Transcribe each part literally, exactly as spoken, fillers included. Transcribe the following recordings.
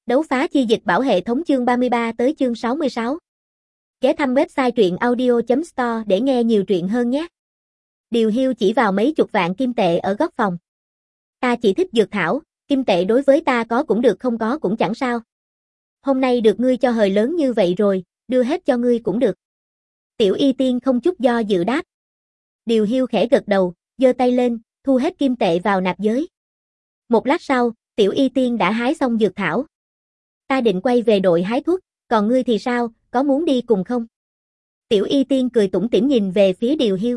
Đấu phá chi dịch bảo hệ thống chương ba mươi ba tới chương sáu mươi sáu. Ghé thăm website truyện audio chấm store để nghe nhiều truyện hơn nhé. Điều Hiu chỉ vào mấy chục vạn kim tệ ở góc phòng. Ta chỉ thích dược thảo, kim tệ đối với ta có cũng được không có cũng chẳng sao. Hôm nay được ngươi cho hời lớn như vậy rồi, đưa hết cho ngươi cũng được. Tiểu Y Tiên không chút do dự đáp. Điều Hiu khẽ gật đầu, giơ tay lên, thu hết kim tệ vào nạp giới. Một lát sau, Tiểu Y Tiên đã hái xong dược thảo. Ta định quay về đội hái thuốc, còn ngươi thì sao, có muốn đi cùng không? Tiểu Y Tiên cười tủm tỉm nhìn về phía Điều Hiu.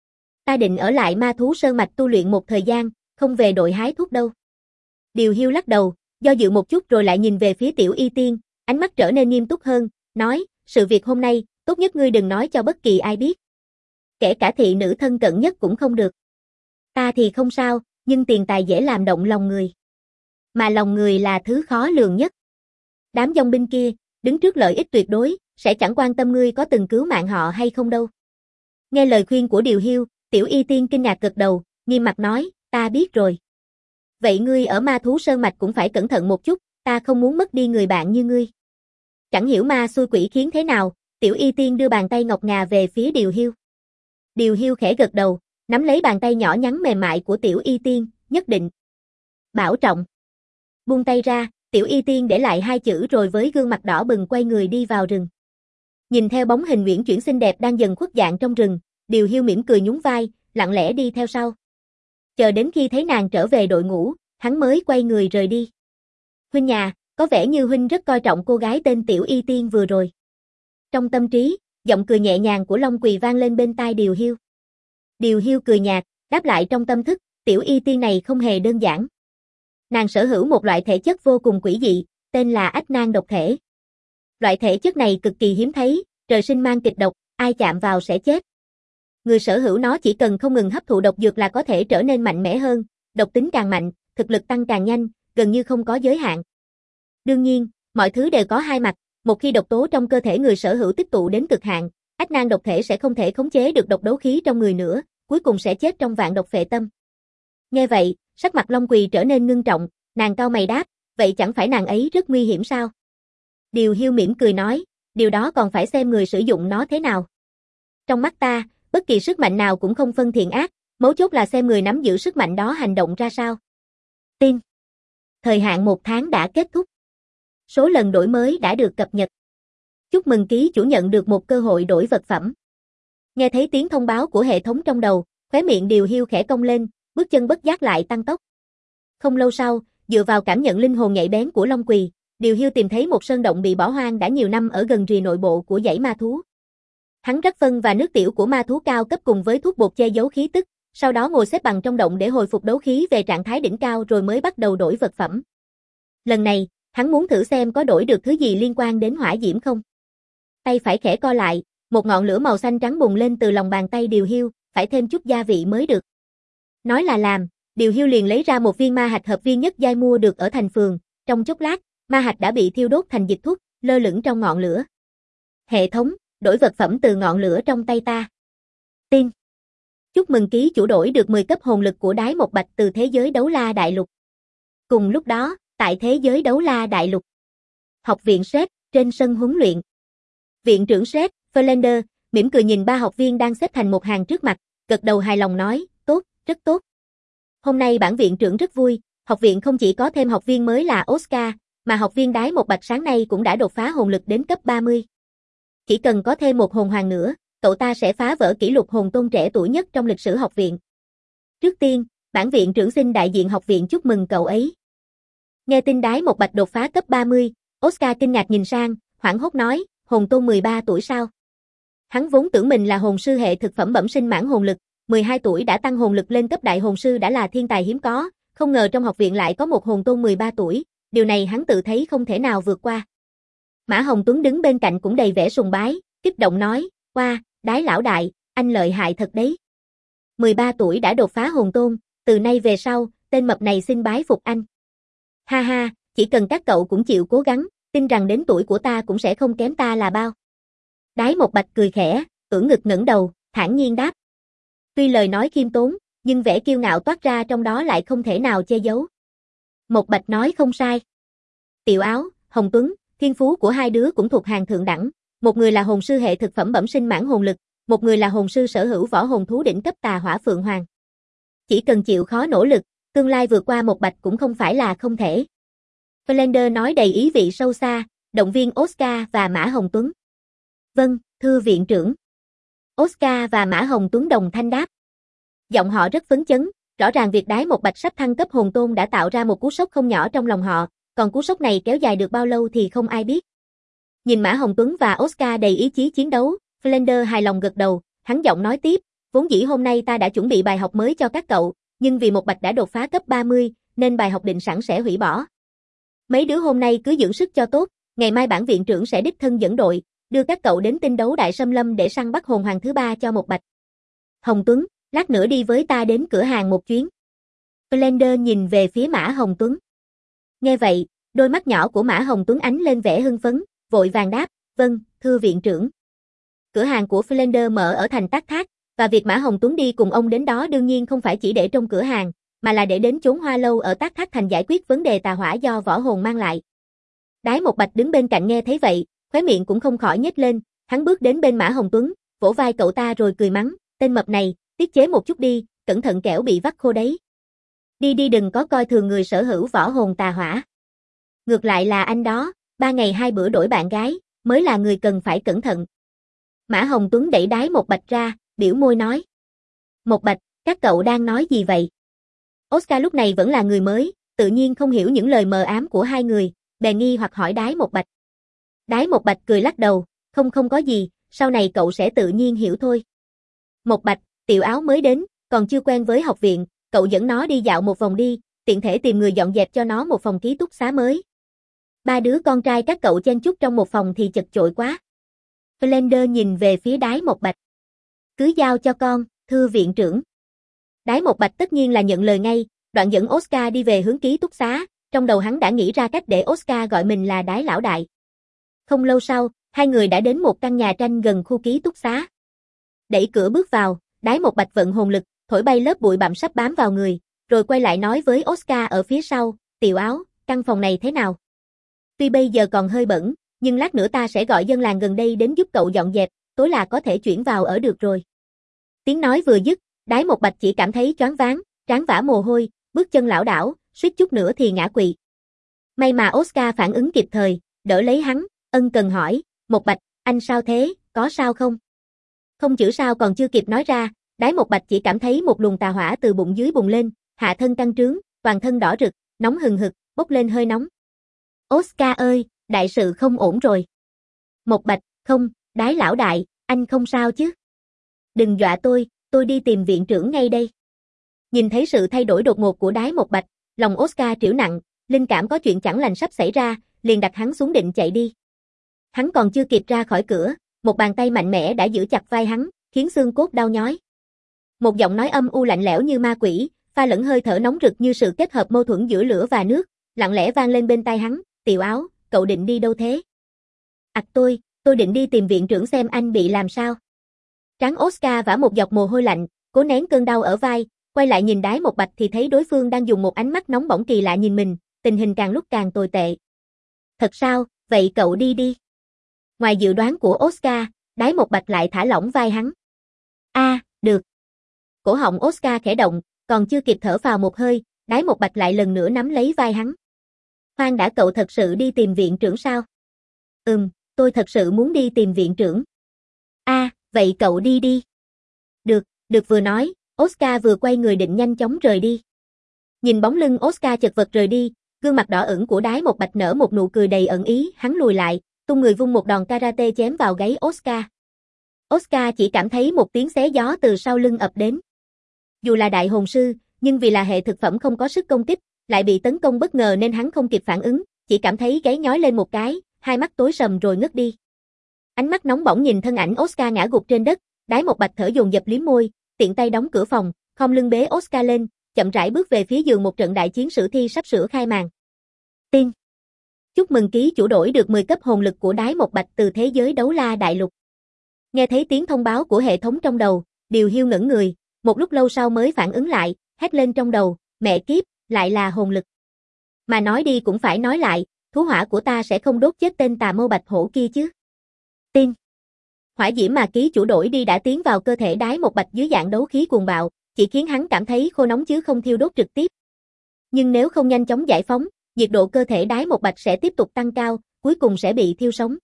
Ta định ở lại Ma Thú Sơn Mạch tu luyện một thời gian, không về đội hái thuốc đâu. Điều Hiu lắc đầu, do dự một chút rồi lại nhìn về phía Tiểu Y Tiên, ánh mắt trở nên nghiêm túc hơn, nói, sự việc hôm nay, tốt nhất ngươi đừng nói cho bất kỳ ai biết. Kể cả thị nữ thân cận nhất cũng không được. Ta thì không sao, nhưng tiền tài dễ làm động lòng người. Mà lòng người là thứ khó lường nhất. Đám dòng binh kia, đứng trước lợi ích tuyệt đối, sẽ chẳng quan tâm ngươi có từng cứu mạng họ hay không đâu. Nghe lời khuyên của Điều Hiu, Tiểu Y Tiên kinh ngạc gật đầu, nghiêm mặt nói, ta biết rồi. Vậy ngươi ở Ma Thú Sơn Mạch cũng phải cẩn thận một chút, ta không muốn mất đi người bạn như ngươi. Chẳng hiểu ma xui quỷ khiến thế nào, Tiểu Y Tiên đưa bàn tay ngọc ngà về phía Điều Hiu. Điều Hiu khẽ gật đầu, nắm lấy bàn tay nhỏ nhắn mềm mại của Tiểu Y Tiên, nhất định. Bảo trọng. Buông tay ra, Tiểu Y Tiên để lại hai chữ rồi với gương mặt đỏ bừng quay người đi vào rừng. Nhìn theo bóng hình uyển chuyển xinh đẹp đang dần khuất dạng trong rừng, Điều Hiu mỉm cười nhún vai, lặng lẽ đi theo sau. Chờ đến khi thấy nàng trở về đội ngũ, hắn mới quay người rời đi. Huynh nhà, có vẻ như huynh rất coi trọng cô gái tên Tiểu Y Tiên vừa rồi. Trong tâm trí, giọng cười nhẹ nhàng của Long Quỳ vang lên bên tai Điều Hiu. Điều Hiu cười nhạt, đáp lại trong tâm thức, Tiểu Y Tiên này không hề đơn giản. Nàng sở hữu một loại thể chất vô cùng quỷ dị, tên là ách nang độc thể. Loại thể chất này cực kỳ hiếm thấy, trời sinh mang kịch độc, ai chạm vào sẽ chết. Người sở hữu nó chỉ cần không ngừng hấp thụ độc dược là có thể trở nên mạnh mẽ hơn, độc tính càng mạnh, thực lực tăng càng nhanh, gần như không có giới hạn. Đương nhiên, mọi thứ đều có hai mặt, một khi độc tố trong cơ thể người sở hữu tích tụ đến cực hạn, ách nang độc thể sẽ không thể khống chế được độc đấu khí trong người nữa, cuối cùng sẽ chết trong vạn độc phệ tâm. Nghe vậy, sắc mặt Long Quỳ trở nên ngưng trọng, nàng cau mày đáp, vậy chẳng phải nàng ấy rất nguy hiểm sao? Điều Hiu mỉm cười nói, điều đó còn phải xem người sử dụng nó thế nào. Trong mắt ta, bất kỳ sức mạnh nào cũng không phân thiện ác, mấu chốt là xem người nắm giữ sức mạnh đó hành động ra sao. Tin. Thời hạn một tháng đã kết thúc. Số lần đổi mới đã được cập nhật. Chúc mừng ký chủ nhận được một cơ hội đổi vật phẩm. Nghe thấy tiếng thông báo của hệ thống trong đầu, khóe miệng Điều Hiu khẽ cong lên, bước chân bất giác lại tăng tốc. Không lâu sau, dựa vào cảm nhận linh hồn nhạy bén của Long Quỳ, Điều Hiu tìm thấy một sơn động bị bỏ hoang đã nhiều năm ở gần rìa nội bộ của dãy ma thú. Hắn rắc phân và nước tiểu của ma thú cao cấp cùng với thuốc bột che giấu khí tức, sau đó ngồi xếp bằng trong động để hồi phục đấu khí về trạng thái đỉnh cao rồi mới bắt đầu đổi vật phẩm. Lần này, hắn muốn thử xem có đổi được thứ gì liên quan đến hỏa diễm không. Tay phải khẽ co lại, một ngọn lửa màu xanh trắng bùng lên từ lòng bàn tay Điều Hiu, phải thêm chút gia vị mới được. Nói là làm, Điều Hiu liền lấy ra một viên ma hạch hợp viên nhất giai mua được ở thành phường, trong chốc lát, ma hạch đã bị thiêu đốt thành dịch thuốc, lơ lửng trong ngọn lửa. Hệ thống, đổi vật phẩm từ ngọn lửa trong tay ta. Tin. Chúc mừng ký chủ đổi được mười cấp hồn lực của đái một bạch từ thế giới đấu la đại lục. Cùng lúc đó, tại thế giới đấu la đại lục, học viện Seth, trên sân huấn luyện. Viện trưởng Seth, Flander, mỉm cười nhìn ba học viên đang xếp thành một hàng trước mặt, gật đầu hài lòng nói, tốt, rất tốt. Hôm nay bản viện trưởng rất vui, học viện không chỉ có thêm học viên mới là Oscar, mà học viên đái một bạch sáng nay cũng đã đột phá hồn lực đến cấp ba mươi. Chỉ cần có thêm một hồn hoàng nữa, cậu ta sẽ phá vỡ kỷ lục hồn tôn trẻ tuổi nhất trong lịch sử học viện. Trước tiên, bản viện trưởng xin đại diện học viện chúc mừng cậu ấy. Nghe tin đái một bạch đột phá cấp ba mươi, Oscar kinh ngạc nhìn sang, hoảng hốt nói, hồn tôn mười ba tuổi sao? Hắn vốn tưởng mình là hồn sư hệ thực phẩm bẩm sinh mãn hồn lực, mười hai tuổi đã tăng hồn lực lên cấp đại hồn sư đã là thiên tài hiếm có, không ngờ trong học viện lại có một hồn tôn mười ba tuổi, điều này hắn tự thấy không thể nào vượt qua. Mã Hồng Tuấn đứng bên cạnh cũng đầy vẻ sùng bái, kích động nói, "Oa, đái lão đại, anh lợi hại thật đấy. mười ba tuổi đã đột phá hồn tôn, từ nay về sau, tên mập này xin bái phục anh. Ha ha, chỉ cần các cậu cũng chịu cố gắng, tin rằng đến tuổi của ta cũng sẽ không kém ta là bao." Đái một bạch cười khẽ, ưỡn ngực ngẩng đầu, thản nhiên đáp. Tuy lời nói khiêm tốn, nhưng vẻ kiêu ngạo toát ra trong đó lại không thể nào che giấu. Một bạch nói không sai. Tiểu Áo, Hồng Tuấn, thiên phú của hai đứa cũng thuộc hàng thượng đẳng, một người là hồn sư hệ thực phẩm bẩm sinh mãn hồn lực, một người là hồn sư sở hữu võ hồn thú đỉnh cấp Tà Hỏa Phượng Hoàng. Chỉ cần chịu khó nỗ lực, tương lai vượt qua một bạch cũng không phải là không thể. Flander nói đầy ý vị sâu xa, động viên Oscar và Mã Hồng Tuấn. Vâng, thưa viện trưởng. Oscar và Mã Hồng Tuấn đồng thanh đáp. Giọng họ rất phấn chấn, rõ ràng việc đái một bạch sắp thăng cấp hồn tôn đã tạo ra một cú sốc không nhỏ trong lòng họ, còn cú sốc này kéo dài được bao lâu thì không ai biết. Nhìn Mã Hồng Tuấn và Oscar đầy ý chí chiến đấu, Flander hài lòng gật đầu, hắn giọng nói tiếp, vốn dĩ hôm nay ta đã chuẩn bị bài học mới cho các cậu, nhưng vì một bạch đã đột phá cấp ba mươi, nên bài học định sẵn sẽ hủy bỏ. Mấy đứa hôm nay cứ dưỡng sức cho tốt, ngày mai bản viện trưởng sẽ đích thân dẫn đội, đưa các cậu đến tinh đấu đại xâm lâm để săn bắt hồn hoàng thứ ba cho một bạch. Hồng Tuấn, lát nữa đi với ta đến cửa hàng một chuyến. Flander nhìn về phía Mã Hồng Tuấn. Nghe vậy, đôi mắt nhỏ của Mã Hồng Tuấn ánh lên vẻ hưng phấn, vội vàng đáp, vâng, thưa viện trưởng. Cửa hàng của Flander mở ở thành Tác Thác, và việc Mã Hồng Tuấn đi cùng ông đến đó đương nhiên không phải chỉ để trong cửa hàng, mà là để đến chốn hoa lâu ở Tác Thác thành giải quyết vấn đề tà hỏa do võ hồn mang lại. Đái một bạch đứng bên cạnh nghe thấy vậy, khóe miệng cũng không khỏi nhếch lên, hắn bước đến bên Mã Hồng Tuấn, vỗ vai cậu ta rồi cười mắng, tên mập này, tiết chế một chút đi, cẩn thận kẻo bị vắt khô đấy. Đi đi đừng có coi thường người sở hữu võ hồn tà hỏa. Ngược lại là anh đó, ba ngày hai bữa đổi bạn gái, mới là người cần phải cẩn thận. Mã Hồng Tuấn đẩy đái một bạch ra, biểu môi nói. Một bạch, các cậu đang nói gì vậy? Oscar lúc này vẫn là người mới, tự nhiên không hiểu những lời mờ ám của hai người, bèn nghi hoặc hỏi đái một bạch. Đái một bạch cười lắc đầu, không không có gì, sau này cậu sẽ tự nhiên hiểu thôi. Một bạch, tiểu áo mới đến, còn chưa quen với học viện, cậu dẫn nó đi dạo một vòng đi, tiện thể tìm người dọn dẹp cho nó một phòng ký túc xá mới. Ba đứa con trai các cậu chen chúc trong một phòng thì chật chội quá. Flander nhìn về phía đái một bạch. Cứ giao cho con, thưa viện trưởng. Đái một bạch tất nhiên là nhận lời ngay, đoạn dẫn Oscar đi về hướng ký túc xá, trong đầu hắn đã nghĩ ra cách để Oscar gọi mình là đái lão đại. Không lâu sau, hai người đã đến một căn nhà tranh gần khu ký túc xá. Đẩy cửa bước vào, đái một bạch vận hồn lực, thổi bay lớp bụi bặm sắp bám vào người, rồi quay lại nói với Oscar ở phía sau, tiểu áo, căn phòng này thế nào? Tuy bây giờ còn hơi bẩn, nhưng lát nữa ta sẽ gọi dân làng gần đây đến giúp cậu dọn dẹp, tối là có thể chuyển vào ở được rồi. Tiếng nói vừa dứt, đái một bạch chỉ cảm thấy choáng váng, trán vã mồ hôi, bước chân lảo đảo, suýt chút nữa thì ngã quỵ. May mà Oscar phản ứng kịp thời, đỡ lấy hắn, ân cần hỏi, một bạch, anh sao thế, có sao không? Không chữ sao còn chưa kịp nói ra, đái một bạch chỉ cảm thấy một luồng tà hỏa từ bụng dưới bùng lên, hạ thân căng trướng, toàn thân đỏ rực, nóng hừng hực, bốc lên hơi nóng. Oscar ơi, đại sự không ổn rồi. Một bạch, không, đái lão đại, anh không sao chứ? Đừng dọa tôi, tôi đi tìm viện trưởng ngay đây. Nhìn thấy sự thay đổi đột ngột của đái một bạch, lòng Oscar trĩu nặng, linh cảm có chuyện chẳng lành sắp xảy ra, liền đặt hắn xuống định chạy đi. Hắn còn chưa kịp ra khỏi cửa, một bàn tay mạnh mẽ đã giữ chặt vai hắn, khiến xương cốt đau nhói. Một giọng nói âm u lạnh lẽo như ma quỷ, pha lẫn hơi thở nóng rực như sự kết hợp mâu thuẫn giữa lửa và nước, lặng lẽ vang lên bên tai hắn, tiểu áo, cậu định đi đâu thế? Ặc tôi, tôi định đi tìm viện trưởng xem anh bị làm sao. Trán Oscar vã một giọt mồ hôi lạnh, cố nén cơn đau ở vai, quay lại nhìn đái một bạch thì thấy đối phương đang dùng một ánh mắt nóng bỏng kỳ lạ nhìn mình, tình hình càng lúc càng tồi tệ. Thật sao, vậy cậu đi đi. Ngoài dự đoán của Oscar, đái một bạch lại thả lỏng vai hắn. A, à, được. Cổ họng Oscar khẽ động, còn chưa kịp thở vào một hơi, đái một bạch lại lần nữa nắm lấy vai hắn. Khoan đã, cậu thật sự đi tìm viện trưởng sao? Ừm, tôi thật sự muốn đi tìm viện trưởng. A, à, vậy cậu đi đi. Được, được vừa nói, Oscar vừa quay người định nhanh chóng rời đi. Nhìn bóng lưng Oscar chật vật rời đi, gương mặt đỏ ửng của đái một bạch nở một nụ cười đầy ẩn ý, hắn lùi lại, tung người vung một đòn karate chém vào gáy Oscar. Oscar chỉ cảm thấy một tiếng xé gió từ sau lưng ập đến. Dù là đại hồn sư, nhưng vì là hệ thực phẩm không có sức công kích, lại bị tấn công bất ngờ nên hắn không kịp phản ứng, chỉ cảm thấy gáy nhói lên một cái, hai mắt tối sầm rồi ngất đi. Ánh mắt nóng bỏng nhìn thân ảnh Oscar ngã gục trên đất, đái một bạch thở dồn dập liếm môi, tiện tay đóng cửa phòng, khom lưng bế Oscar lên, chậm rãi bước về phía giường một trận đại chiến sử thi sắp sửa khai màn. Tiên. Chúc mừng ký chủ đổi được mười cấp hồn lực của đái một bạch từ thế giới đấu la đại lục. Nghe thấy tiếng thông báo của hệ thống trong đầu, Điều Hiu ngẩn người, một lúc lâu sau mới phản ứng lại, hét lên trong đầu, mẹ kiếp, lại là hồn lực. Mà nói đi cũng phải nói lại, thú hỏa của ta sẽ không đốt chết tên tà mâu bạch hổ kia chứ. Tiên. Hỏa diễm mà ký chủ đổi đi đã tiến vào cơ thể Đái Một Bạch dưới dạng đấu khí cuồng bạo, chỉ khiến hắn cảm thấy khô nóng chứ không thiêu đốt trực tiếp. Nhưng nếu không nhanh chóng giải phóng, nhiệt độ cơ thể Đái Một Bạch sẽ tiếp tục tăng cao, cuối cùng sẽ bị thiêu sống.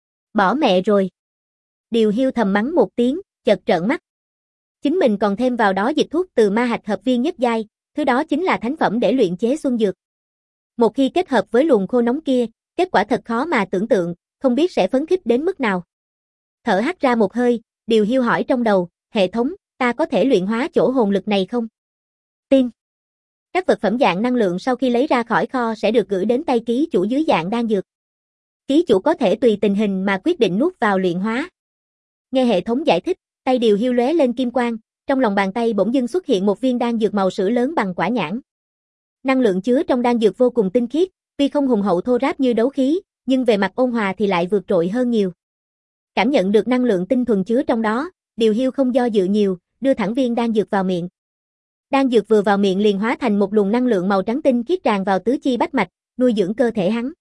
Bỏ mẹ rồi. Điều Hiu thầm mắng một tiếng, chợt trợn mắt. Chính mình còn thêm vào đó dịch thuốc từ ma hạch hợp viên nhất giai, thứ đó chính là thánh phẩm để luyện chế xuân dược. Một khi kết hợp với luồng khô nóng kia, kết quả thật khó mà tưởng tượng, không biết sẽ phấn khích đến mức nào. Thở hắt ra một hơi, Điều Hiu hỏi trong đầu, hệ thống, ta có thể luyện hóa chỗ hồn lực này không? Tiên. Các vật phẩm dạng năng lượng sau khi lấy ra khỏi kho sẽ được gửi đến tay ký chủ dưới dạng đan dược. Ký chủ có thể tùy tình hình mà quyết định nuốt vào luyện hóa. Nghe hệ thống giải thích, tay Điều Hiu lóe lên kim quang, trong lòng bàn tay bỗng dưng xuất hiện một viên đan dược màu sữa lớn bằng quả nhãn. Năng lượng chứa trong đan dược vô cùng tinh khiết, tuy không hùng hậu thô ráp như đấu khí, nhưng về mặt ôn hòa thì lại vượt trội hơn nhiều. Cảm nhận được năng lượng tinh thuần chứa trong đó, Điều Hiu không do dự nhiều, đưa thẳng viên đan dược vào miệng. Đan dược vừa vào miệng liền hóa thành một luồng năng lượng màu trắng tinh khiết tràn vào tứ chi bách mạch, nuôi dưỡng cơ thể hắn.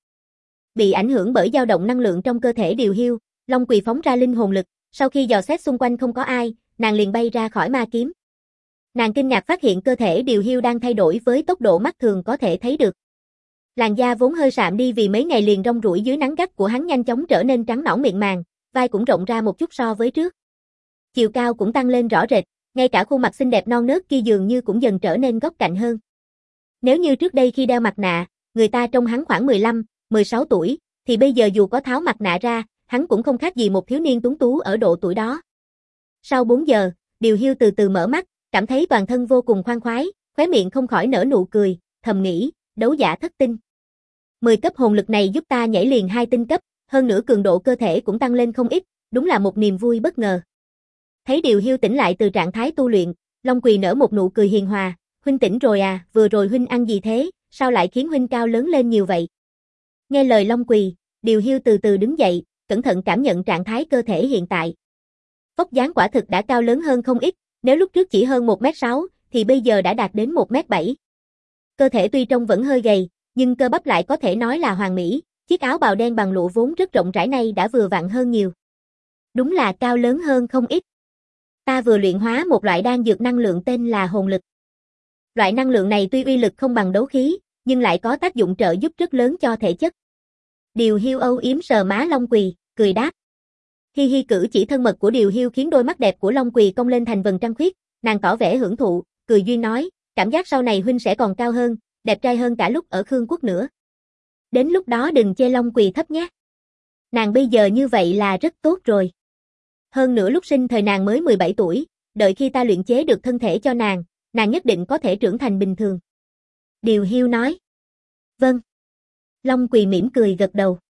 Bị ảnh hưởng bởi dao động năng lượng trong cơ thể Điều Hiu, Long Quỳ phóng ra linh hồn lực, sau khi dò xét xung quanh không có ai, nàng liền bay ra khỏi ma kiếm. Nàng kinh ngạc phát hiện cơ thể Điều Hiu đang thay đổi với tốc độ mắt thường có thể thấy được. Làn da vốn hơi sạm đi vì mấy ngày liền rong ruổi dưới nắng gắt của hắn nhanh chóng trở nên trắng nõn mịn màng, vai cũng rộng ra một chút so với trước. Chiều cao cũng tăng lên rõ rệt, ngay cả khuôn mặt xinh đẹp non nớt kia dường như cũng dần trở nên góc cạnh hơn. Nếu như trước đây khi đeo mặt nạ, người ta trông hắn khoảng mười lăm, mười sáu tuổi, thì bây giờ dù có tháo mặt nạ ra, hắn cũng không khác gì một thiếu niên tuấn tú ở độ tuổi đó. Sau bốn giờ, Điều Hiu từ từ mở mắt, cảm thấy toàn thân vô cùng khoan khoái, khóe miệng không khỏi nở nụ cười, thầm nghĩ, đấu giả thất tinh. mười cấp hồn lực này giúp ta nhảy liền hai tinh cấp, hơn nữa cường độ cơ thể cũng tăng lên không ít, đúng là một niềm vui bất ngờ. Thấy Điều Hiu tỉnh lại từ trạng thái tu luyện, Long Quỳ nở một nụ cười hiền hòa, huynh tỉnh rồi à, vừa rồi huynh ăn gì thế, sao lại khiến huynh cao lớn lên nhiều vậy? Nghe lời Long Quỳ, Điều Hiu từ từ đứng dậy, cẩn thận cảm nhận trạng thái cơ thể hiện tại. Vóc dáng quả thực đã cao lớn hơn không ít, nếu lúc trước chỉ hơn một mét sáu, thì bây giờ đã đạt đến một mét bảy. Cơ thể tuy trông vẫn hơi gầy, nhưng cơ bắp lại có thể nói là hoàn mỹ, chiếc áo bào đen bằng lụa vốn rất rộng rãi này đã vừa vặn hơn nhiều. Đúng là cao lớn hơn không ít. Ta vừa luyện hóa một loại đan dược năng lượng tên là hồn lực. Loại năng lượng này tuy uy lực không bằng đấu khí, nhưng lại có tác dụng trợ giúp rất lớn cho thể chất. Điều Hiu âu yếm sờ má Long Quỳ, cười đáp. Hi hi cử chỉ thân mật của Điều Hiu khiến đôi mắt đẹp của Long Quỳ cong lên thành vầng trăng khuyết, nàng tỏ vẻ hưởng thụ, cười duyên nói, cảm giác sau này huynh sẽ còn cao hơn, đẹp trai hơn cả lúc ở Khương Quốc nữa. Đến lúc đó đừng chê Long Quỳ thấp nhé. Nàng bây giờ như vậy là rất tốt rồi. Hơn nữa lúc sinh thời nàng mới mười bảy tuổi, đợi khi ta luyện chế được thân thể cho nàng, nàng nhất định có thể trưởng thành bình thường. Điều Hiu nói. Vâng. Long Quỳ mỉm cười gật đầu.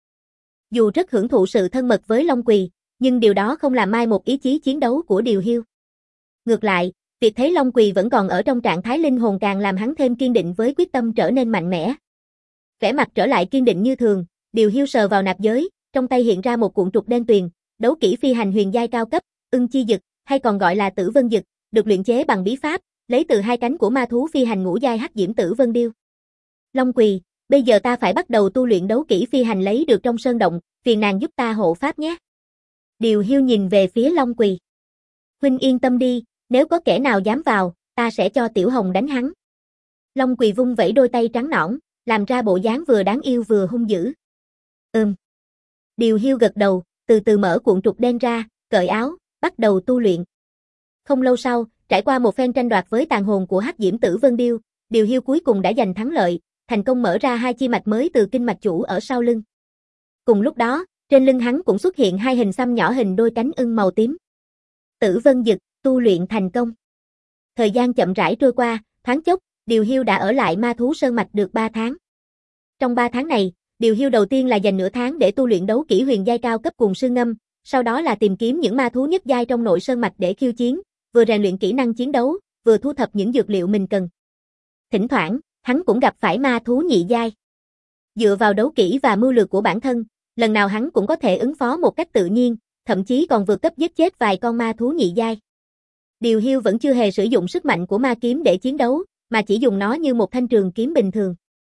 Dù rất hưởng thụ sự thân mật với Long Quỳ, nhưng điều đó không làm mai một ý chí chiến đấu của Điều Hiu. Ngược lại, việc thấy Long Quỳ vẫn còn ở trong trạng thái linh hồn càng làm hắn thêm kiên định với quyết tâm trở nên mạnh mẽ. Vẻ mặt trở lại kiên định như thường, Điều Hiu sờ vào nạp giới, trong tay hiện ra một cuộn trục đen tuyền, đấu kỹ phi hành huyền giai cao cấp, ưng chi dực, hay còn gọi là tử vân dực, được luyện chế bằng bí pháp, lấy từ hai cánh của ma thú phi hành ngũ giai hắc diễm tử vân điêu. Long Quỳ, bây giờ ta phải bắt đầu tu luyện đấu kỹ phi hành lấy được trong sơn động, phiền nàng giúp ta hộ pháp nhé. Điều Hiu nhìn về phía Long Quỳ. Huynh yên tâm đi, nếu có kẻ nào dám vào, ta sẽ cho Tiểu Hồng đánh hắn. Long Quỳ vung vẩy đôi tay trắng nõn, làm ra bộ dáng vừa đáng yêu vừa hung dữ. Ừm. Điều Hiu gật đầu, từ từ mở cuộn trục đen ra, cởi áo, bắt đầu tu luyện. Không lâu sau, trải qua một phen tranh đoạt với tàn hồn của hắc diễm tử vân điêu, Điều Hiu cuối cùng đã giành thắng lợi, thành công mở ra hai chi mạch mới từ kinh mạch chủ ở sau lưng. Cùng lúc đó, trên lưng hắn cũng xuất hiện hai hình xăm nhỏ hình đôi cánh ưng màu tím. Tử vân dực, tu luyện thành công. Thời gian chậm rãi trôi qua, thoáng chốc, Điều Hiu đã ở lại ma thú sơn mạch được ba tháng. Trong ba tháng này, Điều Hiu đầu tiên là dành nửa tháng để tu luyện đấu kỹ huyền giai cao cấp cùng sư ngâm, sau đó là tìm kiếm những ma thú nhất giai trong nội sơn mạch để khiêu chiến, vừa rèn luyện kỹ năng chiến đấu, vừa thu thập những dược liệu mình cần. Thỉnh thoảng, hắn cũng gặp phải ma thú nhị giai. Dựa vào đấu kỹ và mưu lược của bản thân, lần nào hắn cũng có thể ứng phó một cách tự nhiên, thậm chí còn vượt cấp giết chết vài con ma thú nhị giai. Điều Hiu vẫn chưa hề sử dụng sức mạnh của ma kiếm để chiến đấu, mà chỉ dùng nó như một thanh trường kiếm bình thường.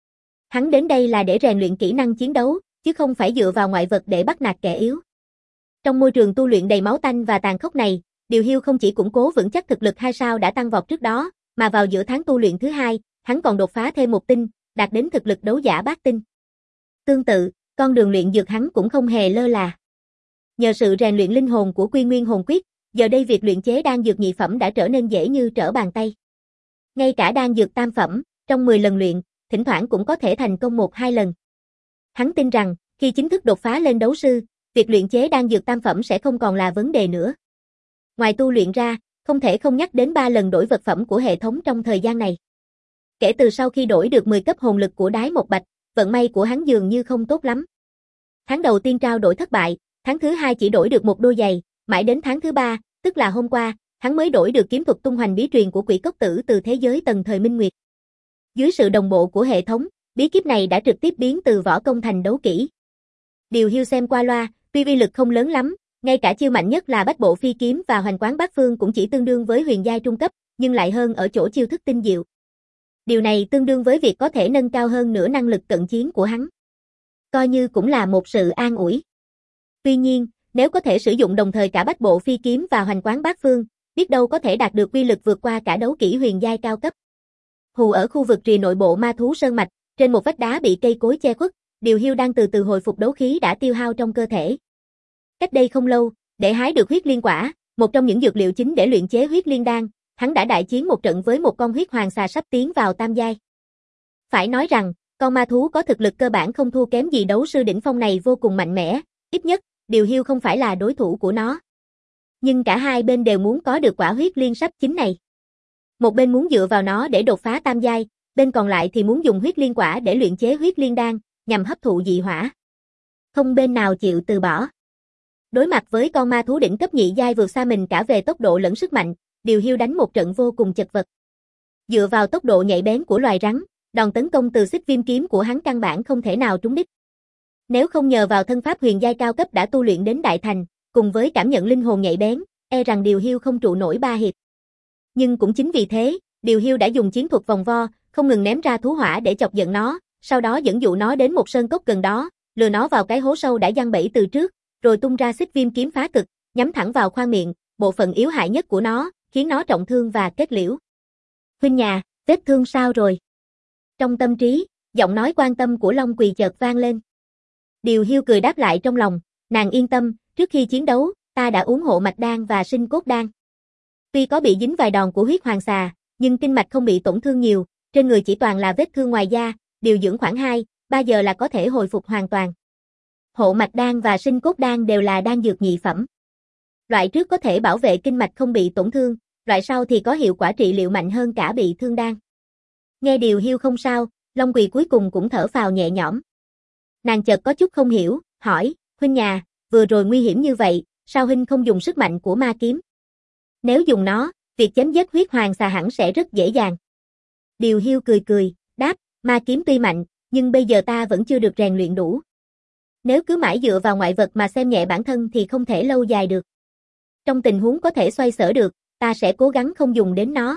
Hắn đến đây là để rèn luyện kỹ năng chiến đấu, chứ không phải dựa vào ngoại vật để bắt nạt kẻ yếu. Trong môi trường tu luyện đầy máu tanh và tàn khốc này, Điều Hiu không chỉ củng cố vững chắc thực lực hai sao đã tăng vọt trước đó, mà vào giữa tháng tu luyện thứ hai, hắn còn đột phá thêm một tinh, đạt đến thực lực đấu giả bát tinh. Tương tự, con đường luyện dược hắn cũng không hề lơ là. Nhờ sự rèn luyện linh hồn của Quy Nguyên Hồn Quyết, giờ đây việc luyện chế đan dược nhị phẩm đã trở nên dễ như trở bàn tay. Ngay cả đan dược tam phẩm, trong mười lần luyện, thỉnh thoảng cũng có thể thành công một hai lần. Hắn tin rằng, khi chính thức đột phá lên đấu sư, việc luyện chế đan dược tam phẩm sẽ không còn là vấn đề nữa. Ngoài tu luyện ra, không thể không nhắc đến ba lần đổi vật phẩm của hệ thống trong thời gian này. Kể từ sau khi đổi được mười cấp hồn lực của Đái Một Bạch, vận may của hắn dường như không tốt lắm. Tháng đầu tiên trao đổi thất bại, tháng thứ hai chỉ đổi được một đôi giày, mãi đến tháng thứ ba, tức là hôm qua, hắn mới đổi được kiếm thuật tung hoành bí truyền của Quỷ Cốc Tử từ thế giới tầng thời Minh Nguyệt. Dưới sự đồng bộ của hệ thống, bí kíp này đã trực tiếp biến từ võ công thành đấu kỹ. Điều Hiu xem qua loa, tuy uy lực không lớn lắm, ngay cả chiêu mạnh nhất là Bách Bộ Phi Kiếm và Hoành Quán Bát Phương cũng chỉ tương đương với huyền giai trung cấp, nhưng lại hơn ở chỗ chiêu thức tinh diệu. Điều này tương đương với việc có thể nâng cao hơn nửa năng lực cận chiến của hắn. Coi như cũng là một sự an ủi. Tuy nhiên, nếu có thể sử dụng đồng thời cả Bách Bộ Phi Kiếm và Hoành Quán Bát Phương, biết đâu có thể đạt được uy lực vượt qua cả đấu kỹ huyền giai cao cấp. Hù ở khu vực rìa nội bộ ma thú sơn mạch, trên một vách đá bị cây cối che khuất, Điều Hiu đang từ từ hồi phục đấu khí đã tiêu hao trong cơ thể. Cách đây không lâu, để hái được huyết liên quả, một trong những dược liệu chính để luyện chế huyết liên đan, hắn đã đại chiến một trận với một con huyết hoàng xà sắp tiến vào tam giai. Phải nói rằng, con ma thú có thực lực cơ bản không thua kém gì đấu sư đỉnh phong này vô cùng mạnh mẽ, ít nhất, Điều Hiu không phải là đối thủ của nó. Nhưng cả hai bên đều muốn có được quả huyết liên sắp chín này. Một bên muốn dựa vào nó để đột phá tam giai, bên còn lại thì muốn dùng huyết liên quả để luyện chế huyết liên đan, nhằm hấp thụ dị hỏa. Không bên nào chịu từ bỏ. Đối mặt với con ma thú đỉnh cấp nhị giai vượt xa mình cả về tốc độ lẫn sức mạnh, Điều Hiu đánh một trận vô cùng chật vật. Dựa vào tốc độ nhạy bén của loài rắn, đòn tấn công từ xích viêm kiếm của hắn căn bản không thể nào trúng đích. Nếu không nhờ vào thân pháp huyền giai cao cấp đã tu luyện đến đại thành, cùng với cảm nhận linh hồn nhạy bén, e rằng Điều Hiu không trụ nổi ba hiệp. Nhưng cũng chính vì thế, Điều Hiu đã dùng chiến thuật vòng vo, không ngừng ném ra thú hỏa để chọc giận nó, sau đó dẫn dụ nó đến một sơn cốc gần đó, lừa nó vào cái hố sâu đã giăng bẫy từ trước, rồi tung ra xích viêm kiếm phá cực, nhắm thẳng vào khoang miệng, bộ phận yếu hại nhất của nó, khiến nó trọng thương và kết liễu. "Huynh nhà, vết thương sao rồi?" Trong tâm trí, giọng nói quan tâm của Long Quỳ chợt vang lên. Điều Hiu cười đáp lại trong lòng, "Nàng yên tâm, trước khi chiến đấu, ta đã uống hộ mạch đan và sinh cốt đan. Tuy có bị dính vài đòn của huyết hoàng xà, nhưng kinh mạch không bị tổn thương nhiều, trên người chỉ toàn là vết thương ngoài da, điều dưỡng khoảng hai, ba giờ là có thể hồi phục hoàn toàn." Hộ mạch đan và sinh cốt đan đều là đan dược nhị phẩm. Loại trước có thể bảo vệ kinh mạch không bị tổn thương, loại sau thì có hiệu quả trị liệu mạnh hơn cả bị thương đan. Nghe Điều Hiu không sao, Long Quỳ cuối cùng cũng thở phào nhẹ nhõm. Nàng chợt có chút không hiểu, hỏi, "Huynh nhà, vừa rồi nguy hiểm như vậy, sao huynh không dùng sức mạnh của ma kiếm? Nếu dùng nó, việc chém giết huyết hoàng xà hẳn sẽ rất dễ dàng." Điều Hiu cười cười, đáp, "Ma kiếm tuy mạnh, nhưng bây giờ ta vẫn chưa được rèn luyện đủ. Nếu cứ mãi dựa vào ngoại vật mà xem nhẹ bản thân thì không thể lâu dài được. Trong tình huống có thể xoay sở được, ta sẽ cố gắng không dùng đến nó.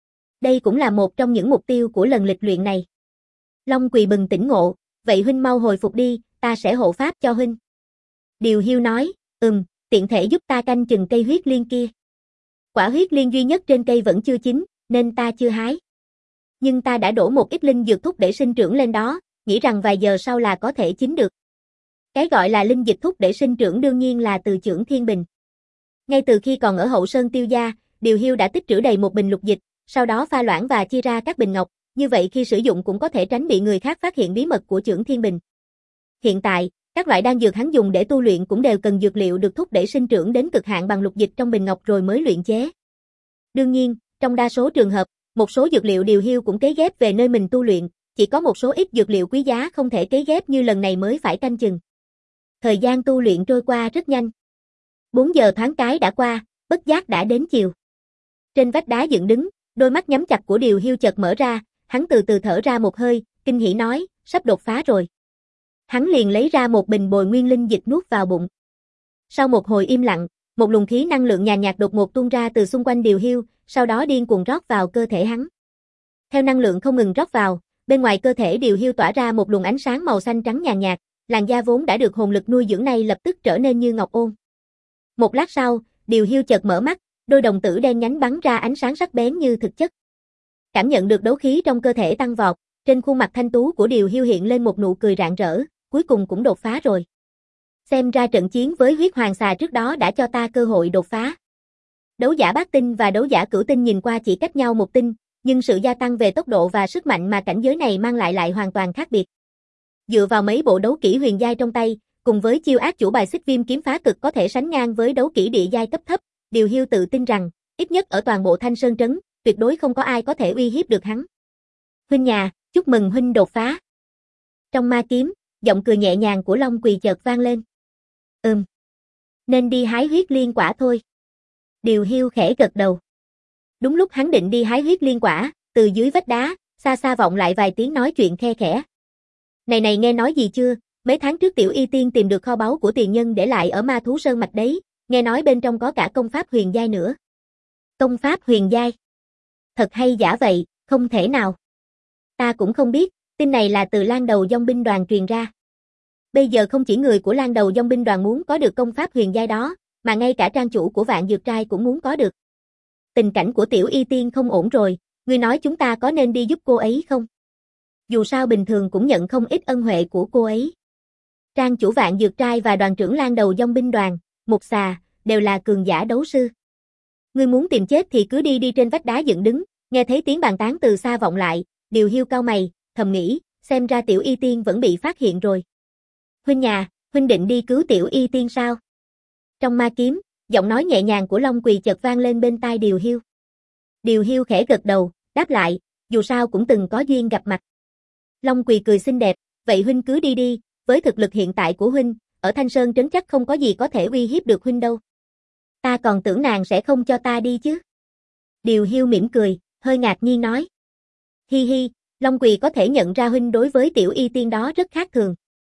Đây cũng là một trong những mục tiêu của lần lịch luyện này." Long Quỳ bừng tỉnh ngộ, "Vậy huynh mau hồi phục đi, ta sẽ hộ pháp cho huynh." Điều Hiu nói, "Ừm, tiện thể giúp ta canh chừng cây huyết liên kia. Quả huyết liên duy nhất trên cây vẫn chưa chín, nên ta chưa hái. Nhưng ta đã đổ một ít linh dược thúc để sinh trưởng lên đó, nghĩ rằng vài giờ sau là có thể chín được." Cái gọi là linh dịch thúc để sinh trưởng đương nhiên là từ chưởng thiên bình. Ngay từ khi còn ở Hậu Sơn Tiêu gia, Điều Hiu đã tích trữ đầy một bình lục dịch, sau đó pha loãng và chia ra các bình ngọc, như vậy khi sử dụng cũng có thể tránh bị người khác phát hiện bí mật của chưởng thiên bình. Hiện tại, các loại đan dược hắn dùng để tu luyện cũng đều cần dược liệu được thúc để sinh trưởng đến cực hạn bằng lục dịch trong bình ngọc rồi mới luyện chế. Đương nhiên, trong đa số trường hợp, một số dược liệu Điều Hiu cũng cấy ghép về nơi mình tu luyện, chỉ có một số ít dược liệu quý giá không thể cấy ghép như lần này mới phải canh chừng. Thời gian tu luyện trôi qua rất nhanh. bốn giờ thoáng cái đã qua, bất giác đã đến chiều. Trên vách đá dựng đứng, đôi mắt nhắm chặt của Điều Hiu chợt mở ra, hắn từ từ thở ra một hơi, kinh hỉ nói, sắp đột phá rồi. Hắn liền lấy ra một bình bồi nguyên linh dịch nuốt vào bụng. Sau một hồi im lặng, một luồng khí năng lượng nhàn nhạt đột ngột tuôn ra từ xung quanh Điều Hiu, sau đó điên cuồng rót vào cơ thể hắn. Theo năng lượng không ngừng rót vào, Bên ngoài cơ thể Điều Hiu tỏa ra một luồng ánh sáng màu xanh trắng nhàn nhạt, làn da vốn đã được hồn lực nuôi dưỡng này lập tức trở nên như ngọc ôn. Một lát sau, Điều Hiu chợt mở mắt, đôi đồng tử đen nhánh bắn ra ánh sáng sắc bén như thực chất. Cảm nhận được đấu khí trong cơ thể tăng vọt, trên khuôn mặt thanh tú của Điều Hiu hiện lên một nụ cười rạng rỡ, cuối cùng cũng đột phá rồi. Xem ra trận chiến với huyết hoàng xà trước đó đã cho ta cơ hội đột phá. Đấu giả bát tinh và đấu giả cửu tinh nhìn qua chỉ cách nhau một tinh, nhưng sự gia tăng về tốc độ và sức mạnh mà cảnh giới này mang lại lại hoàn toàn khác biệt. Dựa vào mấy bộ đấu kỹ huyền giai trong tay, cùng với chiêu ác chủ bài xích viêm kiếm phá cực có thể sánh ngang với đấu kỹ địa giai cấp thấp, Điều Hiu tự tin rằng, ít nhất ở toàn bộ Thanh Sơn trấn, tuyệt đối không có ai có thể uy hiếp được hắn. Huynh nhà, chúc mừng huynh đột phá. Trong ma kiếm, giọng cười nhẹ nhàng của Long Quỳ chợt vang lên. Ừm. Nên đi hái huyết liên quả thôi. Điều Hiu khẽ gật đầu. Đúng lúc hắn định đi hái huyết liên quả, từ dưới vách đá, xa xa vọng lại vài tiếng nói chuyện khe khẽ. Này này nghe nói gì chưa, mấy tháng trước Tiểu Y Tiên tìm được kho báu của tiền nhân để lại ở Ma Thú Sơn mạch đấy, nghe nói bên trong có cả công pháp huyền giai nữa. Công pháp huyền giai? Thật hay giả vậy, không thể nào. Ta cũng không biết, tin này là từ Lan Đầu Dòng binh đoàn truyền ra. Bây giờ không chỉ người của Lan Đầu Dòng binh đoàn muốn có được công pháp huyền giai đó, mà ngay cả trang chủ của Vạn Dược Trai cũng muốn có được. Tình cảnh của Tiểu Y Tiên không ổn rồi, ngươi nói chúng ta có nên đi giúp cô ấy không? Dù sao bình thường cũng nhận không ít ân huệ của cô ấy. Trang chủ Vạn Dược Trai và đoàn trưởng Lan Đầu Dòng binh đoàn, Mục Xà, đều là cường giả đấu sư. Ngươi muốn tìm chết thì cứ đi đi trên vách đá dựng đứng, nghe thấy tiếng bàn tán từ xa vọng lại, Điều Hiu cau mày, thầm nghĩ, xem ra Tiểu Y Tiên vẫn bị phát hiện rồi. Huynh nhà, huynh định đi cứu Tiểu Y Tiên sao? Trong ma kiếm, giọng nói nhẹ nhàng của Long Quỳ chợt vang lên bên tai Điều Hiu. Điều Hiu khẽ gật đầu, đáp lại, dù sao cũng từng có duyên gặp mặt. Long Quỳ cười xinh đẹp, vậy huynh cứ đi đi, với thực lực hiện tại của huynh, ở Thanh Sơn trấn chắc không có gì có thể uy hiếp được huynh đâu. Ta còn tưởng nàng sẽ không cho ta đi chứ. Điều Hiu mỉm cười, hơi ngạc nhiên nói. Hi hi, Long Quỳ có thể nhận ra huynh đối với Tiểu Y Tiên đó rất khác thường.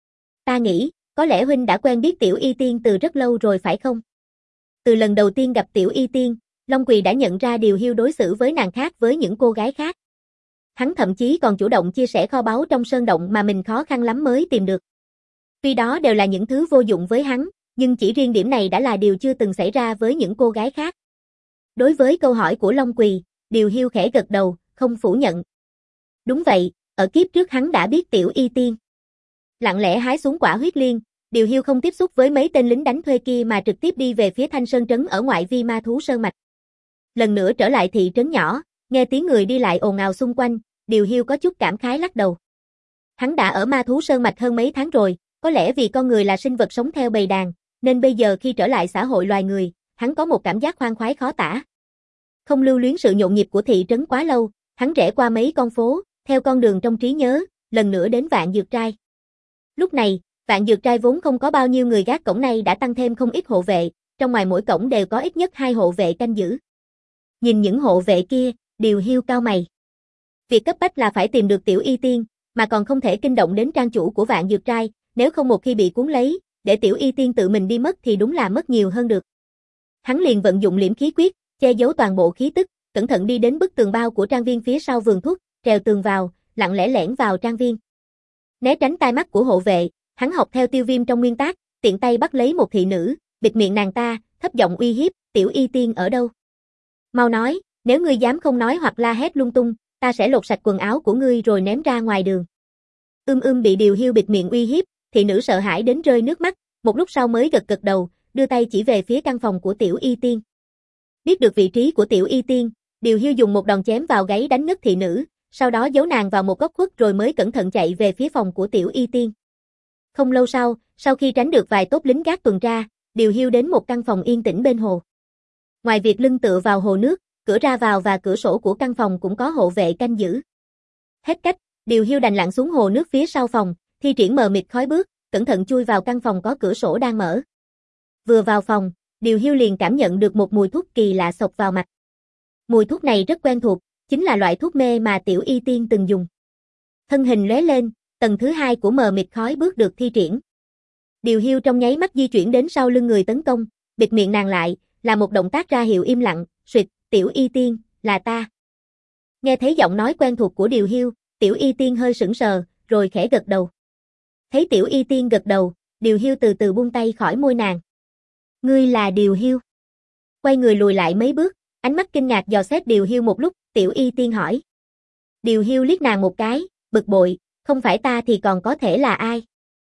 Ta nghĩ, có lẽ huynh đã quen biết Tiểu Y Tiên từ rất lâu rồi phải không? Từ lần đầu tiên gặp Tiểu Y Tiên, Long Quỳ đã nhận ra Điều Hiu đối xử với nàng khác với những cô gái khác. Hắn thậm chí còn chủ động chia sẻ kho báu trong sơn động mà mình khó khăn lắm mới tìm được. Tuy đó đều là những thứ vô dụng với hắn, nhưng chỉ riêng điểm này đã là điều chưa từng xảy ra với những cô gái khác. Đối với câu hỏi của Long Quỳ, Điều Hiu khẽ gật đầu, không phủ nhận. Đúng vậy, ở kiếp trước hắn đã biết Tiểu Y Tiên. Lặng lẽ hái xuống quả huyết liên, Điều Hiu không tiếp xúc với mấy tên lính đánh thuê kia mà trực tiếp đi về phía Thanh Sơn trấn ở ngoại vi Ma Thú Sơn mạch. Lần nữa trở lại thị trấn nhỏ, nghe tiếng người đi lại ồn ào xung quanh, Điều Hiu có chút cảm khái lắc đầu. Hắn đã ở Ma Thú Sơn mạch hơn mấy tháng rồi, có lẽ vì con người là sinh vật sống theo bầy đàn, nên bây giờ khi trở lại xã hội loài người, hắn có một cảm giác khoan khoái khó tả. Không lưu luyến sự nhộn nhịp của thị trấn quá lâu, hắn rẽ qua mấy con phố, theo con đường trong trí nhớ, lần nữa đến Vạn Dược Trai. Lúc này, Vạn Dược Trai vốn không có bao nhiêu người gác cổng này đã tăng thêm không ít hộ vệ, trong ngoài mỗi cổng đều có ít nhất hai hộ vệ canh giữ. Nhìn những hộ vệ kia, Điều Hiu cau mày. Việc cấp bách là phải tìm được Tiểu Y Tiên, mà còn không thể kinh động đến trang chủ của Vạn Dược Trai, nếu không một khi bị cuốn lấy, để Tiểu Y Tiên tự mình đi mất thì đúng là mất nhiều hơn được. Hắn liền vận dụng liễm khí quyết, che giấu toàn bộ khí tức, cẩn thận đi đến bức tường bao của trang viên phía sau vườn thuốc, trèo tường vào, lặng lẽ lẻn vào trang viên. Né tránh tai mắt của hộ vệ, hắn học theo Tiêu Viêm trong nguyên tác, tiện tay bắt lấy một thị nữ, bịt miệng nàng ta, thấp giọng uy hiếp, Tiểu Y Tiên ở đâu? Mau nói, nếu ngươi dám không nói hoặc la hét lung tung, ta sẽ lột sạch quần áo của ngươi rồi ném ra ngoài đường. Ưm ưm bị Điều Hiu bịt miệng uy hiếp, thị nữ sợ hãi đến rơi nước mắt, một lúc sau mới gật gật đầu, đưa tay chỉ về phía căn phòng của Tiểu Y Tiên. Biết được vị trí của Tiểu Y Tiên, Điều Hiu dùng một đòn chém vào gáy đánh ngất thị nữ, sau đó giấu nàng vào một góc khuất rồi mới cẩn thận chạy về phía phòng của Tiểu Y Tiên. Không lâu sau, sau khi tránh được vài tốp lính gác tuần tra, Điều Hiu đến một căn phòng yên tĩnh bên hồ. Ngoài việc lưng tựa vào hồ nước, cửa ra vào và cửa sổ của căn phòng cũng có hộ vệ canh giữ. Hết cách, Điều Hiu đành lặn xuống hồ nước phía sau phòng, thi triển mờ mịt khói bước, cẩn thận chui vào căn phòng có cửa sổ đang mở. Vừa vào phòng, Điều Hiu liền cảm nhận được một mùi thuốc kỳ lạ xộc vào mặt. Mùi thuốc này rất quen thuộc, chính là loại thuốc mê mà Tiểu Y Tiên từng dùng. Thân hình lóe lên, tầng thứ hai của mờ mịt khói bước được thi triển. Điều Hiu trong nháy mắt di chuyển đến sau lưng người tấn công, bịt miệng nàng lại, là một động tác ra hiệu im lặng, suýt, Tiểu Y Tiên, là ta. Nghe thấy giọng nói quen thuộc của Điều Hiu, Tiểu Y Tiên hơi sững sờ, rồi khẽ gật đầu. Thấy Tiểu Y Tiên gật đầu, Điều Hiu từ từ buông tay khỏi môi nàng. Ngươi là Điều Hiu. Quay người lùi lại mấy bước, ánh mắt kinh ngạc dò xét Điều Hiu một lúc, Tiểu Y Tiên hỏi. Điều Hiu liếc nàng một cái, bực bội, không phải ta thì còn có thể là ai?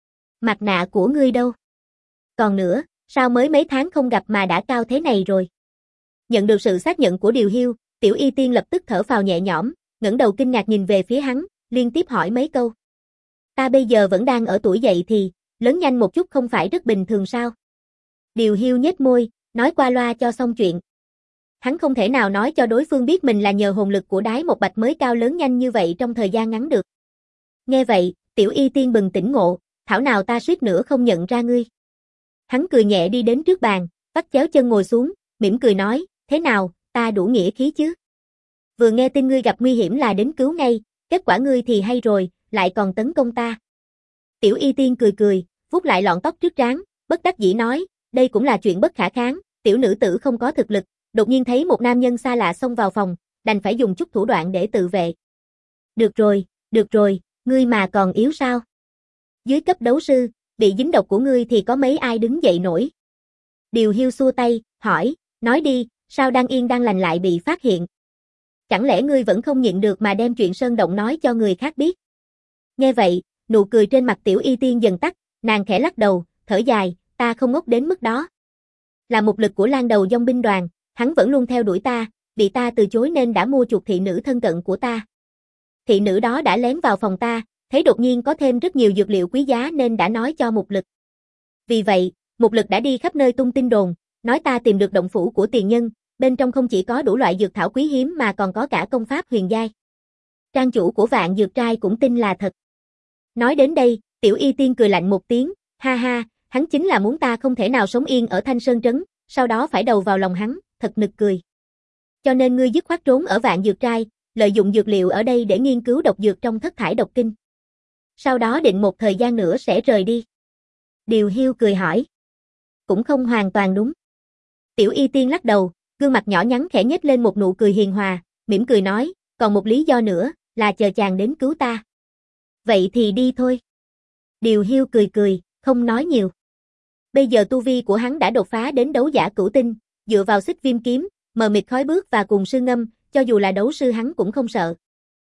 Mặt nạ của ngươi đâu? Còn nữa, sao mới mấy tháng không gặp mà đã cao thế này rồi? Nhận được sự xác nhận của Điều Hiu, Tiểu Y Tiên lập tức thở phào nhẹ nhõm, ngẩng đầu kinh ngạc nhìn về phía hắn, liên tiếp hỏi mấy câu. Ta bây giờ vẫn đang ở tuổi dậy thì, lớn nhanh một chút không phải rất bình thường sao? Điều Hiu nhếch môi, nói qua loa cho xong chuyện. Hắn không thể nào nói cho đối phương biết mình là nhờ hồn lực của Đái Một Bạch mới cao lớn nhanh như vậy trong thời gian ngắn được. Nghe vậy, Tiểu Y Tiên bừng tỉnh ngộ, thảo nào ta suýt nữa không nhận ra ngươi. Hắn cười nhẹ đi đến trước bàn, vắt chéo chân ngồi xuống, mỉm cười nói, thế nào, ta đủ nghĩa khí chứ? Vừa nghe tin ngươi gặp nguy hiểm là đến cứu ngay, kết quả ngươi thì hay rồi, lại còn tấn công ta. Tiểu Y Tiên cười cười, vuốt lại lọn tóc trước trán, bất đắc dĩ nói, đây cũng là chuyện bất khả kháng, tiểu nữ tử không có thực lực, đột nhiên thấy một nam nhân xa lạ xông vào phòng, đành phải dùng chút thủ đoạn để tự vệ. Được rồi, được rồi, ngươi mà còn yếu sao? Dưới cấp đấu sư, bị dính độc của ngươi thì có mấy ai đứng dậy nổi? Điều Hiu xua tay, hỏi, nói đi, sao đang yên đang lành lại bị phát hiện? Chẳng lẽ ngươi vẫn không nhịn được mà đem chuyện sơn động nói cho người khác biết? Nghe vậy, nụ cười trên mặt Tiểu Y Tiên dần tắt, nàng khẽ lắc đầu, thở dài, ta không ngốc đến mức đó. Là một lực của Lang Đầu Dòng binh đoàn, hắn vẫn luôn theo đuổi ta, bị ta từ chối nên đã mua chuộc thị nữ thân cận của ta. Thị nữ đó đã lén vào phòng ta, thấy đột nhiên có thêm rất nhiều dược liệu quý giá nên đã nói cho Mục Lực. Vì vậy, Mục Lực đã đi khắp nơi tung tin đồn, nói ta tìm được động phủ của tiền nhân, bên trong không chỉ có đủ loại dược thảo quý hiếm mà còn có cả công pháp huyền giai. Trang chủ của Vạn Dược Trai cũng tin là thật. Nói đến đây, Tiểu Y Tiên cười lạnh một tiếng, ha ha, hắn chính là muốn ta không thể nào sống yên ở Thanh Sơn Trấn, sau đó phải đầu vào lòng hắn, thật nực cười. Cho nên ngươi dứt khoát trốn ở Vạn Dược Trai, lợi dụng dược liệu ở đây để nghiên cứu độc dược trong thất thải độc kinh. Sau đó định một thời gian nữa sẽ rời đi. Điều Hiu cười hỏi. Cũng không hoàn toàn đúng. Tiểu Y Tiên lắc đầu, gương mặt nhỏ nhắn khẽ nhếch lên một nụ cười hiền hòa, mỉm cười nói, còn một lý do nữa, là chờ chàng đến cứu ta. Vậy thì đi thôi. Điều Hiu cười cười, không nói nhiều. Bây giờ tu vi của hắn đã đột phá đến đấu giả cửu tinh, dựa vào xích viêm kiếm, mờ mịt khói bước và cùng sư ngâm, cho dù là đấu sư hắn cũng không sợ.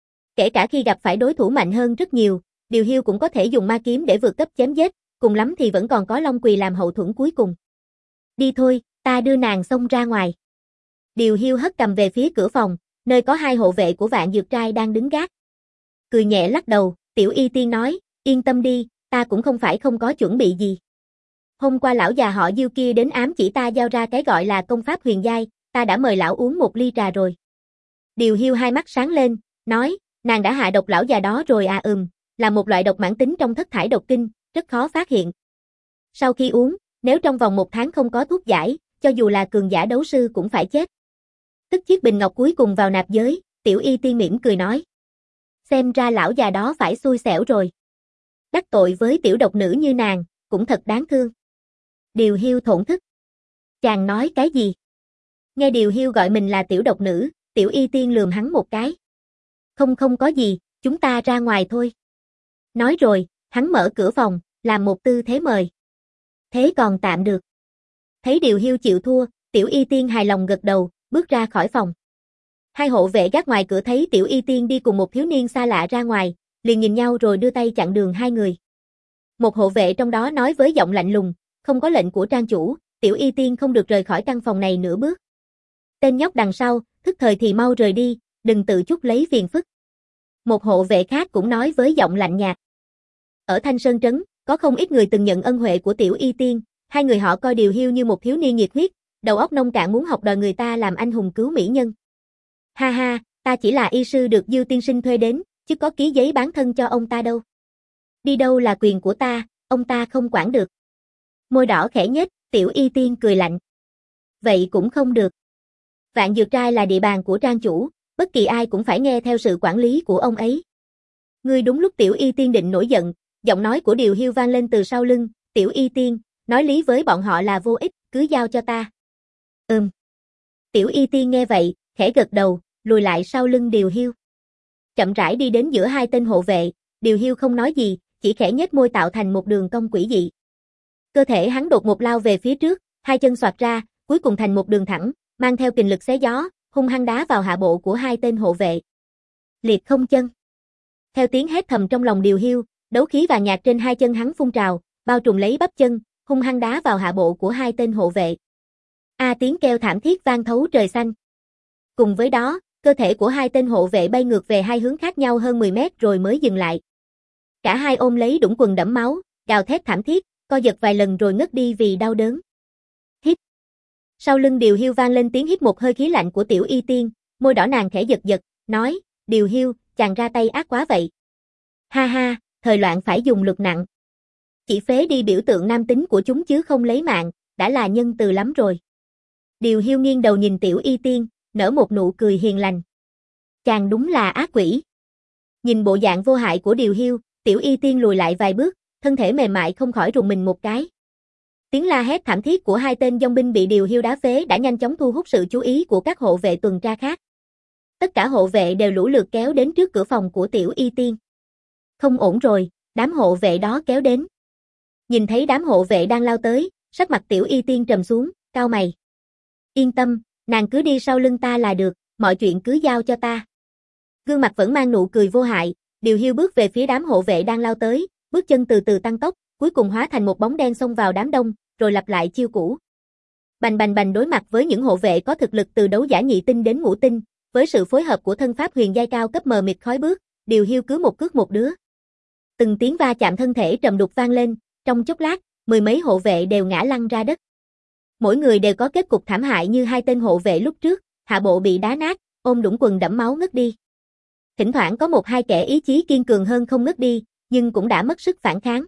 Kể cả khi gặp phải đối thủ mạnh hơn rất nhiều, Điều Hiu cũng có thể dùng ma kiếm để vượt cấp chém giết, cùng lắm thì vẫn còn có Long Quỳ làm hậu thuẫn cuối cùng. Đi thôi, ta đưa nàng xông ra ngoài. Điều Hiu hất cầm về phía cửa phòng, nơi có hai hộ vệ của Vạn Dược Trai đang đứng gác. Cười nhẹ lắc đầu, Tiểu Y Tiên nói, yên tâm đi, ta cũng không phải không có chuẩn bị gì. Hôm qua lão già họ Diêu kia đến ám chỉ ta giao ra cái gọi là công pháp huyền giai, ta đã mời lão uống một ly trà rồi. Điều Hiu hai mắt sáng lên, nói, nàng đã hạ độc lão già đó rồi à ừm, là một loại độc mãn tính trong thất thải độc kinh, rất khó phát hiện. Sau khi uống, nếu trong vòng một tháng không có thuốc giải, cho dù là cường giả đấu sư cũng phải chết. Tức chiếc bình ngọc cuối cùng vào nạp giới, Tiểu Y Tiên mỉm cười nói. Xem ra lão già đó phải xui xẻo rồi. Đắc tội với tiểu độc nữ như nàng, cũng thật đáng thương. Điều Hiu thổn thức. Chàng nói cái gì? Nghe Điều Hiu gọi mình là tiểu độc nữ, Tiểu Y Tiên lườm hắn một cái. Không không có gì, chúng ta ra ngoài thôi. Nói rồi, hắn mở cửa phòng, làm một tư thế mời. Thế còn tạm được. Thấy Điều Hiu chịu thua, Tiểu Y Tiên hài lòng gật đầu, bước ra khỏi phòng. Hai hộ vệ gác ngoài cửa thấy Tiểu Y Tiên đi cùng một thiếu niên xa lạ ra ngoài, liền nhìn nhau rồi đưa tay chặn đường hai người. Một hộ vệ trong đó nói với giọng lạnh lùng, không có lệnh của trang chủ, Tiểu Y Tiên không được rời khỏi căn phòng này nửa bước. Tên nhóc đằng sau, thức thời thì mau rời đi, đừng tự chuốc lấy phiền phức. Một hộ vệ khác cũng nói với giọng lạnh nhạt. Ở Thanh Sơn Trấn, có không ít người từng nhận ân huệ của Tiểu Y Tiên, hai người họ coi Điều Hiu như một thiếu niên nhiệt huyết, đầu óc nông cạn muốn học đòi người ta làm anh hùng cứu mỹ nhân. Ha ha, ta chỉ là y sư được Diêu tiên sinh thuê đến, chứ có ký giấy bán thân cho ông ta đâu. Đi đâu là quyền của ta, ông ta không quản được. Môi đỏ khẽ nhếch, Tiểu Y Tiên cười lạnh. Vậy cũng không được. Vạn Dược Trai là địa bàn của trang chủ, bất kỳ ai cũng phải nghe theo sự quản lý của ông ấy. Ngươi đúng lúc Tiểu Y Tiên định nổi giận, giọng nói của Điều Hiu vang lên từ sau lưng, Tiểu Y Tiên, nói lý với bọn họ là vô ích, cứ giao cho ta. Ừm. Tiểu Y Tiên nghe vậy, khẽ gật đầu, lùi lại sau lưng Điều Hiu. chậm rãi đi đến giữa hai tên hộ vệ, Điều Hiu không nói gì, chỉ khẽ nhếch môi tạo thành một đường cong quỷ dị. Cơ thể hắn đột một lao về phía trước, hai chân xoạc ra, cuối cùng thành một đường thẳng, mang theo kình lực xé gió, hung hăng đá vào hạ bộ của hai tên hộ vệ. Liệt không chân. Theo tiếng hét thầm trong lòng Điều Hiu, đấu khí vàng nhạt trên hai chân hắn phun trào, bao trùm lấy bắp chân, hung hăng đá vào hạ bộ của hai tên hộ vệ. A tiếng kêu thảm thiết vang thấu trời xanh. Cùng với đó, cơ thể của hai tên hộ vệ bay ngược về hai hướng khác nhau hơn mười mét rồi mới dừng lại. Cả hai ôm lấy đũng quần đẫm máu, gào thét thảm thiết, co giật vài lần rồi ngất đi vì đau đớn. Hít. Sau lưng Điều Hiu vang lên tiếng hít một hơi khí lạnh của Tiểu Y Tiên, môi đỏ nàng khẽ giật giật, nói, Điều Hiu, chàng ra tay ác quá vậy. Ha ha, thời loạn phải dùng lực nặng. Chỉ phế đi biểu tượng nam tính của chúng chứ không lấy mạng, đã là nhân từ lắm rồi. Điều Hiu nghiêng đầu nhìn Tiểu Y Tiên, nở một nụ cười hiền lành. Chàng đúng là ác quỷ. Nhìn bộ dạng vô hại của Điều Hiu, Tiểu Y Tiên lùi lại vài bước, thân thể mềm mại không khỏi rùng mình một cái. Tiếng la hét thảm thiết của hai tên dong binh bị Điều Hiu đá phế đã nhanh chóng thu hút sự chú ý của các hộ vệ tuần tra khác. Tất cả hộ vệ đều lũ lượt kéo đến trước cửa phòng của Tiểu Y Tiên. Không ổn rồi, đám hộ vệ đó kéo đến. Nhìn thấy đám hộ vệ đang lao tới, sắc mặt Tiểu Y Tiên trầm xuống, cau mày. Yên tâm, nàng cứ đi sau lưng ta là được, mọi chuyện cứ giao cho ta. Gương mặt vẫn mang nụ cười vô hại, Điều Hiu bước về phía đám hộ vệ đang lao tới, bước chân từ từ tăng tốc, cuối cùng hóa thành một bóng đen xông vào đám đông, rồi lặp lại chiêu cũ. Bành bành bành đối mặt với những hộ vệ có thực lực từ đấu giả nhị tinh đến ngũ tinh, với sự phối hợp của thân pháp huyền giai cao cấp mờ mịt khói bước, Điều Hiu cứ một cước một đứa. Từng tiếng va chạm thân thể trầm đục vang lên, trong chốc lát, mười mấy hộ vệ đều ngã lăn ra đất. Mỗi người đều có kết cục thảm hại như hai tên hộ vệ lúc trước, hạ bộ bị đá nát, ôm đũng quần đẫm máu ngất đi. Thỉnh thoảng có một hai kẻ ý chí kiên cường hơn không ngất đi, nhưng cũng đã mất sức phản kháng.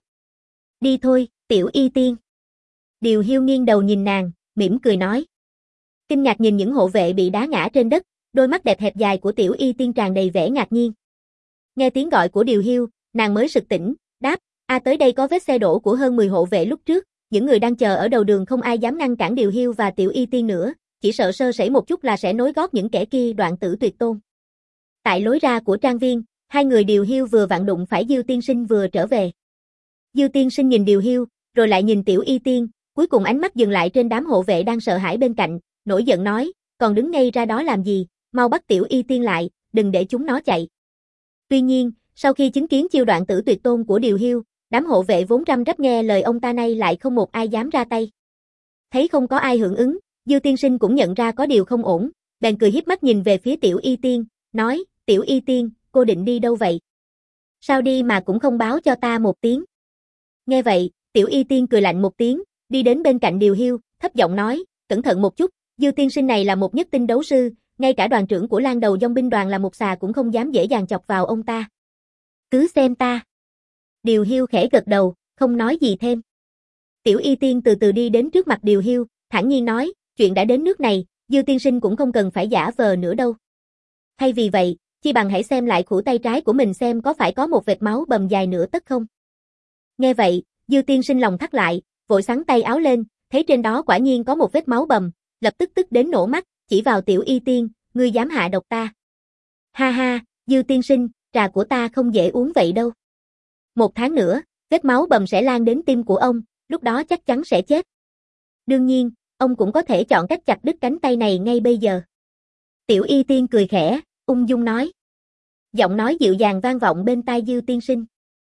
Đi thôi, Tiểu Y Tiên. Điều Hiu nghiêng đầu nhìn nàng, mỉm cười nói. Kinh ngạc nhìn những hộ vệ bị đá ngã trên đất, đôi mắt đẹp hẹp dài của Tiểu Y Tiên tràn đầy vẻ ngạc nhiên. Nghe tiếng gọi của Điều Hiu, nàng mới sực tỉnh, đáp, a tới đây có vết xe đổ của hơn mười hộ vệ lúc trước, những người đang chờ ở đầu đường không ai dám ngăn cản Điều Hiu và Tiểu Y Tiên nữa, chỉ sợ sơ sẩy một chút là sẽ nối gót những kẻ kia đoạn tử tuyệt tôn. Tại lối ra của trang viên, hai người Điều Hiu vừa vặn đụng phải Diêu tiên sinh vừa trở về. Diêu tiên sinh nhìn Điều Hiu, rồi lại nhìn Tiểu Y Tiên, cuối cùng ánh mắt dừng lại trên đám hộ vệ đang sợ hãi bên cạnh, nổi giận nói, còn đứng ngay ra đó làm gì, mau bắt Tiểu Y Tiên lại, đừng để chúng nó chạy. Tuy nhiên, sau khi chứng kiến chiêu đoạn tử tuyệt tôn của Điều Hiu, đám hộ vệ vốn răm rắp nghe lời ông ta nay lại không một ai dám ra tay. Thấy không có ai hưởng ứng, Diêu tiên sinh cũng nhận ra có điều không ổn, bèn cười híp mắt nhìn về phía Tiểu Y Tiên, nói, Tiểu Y Tiên, cô định đi đâu vậy? Sao đi mà cũng không báo cho ta một tiếng? Nghe vậy, Tiểu Y Tiên cười lạnh một tiếng, đi đến bên cạnh Điều Hiu, thấp giọng nói, cẩn thận một chút, Diêu tiên sinh này là một nhất tinh đấu sư, ngay cả đoàn trưởng của Lan Đầu Dòng binh đoàn là một xà cũng không dám dễ dàng chọc vào ông ta. Cứ xem ta. Điều Hiu khẽ gật đầu, không nói gì thêm. Tiểu Y Tiên từ từ đi đến trước mặt Điều Hiu, thản nhiên nói, chuyện đã đến nước này, Diêu tiên sinh cũng không cần phải giả vờ nữa đâu. Thay vì vậy, chi bằng hãy xem lại khuỷu tay trái của mình xem có phải có một vệt máu bầm dài nửa tấc không. Nghe vậy, Diêu tiên sinh lòng thắt lại, vội xắn tay áo lên, thấy trên đó quả nhiên có một vết máu bầm, lập tức tức đến nổ mắt, chỉ vào Tiểu Y Tiên, ngươi dám hạ độc ta. Ha ha, Diêu tiên sinh, trà của ta không dễ uống vậy đâu. Một tháng nữa, vết máu bầm sẽ lan đến tim của ông, lúc đó chắc chắn sẽ chết. Đương nhiên, ông cũng có thể chọn cách chặt đứt cánh tay này ngay bây giờ. Tiểu Y Tiên cười khẽ, ung dung nói. Giọng nói dịu dàng vang vọng bên tai Diêu tiên sinh.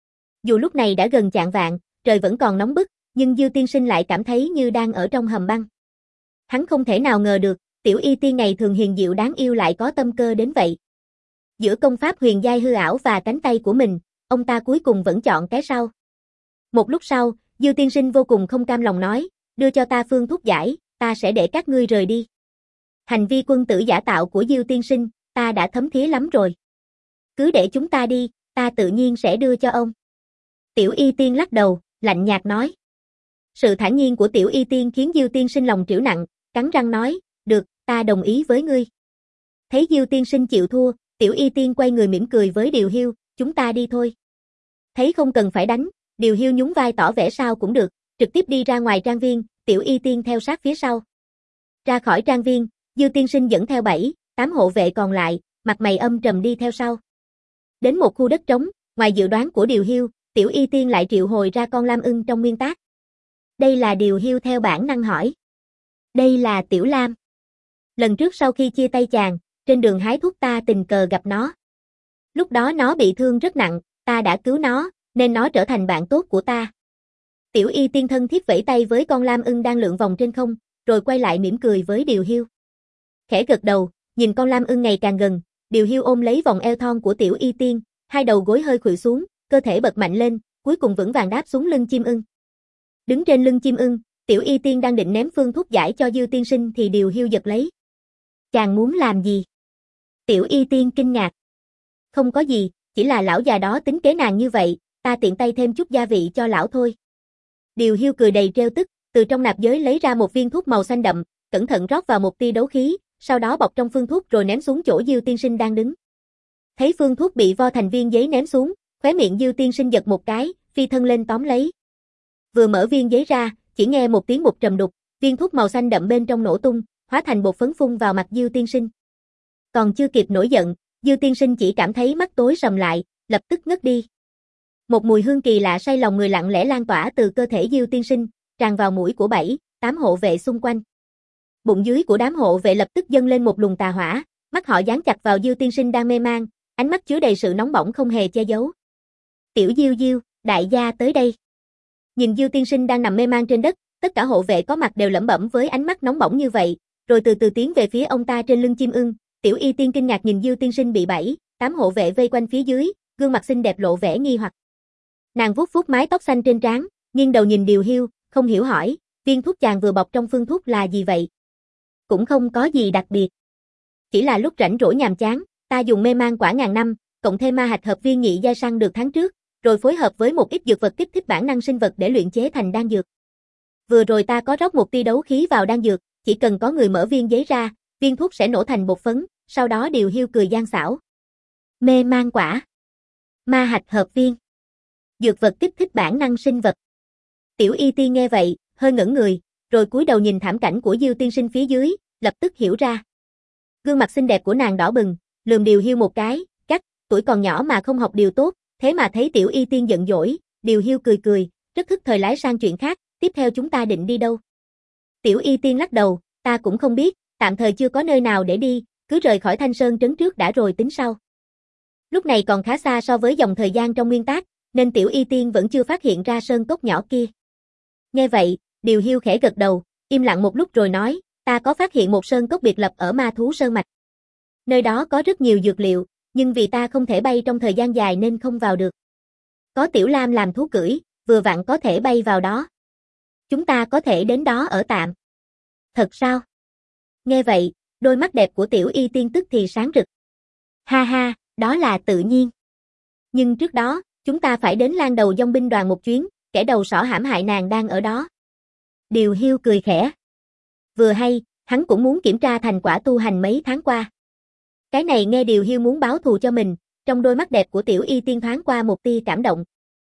Dù lúc này đã gần chạng vạng, trời vẫn còn nóng bức, nhưng Diêu tiên sinh lại cảm thấy như đang ở trong hầm băng. Hắn không thể nào ngờ được, Tiểu Y Tiên ngày thường hiền dịu đáng yêu lại có tâm cơ đến vậy. Giữa công pháp huyền giai hư ảo và cánh tay của mình, ông ta cuối cùng vẫn chọn cái sau. Một lúc sau, Diêu tiên sinh vô cùng không cam lòng nói, đưa cho ta phương thuốc giải, ta sẽ để các ngươi rời đi. Hành vi quân tử giả tạo của Diêu tiên sinh, ta đã thấm thía lắm rồi. Cứ để chúng ta đi, ta tự nhiên sẽ đưa cho ông. Tiểu Y Tiên lắc đầu, lạnh nhạt nói. Sự thản nhiên của Tiểu Y Tiên khiến Diêu tiên sinh lòng trĩu nặng, cắn răng nói, được, ta đồng ý với ngươi. Thấy Diêu tiên sinh chịu thua, Tiểu Y Tiên quay người mỉm cười với Điều Hiu, chúng ta đi thôi. Thấy không cần phải đánh, Điều Hiu nhún vai tỏ vẻ sao cũng được, trực tiếp đi ra ngoài trang viên, Tiểu Y Tiên theo sát phía sau. Ra khỏi trang viên, Diêu tiên sinh dẫn theo bảy, tám hộ vệ còn lại, mặt mày âm trầm đi theo sau. Đến một khu đất trống, ngoài dự đoán của Điều Hiu, Tiểu Y Tiên lại triệu hồi ra con lam ưng trong nguyên tác. Đây là Điều Hiu theo bản năng hỏi. Đây là Tiểu Lam. Lần trước sau khi chia tay chàng, trên đường hái thuốc ta tình cờ gặp nó. Lúc đó nó bị thương rất nặng, ta đã cứu nó, nên nó trở thành bạn tốt của ta. Tiểu Y Tiên thân thiết vẫy tay với con lam ưng đang lượn vòng trên không, rồi quay lại mỉm cười với Điều Hiu. Khẽ gật đầu, nhìn con lam ưng ngày càng gần, Điều Hiu ôm lấy vòng eo thon của Tiểu Y Tiên, hai đầu gối hơi khuỵu xuống, cơ thể bật mạnh lên, cuối cùng vững vàng đáp xuống lưng chim ưng. Đứng trên lưng chim ưng, Tiểu Y Tiên đang định ném phương thuốc giải cho Diêu tiên sinh thì Điều Hiu giật lấy. Chàng muốn làm gì? Tiểu Y Tiên kinh ngạc. Không có gì, chỉ là lão già đó tính kế nàng như vậy, ta tiện tay thêm chút gia vị cho lão thôi. Điều Hiu cười đầy trêu tức, từ trong nạp giới lấy ra một viên thuốc màu xanh đậm, cẩn thận rót vào một tia đấu khí, sau đó bọc trong phương thuốc rồi ném xuống chỗ Diêu tiên sinh đang đứng. Thấy phương thuốc bị vo thành viên giấy ném xuống, khóe miệng Diêu tiên sinh giật một cái, phi thân lên tóm lấy. Vừa mở viên giấy ra, chỉ nghe một tiếng bụp trầm đục, viên thuốc màu xanh đậm bên trong nổ tung, hóa thành bột phấn phun vào mặt Diêu tiên sinh. Còn chưa kịp nổi giận, Diêu tiên sinh chỉ cảm thấy mắt tối sầm lại, lập tức ngất đi. Một mùi hương kỳ lạ say lòng người lặng lẽ lan tỏa từ cơ thể Diêu tiên sinh, tràn vào mũi của bảy, tám hộ vệ xung quanh. Bụng dưới của đám hộ vệ lập tức dâng lên một luồng tà hỏa, mắt họ dán chặt vào Diêu tiên sinh đang mê man, ánh mắt chứa đầy sự nóng bỏng không hề che giấu. Tiểu Diêu Diêu, đại gia tới đây. Nhìn Diêu tiên sinh đang nằm mê man trên đất, tất cả hộ vệ có mặt đều lẩm bẩm với ánh mắt nóng bỏng như vậy, rồi từ từ tiến về phía ông ta trên lưng chim ưng. Tiểu Y Tiên kinh ngạc nhìn Diêu tiên sinh bị bảy, tám hộ vệ vây quanh phía dưới, gương mặt xinh đẹp lộ vẻ nghi hoặc. Nàng vuốt vuốt mái tóc xanh trên trán, nghiêng đầu nhìn Điều Hiu, không hiểu hỏi, viên thuốc chàng vừa bọc trong phương thuốc là gì vậy? Cũng không có gì đặc biệt. Chỉ là lúc rảnh rỗi nhàm chán, ta dùng mê man quả ngàn năm, cộng thêm ma hạch hợp viên nhị giai săn được tháng trước, rồi phối hợp với một ít dược vật kích thích bản năng sinh vật để luyện chế thành đan dược. Vừa rồi ta có rót một tia đấu khí vào đan dược, chỉ cần có người mở viên giấy ra, viên thuốc sẽ nổ thành bột phấn, sau đó Điều Hiu cười gian xảo. Mê man quả, ma hạch hợp viên, dược vật kích thích bản năng sinh vật. Tiểu Y Tiên nghe vậy, hơi ngẩn người, rồi cúi đầu nhìn thảm cảnh của Diêu tiên sinh phía dưới, lập tức hiểu ra. Gương mặt xinh đẹp của nàng đỏ bừng, lườm Điều Hiu một cái, cắt, tuổi còn nhỏ mà không học điều tốt, thế mà thấy Tiểu Y Tiên giận dỗi, Điều Hiu cười cười, rất thức thời lái sang chuyện khác, tiếp theo chúng ta định đi đâu? Tiểu Y Tiên lắc đầu, ta cũng không biết, tạm thời chưa có nơi nào để đi, cứ rời khỏi Thanh Sơn trấn trước đã rồi tính sau. Lúc này còn khá xa so với dòng thời gian trong nguyên tác, nên Tiểu Y Tiên vẫn chưa phát hiện ra sơn cốc nhỏ kia. Nghe vậy, Điều Hiu khẽ gật đầu, im lặng một lúc rồi nói, ta có phát hiện một sơn cốc biệt lập ở Ma Thú Sơn Mạch. Nơi đó có rất nhiều dược liệu, nhưng vì ta không thể bay trong thời gian dài nên không vào được. Có Tiểu Lam làm thú cưỡi, vừa vặn có thể bay vào đó. Chúng ta có thể đến đó ở tạm. Thật sao? Nghe vậy, đôi mắt đẹp của Tiểu Y Tiên tức thì sáng rực. Ha ha, đó là tự nhiên. Nhưng trước đó, chúng ta phải đến Lan Đầu Dòng binh đoàn một chuyến, kẻ đầu sỏ hãm hại nàng đang ở đó. Điều Hiu cười khẽ. Vừa hay, hắn cũng muốn kiểm tra thành quả tu hành mấy tháng qua. Cái này nghe Điều Hiu muốn báo thù cho mình, trong đôi mắt đẹp của Tiểu Y Tiên thoáng qua một tia cảm động.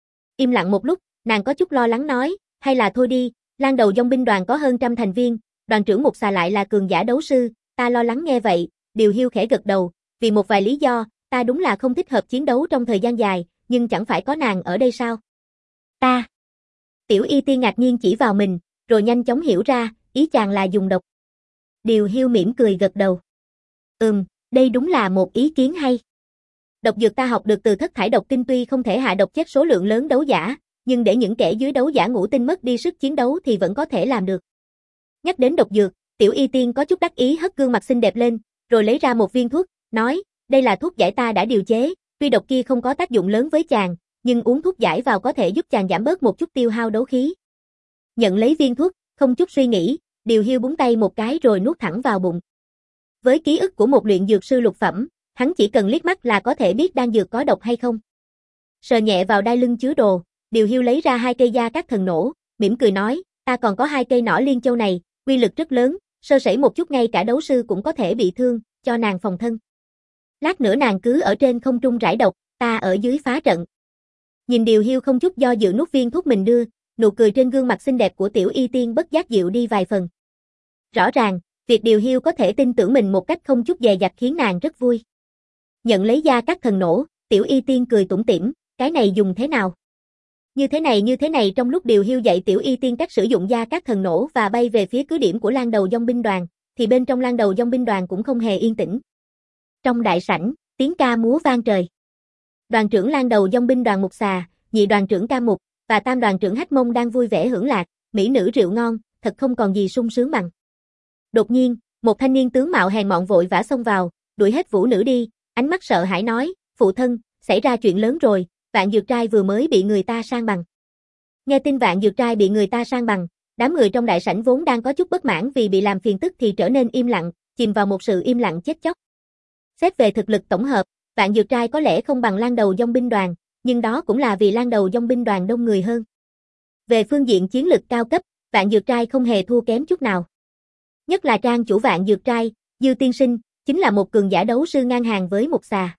Im lặng một lúc, nàng có chút lo lắng nói, hay là thôi đi, Lan Đầu Dòng binh đoàn có hơn trăm thành viên, đoàn trưởng Mục Xà lại là cường giả đấu sư, ta lo lắng nghe vậy, Điều Hiu khẽ gật đầu, vì một vài lý do, ta đúng là không thích hợp chiến đấu trong thời gian dài, nhưng chẳng phải có nàng ở đây sao? Ta. Tiểu Y Tiên ngạc nhiên chỉ vào mình, rồi nhanh chóng hiểu ra, ý chàng là dùng độc. Điều Hiu mỉm cười gật đầu. Ừm, đây đúng là một ý kiến hay. Độc dược ta học được từ Thất Thải Độc Kinh tuy không thể hạ độc chết số lượng lớn đấu giả, nhưng để những kẻ dưới đấu giả ngũ tinh mất đi sức chiến đấu thì vẫn có thể làm được. Nhắc đến độc dược, Tiểu Y Tiên có chút đắc ý hất gương mặt xinh đẹp lên, rồi lấy ra một viên thuốc, nói, đây là thuốc giải ta đã điều chế, tuy độc kia không có tác dụng lớn với chàng, nhưng uống thuốc giải vào có thể giúp chàng giảm bớt một chút tiêu hao đấu khí. Nhận lấy viên thuốc, không chút suy nghĩ, Điều Hiu búng tay một cái rồi nuốt thẳng vào bụng. Với ký ức của một luyện dược sư lục phẩm, hắn chỉ cần liếc mắt là có thể biết đan dược có độc hay không. Sờ nhẹ vào đai lưng chứa đồ, Điều Hiu lấy ra hai cây gia cát thần nổ, mỉm cười nói, ta còn có hai cây nỏ liên châu này, uy lực rất lớn, sơ sẩy một chút ngay cả đấu sư cũng có thể bị thương, cho nàng phòng thân. Lát nữa nàng cứ ở trên không trung rải độc, ta ở dưới phá trận. Nhìn Điều Hiu không chút do dự nuốt viên thuốc mình đưa, nụ cười trên gương mặt xinh đẹp của Tiểu Y Tiên bất giác dịu đi vài phần. Rõ ràng, việc Điều Hiu có thể tin tưởng mình một cách không chút dè dặt khiến nàng rất vui. Nhận lấy gia cát thần nổ, Tiểu Y Tiên cười tủm tỉm, cái này dùng thế nào? Như thế này như thế này trong lúc Điều Hiêu dạy Tiểu Y Tiên cách sử dụng gia các thần nổ và bay về phía cứ điểm của Lang Đầu Dòng binh đoàn, thì bên trong Lang Đầu Dòng binh đoàn cũng không hề yên tĩnh. Trong đại sảnh, tiếng ca múa vang trời. Đoàn trưởng Lang Đầu Dòng binh đoàn Mục Xà, nhị đoàn trưởng Ca Mục và tam đoàn trưởng Hách Mông đang vui vẻ hưởng lạc, mỹ nữ rượu ngon, thật không còn gì sung sướng bằng. Đột nhiên, một thanh niên tướng mạo hèn mọn vội vã xông vào, đuổi hết vũ nữ đi, ánh mắt sợ hãi nói, phụ thân, xảy ra chuyện lớn rồi, Vạn Dược Trai vừa mới bị người ta sang bằng. Nghe tin Vạn Dược Trai bị người ta sang bằng, đám người trong đại sảnh vốn đang có chút bất mãn vì bị làm phiền tức thì trở nên im lặng, chìm vào một sự im lặng chết chóc. Xét về thực lực tổng hợp, Vạn Dược Trai có lẽ không bằng Lang Đầu Dòng binh đoàn, nhưng đó cũng là vì Lang Đầu Dòng binh đoàn đông người hơn. Về phương diện chiến lực cao cấp, Vạn Dược Trai không hề thua kém chút nào. Nhất là trang chủ Vạn Dược Trai, Dư Tiên Sinh, chính là một cường giả đấu sư ngang hàng với Mục Xà.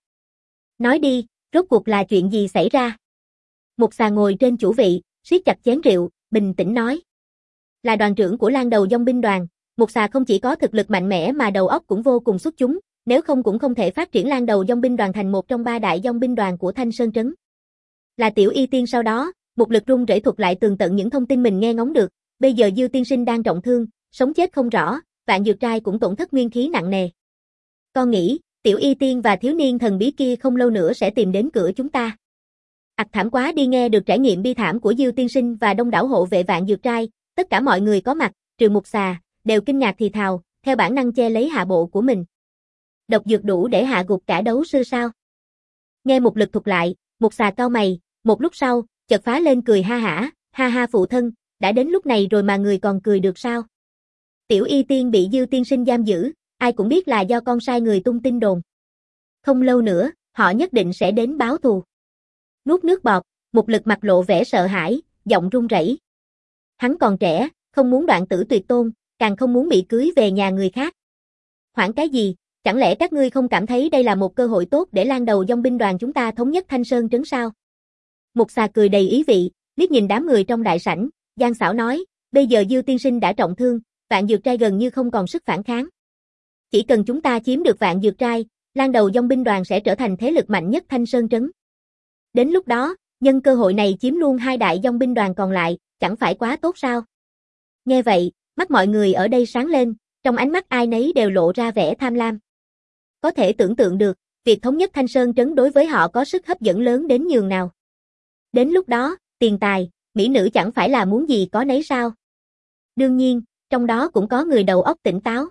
Nói đi, rốt cuộc là chuyện gì xảy ra? Mục Xà ngồi trên chủ vị, siết chặt chén rượu, bình tĩnh nói. Là đoàn trưởng của Lang Đầu Dòng binh đoàn, Mục Xà không chỉ có thực lực mạnh mẽ mà đầu óc cũng vô cùng xuất chúng, nếu không cũng không thể phát triển Lang Đầu Dòng binh đoàn thành một trong ba đại dòng binh đoàn của Thanh Sơn Trấn. Là Tiểu Y Tiên sau đó, một lực rung rẩy thuật lại tường tận những thông tin mình nghe ngóng được, bây giờ Dư Tiên Sinh đang trọng thương, sống chết không rõ, Vạn Dược Trai cũng tổn thất nguyên khí nặng nề. Con nghĩ, Tiểu Y Tiên và thiếu niên thần bí kia không lâu nữa sẽ tìm đến cửa chúng ta. Ặc thảm quá đi. Nghe được trải nghiệm bi thảm của Dư Tiên Sinh và đông đảo hộ vệ Vạn Dược Trai, tất cả mọi người có mặt, trừ Mục Xà, đều kinh ngạc thì thào, theo bản năng che lấy hạ bộ của mình. Độc dược đủ để hạ gục cả đấu sư sao? Nghe một lực thuật lại, Mục Xà cau mày, một lúc sau, chợt phá lên cười ha hả, ha ha phụ thân, đã đến lúc này rồi mà người còn cười được sao? Tiểu Y Tiên bị Dư Tiên Sinh giam giữ, ai cũng biết là do con sai người tung tin đồn. Không lâu nữa, họ nhất định sẽ đến báo thù. Nuốt nước bọt, một lực mặt lộ vẻ sợ hãi, giọng run rẩy. Hắn còn trẻ, không muốn đoạn tử tuyệt tôn, càng không muốn bị cưới về nhà người khác. Hoảng cái gì, chẳng lẽ các ngươi không cảm thấy đây là một cơ hội tốt để Lang Đầu Dòng binh đoàn chúng ta thống nhất Thanh Sơn Trấn sao? Mục Xà cười đầy ý vị, liếc nhìn đám người trong đại sảnh, gian xảo nói, bây giờ Dư Tiên Sinh đã trọng thương, Vạn Dược Trai gần như không còn sức phản kháng. Chỉ cần chúng ta chiếm được Vạn Dược Trai, Lang Đầu Dòng binh đoàn sẽ trở thành thế lực mạnh nhất Thanh Sơn Trấn. Đến lúc đó, nhân cơ hội này chiếm luôn hai đại dòng binh đoàn còn lại, chẳng phải quá tốt sao? Nghe vậy, mắt mọi người ở đây sáng lên, trong ánh mắt ai nấy đều lộ ra vẻ tham lam. Có thể tưởng tượng được, việc thống nhất Thanh Sơn Trấn đối với họ có sức hấp dẫn lớn đến nhường nào. Đến lúc đó, tiền tài, mỹ nữ chẳng phải là muốn gì có nấy sao? Đương nhiên, trong đó cũng có người đầu óc tỉnh táo.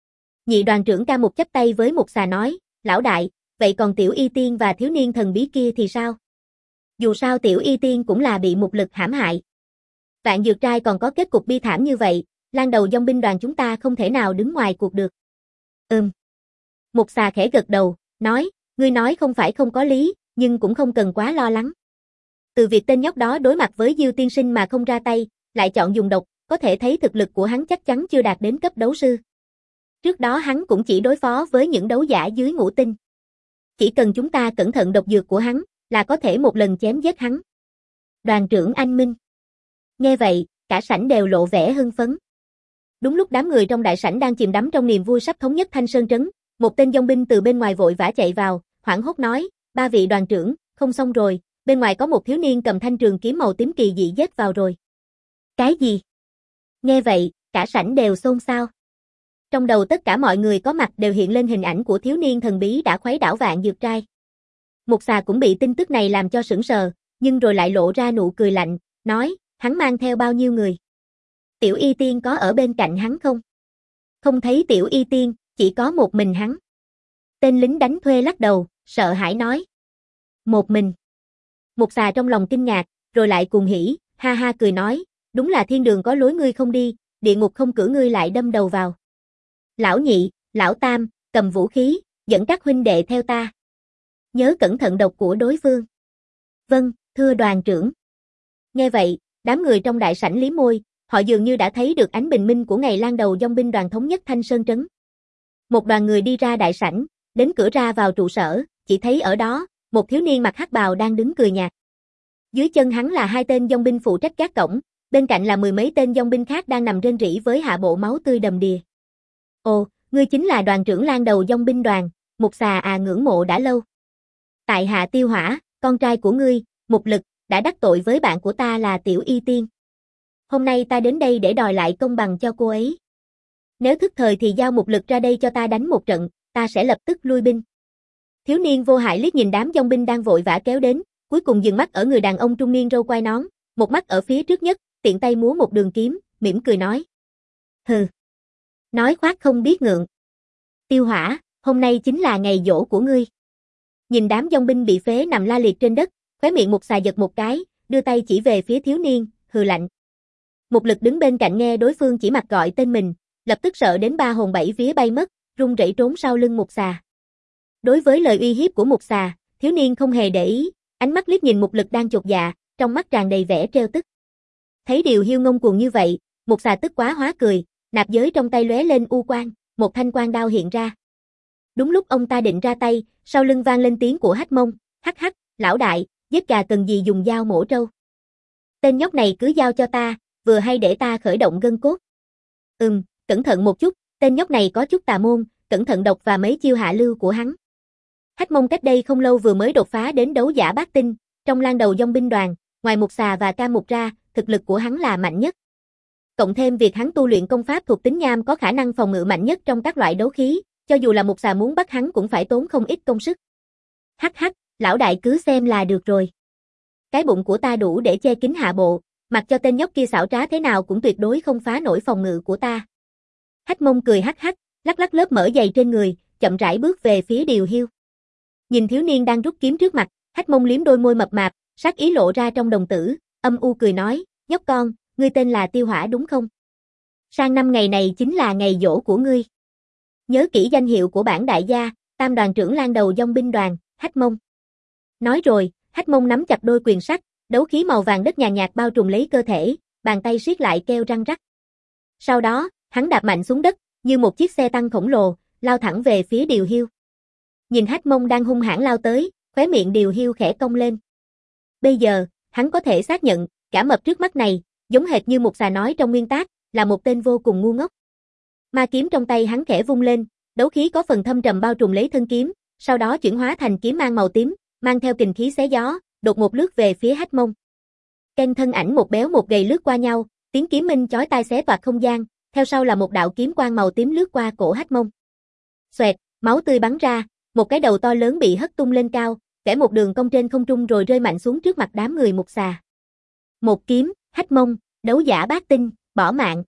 Nhị đoàn trưởng Ca Mục chắp tay với Mục Xà nói, lão đại, vậy còn Tiểu Y Tiên và thiếu niên thần bí kia thì sao? Dù sao Tiểu Y Tiên cũng là bị một lực hãm hại. Vạn Dược Trai còn có kết cục bi thảm như vậy, Lang Đầu Dòng binh đoàn chúng ta không thể nào đứng ngoài cuộc được. Ừm. Mục Xà khẽ gật đầu, nói, ngươi nói không phải không có lý, nhưng cũng không cần quá lo lắng. Từ việc tên nhóc đó đối mặt với Dư Tiên Sinh mà không ra tay, lại chọn dùng độc, có thể thấy thực lực của hắn chắc chắn chưa đạt đến cấp đấu sư. Trước đó hắn cũng chỉ đối phó với những đấu giả dưới ngũ tinh. Chỉ cần chúng ta cẩn thận độc dược của hắn, là có thể một lần chém giết hắn. Đoàn trưởng Anh Minh. Nghe vậy, cả sảnh đều lộ vẻ hưng phấn. Đúng lúc đám người trong đại sảnh đang chìm đắm trong niềm vui sắp thống nhất Thanh Sơn Trấn, một tên dòng binh từ bên ngoài vội vã chạy vào, hoảng hốt nói, ba vị đoàn trưởng, không xong rồi, bên ngoài có một thiếu niên cầm thanh trường kiếm màu tím kỳ dị giết vào rồi. Cái gì? Nghe vậy, cả sảnh đều xôn xao. Trong đầu tất cả mọi người có mặt đều hiện lên hình ảnh của thiếu niên thần bí đã khuấy đảo Vạn Dược Trai. Mục Xà cũng bị tin tức này làm cho sững sờ, nhưng rồi lại lộ ra nụ cười lạnh, nói, hắn mang theo bao nhiêu người? Tiểu Y Tiên có ở bên cạnh hắn không? Không thấy Tiểu Y Tiên, chỉ có một mình hắn. Tên lính đánh thuê lắc đầu, sợ hãi nói. Một mình. Mục Xà trong lòng kinh ngạc, rồi lại cuồng hỉ, ha ha cười nói, đúng là thiên đường có lối ngươi không đi, địa ngục không cửa ngươi lại đâm đầu vào. Lão nhị, lão tam, cầm vũ khí, dẫn các huynh đệ theo ta. Nhớ cẩn thận độc của đối phương. Vâng, thưa đoàn trưởng. Nghe vậy, đám người trong đại sảnh liếm môi, họ dường như đã thấy được ánh bình minh của ngày Lang Đầu Dòng binh đoàn thống nhất Thanh Sơn Trấn. Một đoàn người đi ra đại sảnh, đến cửa ra vào trụ sở, chỉ thấy ở đó, một thiếu niên mặc hắc bào đang đứng cười nhạt. Dưới chân hắn là hai tên dòng binh phụ trách gác cổng, bên cạnh là mười mấy tên dòng binh khác đang nằm rên rỉ với hạ bộ máu tươi đầm đìa. Ồ, ngươi chính là đoàn trưởng Lang Đầu Dòng binh đoàn, Mục Xà à, ngưỡng mộ đã lâu. Tại hạ Tiêu Hỏa, con trai của ngươi, Mục Lực, đã đắc tội với bạn của ta là Tiểu Y Tiên. Hôm nay ta đến đây để đòi lại công bằng cho cô ấy. Nếu thức thời thì giao Mục Lực ra đây cho ta đánh một trận, ta sẽ lập tức lui binh. Thiếu niên vô hại liếc nhìn đám dòng binh đang vội vã kéo đến, cuối cùng dừng mắt ở người đàn ông trung niên râu quai nón, một mắt ở phía trước nhất, tiện tay múa một đường kiếm, mỉm cười nói. Hừ. Nói khoác không biết ngượng. Tiêu Hỏa, hôm nay chính là ngày giỗ của ngươi. Nhìn đám dòng binh bị phế nằm la liệt trên đất, khóe miệng Mục Xà giật một cái, đưa tay chỉ về phía thiếu niên, hừ lạnh. Mục Lực đứng bên cạnh nghe đối phương chỉ mặt gọi tên mình, lập tức sợ đến ba hồn bảy vía bay mất, run rẩy trốn sau lưng Mục Xà. Đối với lời uy hiếp của Mục Xà, thiếu niên không hề để ý, ánh mắt liếc nhìn Mục Lực đang chột dạ, trong mắt tràn đầy vẻ trêu tức. Thấy điều hiu ngông cuồng như vậy, Mục Xà tức quá hóa cười, nạp giới trong tay lóe lên u quang, một thanh quang đao hiện ra. Đúng lúc ông ta định ra tay, sau lưng vang lên tiếng của Hách Mông, hắc hắc, lão đại, giết gà cần gì dùng dao mổ trâu. Tên nhóc này cứ giao cho ta, vừa hay để ta khởi động gân cốt. Ừm, cẩn thận một chút, tên nhóc này có chút tà môn, cẩn thận độc và mấy chiêu hạ lưu của hắn. Hách Mông cách đây không lâu vừa mới đột phá đến đấu giả bát tinh, trong lang đầu dòng binh đoàn, ngoài Mục Xà và Ca Mục ra, thực lực của hắn là mạnh nhất. Cộng thêm việc hắn tu luyện công pháp thuộc tính nham có khả năng phòng ngự mạnh nhất trong các loại đấu khí, cho dù là Mục Xà muốn bắt hắn cũng phải tốn không ít công sức. Hắc hắc, lão đại cứ xem là được rồi. Cái bụng của ta đủ để che kín hạ bộ, mặc cho tên nhóc kia xảo trá thế nào cũng tuyệt đối không phá nổi phòng ngự của ta. Hách Mông cười hắc hắc, lắc lắc lớp mỡ dày trên người, chậm rãi bước về phía Điều Hiu. Nhìn thiếu niên đang rút kiếm trước mặt, Hách Mông liếm đôi môi mập mạp, sát ý lộ ra trong đồng tử, âm u cười nói, nhóc con, ngươi tên là Tiêu Hỏa đúng không? Sang năm ngày này chính là ngày giỗ của ngươi. Nhớ kỹ danh hiệu của bản đại gia, tam đoàn trưởng lang đầu dòng binh đoàn, Hách Mông. Nói rồi, Hách Mông nắm chặt đôi quyền sắt, đấu khí màu vàng đất nhàn nhạt bao trùm lấy cơ thể, bàn tay siết lại kêu răng rắc. Sau đó, hắn đạp mạnh xuống đất, như một chiếc xe tăng khổng lồ, lao thẳng về phía Điều Hiu. Nhìn Hách Mông đang hung hãn lao tới, khóe miệng Điều Hiu khẽ cong lên. Bây giờ, hắn có thể xác nhận, cả mập trước mắt này, giống hệt như Mục Xà nói trong nguyên tác, là một tên vô cùng ngu ngốc. Ma kiếm trong tay hắn khẽ vung lên, đấu khí có phần thâm trầm bao trùm lấy thân kiếm, sau đó chuyển hóa thành kiếm mang màu tím, mang theo kình khí xé gió, đột ngột lướt về phía Hách Mông. Keng thân ảnh một béo một gầy lướt qua nhau, tiếng kiếm minh chói tai xé toạc không gian, theo sau là một đạo kiếm quang màu tím lướt qua cổ Hách Mông. Xoẹt, máu tươi bắn ra, một cái đầu to lớn bị hất tung lên cao, vẽ một đường cong trên không trung rồi rơi mạnh xuống trước mặt đám người Mục Xà. Một kiếm, Hách Mông, đấu giả bát tinh, bỏ mạng.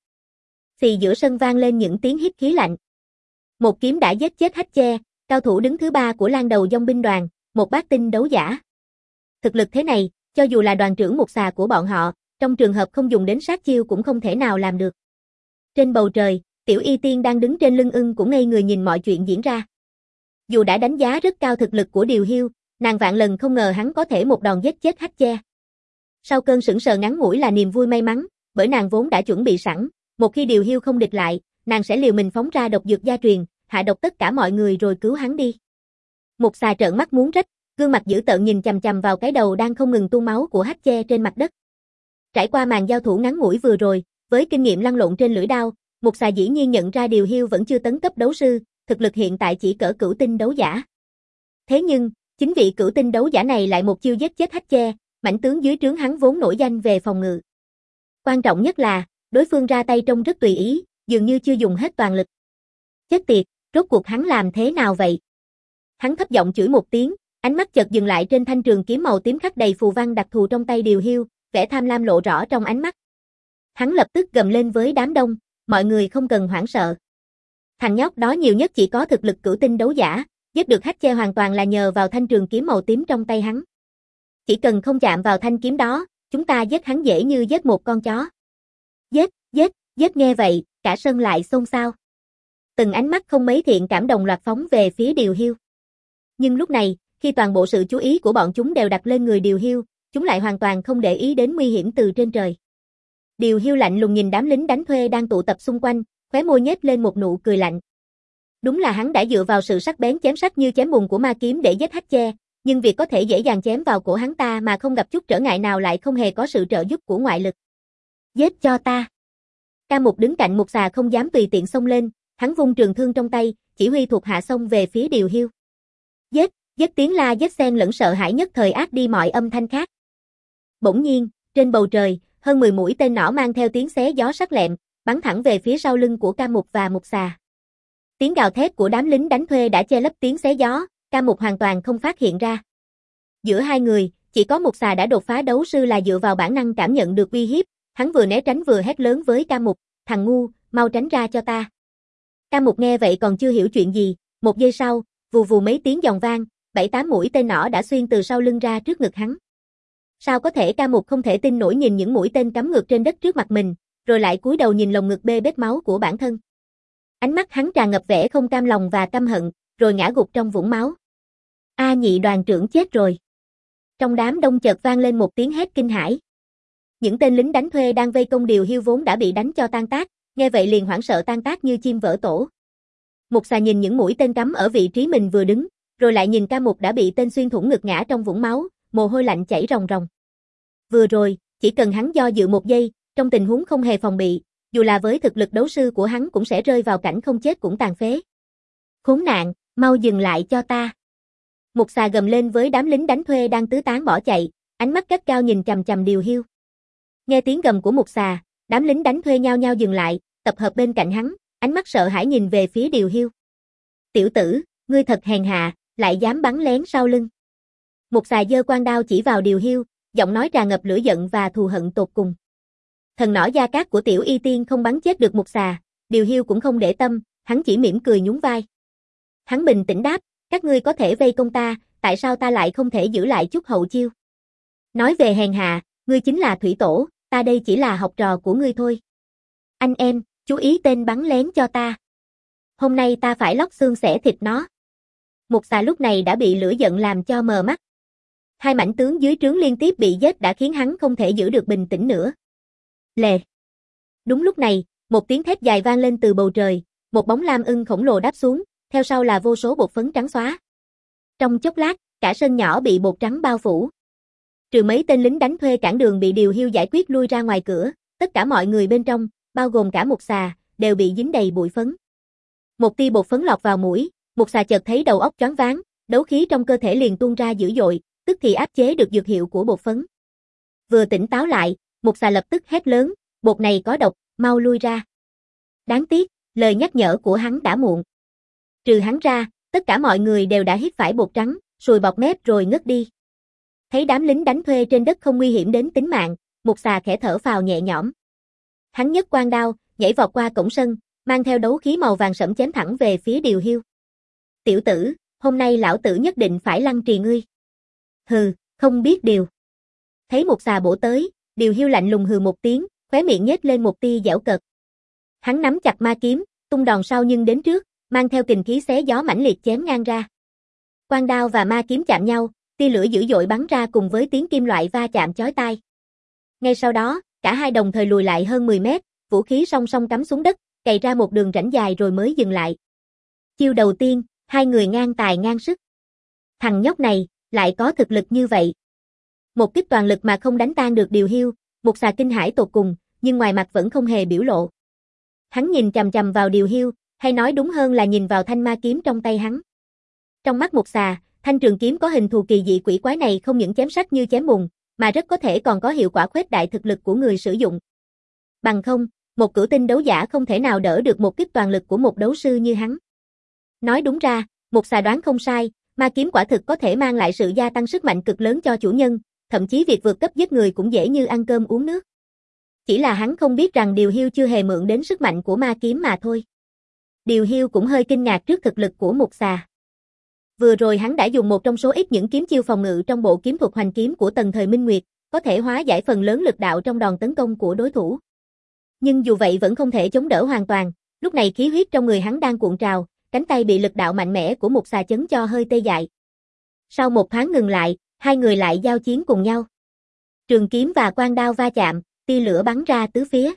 Xì giữa sân vang lên những tiếng hít khí lạnh. Một kiếm đã giết chết Hách Che, cao thủ đứng thứ ba của lang đầu dòng binh đoàn, một bát tinh đấu giả. Thực lực thế này, cho dù là đoàn trưởng Mục Xà của bọn họ, trong trường hợp không dùng đến sát chiêu cũng không thể nào làm được. Trên bầu trời, Tiểu Y Tiên đang đứng trên lưng ưng cũng ngây người nhìn mọi chuyện diễn ra. Dù đã đánh giá rất cao thực lực của Điều Hiu, nàng vạn lần không ngờ hắn có thể một đòn giết chết Hách Che. Sau cơn sững sờ ngắn ngủi là niềm vui may mắn, bởi nàng vốn đã chuẩn bị sẵn, một khi Điều Hiu không địch lại, nàng sẽ liều mình phóng ra độc dược gia truyền, hạ độc tất cả mọi người rồi cứu hắn đi. Mục Xà trợn mắt muốn rách, gương mặt dữ tợn nhìn chằm chằm vào cái đầu đang không ngừng tuôn máu của Hách Che trên mặt đất. Trải qua màn giao thủ ngắn ngủi vừa rồi, với kinh nghiệm lăn lộn trên lưỡi đao, Mục Xà dĩ nhiên nhận ra Điều Hiu vẫn chưa tấn cấp đấu sư, thực lực hiện tại chỉ cỡ cửu tinh đấu giả. Thế nhưng, chính vị cửu tinh đấu giả này lại một chiêu giết chết Hách Che, mãnh tướng dưới trướng hắn vốn nổi danh về phòng ngự. Quan trọng nhất là, đối phương ra tay trông rất tùy ý, dường như chưa dùng hết toàn lực. Chết tiệt, rốt cuộc hắn làm thế nào vậy? Hắn thấp giọng chửi một tiếng, ánh mắt chợt dừng lại trên thanh trường kiếm màu tím khắc đầy phù văn đặc thù trong tay Điều Hiu, vẻ tham lam lộ rõ trong ánh mắt. Hắn lập tức gầm lên với đám đông, mọi người không cần hoảng sợ. Thằng nhóc đó nhiều nhất chỉ có thực lực cửu tinh đấu giả, giết được Hách Che hoàn toàn là nhờ vào thanh trường kiếm màu tím trong tay hắn. Chỉ cần không chạm vào thanh kiếm đó, chúng ta giết hắn dễ như giết một con chó. Giết, giết, giết nghe vậy, cả sân lại xôn xao. Từng ánh mắt không mấy thiện cảm đồng loạt phóng về phía Điều Hiu. Nhưng lúc này, khi toàn bộ sự chú ý của bọn chúng đều đặt lên người Điều Hiu, chúng lại hoàn toàn không để ý đến nguy hiểm từ trên trời. Điều Hiu lạnh lùng nhìn đám lính đánh thuê đang tụ tập xung quanh, khóe môi nhếch lên một nụ cười lạnh. Đúng là hắn đã dựa vào sự sắc bén chém sắc như chém bùn của ma kiếm để giết Hách Che, nhưng việc có thể dễ dàng chém vào cổ hắn ta mà không gặp chút trở ngại nào lại không hề có sự trợ giúp của ngoại lực. Giết cho ta. Ca Mục đứng cạnh Mục Xà không dám tùy tiện xông lên, hắn vung trường thương trong tay, chỉ huy thuộc hạ xông về phía Điều Hiu. Giết, Giết tiếng la giết xen lẫn sợ hãi nhất thời át đi mọi âm thanh khác. Bỗng nhiên, trên bầu trời, hơn mười mũi tên nỏ mang theo tiếng xé gió sắc lẹm, bắn thẳng về phía sau lưng của Ca Mục và Mục Xà. Tiếng gào thét của đám lính đánh thuê đã che lấp tiếng xé gió, Ca Mục hoàn toàn không phát hiện ra. Giữa hai người, chỉ có Mục Xà đã đột phá đấu sư là dựa vào bản năng cảm nhận được uy hiếp, hắn vừa né tránh vừa hét lớn với Ca Mục, "Thằng ngu, mau tránh ra cho ta." Ca Mục nghe vậy còn chưa hiểu chuyện gì, một giây sau, vù vù mấy tiếng giòn vang, bảy tám mũi tên nỏ đã xuyên từ sau lưng ra trước ngực hắn. Sao có thể? Ca Mục không thể tin nổi nhìn những mũi tên cắm ngược trên đất trước mặt mình, rồi lại cúi đầu nhìn lồng ngực bê bết máu của bản thân. Ánh mắt hắn tràn ngập vẻ không cam lòng và căm hận, rồi ngã gục trong vũng máu. A Nhị đoàn trưởng chết rồi. Trong đám đông chợt vang lên một tiếng hét kinh hãi. Những tên lính đánh thuê đang vây công Điều Hiu vốn đã bị đánh cho tan tác, nghe vậy liền hoảng sợ tan tác như chim vỡ tổ. Mục Xà nhìn những mũi tên cắm ở vị trí mình vừa đứng, rồi lại nhìn Ca Mục đã bị tên xuyên thủng ngực ngã trong vũng máu, mồ hôi lạnh chảy ròng ròng. Vừa rồi, chỉ cần hắn do dự một giây, trong tình huống không hề phòng bị, dù là với thực lực đấu sư của hắn cũng sẽ rơi vào cảnh không chết cũng tàn phế. Khốn nạn, mau dừng lại cho ta. Mục Xà gầm lên với đám lính đánh thuê đang tứ tán bỏ chạy, ánh mắt gắt gao nhìn chằm chằm Điều Hiu. Nghe tiếng gầm của Mục Xà, đám lính đánh thuê nhao nhao dừng lại, tập hợp bên cạnh hắn, ánh mắt sợ hãi nhìn về phía Điều Hiu. "Tiểu tử, ngươi thật hèn hạ, lại dám bắn lén sau lưng." Mục Xà giơ quang đao chỉ vào Điều Hiu, giọng nói tràn ngập lửa giận và thù hận tột cùng. Thần nỏ gia cát của Tiểu Y Tiên không bắn chết được Mục Xà, Điều Hiu cũng không để tâm, hắn chỉ mỉm cười nhún vai. Hắn bình tĩnh đáp, "Các ngươi có thể vây công ta, tại sao ta lại không thể giữ lại chút hậu chiêu? Nói về hèn hạ, ngươi chính là thủy tổ, ta đây chỉ là học trò của ngươi thôi. Anh em, chú ý tên bắn lén cho ta. Hôm nay ta phải lóc xương xẻ thịt nó." Mục Xà lúc này đã bị lửa giận làm cho mờ mắt. Hai mãnh tướng dưới trướng liên tiếp bị giết đã khiến hắn không thể giữ được bình tĩnh nữa. Lè. Đúng lúc này, một tiếng thét dài vang lên từ bầu trời, một bóng lam ưng khổng lồ đáp xuống, theo sau là vô số bột phấn trắng xóa. Trong chốc lát, cả sân nhỏ bị bột trắng bao phủ. Trừ mấy tên lính đánh thuê cản đường bị Điều Hiu giải quyết lui ra ngoài cửa, tất cả mọi người bên trong, bao gồm cả Mục Xà, đều bị dính đầy bụi phấn. Một tia bột phấn lọt vào mũi, Mục Xà chợt thấy đầu óc choáng váng, đấu khí trong cơ thể liền tuôn ra dữ dội, tức thì áp chế được dược hiệu của bột phấn. Vừa tỉnh táo lại, Mục Xà lập tức hét lớn, "Bột này có độc, mau lui ra." Đáng tiếc, lời nhắc nhở của hắn đã muộn. Trừ hắn ra, tất cả mọi người đều đã hít phải bột trắng, sùi bọt mép rồi ngất đi. Thấy đám lính đánh thuê trên đất không nguy hiểm đến tính mạng, Mục Xà khẽ thở phào nhẹ nhõm. Hắn nhấc quang đao, nhảy vọt qua cổng sân, mang theo đấu khí màu vàng sẫm chém thẳng về phía Điều Hiu. "Tiểu tử, hôm nay lão tử nhất định phải lăng trì ngươi." "Hừ, không biết điều." Thấy Mục Xà bổ tới, Điều Hiu lạnh lùng hừ một tiếng, khóe miệng nhếch lên một tia giễu cợt. Hắn nắm chặt ma kiếm, tung đòn sau nhưng đến trước, mang theo kình khí xé gió mãnh liệt chém ngang ra. Quang đao và ma kiếm chạm nhau, tia lửa dữ dội bắn ra cùng với tiếng kim loại va chạm chói tai. Ngay sau đó, cả hai đồng thời lùi lại hơn mười mét, vũ khí song song cắm xuống đất, cày ra một đường rãnh dài rồi mới dừng lại. Chiêu đầu tiên, hai người ngang tài ngang sức. Thằng nhóc này, lại có thực lực như vậy. Một kích toàn lực mà không đánh tan được Điều Hiu, Mục Xà kinh hãi tột cùng, nhưng ngoài mặt vẫn không hề biểu lộ. Hắn nhìn chằm chằm vào Điều Hiu, hay nói đúng hơn là nhìn vào thanh ma kiếm trong tay hắn. Trong mắt Mục Xà, thanh trường kiếm có hình thù kỳ dị quỷ quái này không những chém sắc như chém bùn, mà rất có thể còn có hiệu quả khuếch đại thực lực của người sử dụng. Bằng không, một cửu tinh đấu giả không thể nào đỡ được một kích toàn lực của một đấu sư như hắn. Nói đúng ra, Mục Xà đoán không sai, ma kiếm quả thực có thể mang lại sự gia tăng sức mạnh cực lớn cho chủ nhân, thậm chí việc vượt cấp giết người cũng dễ như ăn cơm uống nước. Chỉ là hắn không biết rằng Điều Hiu chưa hề mượn đến sức mạnh của ma kiếm mà thôi. Điều Hiu cũng hơi kinh ngạc trước thực lực của Mục Xà. Vừa rồi hắn đã dùng một trong số ít những kiếm chiêu phòng ngự trong bộ kiếm thuật hoành kiếm của tần thời Minh Nguyệt, có thể hóa giải phần lớn lực đạo trong đòn tấn công của đối thủ. Nhưng dù vậy vẫn không thể chống đỡ hoàn toàn, lúc này khí huyết trong người hắn đang cuộn trào, cánh tay bị lực đạo mạnh mẽ của Mục Xà chấn cho hơi tê dại. Sau một thoáng ngừng lại, hai người lại giao chiến cùng nhau. Trường kiếm và quang đao va chạm, tia lửa bắn ra tứ phía.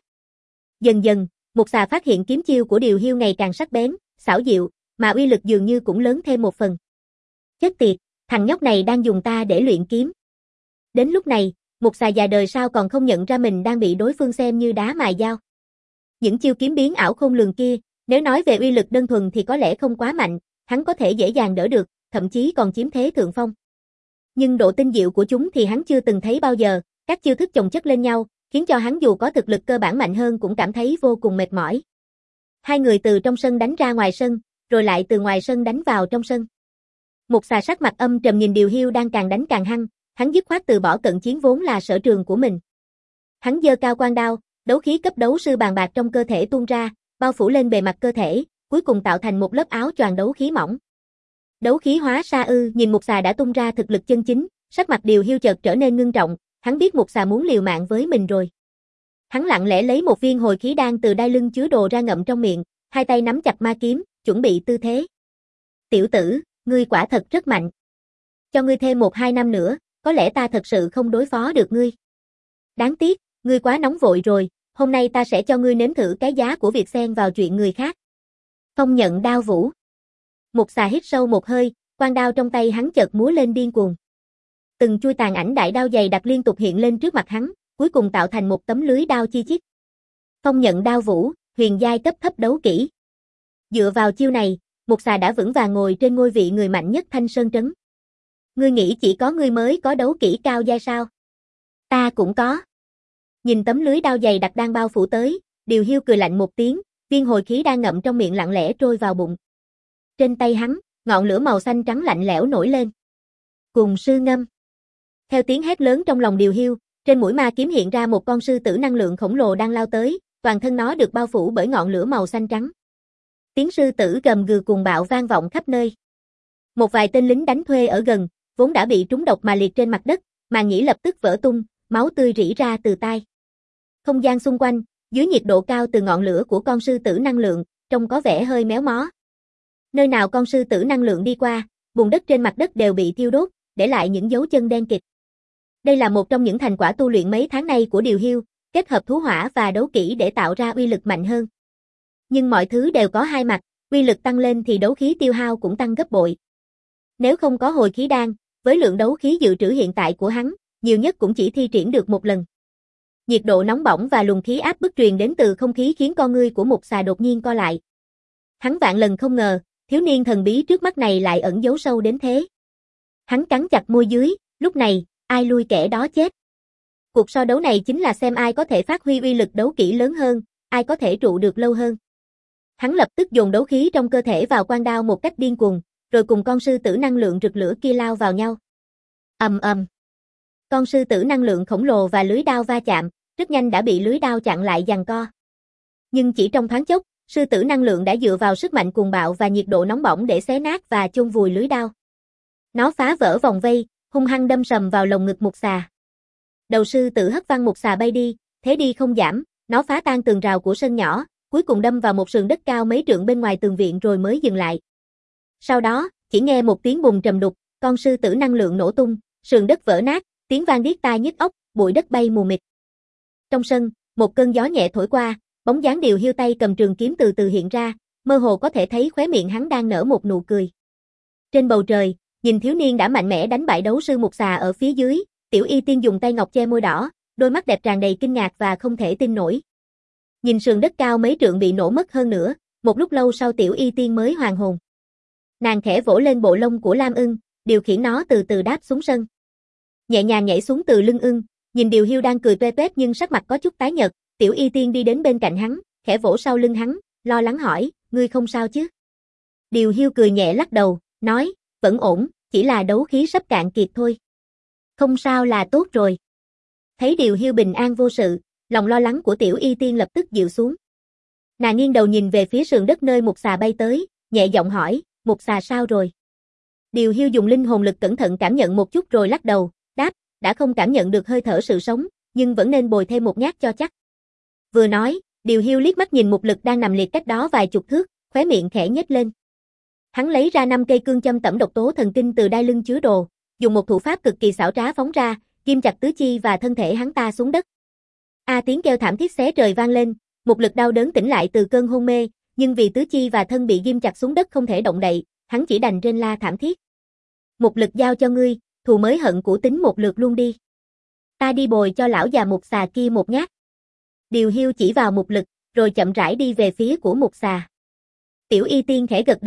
Dần dần, Mục Xà phát hiện kiếm chiêu của Điều Hiu ngày càng sắc bén, xảo diệu, mà uy lực dường như cũng lớn thêm một phần. Chết tiệt, thằng nhóc này đang dùng ta để luyện kiếm. Đến lúc này, Mục Xà già đời sao còn không nhận ra mình đang bị đối phương xem như đá mài dao. Những chiêu kiếm biến ảo khôn lường kia, nếu nói về uy lực đơn thuần thì có lẽ không quá mạnh, hắn có thể dễ dàng đỡ được, thậm chí còn chiếm thế thượng phong. Nhưng độ tinh diệu của chúng thì hắn chưa từng thấy bao giờ, các chiêu thức chồng chất lên nhau, khiến cho hắn dù có thực lực cơ bản mạnh hơn cũng cảm thấy vô cùng mệt mỏi. Hai người từ trong sân đánh ra ngoài sân, rồi lại từ ngoài sân đánh vào trong sân. Mục Xà sắc mặt âm trầm nhìn Điều Hiu đang càng đánh càng hăng, hắn dứt khoát từ bỏ cận chiến vốn là sở trường của mình. Hắn giơ cao quan đao, đấu khí cấp đấu sư bàn bạc trong cơ thể tuôn ra, bao phủ lên bề mặt cơ thể, cuối cùng tạo thành một lớp áo choàng đấu khí mỏng. Đấu khí hóa sa ư, nhìn Mục Xà đã tung ra thực lực chân chính, sắc mặt Điều Hiu chợt trở nên ngưng trọng, hắn biết Mục Xà muốn liều mạng với mình rồi. Hắn lặng lẽ lấy một viên hồi khí đan từ đai lưng chứa đồ ra ngậm trong miệng, hai tay nắm chặt ma kiếm, chuẩn bị tư thế. Tiểu tử, ngươi quả thật rất mạnh. Cho ngươi thêm một hai năm nữa, có lẽ ta thật sự không đối phó được ngươi. Đáng tiếc, ngươi quá nóng vội rồi, hôm nay ta sẽ cho ngươi nếm thử cái giá của việc xen vào chuyện người khác. Phong nhận đao vũ. Mục Xà hít sâu một hơi, quan đao trong tay hắn chợt múa lên điên cuồng. Từng chuôi tàn ảnh đại đao dày đặc liên tục hiện lên trước mặt hắn, cuối cùng tạo thành một tấm lưới đao chi chít. Phong nhận đao vũ, huyền giai cấp thấp đấu kỹ. Dựa vào chiêu này, Mục Xà đã vững vàng ngồi trên ngôi vị người mạnh nhất Thanh Sơn trấn. Ngươi nghĩ chỉ có ngươi mới có đấu kỹ cao giai sao? Ta cũng có. Nhìn tấm lưới đao dày đặc đang bao phủ tới, Điều Hiu cười lạnh một tiếng, viên hồi khí đang ngậm trong miệng lặng lẽ trôi vào bụng. Trên tay hắn, ngọn lửa màu xanh trắng lạnh lẽo nổi lên. Cùng sư ngâm. Theo tiếng hét lớn trong lòng Điều Hiu, trên mũi ma kiếm hiện ra một con sư tử năng lượng khổng lồ đang lao tới, toàn thân nó được bao phủ bởi ngọn lửa màu xanh trắng. Tiếng sư tử gầm gừ cuồng bạo vang vọng khắp nơi. Một vài tên lính đánh thuê ở gần, vốn đã bị trúng độc mà liệt trên mặt đất, màng nhĩ lập tức vỡ tung, máu tươi rỉ ra từ tai. Không gian xung quanh, dưới nhiệt độ cao từ ngọn lửa của con sư tử năng lượng, trông có vẻ hơi méo mó. Nơi nào con sư tử năng lượng đi qua, bùn đất trên mặt đất đều bị thiêu đốt, để lại những dấu chân đen kịt. Đây là một trong những thành quả tu luyện mấy tháng nay của Điều Hiu, kết hợp thú hỏa và đấu kỹ để tạo ra uy lực mạnh hơn. Nhưng mọi thứ đều có hai mặt, uy lực tăng lên thì đấu khí tiêu hao cũng tăng gấp bội. Nếu không có hồi khí đan, với lượng đấu khí dự trữ hiện tại của hắn, nhiều nhất cũng chỉ thi triển được một lần. Nhiệt độ nóng bỏng và luồng khí áp bức truyền đến từ không khí khiến con ngươi của Mục Xà đột nhiên co lại. Hắn vạn lần không ngờ, thiếu niên thần bí trước mắt này lại ẩn giấu sâu đến thế. Hắn cắn chặt môi dưới, lúc này, ai lui kẻ đó chết. Cuộc so đấu này chính là xem ai có thể phát huy uy lực đấu kỹ lớn hơn, ai có thể trụ được lâu hơn. Hắn lập tức dồn đấu khí trong cơ thể vào quan đao một cách điên cuồng, rồi cùng con sư tử năng lượng rực lửa kia lao vào nhau. Ầm ầm. Con sư tử năng lượng khổng lồ và lưới đao va chạm, rất nhanh đã bị lưới đao chặn lại giằng co. Nhưng chỉ trong thoáng chốc, sư tử năng lượng đã dựa vào sức mạnh cuồng bạo và nhiệt độ nóng bỏng để xé nát và chôn vùi lưới đao. Nó phá vỡ vòng vây, hung hăng đâm sầm vào lồng ngực Mục Xà. Đầu sư tử hất văng Mục Xà bay đi, thế đi không giảm, nó phá tan tường rào của sân nhỏ, cuối cùng đâm vào một sườn đất cao mấy trượng bên ngoài tường viện rồi mới dừng lại. Sau đó, chỉ nghe một tiếng bùng trầm đục, con sư tử năng lượng nổ tung, sườn đất vỡ nát, tiếng vang điếc tai nhức óc, bụi đất bay mù mịt. Trong sân, một cơn gió nhẹ thổi qua, bóng dáng Điều Hiu tay cầm trường kiếm từ từ hiện ra, mơ hồ có thể thấy khóe miệng hắn đang nở một nụ cười. Trên bầu trời, nhìn thiếu niên đã mạnh mẽ đánh bại đấu sư Mục Xà ở phía dưới, Tiểu Y Tiên dùng tay ngọc che môi đỏ, đôi mắt đẹp tràn đầy kinh ngạc và không thể tin nổi. Nhìn sườn đất cao mấy trượng bị nổ mất hơn nữa, một lúc lâu sau Tiểu Y Tiên mới hoàn hồn. Nàng khẽ vỗ lên bộ lông của Lam Ưng, điều khiển nó từ từ đáp xuống sân. Nhẹ nhàng nhảy xuống từ lưng ưng, nhìn Điều Hiu đang cười toe toét nhưng sắc mặt có chút tái nhợt, Tiểu Y Tiên đi đến bên cạnh hắn, khẽ vỗ sau lưng hắn, lo lắng hỏi, ngươi không sao chứ? Điều Hiu cười nhẹ lắc đầu, nói, vẫn ổn, chỉ là đấu khí sắp cạn kiệt thôi. Không sao là tốt rồi. Thấy Điều Hiu bình an vô sự, lòng lo lắng của Tiểu Y Tiên lập tức dịu xuống. Nàng nghiêng đầu nhìn về phía sườn đất nơi Mục Xà bay tới, nhẹ giọng hỏi, Mục Xà sao rồi? Điều Hiu dùng linh hồn lực cẩn thận cảm nhận một chút rồi lắc đầu, đáp, đã không cảm nhận được hơi thở sự sống, nhưng vẫn nên bồi thêm một nhát cho chắc. Vừa nói, Điều Hiu liếc mắt nhìn Mục Lực đang nằm liệt cách đó vài chục thước, khóe miệng khẽ nhếch lên. Hắn lấy ra năm cây cương châm tẩm độc tố thần kinh từ đai lưng chứa đồ, dùng một thủ pháp cực kỳ xảo trá phóng ra, ghim chặt tứ chi và thân thể hắn ta xuống đất. A tiếng kêu thảm thiết xé trời vang lên, Mục Lực đau đớn tỉnh lại từ cơn hôn mê, nhưng vì tứ chi và thân bị ghim chặt xuống đất không thể động đậy, hắn chỉ đành rên la thảm thiết. Mục Lực giao cho ngươi, thù mới hận cũ tính một lượt luôn đi. Ta đi bồi cho lão già Mục Xà kia một nhát. Điều Hiu chỉ vào Mục Lực, rồi chậm rãi đi về phía của Mục Xà. Tiểu Y Tiên khẽ gật đầu,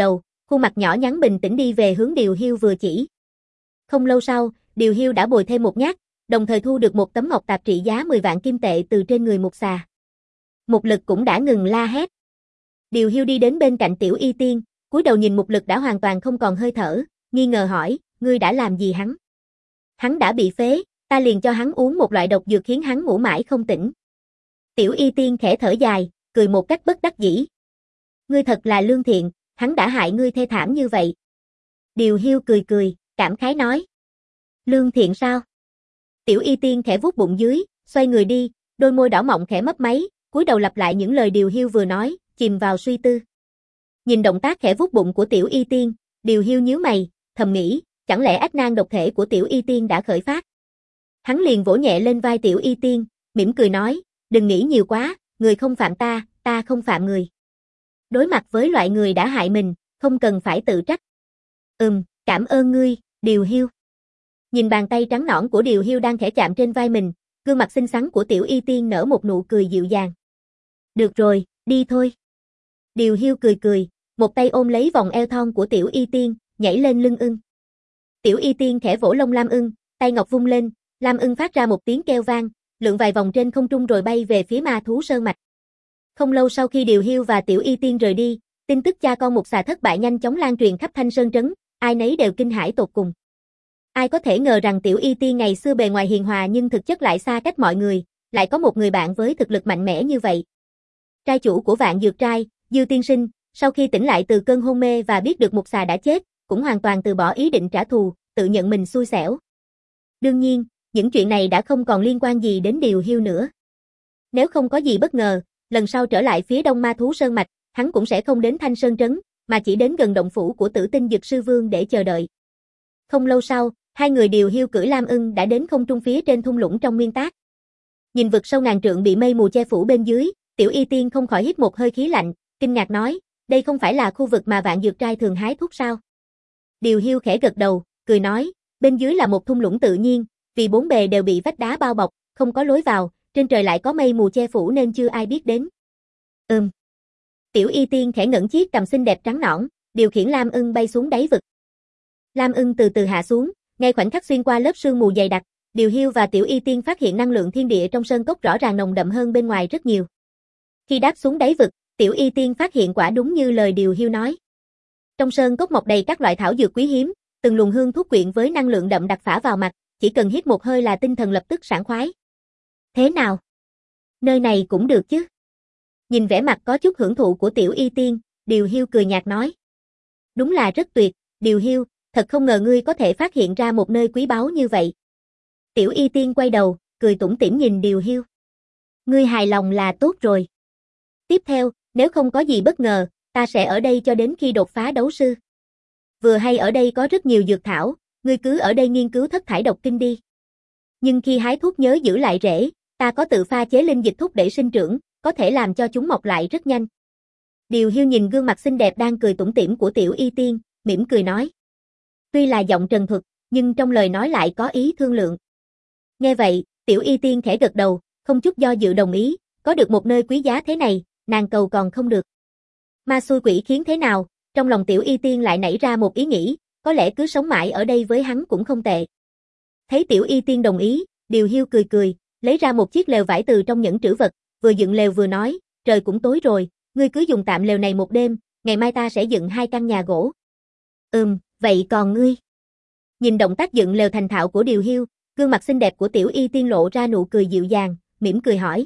khuôn mặt nhỏ nhắn bình tĩnh đi về hướng Điều Hiu vừa chỉ. Không lâu sau, Điều Hiu đã bồi thêm một nhát, đồng thời thu được một tấm ngọc tạp trị giá mười vạn kim tệ từ trên người Mục Xà. Mục Lực cũng đã ngừng la hét. Điều Hiu đi đến bên cạnh Tiểu Y Tiên, cúi đầu nhìn Mục Lực đã hoàn toàn không còn hơi thở, nghi ngờ hỏi, ngươi đã làm gì hắn? Hắn đã bị phế, ta liền cho hắn uống một loại độc dược khiến hắn ngủ mãi không tỉnh. Tiểu Y Tiên khẽ thở dài, cười một cách bất đắc dĩ. Ngươi thật là lương thiện, hắn đã hại ngươi thê thảm như vậy. Điều Hiu cười cười, cảm khái nói. Lương thiện sao? Tiểu Y Tiên khẽ vuốt bụng dưới, xoay người đi, đôi môi đỏ mọng khẽ mấp máy, cúi đầu lặp lại những lời Điều Hiu vừa nói, chìm vào suy tư. Nhìn động tác khẽ vuốt bụng của Tiểu Y Tiên, Điều Hiu nhíu mày, thầm nghĩ, chẳng lẽ ách nan độc thể của Tiểu Y Tiên đã khởi phát? Hắn liền vỗ nhẹ lên vai Tiểu Y Tiên, mỉm cười nói, đừng nghĩ nhiều quá, người không phạm ta, ta không phạm người. Đối mặt với loại người đã hại mình, không cần phải tự trách. Ừm, cảm ơn ngươi, Điều Hiu. Nhìn bàn tay trắng nõn của Điều Hiu đang khẽ chạm trên vai mình, gương mặt xinh xắn của Tiểu Y Tiên nở một nụ cười dịu dàng. Được rồi, đi thôi. Điều Hiu cười cười, một tay ôm lấy vòng eo thon của Tiểu Y Tiên, nhảy lên lưng ưng. Tiểu Y Tiên khẽ vỗ lông Lam Ưng, tay ngọc vung lên, Lam Ưng phát ra một tiếng kêu vang, lượn vài vòng trên không trung rồi bay về phía ma thú sơn mạch. Không lâu sau khi Điều Hiu và Tiểu Y Tiên rời đi, tin tức cha con Mục Xà thất bại nhanh chóng lan truyền khắp Thanh Sơn trấn, ai nấy đều kinh hãi tột cùng. Ai có thể ngờ rằng Tiểu Y Tiên ngày xưa bề ngoài hiền hòa nhưng thực chất lại xa cách mọi người, lại có một người bạn với thực lực mạnh mẽ như vậy. Trai chủ của Vạn Dược Trai, Dư Tiên Sinh, sau khi tỉnh lại từ cơn hôn mê và biết được Mục Xà đã chết, cũng hoàn toàn từ bỏ ý định trả thù, tự nhận mình xui xẻo. Đương nhiên, những chuyện này đã không còn liên quan gì đến Điều Hiu nữa. Nếu không có gì bất ngờ, lần sau trở lại phía đông ma thú sơn mạch, hắn cũng sẽ không đến Thanh Sơn trấn, mà chỉ đến gần động phủ của Tử Tinh Dực Sư Vương để chờ đợi. Không lâu sau, hai người Điều Hiu cưỡi Lam Ưng đã đến không trung phía trên thung lũng trong nguyên tác. Nhìn vực sâu ngàn trượng bị mây mù che phủ bên dưới, Tiểu Y Tiên không khỏi hít một hơi khí lạnh, kinh ngạc nói, đây không phải là khu vực mà Vạn Dược Trai thường hái thuốc sao? Điều Hiu khẽ gật đầu, cười nói, bên dưới là một thung lũng tự nhiên, vì bốn bề đều bị vách đá bao bọc, không có lối vào, trên trời lại có mây mù che phủ nên chưa ai biết đến. Ừm. Tiểu Y Tiên khẽ ngẩng chiếc cằm xinh đẹp trắng nõn, điều khiển Lam Ưng bay xuống đáy vực. Lam Ưng từ từ hạ xuống, ngay khoảnh khắc xuyên qua lớp sương mù dày đặc, Điều Hiu và Tiểu Y Tiên phát hiện năng lượng thiên địa trong sơn cốc rõ ràng nồng đậm hơn bên ngoài rất nhiều. Khi đáp xuống đáy vực, Tiểu Y Tiên phát hiện quả đúng như lời Điều Hiu nói. Trong sơn cốc mọc đầy các loại thảo dược quý hiếm, từng luồng hương thuốc quyện với năng lượng đậm đặc phả vào mặt, chỉ cần hít một hơi là tinh thần lập tức sảng khoái. Thế nào? Nơi này cũng được chứ? Nhìn vẻ mặt có chút hưởng thụ của Tiểu Y Tiên, Điều Hiu cười nhạt nói. Đúng là rất tuyệt, Điều Hiu, thật không ngờ ngươi có thể phát hiện ra một nơi quý báu như vậy. Tiểu Y Tiên quay đầu, cười tủm tỉm nhìn Điều Hiu. Ngươi hài lòng là tốt rồi. Tiếp theo, nếu không có gì bất ngờ, ta sẽ ở đây cho đến khi đột phá đấu sư. Vừa hay ở đây có rất nhiều dược thảo, ngươi cứ ở đây nghiên cứu thất thải độc kinh đi. Nhưng khi hái thuốc nhớ giữ lại rễ, ta có tự pha chế linh dịch thúc đẩy sinh trưởng, có thể làm cho chúng mọc lại rất nhanh. Điều Hiu nhìn gương mặt xinh đẹp đang cười tủm tỉm của Tiểu Y Tiên, mỉm cười nói. Tuy là giọng trần thuật, nhưng trong lời nói lại có ý thương lượng. Nghe vậy, Tiểu Y Tiên khẽ gật đầu, không chút do dự đồng ý, có được một nơi quý giá thế này, nàng cầu còn không được. Ma xui quỷ khiến thế nào, trong lòng Tiểu Y Tiên lại nảy ra một ý nghĩ, có lẽ cứ sống mãi ở đây với hắn cũng không tệ. Thấy Tiểu Y Tiên đồng ý, Điều Hiu cười cười, lấy ra một chiếc lều vải từ trong nhẫn trữ vật, vừa dựng lều vừa nói, trời cũng tối rồi, ngươi cứ dùng tạm lều này một đêm, ngày mai ta sẽ dựng hai căn nhà gỗ. Ừm, vậy còn ngươi? Nhìn động tác dựng lều thành thạo của Điều Hiu, gương mặt xinh đẹp của Tiểu Y Tiên lộ ra nụ cười dịu dàng, mỉm cười hỏi.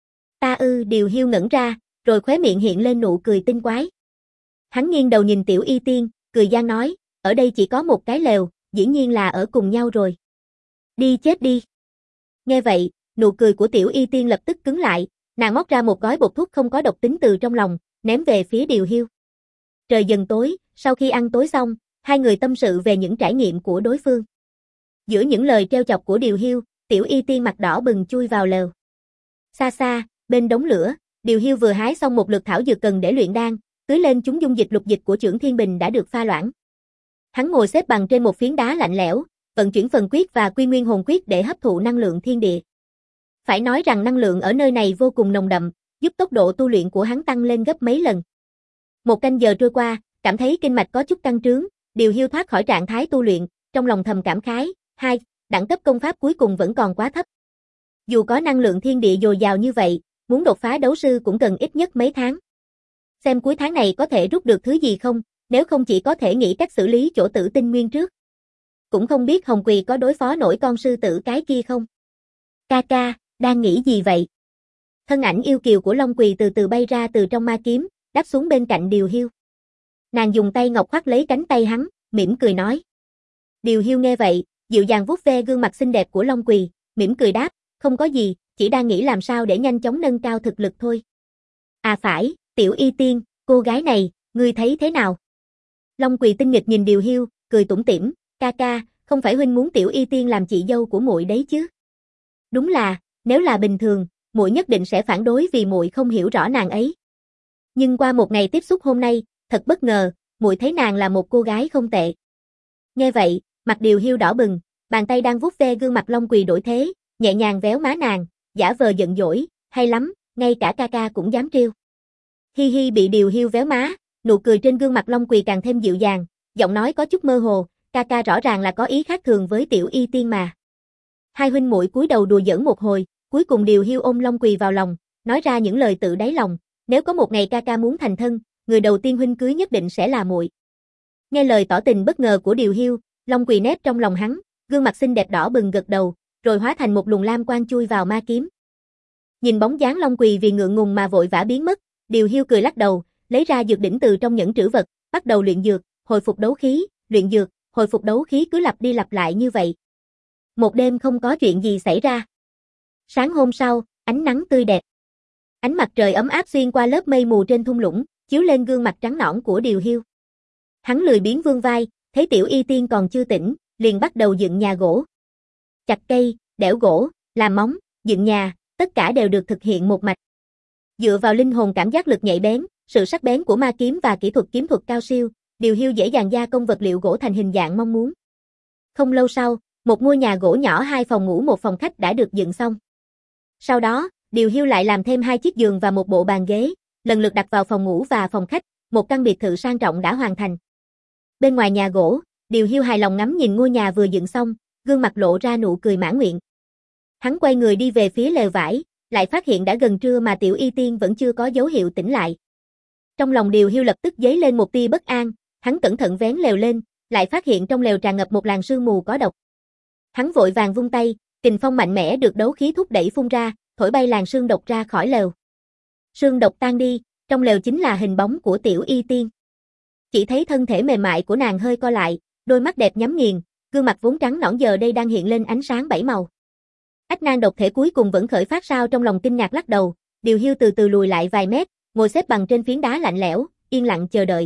Ta ư, Điều Hiu ngẩn ra, rồi khóe miệng hiện lên nụ cười tinh quái. Hắn nghiêng đầu nhìn Tiểu Y Tiên, cười gian nói, ở đây chỉ có một cái lều, dĩ nhiên là ở cùng nhau rồi. Đi chết đi. Nghe vậy, nụ cười của Tiểu Y Tiên lập tức cứng lại, nàng móc ra một gói bột thuốc không có độc tính từ trong lòng, ném về phía Điều Hiu. Trời dần tối, sau khi ăn tối xong, hai người tâm sự về những trải nghiệm của đối phương. Giữa những lời trêu chọc của Điều Hiu, Tiểu Y Tiên mặt đỏ bừng chui vào lều. Xa xa, bên đống lửa, Điều Hiu vừa hái xong một lượt thảo dược cần để luyện đan, tưới lên chúng dung dịch lục dịch của Chưởng Thiên Bình đã được pha loãng. Hắn ngồi xếp bằng trên một phiến đá lạnh lẽo, vận chuyển phần quyết và quy nguyên hồn quyết để hấp thụ năng lượng thiên địa. Phải nói rằng năng lượng ở nơi này vô cùng nồng đậm, giúp tốc độ tu luyện của hắn tăng lên gấp mấy lần. Một canh giờ trôi qua, cảm thấy kinh mạch có chút căng trướng, Điều Hiu thoát khỏi trạng thái tu luyện, trong lòng thầm cảm khái, hai, đẳng cấp công pháp cuối cùng vẫn còn quá thấp. Dù có năng lượng thiên địa dồi dào như vậy, muốn đột phá đấu sư cũng cần ít nhất mấy tháng. Xem cuối tháng này có thể rút được thứ gì không, nếu không chỉ có thể nghĩ cách xử lý chỗ tử tinh nguyên trước. Cũng không biết Hồng Quỳ có đối phó nổi con sư tử cái kia không? Ca ca, đang nghĩ gì vậy? Thân ảnh yêu kiều của Long Quỳ từ từ bay ra từ trong ma kiếm, đáp xuống bên cạnh Điều Hiu. Nàng dùng tay ngọc khoác lấy cánh tay hắn, mỉm cười nói. Điều Hiu nghe vậy, dịu dàng vuốt ve gương mặt xinh đẹp của Long Quỳ, mỉm cười đáp, không có gì, chỉ đang nghĩ làm sao để nhanh chóng nâng cao thực lực thôi. À phải, Tiểu Y Tiên, cô gái này, ngươi thấy thế nào? Long Quỳ tinh nghịch nhìn Điều Hiu, cười tủm tỉm, ca ca, không phải huynh muốn Tiểu Y Tiên làm chị dâu của muội đấy chứ? Đúng là, nếu là bình thường, muội nhất định sẽ phản đối vì muội không hiểu rõ nàng ấy. Nhưng qua một ngày tiếp xúc hôm nay, thật bất ngờ, muội thấy nàng là một cô gái không tệ. Nghe vậy, mặt Điều Hiu đỏ bừng, bàn tay đang vuốt ve gương mặt Long Quỳ đổi thế, nhẹ nhàng véo má nàng, giả vờ giận dỗi, hay lắm, ngay cả ca ca cũng dám trêu. Hi hi bị Điều Hiu véo má, nụ cười trên gương mặt Long Quỳ càng thêm dịu dàng, giọng nói có chút mơ hồ, ca ca rõ ràng là có ý khác thường với Tiểu Y Tiên mà. Hai huynh muội cúi đầu đùa giỡn một hồi, cuối cùng Điều Hiu ôm Long Quỳ vào lòng, nói ra những lời tự đáy lòng, nếu có một ngày ca ca muốn thành thân, người đầu tiên huynh cưới nhất định sẽ là muội. Nghe lời tỏ tình bất ngờ của Điều Hiu, Long Quỳ nép trong lòng hắn, gương mặt xinh đẹp đỏ bừng gật đầu, rồi hóa thành một luồng lam quang chui vào ma kiếm. Nhìn bóng dáng Long Quỳ vì ngượng ngùng mà vội vã biến mất, Điều Hiu cười lắc đầu, lấy ra dược đỉnh từ trong nhẫn trữ vật, bắt đầu luyện dược, hồi phục đấu khí, luyện dược, hồi phục đấu khí cứ lặp đi lặp lại như vậy. Một đêm không có chuyện gì xảy ra. Sáng hôm sau, ánh nắng tươi đẹp. Ánh mặt trời ấm áp xuyên qua lớp mây mù trên thung lũng, chiếu lên gương mặt trắng nõn của Điều Hiu. Hắn lười biếng vươn vai, thấy Tiểu Y Tiên còn chưa tỉnh, liền bắt đầu dựng nhà gỗ. Chặt cây, đẽo gỗ, làm móng, dựng nhà, tất cả đều được thực hiện một mạch. Dựa vào linh hồn cảm giác lực nhạy bén, sự sắc bén của ma kiếm và kỹ thuật kiếm thuật cao siêu, Điều Hiu dễ dàng gia công vật liệu gỗ thành hình dạng mong muốn. Không lâu sau, một ngôi nhà gỗ nhỏ hai phòng ngủ một phòng khách đã được dựng xong. Sau đó, Điều Hiu lại làm thêm hai chiếc giường và một bộ bàn ghế, lần lượt đặt vào phòng ngủ và phòng khách, một căn biệt thự sang trọng đã hoàn thành. Bên ngoài nhà gỗ, Điều Hiu hài lòng ngắm nhìn ngôi nhà vừa dựng xong, gương mặt lộ ra nụ cười mãn nguyện. Hắn quay người đi về phía lều vải, lại phát hiện đã gần trưa mà Tiểu Y Tiên vẫn chưa có dấu hiệu tỉnh lại. Trong lòng Điều Hiu lập tức dấy lên một tia bất an, hắn cẩn thận vén lều lên, lại phát hiện trong lều tràn ngập một làn sương mù có độc. Hắn vội vàng vung tay, kình phong mạnh mẽ được đấu khí thúc đẩy phun ra, thổi bay làn sương độc ra khỏi lều. Sương độc tan đi, trong lều chính là hình bóng của Tiểu Y Tiên. Chỉ thấy thân thể mềm mại của nàng hơi co lại, đôi mắt đẹp nhắm nghiền, gương mặt vốn trắng nõn giờ đây đang hiện lên ánh sáng bảy màu. Ách nan độc thể cuối cùng vẫn khởi phát sao trong lòng kinh ngạc lắc đầu, Điều Hiu từ từ lùi lại vài mét, ngồi xếp bằng trên phiến đá lạnh lẽo, yên lặng chờ đợi.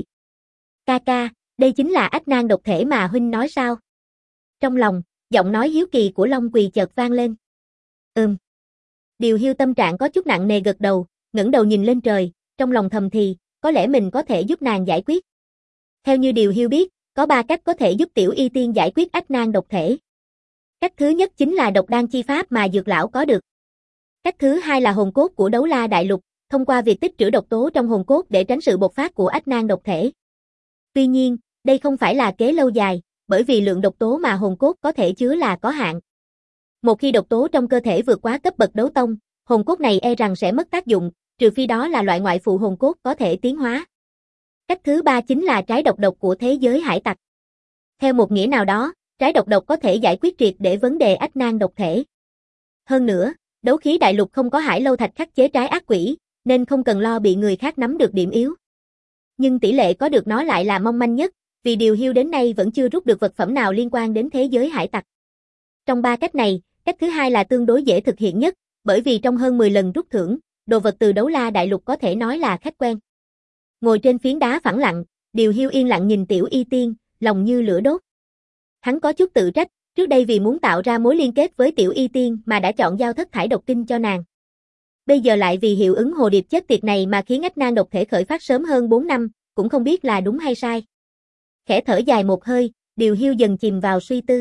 Ca ca, đây chính là ách nan độc thể mà huynh nói sao? Trong lòng, giọng nói hiếu kỳ của Long Quỳ chợt vang lên. Ừm. Điều Hiu tâm trạng có chút nặng nề gật đầu, ngẩng đầu nhìn lên trời, trong lòng thầm thì, có lẽ mình có thể giúp nàng giải quyết. Theo như Điều Hiu biết, có ba cách có thể giúp Tiểu Y Tiên giải quyết ách nan độc thể. Cách thứ nhất chính là độc đan chi pháp mà dược lão có được. Cách thứ hai là hồn cốt của Đấu La Đại Lục, thông qua việc tích trữ độc tố trong hồn cốt để tránh sự bộc phát của ách nan độc thể. Tuy nhiên, đây không phải là kế lâu dài, bởi vì lượng độc tố mà hồn cốt có thể chứa là có hạn. Một khi độc tố trong cơ thể vượt quá cấp bậc đấu tông, hồn cốt này e rằng sẽ mất tác dụng, trừ phi đó là loại ngoại phụ hồn cốt có thể tiến hóa. Cách thứ ba chính là trái độc độc của thế giới hải tặc. Theo một nghĩa nào đó, trái độc độc có thể giải quyết triệt để vấn đề ách nan độc thể. Hơn nữa, đấu khí đại lục không có hải lâu thạch khắc chế trái ác quỷ, nên không cần lo bị người khác nắm được điểm yếu. Nhưng tỷ lệ có được nó lại là mong manh nhất, vì Điều Hiu đến nay vẫn chưa rút được vật phẩm nào liên quan đến thế giới hải tặc. Trong ba cách này, cách thứ hai là tương đối dễ thực hiện nhất, bởi vì trong hơn mười lần rút thưởng, đồ vật từ Đấu La Đại Lục có thể nói là khách quen. Ngồi trên phiến đá phẳng lặng, Điều Hiu yên lặng nhìn Tiểu Y Tiên, lòng như lửa đốt. Hắn có chút tự trách, trước đây vì muốn tạo ra mối liên kết với Tiểu Y Tiên mà đã chọn giao thất thải độc kinh cho nàng. Bây giờ lại vì hiệu ứng hồ điệp chết tiệt này mà khiến ách nan độc thể khởi phát sớm hơn bốn năm, cũng không biết là đúng hay sai. Khẽ thở dài một hơi, Điều Hiu dần chìm vào suy tư.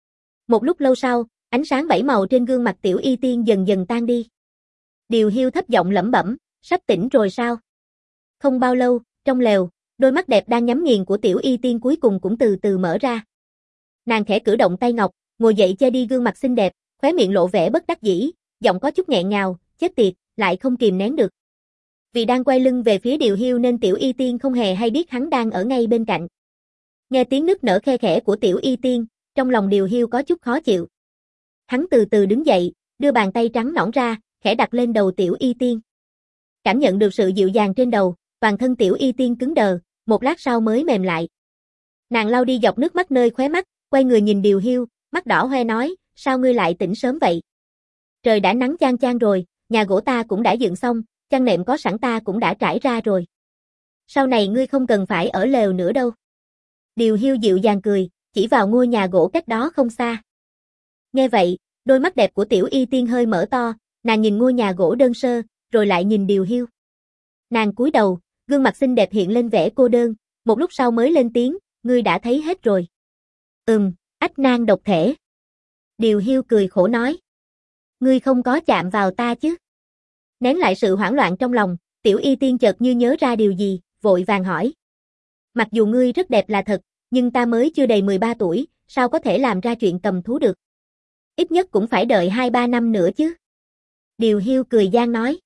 Một lúc lâu sau, ánh sáng bảy màu trên gương mặt Tiểu Y Tiên dần dần tan đi. Điều Hiu thấp giọng lẩm bẩm, sắp tỉnh rồi sao? Không bao lâu, trong lều, Đôi mắt đẹp đang nhắm nghiền của Tiểu Y Tiên cuối cùng cũng từ từ mở ra. Nàng khẽ cử động tay ngọc, ngồi dậy che đi gương mặt xinh đẹp, khóe miệng lộ vẻ bất đắc dĩ, giọng có chút nghẹn ngào, chết tiệt, lại không kìm nén được. Vì đang quay lưng về phía Điều Hiu nên Tiểu Y Tiên không hề hay biết hắn đang ở ngay bên cạnh. Nghe tiếng nức nở khe khẽ của Tiểu Y Tiên, trong lòng Điều Hiu có chút khó chịu. Hắn từ từ đứng dậy, đưa bàn tay trắng nõn ra, khẽ đặt lên đầu Tiểu Y Tiên. Cảm nhận được sự dịu dàng trên đầu, toàn thân Tiểu Y Tiên cứng đờ, một lát sau mới mềm lại. Nàng lau đi giọt nước mắt nơi khóe mắt, quay người nhìn Điều Hiu, mắt đỏ hoe nói, sao ngươi lại tỉnh sớm vậy? Trời đã nắng chang chang rồi, nhà gỗ ta cũng đã dựng xong, chăn nệm có sẵn ta cũng đã trải ra rồi. Sau này ngươi không cần phải ở lều nữa đâu. Điều Hiu dịu dàng cười, chỉ vào ngôi nhà gỗ cách đó không xa. Nghe vậy, đôi mắt đẹp của Tiểu Y Tiên hơi mở to, nàng nhìn ngôi nhà gỗ đơn sơ, rồi lại nhìn Điều Hiu. Nàng cúi đầu, gương mặt xinh đẹp hiện lên vẻ cô đơn, một lúc sau mới lên tiếng, ngươi đã thấy hết rồi. Ừm, ách nan độc thể. Điều Hiu cười khổ nói. Ngươi không có chạm vào ta chứ? Nén lại sự hoảng loạn trong lòng, Tiểu Y Tiên chợt như nhớ ra điều gì, vội vàng hỏi. Mặc dù ngươi rất đẹp là thật, nhưng ta mới chưa đầy mười ba tuổi, sao có thể làm ra chuyện cầm thú được? Ít nhất cũng phải đợi hai ba năm nữa chứ. Điều Hiu cười gian nói.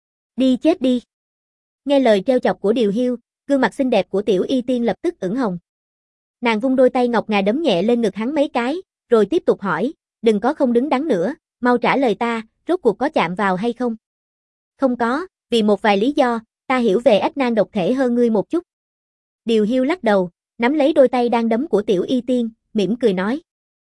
Đi chết đi. Nghe lời trêu chọc của Điều Hiu, gương mặt xinh đẹp của Tiểu Y Tiên lập tức ửng hồng. Nàng vung đôi tay ngọc ngà đấm nhẹ lên ngực hắn mấy cái, rồi tiếp tục hỏi, đừng có không đứng đắn nữa, mau trả lời ta, rốt cuộc có chạm vào hay không? Không có, vì một vài lý do, ta hiểu về ách nan độc thể hơn ngươi một chút. Điều Hiu lắc đầu, nắm lấy đôi tay đang đấm của Tiểu Y Tiên, mỉm cười nói.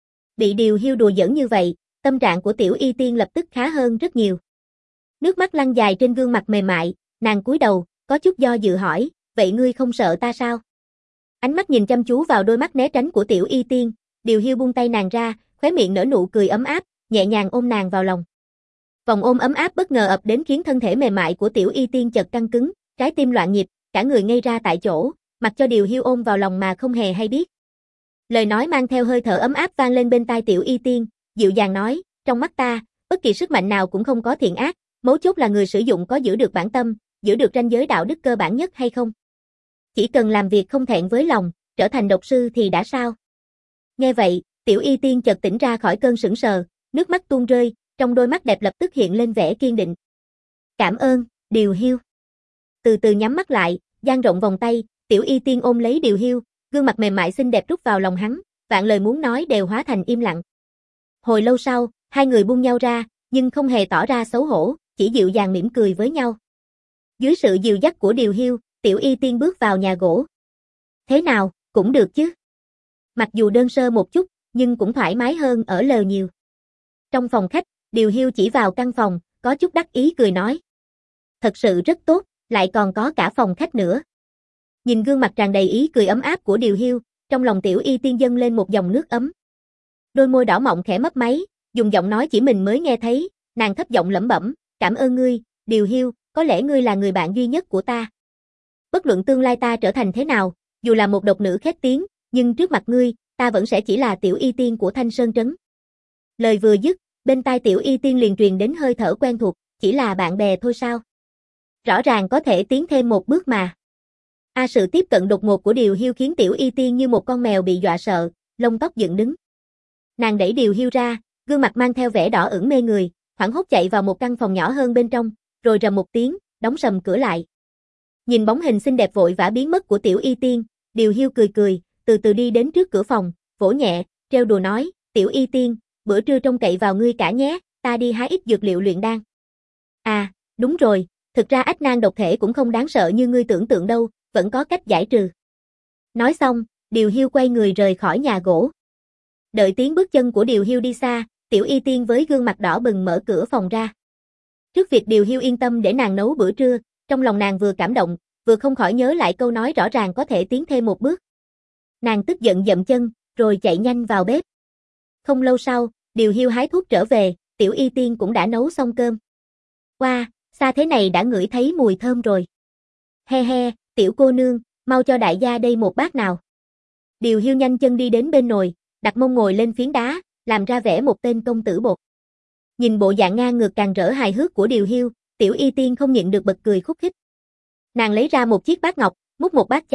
Bị Điều Hiu đùa giỡn như vậy, tâm trạng của Tiểu Y Tiên lập tức khá hơn rất nhiều. Nước mắt lăn dài trên gương mặt mềm mại, nàng cúi đầu, có chút do dự hỏi, vậy ngươi không sợ ta sao? Ánh mắt nhìn chăm chú vào đôi mắt né tránh của Tiểu Y Tiên, Điều Hiu buông tay nàng ra, khóe miệng nở nụ cười ấm áp, nhẹ nhàng ôm nàng vào lòng. Vòng ôm ấm áp bất ngờ ập đến khiến thân thể mềm mại của Tiểu Y Tiên chợt căng cứng, trái tim loạn nhịp, cả người ngây ra tại chỗ, mặc cho Điều Hiu ôm vào lòng mà không hề hay biết. Lời nói mang theo hơi thở ấm áp vang lên bên tai Tiểu Y Tiên, dịu dàng nói, trong mắt ta, bất kỳ sức mạnh nào cũng không có thiện ác, mấu chốt là người sử dụng có giữ được bản tâm, giữ được ranh giới đạo đức cơ bản nhất hay không. Chỉ cần làm việc không thẹn với lòng, trở thành độc sư thì đã sao. Nghe vậy, Tiểu Y Tiên chợt tỉnh ra khỏi cơn sững sờ, nước mắt tuôn rơi, trong đôi mắt đẹp lập tức hiện lên vẻ kiên định. Cảm ơn, Điều Hiu. Từ từ nhắm mắt lại, dang rộng vòng tay, Tiểu Y Tiên ôm lấy Điều Hiu, gương mặt mềm mại xinh đẹp rút vào lòng hắn, vạn lời muốn nói đều hóa thành im lặng. Hồi lâu sau, hai người buông nhau ra, nhưng không hề tỏ ra xấu hổ, chỉ dịu dàng mỉm cười với nhau. Dưới sự dìu dắt của Điều Hiu, Tiểu Y Tiên bước vào nhà gỗ. Thế nào, cũng được chứ. Mặc dù đơn sơ một chút, nhưng cũng thoải mái hơn ở lều nhiều. Trong phòng khách, Điều Hiu chỉ vào căn phòng, có chút đắc ý cười nói. Thật sự rất tốt, lại còn có cả phòng khách nữa. Nhìn gương mặt tràn đầy ý cười ấm áp của Điều Hiu, trong lòng Tiểu Y Tiên dâng lên một dòng nước ấm. Đôi môi đỏ mọng khẽ mấp máy, dùng giọng nói chỉ mình mới nghe thấy, nàng thấp giọng lẩm bẩm, cảm ơn ngươi, Điều Hiu, có lẽ ngươi là người bạn duy nhất của ta. Bất luận tương lai ta trở thành thế nào, dù là một độc nữ khét tiếng, nhưng trước mặt ngươi, ta vẫn sẽ chỉ là Tiểu Y Tiên của Thanh Sơn Trấn. Lời vừa dứt, bên tai Tiểu Y Tiên liền truyền đến hơi thở quen thuộc, chỉ là bạn bè thôi sao? Rõ ràng có thể tiến thêm một bước mà. A sự tiếp cận đột ngột của Điều Hiu khiến Tiểu Y Tiên như một con mèo bị dọa sợ, lông tóc dựng đứng. Nàng đẩy Điều Hiu ra, gương mặt mang theo vẻ đỏ ửng mê người, hoảng hốt chạy vào một căn phòng nhỏ hơn bên trong, rồi rầm một tiếng, đóng sầm cửa lại. Nhìn bóng hình xinh đẹp vội vã biến mất của Tiểu Y Tiên, Điều Hiu cười cười, từ từ đi đến trước cửa phòng, vỗ nhẹ, trêu đùa nói, Tiểu Y Tiên, bữa trưa trông cậy vào ngươi cả nhé, ta đi hái ít dược liệu luyện đan. À, đúng rồi, thực ra ách nan độc thể cũng không đáng sợ như ngươi tưởng tượng đâu, vẫn có cách giải trừ. Nói xong, Điều Hiu quay người rời khỏi nhà gỗ. Đợi tiếng bước chân của Điều Hiu đi xa, Tiểu Y Tiên với gương mặt đỏ bừng mở cửa phòng ra. Trước việc Điều Hiu yên tâm để nàng nấu bữa trưa, trong lòng nàng vừa cảm động, vừa không khỏi nhớ lại câu nói rõ ràng có thể tiến thêm một bước. Nàng tức giận dậm chân, rồi chạy nhanh vào bếp. Không lâu sau, Điều Hiu hái thuốc trở về, Tiểu Y Tiên cũng đã nấu xong cơm. Qua, xa thế này đã ngửi thấy mùi thơm rồi. He he, tiểu cô nương, mau cho đại gia đây một bát nào. Điều Hiu nhanh chân đi đến bên nồi, đặt mông ngồi lên phiến đá, làm ra vẻ một tên công tử bột. Nhìn bộ dạng ngang ngược càng rỡ hài hước của Điều Hiu, Tiểu Y Tiên không nhịn được bật cười khúc khích. Nàng lấy ra một chiếc bát ngọc, múc một bát cháo,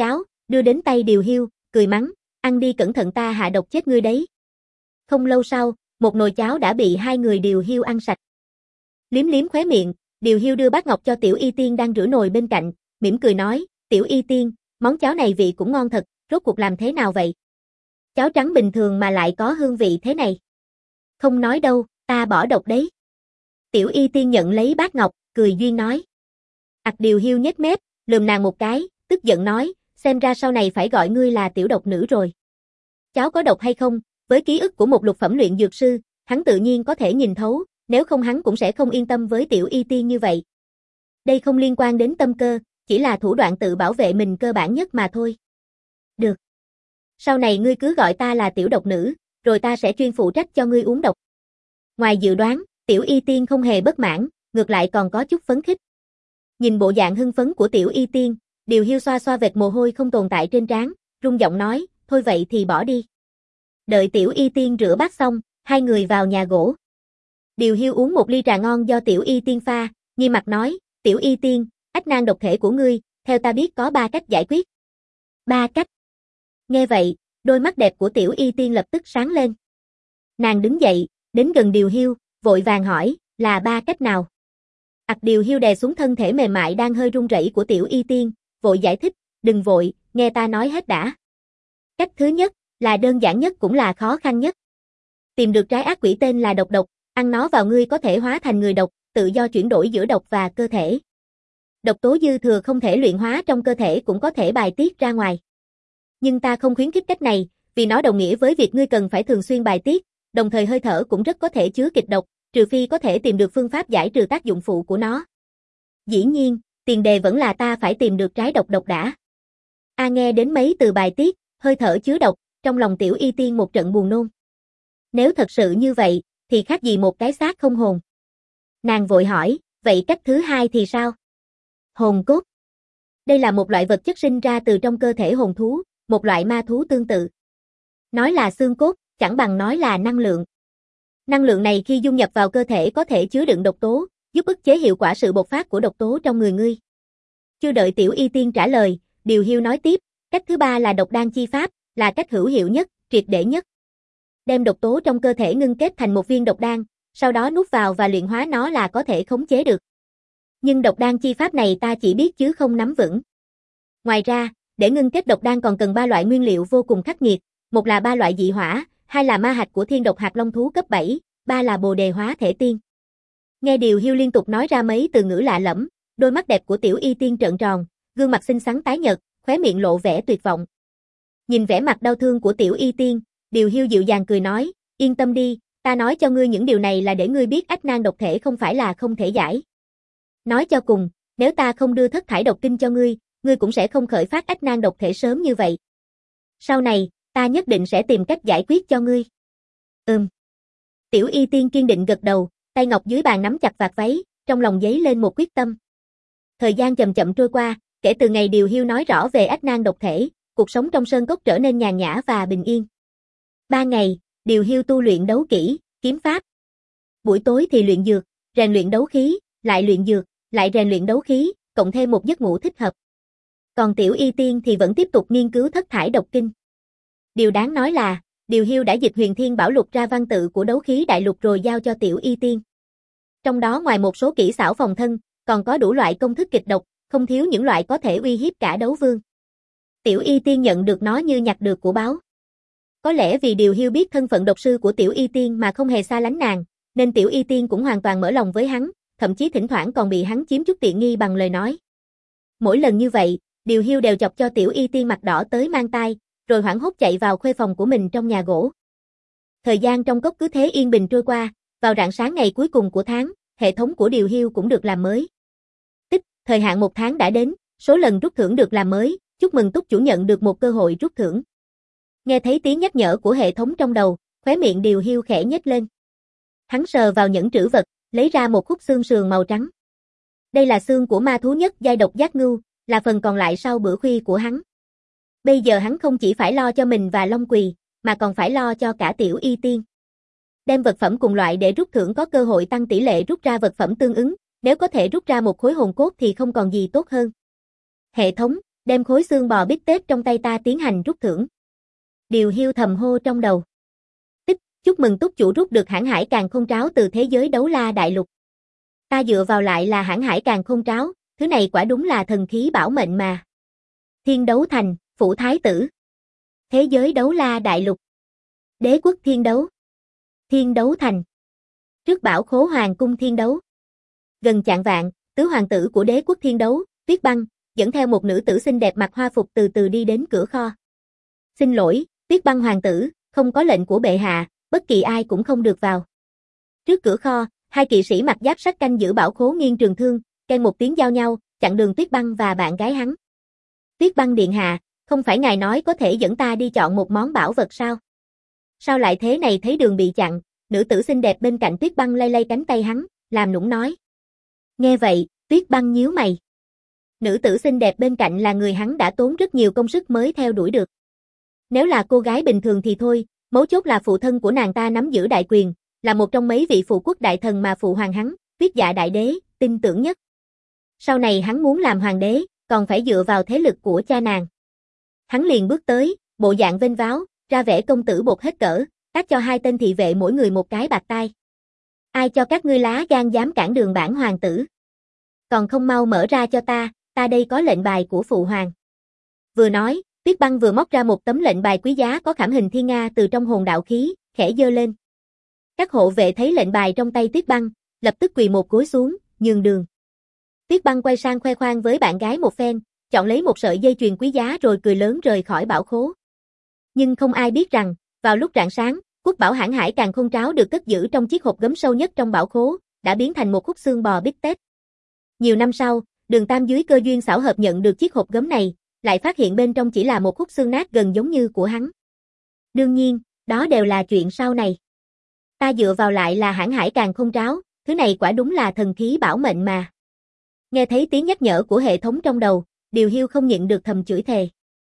đưa đến tay Điều Hiu, cười mắng, ăn đi cẩn thận ta hạ độc chết ngươi đấy. Không lâu sau, một nồi cháo đã bị hai người Điều Hiu ăn sạch. Liếm liếm khóe miệng, Điều Hiu đưa bát ngọc cho Tiểu Y Tiên đang rửa nồi bên cạnh, mỉm cười nói, Tiểu Y Tiên, món cháo này vị cũng ngon thật, rốt cuộc làm thế nào vậy? Cháo trắng bình thường mà lại có hương vị thế này. Không nói đâu, ta bỏ độc đấy. Tiểu Y Tiên nhận lấy bát ngọc, cười duyên nói. Ặc Điều Hiu nhếch mép, lườm nàng một cái, tức giận nói, xem ra sau này phải gọi ngươi là tiểu độc nữ rồi. Cháo có độc hay không, với ký ức của một lục phẩm luyện dược sư, hắn tự nhiên có thể nhìn thấu, nếu không hắn cũng sẽ không yên tâm với Tiểu Y Tiên như vậy. Đây không liên quan đến tâm cơ, chỉ là thủ đoạn tự bảo vệ mình cơ bản nhất mà thôi. Được. Sau này ngươi cứ gọi ta là tiểu độc nữ, rồi ta sẽ chuyên phụ trách cho ngươi uống độc. Ngoài dự đoán, Tiểu Y Tiên không hề bất mãn, ngược lại còn có chút phấn khích. Nhìn bộ dạng hưng phấn của Tiểu Y Tiên, Điều Hiu xoa xoa vệt mồ hôi không tồn tại trên trán, rung giọng nói, thôi vậy thì bỏ đi. Đợi Tiểu Y Tiên rửa bát xong, hai người vào nhà gỗ. Điều Hiu uống một ly trà ngon do Tiểu Y Tiên pha, nghiêm mặt nói, Tiểu Y Tiên, ách nan độc thể của ngươi, theo ta biết có ba cách giải quyết. Ba cách. Nghe vậy, đôi mắt đẹp của Tiểu Y Tiên lập tức sáng lên. Nàng đứng dậy, đến gần Điều Hiu, vội vàng hỏi, là ba cách nào? Ặc Điều Hiu đè xuống thân thể mềm mại đang hơi run rẩy của Tiểu Y Tiên, vội giải thích, đừng vội, nghe ta nói hết đã. Cách thứ nhất, là đơn giản nhất cũng là khó khăn nhất. Tìm được trái ác quỷ tên là độc độc, ăn nó vào ngươi có thể hóa thành người độc, tự do chuyển đổi giữa độc và cơ thể. Độc tố dư thừa không thể luyện hóa trong cơ thể cũng có thể bài tiết ra ngoài. Nhưng ta không khuyến khích cách này, vì nó đồng nghĩa với việc ngươi cần phải thường xuyên bài tiết, đồng thời hơi thở cũng rất có thể chứa kịch độc, trừ phi có thể tìm được phương pháp giải trừ tác dụng phụ của nó. Dĩ nhiên, tiền đề vẫn là ta phải tìm được trái độc độc đã. A nghe đến mấy từ bài tiết, hơi thở chứa độc, trong lòng Tiểu Y Tiên một trận buồn nôn. Nếu thật sự như vậy, thì khác gì một cái xác không hồn. Nàng vội hỏi, vậy cách thứ hai thì sao? Hồn cốt. Đây là một loại vật chất sinh ra từ trong cơ thể hồn thú, một loại ma thú tương tự. Nói là xương cốt, chẳng bằng nói là năng lượng. Năng lượng này khi dung nhập vào cơ thể có thể chứa đựng độc tố, giúp ức chế hiệu quả sự bộc phát của độc tố trong người ngươi. Chưa đợi Tiểu Y Tiên trả lời, Điều Hiu nói tiếp, cách thứ ba là độc đan chi pháp, là cách hữu hiệu nhất, triệt để nhất. Đem độc tố trong cơ thể ngưng kết thành một viên độc đan, sau đó nuốt vào và luyện hóa nó là có thể khống chế được. Nhưng độc đan chi pháp này ta chỉ biết chứ không nắm vững. Ngoài ra, để ngưng kết độc đan còn cần ba loại nguyên liệu vô cùng khắc nghiệt, một là ba loại dị hỏa, hai là ma hạch của thiên độc hạt long thú cấp bảy, ba là bồ đề hóa thể tiên. Nghe Điều Hiu liên tục nói ra mấy từ ngữ lạ lẫm, đôi mắt đẹp của Tiểu Y Tiên trợn tròn, gương mặt xinh xắn tái nhợt, khóe miệng lộ vẻ tuyệt vọng. Nhìn vẻ mặt đau thương của Tiểu Y Tiên, Điều Hiu dịu dàng cười nói, yên tâm đi, ta nói cho ngươi những điều này là để ngươi biết ách nan độc thể không phải là không thể giải. Nói cho cùng, nếu ta không đưa thất thải độc kinh cho ngươi, ngươi cũng sẽ không khởi phát ách nan độc thể sớm như vậy. Sau này, ta nhất định sẽ tìm cách giải quyết cho ngươi. Ừm. Tiểu Y Tiên kiên định gật đầu, tay ngọc dưới bàn nắm chặt vạt váy, trong lòng dấy lên một quyết tâm. Thời gian chậm chậm trôi qua, kể từ ngày Điều Hiu nói rõ về ách nan độc thể, cuộc sống trong sơn cốc trở nên nhàn nhã và bình yên. Ba ngày, Điều Hiu tu luyện đấu kỹ, kiếm pháp. Buổi tối thì luyện dược, rèn luyện đấu khí, lại luyện dược, lại rèn luyện đấu khí, cộng thêm một giấc ngủ thích hợp. Còn Tiểu Y Tiên thì vẫn tiếp tục nghiên cứu thất thải độc kinh. Điều đáng nói là, Điều Hiu đã dịch Huyền Thiên Bảo Lục ra văn tự của đấu khí đại lục rồi giao cho Tiểu Y Tiên. Trong đó ngoài một số kỹ xảo phòng thân, còn có đủ loại công thức kịch độc, không thiếu những loại có thể uy hiếp cả đấu vương. Tiểu Y Tiên nhận được nó như nhặt được của báu. Có lẽ vì Điều Hiu biết thân phận độc sư của Tiểu Y Tiên mà không hề xa lánh nàng, nên Tiểu Y Tiên cũng hoàn toàn mở lòng với hắn, thậm chí thỉnh thoảng còn bị hắn chiếm chút tiện nghi bằng lời nói. Mỗi lần như vậy, Điều Hiu đều chọc cho Tiểu Y Tiên mặt đỏ tới mang tai, rồi hoảng hốt chạy vào khuê phòng của mình trong nhà gỗ. Thời gian trong cốc cứ thế yên bình trôi qua, vào rạng sáng ngày cuối cùng của tháng, hệ thống của Điều Hiu cũng được làm mới. Tích, thời hạn một tháng đã đến, số lần rút thưởng được làm mới, chúc mừng túc chủ nhận được một cơ hội rút thưởng. Nghe thấy tiếng nhắc nhở của hệ thống trong đầu, khóe miệng Điều Hiu khẽ nhếch lên. Hắn sờ vào nhẫn trữ vật, lấy ra một khúc xương sườn màu trắng. Đây là xương của ma thú nhất giai độc giác ngưu, là phần còn lại sau bữa khuya của hắn. Bây giờ hắn không chỉ phải lo cho mình và Long Quỳ, mà còn phải lo cho cả Tiểu Y Tiên. Đem vật phẩm cùng loại để rút thưởng có cơ hội tăng tỷ lệ rút ra vật phẩm tương ứng, nếu có thể rút ra một khối hồn cốt thì không còn gì tốt hơn. Hệ thống, Đem khối xương bò bít tết trong tay ta tiến hành rút thưởng. Điều Hiu thầm hô trong đầu. Tích, chúc mừng túc chủ rút được hãng hải càn khôn tráo từ thế giới đấu la đại lục. Ta dựa vào lại là hãng hải càn khôn tráo, thứ này quả đúng là thần khí bảo mệnh mà. Thiên đấu thành, phủ thái tử. Thế giới đấu la đại lục. Đế quốc thiên đấu. Thiên đấu thành. Trước bảo khố hoàng cung thiên đấu. Gần chạng vạn, tứ hoàng tử của đế quốc thiên đấu, Tuyết Băng, dẫn theo một nữ tử xinh đẹp mặc hoa phục từ từ đi đến cửa kho. Xin lỗi, Tuyết Băng hoàng tử, không có lệnh của bệ hạ, bất kỳ ai cũng không được vào. Trước cửa kho, hai kỵ sĩ mặc giáp sắt canh giữ bảo khố nghiêng trường thương, kêu một tiếng giao nhau, chặn đường Tuyết Băng và bạn gái hắn. Tuyết Băng điện hạ, không phải ngài nói có thể dẫn ta đi chọn một món bảo vật sao? Sao lại thế này? Thấy đường bị chặn, nữ tử xinh đẹp bên cạnh Tuyết Băng lay lay cánh tay hắn, làm nũng nói. Nghe vậy, Tuyết Băng nhíu mày. Nữ tử xinh đẹp bên cạnh là người hắn đã tốn rất nhiều công sức mới theo đuổi được. Nếu là cô gái bình thường thì thôi, mấu chốt là phụ thân của nàng ta nắm giữ đại quyền, là một trong mấy vị phụ quốc đại thần mà phụ hoàng hắn, Tuyết Dạ đại đế, tin tưởng nhất. Sau này hắn muốn làm hoàng đế, còn phải dựa vào thế lực của cha nàng. Hắn liền bước tới, bộ dạng vênh váo, ra vẻ công tử bột hết cỡ, tát cho hai tên thị vệ mỗi người một cái bạt tai. Ai cho các ngươi lá gan dám cản đường bản hoàng tử? Còn không mau mở ra cho ta, ta đây có lệnh bài của phụ hoàng. Vừa nói, Tuyết Băng vừa móc ra một tấm lệnh bài quý giá có khảm hình thiên nga từ trong hồn đạo khí, khẽ giơ lên. Các hộ vệ thấy lệnh bài trong tay Tuyết Băng, lập tức quỳ một gối xuống, nhường đường. Tuyết Băng quay sang khoe khoang với bạn gái một phen, chọn lấy một sợi dây chuyền quý giá rồi cười lớn rời khỏi bảo khố. Nhưng không ai biết rằng, vào lúc rạng sáng, quốc bảo hãng hải càn khôn tráo được cất giữ trong chiếc hộp gấm sâu nhất trong bảo khố, đã biến thành một khúc xương bò bít tết. Nhiều năm sau, Đường Tam dưới cơ duyên xảo hợp nhận được chiếc hộp gấm này, lại phát hiện bên trong chỉ là một khúc xương nát gần giống như của hắn. Đương nhiên, đó đều là chuyện sau này. Ta dựa vào lại là hãng hải càn khôn tráo, thứ này quả đúng là thần khí bảo mệnh mà. Nghe thấy tiếng nhắc nhở của hệ thống trong đầu, Điều Hiu không nhịn được thầm chửi thề.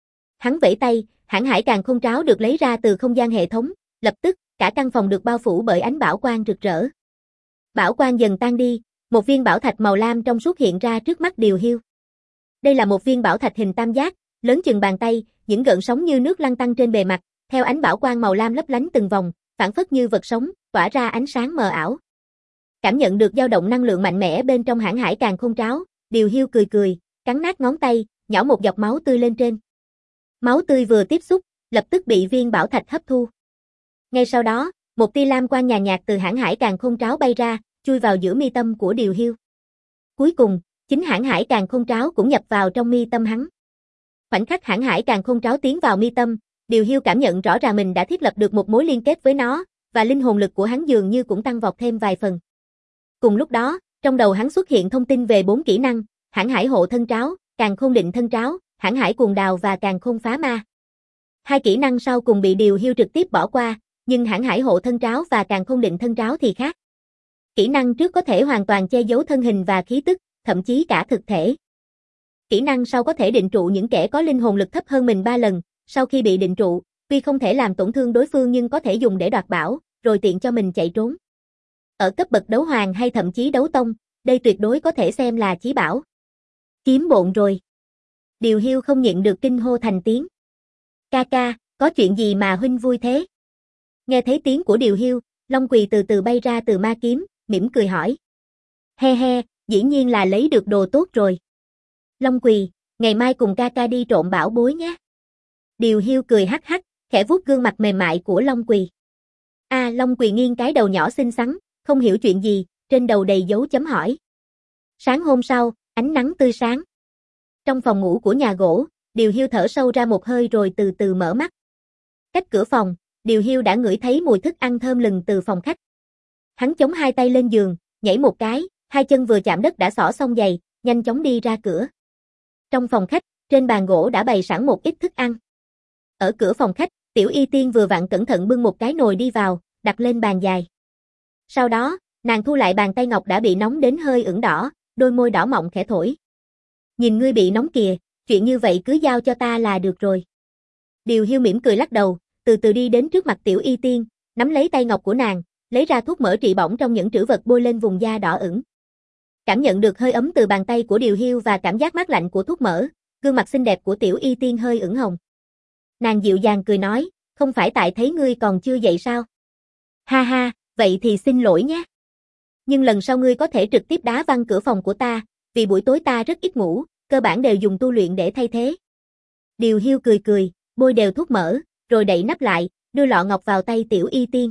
Hắn vẫy tay, hãng hải càn khôn tráo được lấy ra từ không gian hệ thống, lập tức, cả căn phòng được bao phủ bởi ánh bảo quang rực rỡ. Bảo quang dần tan đi, một viên bảo thạch màu lam trong suốt hiện ra trước mắt Điều Hiu. Đây là một viên bảo thạch hình tam giác, lớn chừng bàn tay, những gợn sóng như nước lăn tăn trên bề mặt, theo ánh bảo quang màu lam lấp lánh từng vòng, phản phất như vật sống, tỏa ra ánh sáng mờ ảo. Cảm nhận được dao động năng lượng mạnh mẽ bên trong hãng hải càn khôn tráo, Điều Hiu cười cười, cắn nát ngón tay, nhỏ một giọt máu tươi lên trên. Máu tươi vừa tiếp xúc, lập tức bị viên bảo thạch hấp thu. Ngay sau đó, một tia lam quang nhàn nhạt từ hãng hải càn khôn tráo bay ra, chui vào giữa mi tâm của Điều Hiu. Cuối cùng, chính hãng hải càn khôn tráo cũng nhập vào trong mi tâm hắn. Khoảnh khắc hãng hải càn khôn tráo tiến vào mi tâm, Điều Hiu cảm nhận rõ ràng mình đã thiết lập được một mối liên kết với nó, và linh hồn lực của hắn dường như cũng tăng vọt thêm vài phần. Cùng lúc đó, trong đầu hắn xuất hiện thông tin về bốn kỹ năng, hãng hải hộ thân tráo, càn khôn định thân tráo, hãng hải cuồng đào và càn khôn phá ma. Hai kỹ năng sau cùng bị Điều Hiu trực tiếp bỏ qua, nhưng hãng hải hộ thân tráo và càn khôn định thân tráo thì khác. Kỹ năng trước có thể hoàn toàn che giấu thân hình và khí tức, thậm chí cả thực thể. Kỹ năng sau có thể định trụ những kẻ có linh hồn lực thấp hơn mình ba lần, sau khi bị định trụ, tuy không thể làm tổn thương đối phương nhưng có thể dùng để đoạt bảo, rồi tiện cho mình chạy trốn. Ở cấp bậc đấu hoàng hay thậm chí đấu tông, đây tuyệt đối có thể xem là chí bảo. Kiếm bộn rồi. Điều Hiu không nhịn được kinh hô thành tiếng. Ca ca, có chuyện gì mà huynh vui thế? Nghe thấy tiếng của Điều Hiu, Long Quỳ từ từ bay ra từ ma kiếm, mỉm cười hỏi. He he, dĩ nhiên là lấy được đồ tốt rồi. Long Quỳ, ngày mai cùng ca ca đi trộm bảo bối nhé. Điều Hiu cười hắc hắc, khẽ vuốt gương mặt mềm mại của Long Quỳ. A à, Long Quỳ nghiêng cái đầu nhỏ xinh xắn, không hiểu chuyện gì, trên đầu đầy dấu chấm hỏi. Sáng hôm sau, ánh nắng tươi sáng. Trong phòng ngủ của nhà gỗ, Điều Hiu thở sâu ra một hơi rồi từ từ mở mắt. Cách cửa phòng, Điều Hiu đã ngửi thấy mùi thức ăn thơm lừng từ phòng khách. Hắn chống hai tay lên giường, nhảy một cái, hai chân vừa chạm đất đã xỏ xong giày, nhanh chóng đi ra cửa. Trong phòng khách, trên bàn gỗ đã bày sẵn một ít thức ăn. Ở cửa phòng khách, Tiểu Y Tiên vừa vặn cẩn thận bưng một cái nồi đi vào, đặt lên bàn dài. Sau đó, nàng thu lại bàn tay ngọc đã bị nóng đến hơi ửng đỏ, đôi môi đỏ mọng khẽ thổi. Nhìn ngươi bị nóng kìa, chuyện như vậy cứ giao cho ta là được rồi. Điều Hiu mỉm cười lắc đầu, từ từ đi đến trước mặt Tiểu Y Tiên, nắm lấy tay ngọc của nàng, lấy ra thuốc mỡ trị bỏng trong những trữ vật bôi lên vùng da đỏ ửng. Cảm nhận được hơi ấm từ bàn tay của Điều Hiu và cảm giác mát lạnh của thuốc mỡ, Gương mặt xinh đẹp của Tiểu Y Tiên hơi ửng hồng. Nàng dịu dàng cười nói, không phải tại thấy ngươi còn chưa dậy sao? Ha ha, vậy thì xin lỗi nhé. Nhưng lần sau ngươi có thể trực tiếp đá văng cửa phòng của ta, vì buổi tối ta rất ít ngủ, cơ bản đều dùng tu luyện để thay thế. Điều Hiu cười cười, bôi đều thuốc mỡ, rồi đậy nắp lại, đưa lọ ngọc vào tay Tiểu Y Tiên.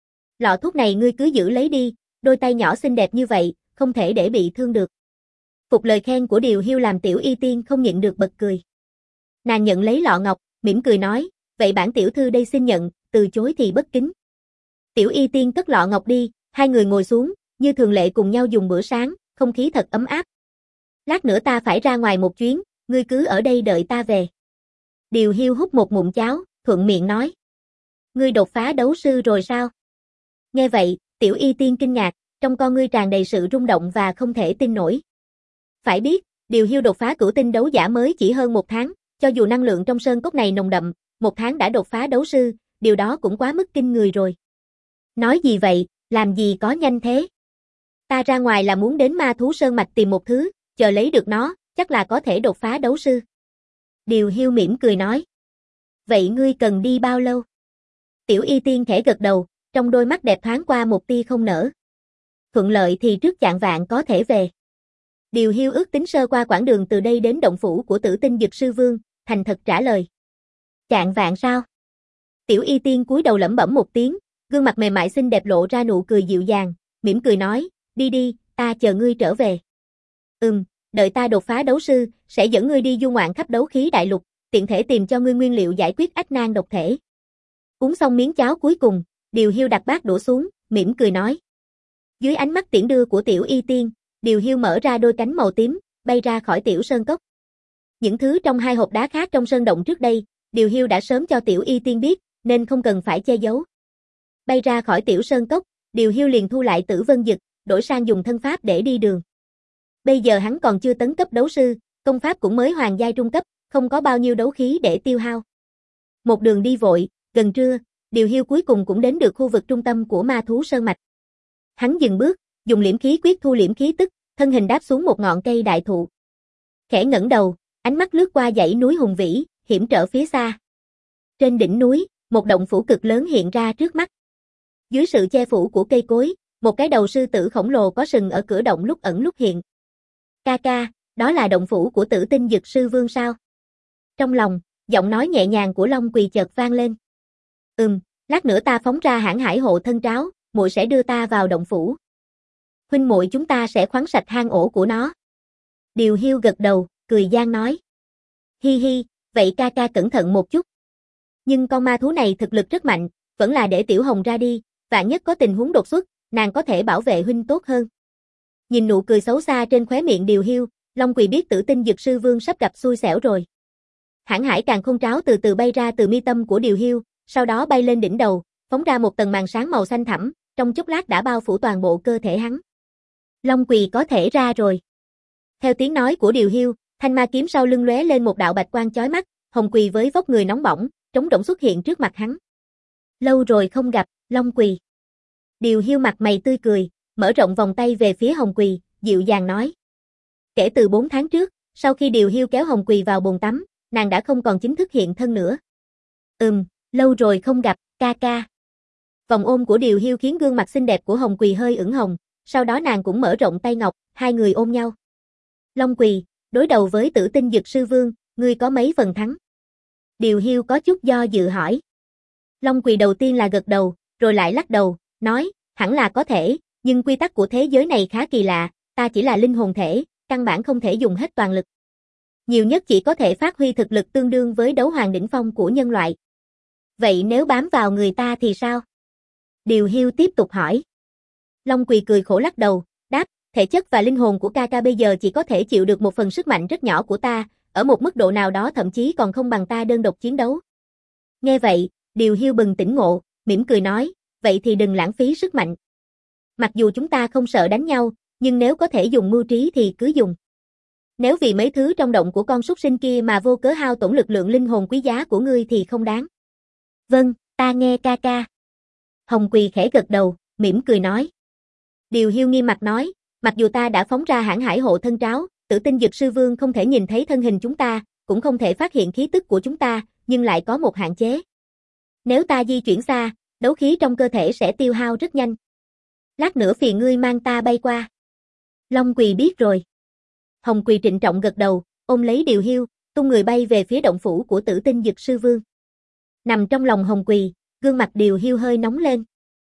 Lọ thuốc này ngươi cứ giữ lấy đi, đôi tay nhỏ xinh đẹp như vậy, không thể để bị thương được. Phục lời khen của Điều Hiu làm Tiểu Y Tiên không nhịn được bật cười. Nàng nhận lấy lọ ngọc, mỉm cười nói, vậy bản tiểu thư đây xin nhận, từ chối thì bất kính. Tiểu Y Tiên cất lọ ngọc đi, hai người ngồi xuống, như thường lệ cùng nhau dùng bữa sáng, không khí thật ấm áp. Lát nữa ta phải ra ngoài một chuyến, ngươi cứ ở đây đợi ta về. Điều Hiu hút một ngụm cháo, thuận miệng nói. Ngươi đột phá đấu sư rồi sao? Nghe vậy, Tiểu Y Tiên kinh ngạc, trong con ngươi tràn đầy sự rung động và không thể tin nổi. Phải biết, Điều Hiu đột phá cửu tinh đấu giả mới chỉ hơn một tháng, cho dù năng lượng trong sơn cốc này nồng đậm, một tháng đã đột phá đấu sư, điều đó cũng quá mức kinh người rồi. Nói gì vậy, làm gì có nhanh thế? Ta ra ngoài là muốn đến Ma Thú Sơn Mạch tìm một thứ, chờ lấy được nó, chắc là có thể đột phá đấu sư. Điều Hiu mỉm cười nói. Vậy ngươi cần đi bao lâu? Tiểu Y Tiên khẽ gật đầu, trong đôi mắt đẹp thoáng qua một tia không nở. Thuận lợi thì trước chạng vạn có thể về. Điều Hiu ước tính sơ qua quãng đường từ đây đến động phủ của Tử Tinh Dực Sư Vương, thành thật trả lời. Chạng vạn sao? Tiểu Y Tiên cúi đầu lẩm bẩm một tiếng, gương mặt mềm mại xinh đẹp lộ ra nụ cười dịu dàng, mỉm cười nói, đi đi, ta chờ ngươi trở về. Ừm, đợi ta đột phá đấu sư, sẽ dẫn ngươi đi du ngoạn khắp đấu khí đại lục, tiện thể tìm cho ngươi nguyên liệu giải quyết ách nan độc thể. Uống xong miếng cháo cuối cùng, Điều Hiu đặt bát đũa xuống, mỉm cười nói. Dưới ánh mắt tiễn đưa của Tiểu Y Tiên, Điều Hiu mở ra đôi cánh màu tím, bay ra khỏi Tiểu Sơn Cốc. Những thứ trong hai hộp đá khác trong sơn động trước đây, Điều Hiu đã sớm cho Tiểu Y Tiên biết, nên không cần phải che giấu. Bay ra khỏi Tiểu Sơn Cốc, Điều Hiu liền thu lại Tử Vân Dực, đổi sang dùng thân pháp để đi đường. Bây giờ hắn còn chưa tấn cấp đấu sư, công pháp cũng mới hoàng giai trung cấp, không có bao nhiêu đấu khí để tiêu hao. Một đường đi vội, gần trưa, Điều Hiu cuối cùng cũng đến được khu vực trung tâm của Ma Thú Sơn Mạch. Hắn dừng bước, dùng liễm khí quyết thu liễm khí tức, thân hình đáp xuống một ngọn cây đại thụ. Khẽ ngẩng đầu, ánh mắt lướt qua dãy núi hùng vĩ, hiểm trở phía xa. Trên đỉnh núi, một động phủ cực lớn hiện ra trước mắt. Dưới sự che phủ của cây cối, một cái đầu sư tử khổng lồ có sừng ở cửa động lúc ẩn lúc hiện. Ca ca, đó là động phủ của Tử Tinh Dực Sư Vương sao? Trong lòng, giọng nói nhẹ nhàng của Long Quỳ chợt vang lên. Ừm, lát nữa ta phóng ra hãn hải hộ thân tráo, muội sẽ đưa ta vào động phủ. Huynh muội chúng ta sẽ khoáng sạch hang ổ của nó. Điều Hiu gật đầu, cười gian nói. Hi hi, vậy ca ca cẩn thận một chút. Nhưng con ma thú này thực lực rất mạnh, vẫn là để Tiểu Hồng ra đi, vạn nhất có tình huống đột xuất, nàng có thể bảo vệ huynh tốt hơn. Nhìn nụ cười xấu xa trên khóe miệng Điều Hiu, Long Quỳ biết Tử Tinh Dực Sư Vương sắp gặp xui xẻo rồi. Hãn hải càn khôn tráo từ từ bay ra từ mi tâm của Điều Hiu, sau đó bay lên đỉnh đầu, phóng ra một tầng màn sáng màu xanh thẳm, trong chốc lát đã bao phủ toàn bộ cơ thể hắn. Long Quỳ có thể ra rồi. Theo tiếng nói của Điều Hiu, thanh ma kiếm sau lưng lóe lên một đạo bạch quang chói mắt, Hồng Quỳ với vóc người nóng bỏng, trống rỗng xuất hiện trước mặt hắn. Lâu rồi không gặp, Long Quỳ. Điều Hiu mặt mày tươi cười, mở rộng vòng tay về phía Hồng Quỳ, dịu dàng nói. Kể từ bốn tháng trước, sau khi Điều Hiu kéo Hồng Quỳ vào bồn tắm, nàng đã không còn chính thức hiện thân nữa. Ừm, lâu rồi không gặp, ca ca. Vòng ôm của Điều Hiu khiến gương mặt xinh đẹp của Hồng Quỳ hơi ửng hồng, sau đó nàng cũng mở rộng tay ngọc, hai người ôm nhau. Long Quỳ, đối đầu với Tử Tinh Dực Sư Vương, ngươi có mấy phần thắng? Điều Hiu có chút do dự hỏi. Long Quỳ đầu tiên là gật đầu, rồi lại lắc đầu, nói, hẳn là có thể, nhưng quy tắc của thế giới này khá kỳ lạ, ta chỉ là linh hồn thể, căn bản không thể dùng hết toàn lực. Nhiều nhất chỉ có thể phát huy thực lực tương đương với đấu hoàng đỉnh phong của nhân loại. Vậy nếu bám vào người ta thì sao? Điều Hiu tiếp tục hỏi. Long Quỳ cười khổ lắc đầu, đáp, thể chất và linh hồn của ca ca bây giờ chỉ có thể chịu được một phần sức mạnh rất nhỏ của ta, ở một mức độ nào đó thậm chí còn không bằng ta đơn độc chiến đấu. Nghe vậy, Điều Hiu bừng tỉnh ngộ, mỉm cười nói, vậy thì đừng lãng phí sức mạnh. Mặc dù chúng ta không sợ đánh nhau, nhưng nếu có thể dùng mưu trí thì cứ dùng. Nếu vì mấy thứ trong động của con súc sinh kia mà vô cớ hao tổn lực lượng linh hồn quý giá của ngươi thì không đáng. Vâng, ta nghe ca ca. Hồng Quỳ khẽ gật đầu, mỉm cười nói. Điều Hiu nghiêm mặt nói, mặc dù ta đã phóng ra hãn hải hộ thân tráo, Tử Tinh Dực Sư Vương không thể nhìn thấy thân hình chúng ta, cũng không thể phát hiện khí tức của chúng ta, nhưng lại có một hạn chế. Nếu ta di chuyển xa, đấu khí trong cơ thể sẽ tiêu hao rất nhanh. Lát nữa phiền ngươi mang ta bay qua. Long Quỳ biết rồi. Hồng Quỳ trịnh trọng gật đầu, ôm lấy Điều Hiu, tung người bay về phía động phủ của Tử Tinh Dực Sư Vương. Nằm trong lòng Hồng Quỳ, gương mặt Điều Hiu hơi nóng lên.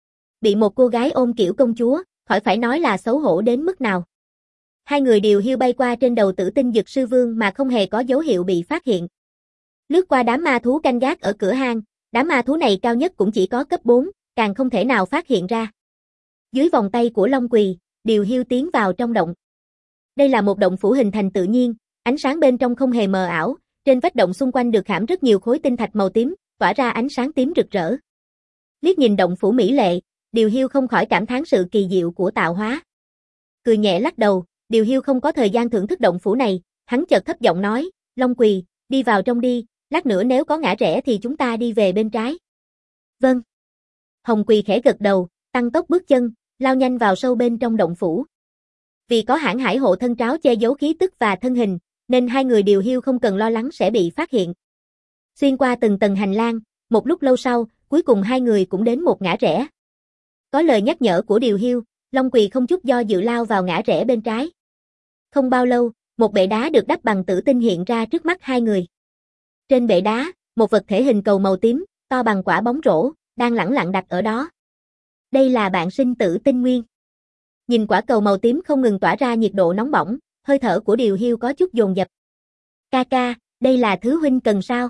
Bị một cô gái ôm kiểu công chúa, khỏi phải nói là xấu hổ đến mức nào. Hai người Điều Hiu bay qua trên đầu Tử Tinh Dực Sư Vương mà không hề có dấu hiệu bị phát hiện. Lướt qua đám ma thú canh gác ở cửa hang, đám ma thú này cao nhất cũng chỉ có cấp bốn, càng không thể nào phát hiện ra. Dưới vòng tay của Long Quỳ, Điều Hiu tiến vào trong động. Đây là một động phủ hình thành tự nhiên, ánh sáng bên trong không hề mờ ảo, trên vách động xung quanh được khảm rất nhiều khối tinh thạch màu tím, tỏa ra ánh sáng tím rực rỡ. Liếc nhìn động phủ mỹ lệ, Điều Hiu không khỏi cảm thán sự kỳ diệu của tạo hóa. Cười nhẹ lắc đầu, Điều Hiu không có thời gian thưởng thức động phủ này, hắn chợt thấp giọng nói, Long Quỳ, đi vào trong đi, lát nữa nếu có ngã rẽ thì chúng ta đi về bên trái. Vâng. Hồng Quỳ khẽ gật đầu, tăng tốc bước chân, lao nhanh vào sâu bên trong động phủ. Vì có hãn hải hộ thân tráo che giấu khí tức và thân hình, nên hai người Điều Hiu không cần lo lắng sẽ bị phát hiện. Xuyên qua từng tầng hành lang, một lúc lâu sau, cuối cùng hai người cũng đến một ngã rẽ. Có lời nhắc nhở của Điều Hiu, Long Quỳ không chút do dự lao vào ngã rẽ bên trái. Không bao lâu, một bệ đá được đắp bằng tử tinh hiện ra trước mắt hai người. Trên bệ đá, một vật thể hình cầu màu tím, to bằng quả bóng rổ, đang lẳng lặng đặt ở đó. Đây là bạn sinh tử tinh nguyên. Nhìn quả cầu màu tím không ngừng tỏa ra nhiệt độ nóng bỏng, hơi thở của Điều Hiu có chút dồn dập. Ca ca, đây là thứ huynh cần sao?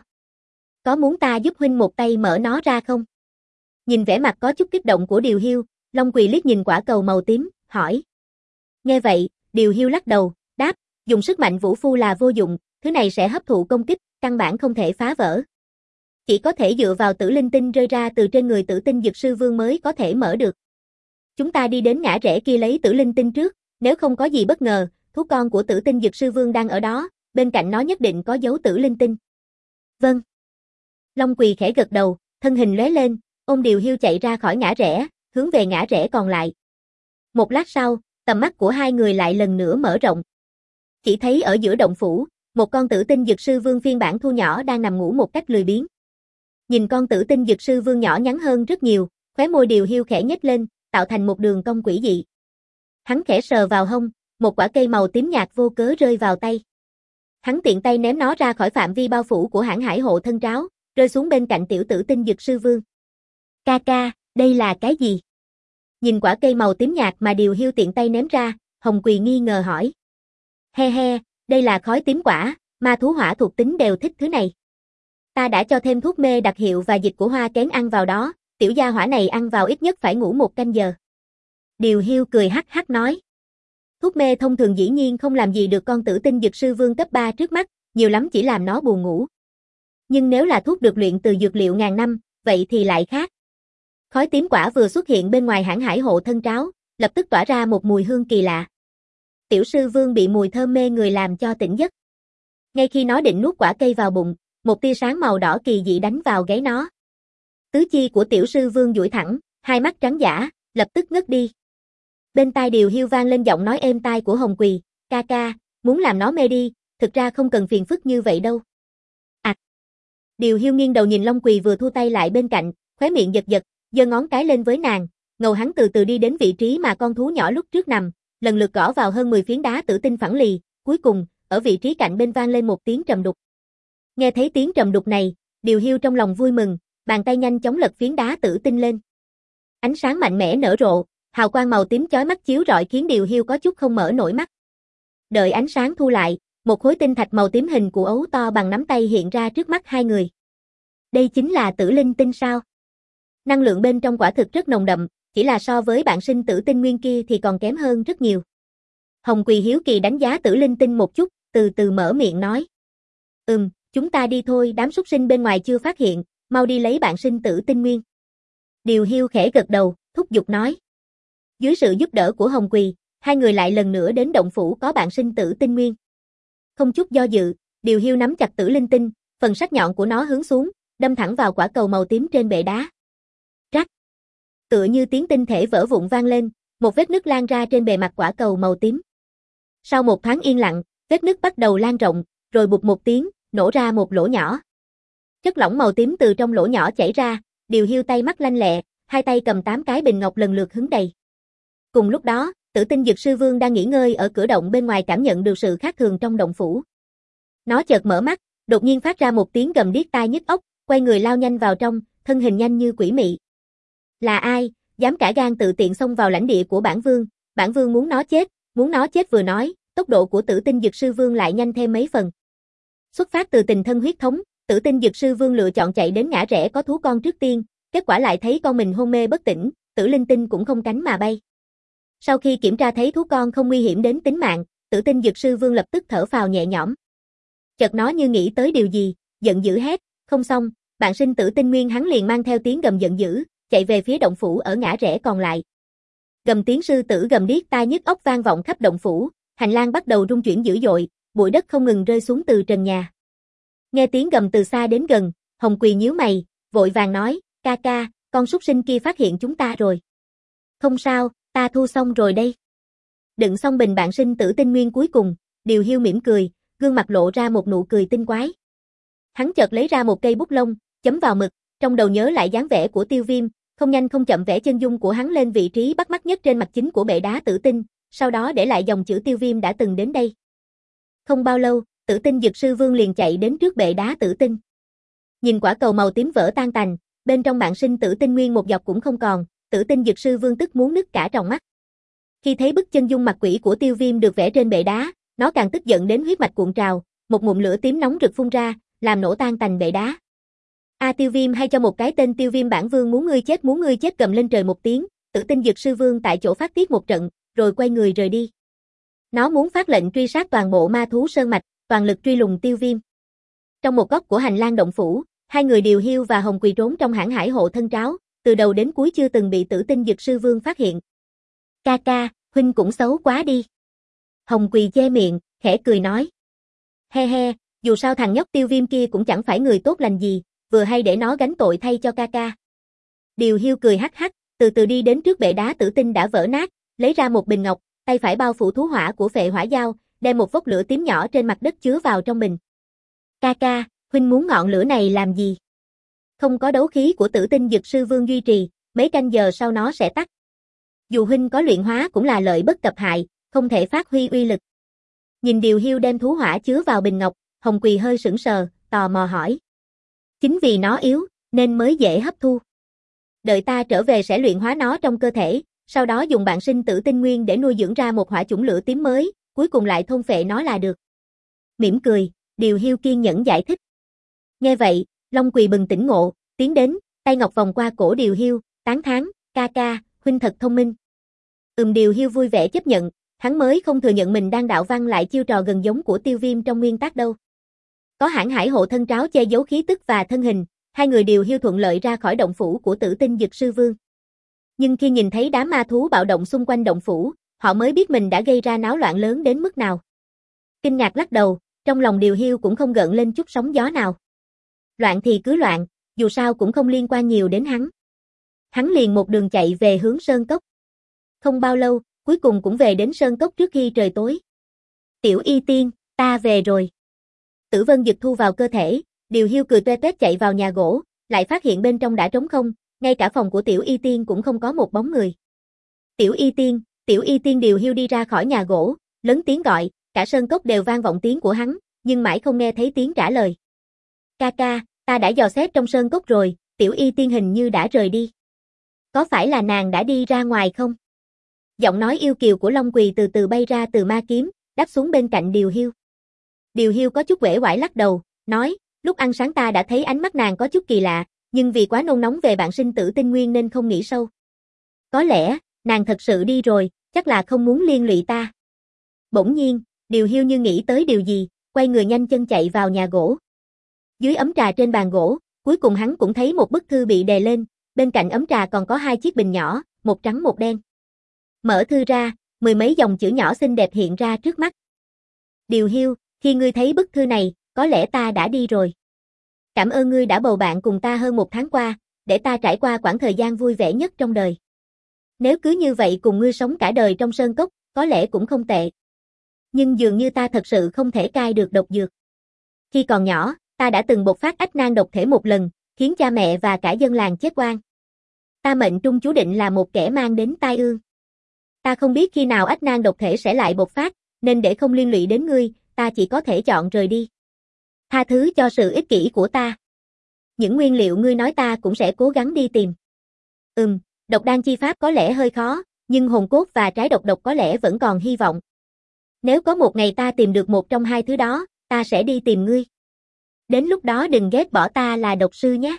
Có muốn ta giúp huynh một tay mở nó ra không? Nhìn vẻ mặt có chút kích động của Điều Hiu, Long Quỳ liếc nhìn quả cầu màu tím, hỏi. Nghe vậy, Điều Hiu lắc đầu, đáp, dùng sức mạnh vũ phu là vô dụng, thứ này sẽ hấp thụ công kích, căn bản không thể phá vỡ. Chỉ có thể dựa vào tử linh tinh rơi ra từ trên người Tử Tinh Dực Sư Vương mới có thể mở được. Chúng ta đi đến ngã rẽ kia lấy tử linh tinh trước, nếu không có gì bất ngờ, thú con của Tử Tinh Dực Sư Vương đang ở đó, bên cạnh nó nhất định có dấu tử linh tinh. Vâng. Long Quỳ khẽ gật đầu, thân hình lóe lên, ôm Điều Hiu chạy ra khỏi ngã rẽ, hướng về ngã rẽ còn lại. Một lát sau, tầm mắt của hai người lại lần nữa mở rộng. Chỉ thấy ở giữa động phủ, một con Tử Tinh Dực Sư Vương phiên bản thu nhỏ đang nằm ngủ một cách lười biếng. Nhìn con Tử Tinh Dực Sư Vương nhỏ nhắn hơn rất nhiều, khóe môi Điều Hiu khẽ nhếch lên, tạo thành một đường cong quỷ dị. Hắn khẽ sờ vào hông, một quả cây màu tím nhạt vô cớ rơi vào tay. Hắn tiện tay ném nó ra khỏi phạm vi bao phủ của hãn hải hộ thân tráo, rơi xuống bên cạnh tiểu Tử Tinh Dực Sư Vương. Ca ca, đây là cái gì? Nhìn quả cây màu tím nhạt mà Điều Hiu tiện tay ném ra, Hồng Quỳ nghi ngờ hỏi. He he, đây là khói tím quả, ma thú hỏa thuộc tính đều thích thứ này. Ta đã cho thêm thuốc mê đặc hiệu và dịch của hoa kén ăn vào đó, tiểu gia hỏa này ăn vào ít nhất phải ngủ một canh giờ. Điều Hiu cười hắc hắc nói. Thuốc mê thông thường dĩ nhiên không làm gì được con Tử Tinh Dực Sư Vương cấp ba trước mắt, nhiều lắm chỉ làm nó buồn ngủ. Nhưng nếu là thuốc được luyện từ dược liệu ngàn năm, vậy thì lại khác. Khói tím quả vừa xuất hiện bên ngoài hãn hải hộ thân tráo, lập tức tỏa ra một mùi hương kỳ lạ. Tiểu Sư Vương bị mùi thơm mê người làm cho tỉnh giấc. Ngay khi nó định nuốt quả cây vào bụng, một tia sáng màu đỏ kỳ dị đánh vào gáy nó. Tứ chi của Tiểu Sư Vương duỗi thẳng, hai mắt trắng dã, lập tức ngất đi. Bên tai Điều Hiu vang lên giọng nói êm tai của Hồng Quỳ, ca ca, muốn làm nó mê đi, thực ra không cần phiền phức như vậy đâu. À. Điều Hiu nghiêng đầu nhìn Long Quỳ vừa thu tay lại bên cạnh, khóe miệng giật giật, giơ ngón cái lên với nàng, ngầu hắn từ từ đi đến vị trí mà con thú nhỏ lúc trước nằm, lần lượt gõ vào hơn mười phiến đá tử tinh phẳng lì, cuối cùng, ở vị trí cạnh bên vang lên một tiếng trầm đục. Nghe thấy tiếng trầm đục này, Điều Hiu trong lòng vui mừng, bàn tay nhanh chóng lật phiến đá tử tinh lên. Ánh sáng mạnh mẽ nở rộ, hào quang màu tím chói mắt chiếu rọi khiến Điều Hiu có chút không mở nổi mắt. Đợi ánh sáng thu lại, một khối tinh thạch màu tím hình của ấu to bằng nắm tay hiện ra trước mắt hai người. Đây chính là tử linh tinh sao? Năng lượng bên trong quả thực rất nồng đậm, chỉ là so với bạn sinh tử tinh nguyên kia thì còn kém hơn rất nhiều. Hồng Quỳ hiếu kỳ đánh giá tử linh tinh một chút, từ từ mở miệng nói. Ừm, chúng ta đi thôi, đám súc sinh bên ngoài chưa phát hiện, mau đi lấy bạn sinh tử tinh nguyên. Điều Hiu khẽ gật đầu, thúc giục nói. Dưới sự giúp đỡ của Hồng Quỳ, hai người lại lần nữa đến động phủ có bạn sinh tử tinh nguyên. Không chút do dự, Điều Hiu nắm chặt tử linh tinh, phần sắc nhọn của nó hướng xuống, đâm thẳng vào quả cầu màu tím trên bệ đá. Rắc. Tựa như tiếng tinh thể vỡ vụn vang lên, một vết nứt lan ra trên bề mặt quả cầu màu tím. Sau một thoáng yên lặng, vết nứt bắt đầu lan rộng, rồi bụp một tiếng, nổ ra một lỗ nhỏ. Chất lỏng màu tím từ trong lỗ nhỏ chảy ra, Điều Hiu tay mắt lanh lẹ, hai tay cầm tám cái bình ngọc lần lượt hứng đầy. Cùng lúc đó, Tử Tinh Dực Sư Vương đang nghỉ ngơi ở cửa động bên ngoài cảm nhận được sự khác thường trong động phủ. Nó chợt mở mắt, đột nhiên phát ra một tiếng gầm điếc tai nhức óc, quay người lao nhanh vào trong, thân hình nhanh như quỷ mị. Là ai, dám cả gan tự tiện xông vào lãnh địa của bản vương, bản vương muốn nó chết, muốn nó chết vừa nói, tốc độ của Tử Tinh Dực Sư Vương lại nhanh thêm mấy phần. Xuất phát từ tình thân huyết thống, Tử Tinh Dực Sư Vương lựa chọn chạy đến ngã rẽ có thú con trước tiên, kết quả lại thấy con mình hôn mê bất tỉnh, Tử Linh Tinh cũng không cánh mà bay. Sau khi kiểm tra thấy thú con không nguy hiểm đến tính mạng, Tử Tinh Dực Sư Vương lập tức thở phào nhẹ nhõm. Chợt nó như nghĩ tới điều gì, giận dữ hét, không xong, bạn sinh Tử Tinh Nguyên hắn liền mang theo tiếng gầm giận dữ, chạy về phía động phủ ở ngã rẽ còn lại. Gầm tiếng sư tử gầm điếc tai nhức óc vang vọng khắp động phủ, hành lang bắt đầu rung chuyển dữ dội, bụi đất không ngừng rơi xuống từ trần nhà. Nghe tiếng gầm từ xa đến gần, Hồng Quỳ nhíu mày, vội vàng nói, ca ca, con súc sinh kia phát hiện chúng ta rồi. Không sao, ta thu xong rồi đây. Đựng xong bình bạn sinh Tử Tinh Nguyên cuối cùng, Điều Hiu mỉm cười, gương mặt lộ ra một nụ cười tinh quái. Hắn chợt lấy ra một cây bút lông, chấm vào mực, trong đầu nhớ lại dáng vẻ của Tiêu Viêm, không nhanh không chậm vẽ chân dung của hắn lên vị trí bắt mắt nhất trên mặt chính của bệ đá tử tinh, sau đó để lại dòng chữ Tiêu Viêm đã từng đến đây. Không bao lâu, Tử Tinh Dực Sư Vương liền chạy đến trước bệ đá tử tinh. Nhìn quả cầu màu tím vỡ tan tành, bên trong bạn sinh Tử Tinh Nguyên một dọc cũng không còn, Tử Tinh Dực Sư Vương tức muốn nứt cả tròng mắt. Khi thấy bức chân dung mặt quỷ của Tiêu Viêm được vẽ trên bệ đá, nó càng tức giận đến huyết mạch cuộn trào, một ngụm lửa tím nóng rực phun ra, làm nổ tan tành bệ đá. A Tiêu Viêm hay cho một cái tên Tiêu Viêm bản vương muốn ngươi chết muốn ngươi chết gầm lên trời một tiếng, Tử Tinh Dực Sư Vương tại chỗ phát tiết một trận, rồi quay người rời đi. Nó muốn phát lệnh truy sát toàn bộ ma thú sơn mạch, toàn lực truy lùng Tiêu Viêm. Trong một góc của hành lang động phủ, hai người Điều Hiu và Hồng Quỳ trốn trong hãng hải hộ thân tráo, từ đầu đến cuối chưa từng bị Tử Tinh Dực Sư Vương phát hiện. Ca ca, huynh cũng xấu quá đi. Hồng Quỳ che miệng, khẽ cười nói. He he, dù sao thằng nhóc Tiêu Viêm kia cũng chẳng phải người tốt lành gì, vừa hay để nó gánh tội thay cho ca ca. Điều Hiu cười hắc hắc, từ từ đi đến trước bệ đá tử tinh đã vỡ nát, lấy ra một bình ngọc, tay phải bao phủ thú hỏa của phệ hỏa dao, đem một vốc lửa tím nhỏ trên mặt đất chứa vào trong bình. Ca ca, huynh muốn ngọn lửa này làm gì? Không có đấu khí của Tử Tinh Dực Sư Vương duy trì, mấy canh giờ sau nó sẽ tắt. Dù huynh có luyện hóa cũng là lợi bất cập hại, không thể phát huy uy lực. Nhìn Điều Hiu đem thú hỏa chứa vào bình ngọc, Hồng Quỳ hơi sững sờ, tò mò hỏi. Chính vì nó yếu, nên mới dễ hấp thu. Đợi ta trở về sẽ luyện hóa nó trong cơ thể, sau đó dùng bạn sinh Tử Tinh Nguyên để nuôi dưỡng ra một hỏa chủng lửa tím mới, cuối cùng lại thôn phệ nó là được. Mỉm cười, Điều Hiu kiên nhẫn giải thích. Nghe vậy, Long Quỳ bừng tỉnh ngộ, tiến đến, tay ngọc vòng qua cổ Điều Hiu, tán thán, ca ca, huynh thật thông minh. Ừm Điều Hiu vui vẻ chấp nhận, hắn mới không thừa nhận mình đang đạo văn lại chiêu trò gần giống của Tiêu Viêm trong nguyên tắc đâu. Có hãng hải hộ thân tráo che giấu khí tức và thân hình, hai người Điều Hiu thuận lợi ra khỏi động phủ của Tử Tinh Dực Sư Vương. Nhưng khi nhìn thấy đám ma thú bạo động xung quanh động phủ, họ mới biết mình đã gây ra náo loạn lớn đến mức nào. Kinh ngạc lắc đầu, trong lòng Điều Hiu cũng không gợn lên chút sóng gió nào. Loạn thì cứ loạn, dù sao cũng không liên quan nhiều đến hắn. Hắn liền một đường chạy về hướng Sơn Cốc. Không bao lâu, cuối cùng cũng về đến Sơn Cốc trước khi trời tối. Tiểu Y Tiên, ta về rồi. Tử Vân Dực thu vào cơ thể, Điều Hiu cười toe toét chạy vào nhà gỗ, lại phát hiện bên trong đã trống không, ngay cả phòng của Tiểu Y Tiên cũng không có một bóng người. Tiểu Y Tiên, Tiểu Y Tiên Điều Hiu đi ra khỏi nhà gỗ, lớn tiếng gọi, cả Sơn Cốc đều vang vọng tiếng của hắn, nhưng mãi không nghe thấy tiếng trả lời. Ca ca, ta đã dò xét trong Sơn Cốc rồi, Tiểu Y Tiên hình như đã rời đi. Có phải là nàng đã đi ra ngoài không? Giọng nói yêu kiều của Long Quỳ từ từ bay ra từ ma kiếm, đáp xuống bên cạnh Điều Hiu. Điều Hiu có chút uể oải lắc đầu, nói, lúc ăn sáng ta đã thấy ánh mắt nàng có chút kỳ lạ, nhưng vì quá nôn nóng về bạn sinh Tử Tinh Nguyên nên không nghĩ sâu. Có lẽ, nàng thật sự đi rồi, chắc là không muốn liên lụy ta. Bỗng nhiên, Điều Hiu như nghĩ tới điều gì, quay người nhanh chân chạy vào nhà gỗ. Dưới ấm trà trên bàn gỗ, cuối cùng hắn cũng thấy một bức thư bị đè lên, bên cạnh ấm trà còn có hai chiếc bình nhỏ, một trắng một đen. Mở thư ra, mười mấy dòng chữ nhỏ xinh đẹp hiện ra trước mắt. Điều Hiu, khi ngươi thấy bức thư này, có lẽ ta đã đi rồi. Cảm ơn ngươi đã bầu bạn cùng ta hơn một tháng qua, để ta trải qua quãng thời gian vui vẻ nhất trong đời. Nếu cứ như vậy cùng ngươi sống cả đời trong Sơn Cốc, có lẽ cũng không tệ. Nhưng dường như ta thật sự không thể cai được độc dược. Khi còn nhỏ, ta đã từng bộc phát ách nan độc thể một lần, khiến cha mẹ và cả dân làng chết oan. Ta mệnh trung chú định là một kẻ mang đến tai ương. Ta không biết khi nào ách nan độc thể sẽ lại bộc phát, nên để không liên lụy đến ngươi, ta chỉ có thể chọn rời đi. Tha thứ cho sự ích kỷ của ta. Những nguyên liệu ngươi nói ta cũng sẽ cố gắng đi tìm. Ừm, độc đan chi pháp có lẽ hơi khó, nhưng hồn cốt và trái độc độc có lẽ vẫn còn hy vọng. Nếu có một ngày ta tìm được một trong hai thứ đó, ta sẽ đi tìm ngươi. Đến lúc đó đừng ghét bỏ ta là độc sư nhé.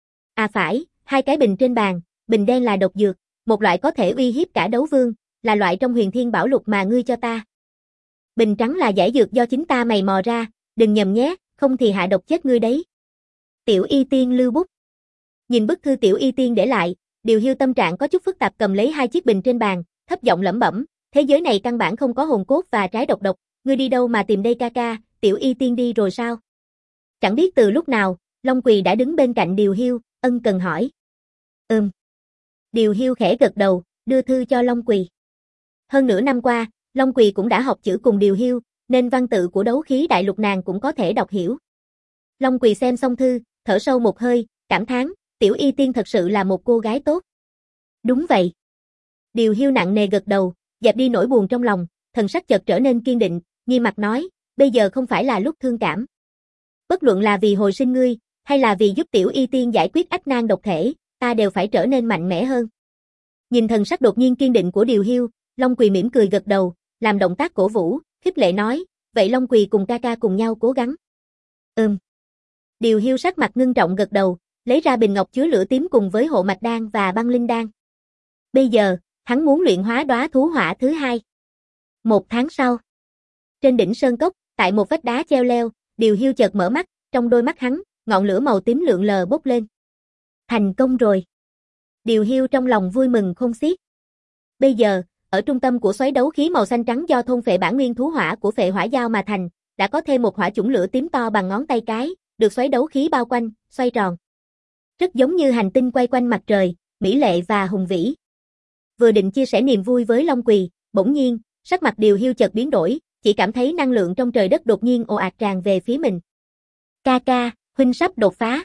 À phải, hai cái bình trên bàn, bình đen là độc dược, một loại có thể uy hiếp cả đấu vương, là loại trong huyền thiên bảo lục mà ngươi cho ta. Bình trắng là giải dược do chính ta mày mò ra, đừng nhầm nhé, không thì hạ độc chết ngươi đấy. Tiểu Y Tiên lưu bút. Nhìn bức thư Tiểu Y Tiên để lại, Điều Hiu tâm trạng có chút phức tạp cầm lấy hai chiếc bình trên bàn, thấp giọng lẩm bẩm, thế giới này căn bản không có hồn cốt và trái độc độc, ngươi đi đâu mà tìm đây ca ca, Tiểu Y Tiên đi rồi sao? Chẳng biết từ lúc nào, Long Quỳ đã đứng bên cạnh Điều Hiu, ân cần hỏi. Ừm. Điều Hiu khẽ gật đầu, đưa thư cho Long Quỳ. Hơn nửa năm qua, Long Quỳ cũng đã học chữ cùng Điều Hiu, nên văn tự của đấu khí đại lục nàng cũng có thể đọc hiểu. Long Quỳ xem xong thư, thở sâu một hơi, cảm thán, Tiểu Y Tiên thật sự là một cô gái tốt. Đúng vậy. Điều Hiu nặng nề gật đầu, dẹp đi nỗi buồn trong lòng, thần sắc chợt trở nên kiên định, nghiêm mặt nói, bây giờ không phải là lúc thương cảm. Bất luận là vì hồi sinh ngươi, hay là vì giúp Tiểu Y Tiên giải quyết ách nan độc thể, ta đều phải trở nên mạnh mẽ hơn. Nhìn thần sắc đột nhiên kiên định của Điều Hiu, Long Quỳ mỉm cười gật đầu, làm động tác cổ vũ, khích lệ nói, vậy Long Quỳ cùng ca ca cùng nhau cố gắng. Ừm. Điều Hiu sắc mặt ngưng trọng gật đầu, lấy ra bình ngọc chứa lửa tím cùng với hộ mạch đan và băng linh đan. Bây giờ, hắn muốn luyện hóa đóa thú hỏa thứ hai. Một tháng sau, trên đỉnh sơn cốc, tại một vách đá treo leo, Điều Hiu chợt mở mắt, trong đôi mắt hắn, ngọn lửa màu tím lượn lờ bốc lên. Thành công rồi. Điều Hiu trong lòng vui mừng khôn xiết. Bây giờ, ở trung tâm của xoáy đấu khí màu xanh trắng do thôn phệ bản nguyên thú hỏa của phệ hỏa giao mà thành, đã có thêm một hỏa chủng lửa tím to bằng ngón tay cái, được xoáy đấu khí bao quanh, xoay tròn. Rất giống như hành tinh quay quanh mặt trời, mỹ lệ và hùng vĩ. Vừa định chia sẻ niềm vui với Long Quỳ, bỗng nhiên, sắc mặt Điều Hiu chợt biến đổi, chỉ cảm thấy năng lượng trong trời đất đột nhiên ồ ạt tràn về phía mình. Ca ca, huynh sắp đột phá.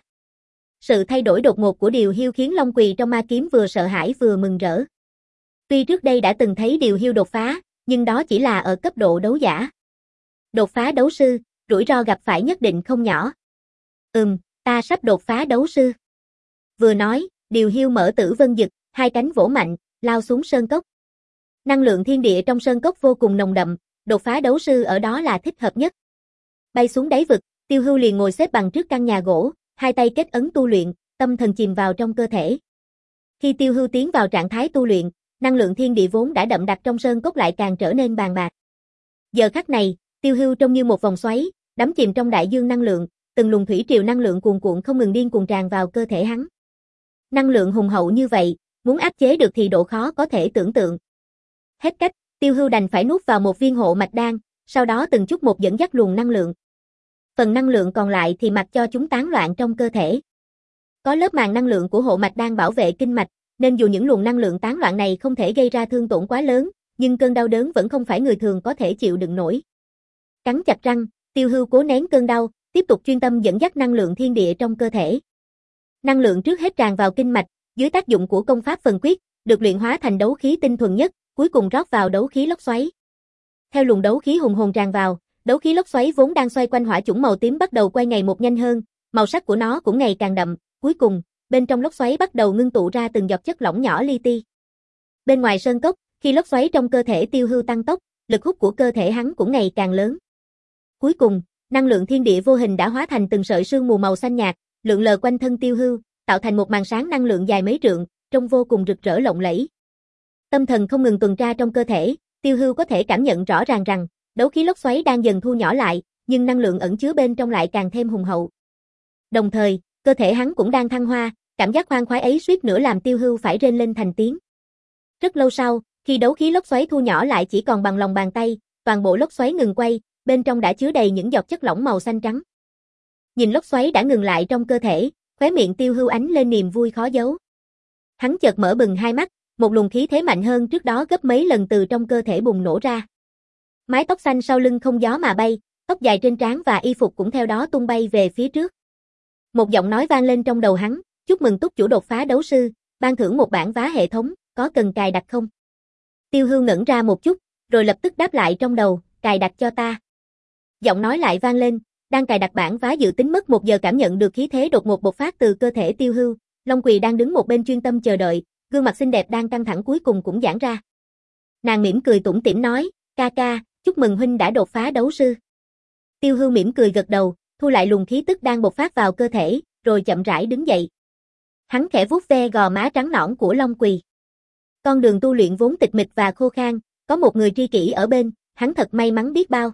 Sự thay đổi đột ngột của Điều Hiu khiến Long Quỳ trong ma kiếm vừa sợ hãi vừa mừng rỡ. Tuy trước đây đã từng thấy Điều Hiu đột phá, nhưng đó chỉ là ở cấp độ đấu giả. Đột phá đấu sư, rủi ro gặp phải nhất định không nhỏ. Ừm, ta sắp đột phá đấu sư. Vừa nói, Điều Hiu mở Tử Vân Dực, hai cánh vỗ mạnh, lao xuống sơn cốc. Năng lượng thiên địa trong sơn cốc vô cùng nồng đậm, đột phá đấu sư ở đó là thích hợp nhất. Bay xuống đáy vực, Tiêu Hưu liền ngồi xếp bằng trước căn nhà gỗ, hai tay kết ấn tu luyện, tâm thần chìm vào trong cơ thể. Khi Tiêu Hưu tiến vào trạng thái tu luyện, năng lượng thiên địa vốn đã đậm đặc trong sơn cốc lại càng trở nên bàn bạc. Giờ khắc này, Tiêu Hưu trông như một vòng xoáy, đắm chìm trong đại dương năng lượng, từng luồng thủy triều năng lượng cuồn cuộn không ngừng điên cuồng tràn vào cơ thể hắn. Năng lượng hùng hậu như vậy, muốn áp chế được thì độ khó có thể tưởng tượng. Hết cách, Tiêu Hưu đành phải nuốt vào một viên hộ mạch đan, sau đó từng chút một dẫn dắt luồng năng lượng. Phần năng lượng còn lại thì mặc cho chúng tán loạn trong cơ thể. Có lớp màng năng lượng của hộ mạch đan bảo vệ kinh mạch, nên dù những luồng năng lượng tán loạn này không thể gây ra thương tổn quá lớn, nhưng cơn đau đớn vẫn không phải người thường có thể chịu đựng nổi. Cắn chặt răng, Tiêu Hưu cố nén cơn đau, tiếp tục chuyên tâm dẫn dắt năng lượng thiên địa trong cơ thể. Năng lượng trước hết tràn vào kinh mạch, dưới tác dụng của công pháp phần quyết, được luyện hóa thành đấu khí tinh thuần nhất, cuối cùng rót vào đấu khí lốc xoáy. Theo luồng đấu khí hùng hồn tràn vào, đấu khí lốc xoáy vốn đang xoay quanh hỏa chủng màu tím bắt đầu quay ngày một nhanh hơn, màu sắc của nó cũng ngày càng đậm, cuối cùng, bên trong lốc xoáy bắt đầu ngưng tụ ra từng giọt chất lỏng nhỏ li ti. Bên ngoài sơn cốc, khi lốc xoáy trong cơ thể Tiêu Hưu tăng tốc, lực hút của cơ thể hắn cũng ngày càng lớn. Cuối cùng, năng lượng thiên địa vô hình đã hóa thành từng sợi sương mù màu xanh nhạt, lượn lờ quanh thân Tiêu Hưu, tạo thành một màn sáng năng lượng dài mấy trượng, trông vô cùng rực rỡ lộng lẫy. Tâm thần không ngừng tuần tra trong cơ thể, Tiêu Hưu có thể cảm nhận rõ ràng rằng, đấu khí lốc xoáy đang dần thu nhỏ lại, nhưng năng lượng ẩn chứa bên trong lại càng thêm hùng hậu. Đồng thời, cơ thể hắn cũng đang thăng hoa, cảm giác khoan khoái ấy suýt nữa làm Tiêu Hưu phải rên lên thành tiếng. Rất lâu sau, khi đấu khí lốc xoáy thu nhỏ lại chỉ còn bằng lòng bàn tay, toàn bộ lốc xoáy ngừng quay, bên trong đã chứa đầy những giọt chất lỏng màu xanh trắng. Nhìn lốc xoáy đã ngừng lại trong cơ thể, khóe miệng Tiêu Hưu ánh lên niềm vui khó giấu. Hắn chợt mở bừng hai mắt, một luồng khí thế mạnh hơn trước đó gấp mấy lần từ trong cơ thể bùng nổ ra. Mái tóc xanh sau lưng không gió mà bay, tóc dài trên trán và y phục cũng theo đó tung bay về phía trước. Một giọng nói vang lên trong đầu hắn, chúc mừng túc chủ đột phá đấu sư, ban thưởng một bản vá hệ thống, có cần cài đặt không? Tiêu Hưu ngẩn ra một chút, rồi lập tức đáp lại trong đầu, cài đặt cho ta. Giọng nói lại vang lên, đang cài đặt bản vá dự tính mất một giờ cảm nhận được khí thế đột ngột bộc phát từ cơ thể Tiêu Hưu, Long Quỳ đang đứng một bên chuyên tâm chờ đợi, gương mặt xinh đẹp đang căng thẳng cuối cùng cũng giãn ra. Nàng mỉm cười tủm tỉm nói, ca ca, chúc mừng huynh đã đột phá đấu sư. Tiêu Hưu mỉm cười gật đầu, thu lại luồng khí tức đang bộc phát vào cơ thể, rồi chậm rãi đứng dậy. Hắn khẽ vuốt ve gò má trắng nõn của Long Quỳ. Con đường tu luyện vốn tịch mịch và khô khan, có một người tri kỷ ở bên, hắn thật may mắn biết bao.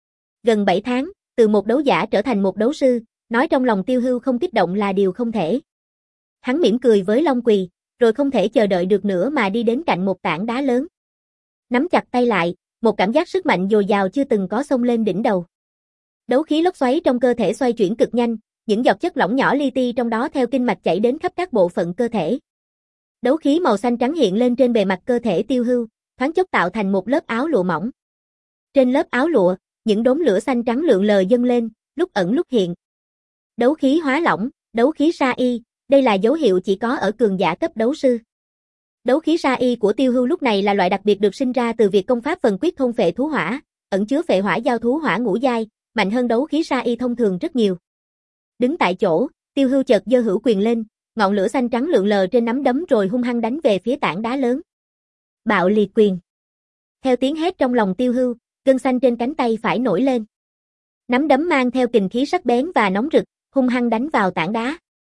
Gần bảy tháng, từ một đấu giả trở thành một đấu sư, nói trong lòng Tiêu Hưu không kích động là điều không thể. Hắn mỉm cười với Long Quỳ, rồi không thể chờ đợi được nữa mà đi đến cạnh một tảng đá lớn. Nắm chặt tay lại, một cảm giác sức mạnh dồi dào chưa từng có xông lên đỉnh đầu. Đấu khí lốc xoáy trong cơ thể xoay chuyển cực nhanh, những giọt chất lỏng nhỏ li ti trong đó theo kinh mạch chảy đến khắp các bộ phận cơ thể. Đấu khí màu xanh trắng hiện lên trên bề mặt cơ thể Tiêu Hưu, thoáng chốc tạo thành một lớp áo lụa mỏng. Trên lớp áo lụa, những đốm lửa xanh trắng lượn lờ dâng lên, lúc ẩn lúc hiện. Đấu khí hóa lỏng, đấu khí sa y, đây là dấu hiệu chỉ có ở cường giả cấp đấu sư. Đấu khí sa y của Tiêu Hưu lúc này là loại đặc biệt được sinh ra từ việc công pháp phần quyết thôn phệ thú hỏa, ẩn chứa phệ hỏa giao thú hỏa ngũ giai, mạnh hơn đấu khí sa y thông thường rất nhiều. Đứng tại chỗ, Tiêu Hưu chợt giơ hữu quyền lên, ngọn lửa xanh trắng lượn lờ trên nắm đấm rồi hung hăng đánh về phía tảng đá lớn. Bạo liệt quyền. Theo tiếng hét trong lòng Tiêu Hưu, gân xanh trên cánh tay phải nổi lên. Nắm đấm mang theo kình khí sắc bén và nóng rực, hung hăng đánh vào tảng đá.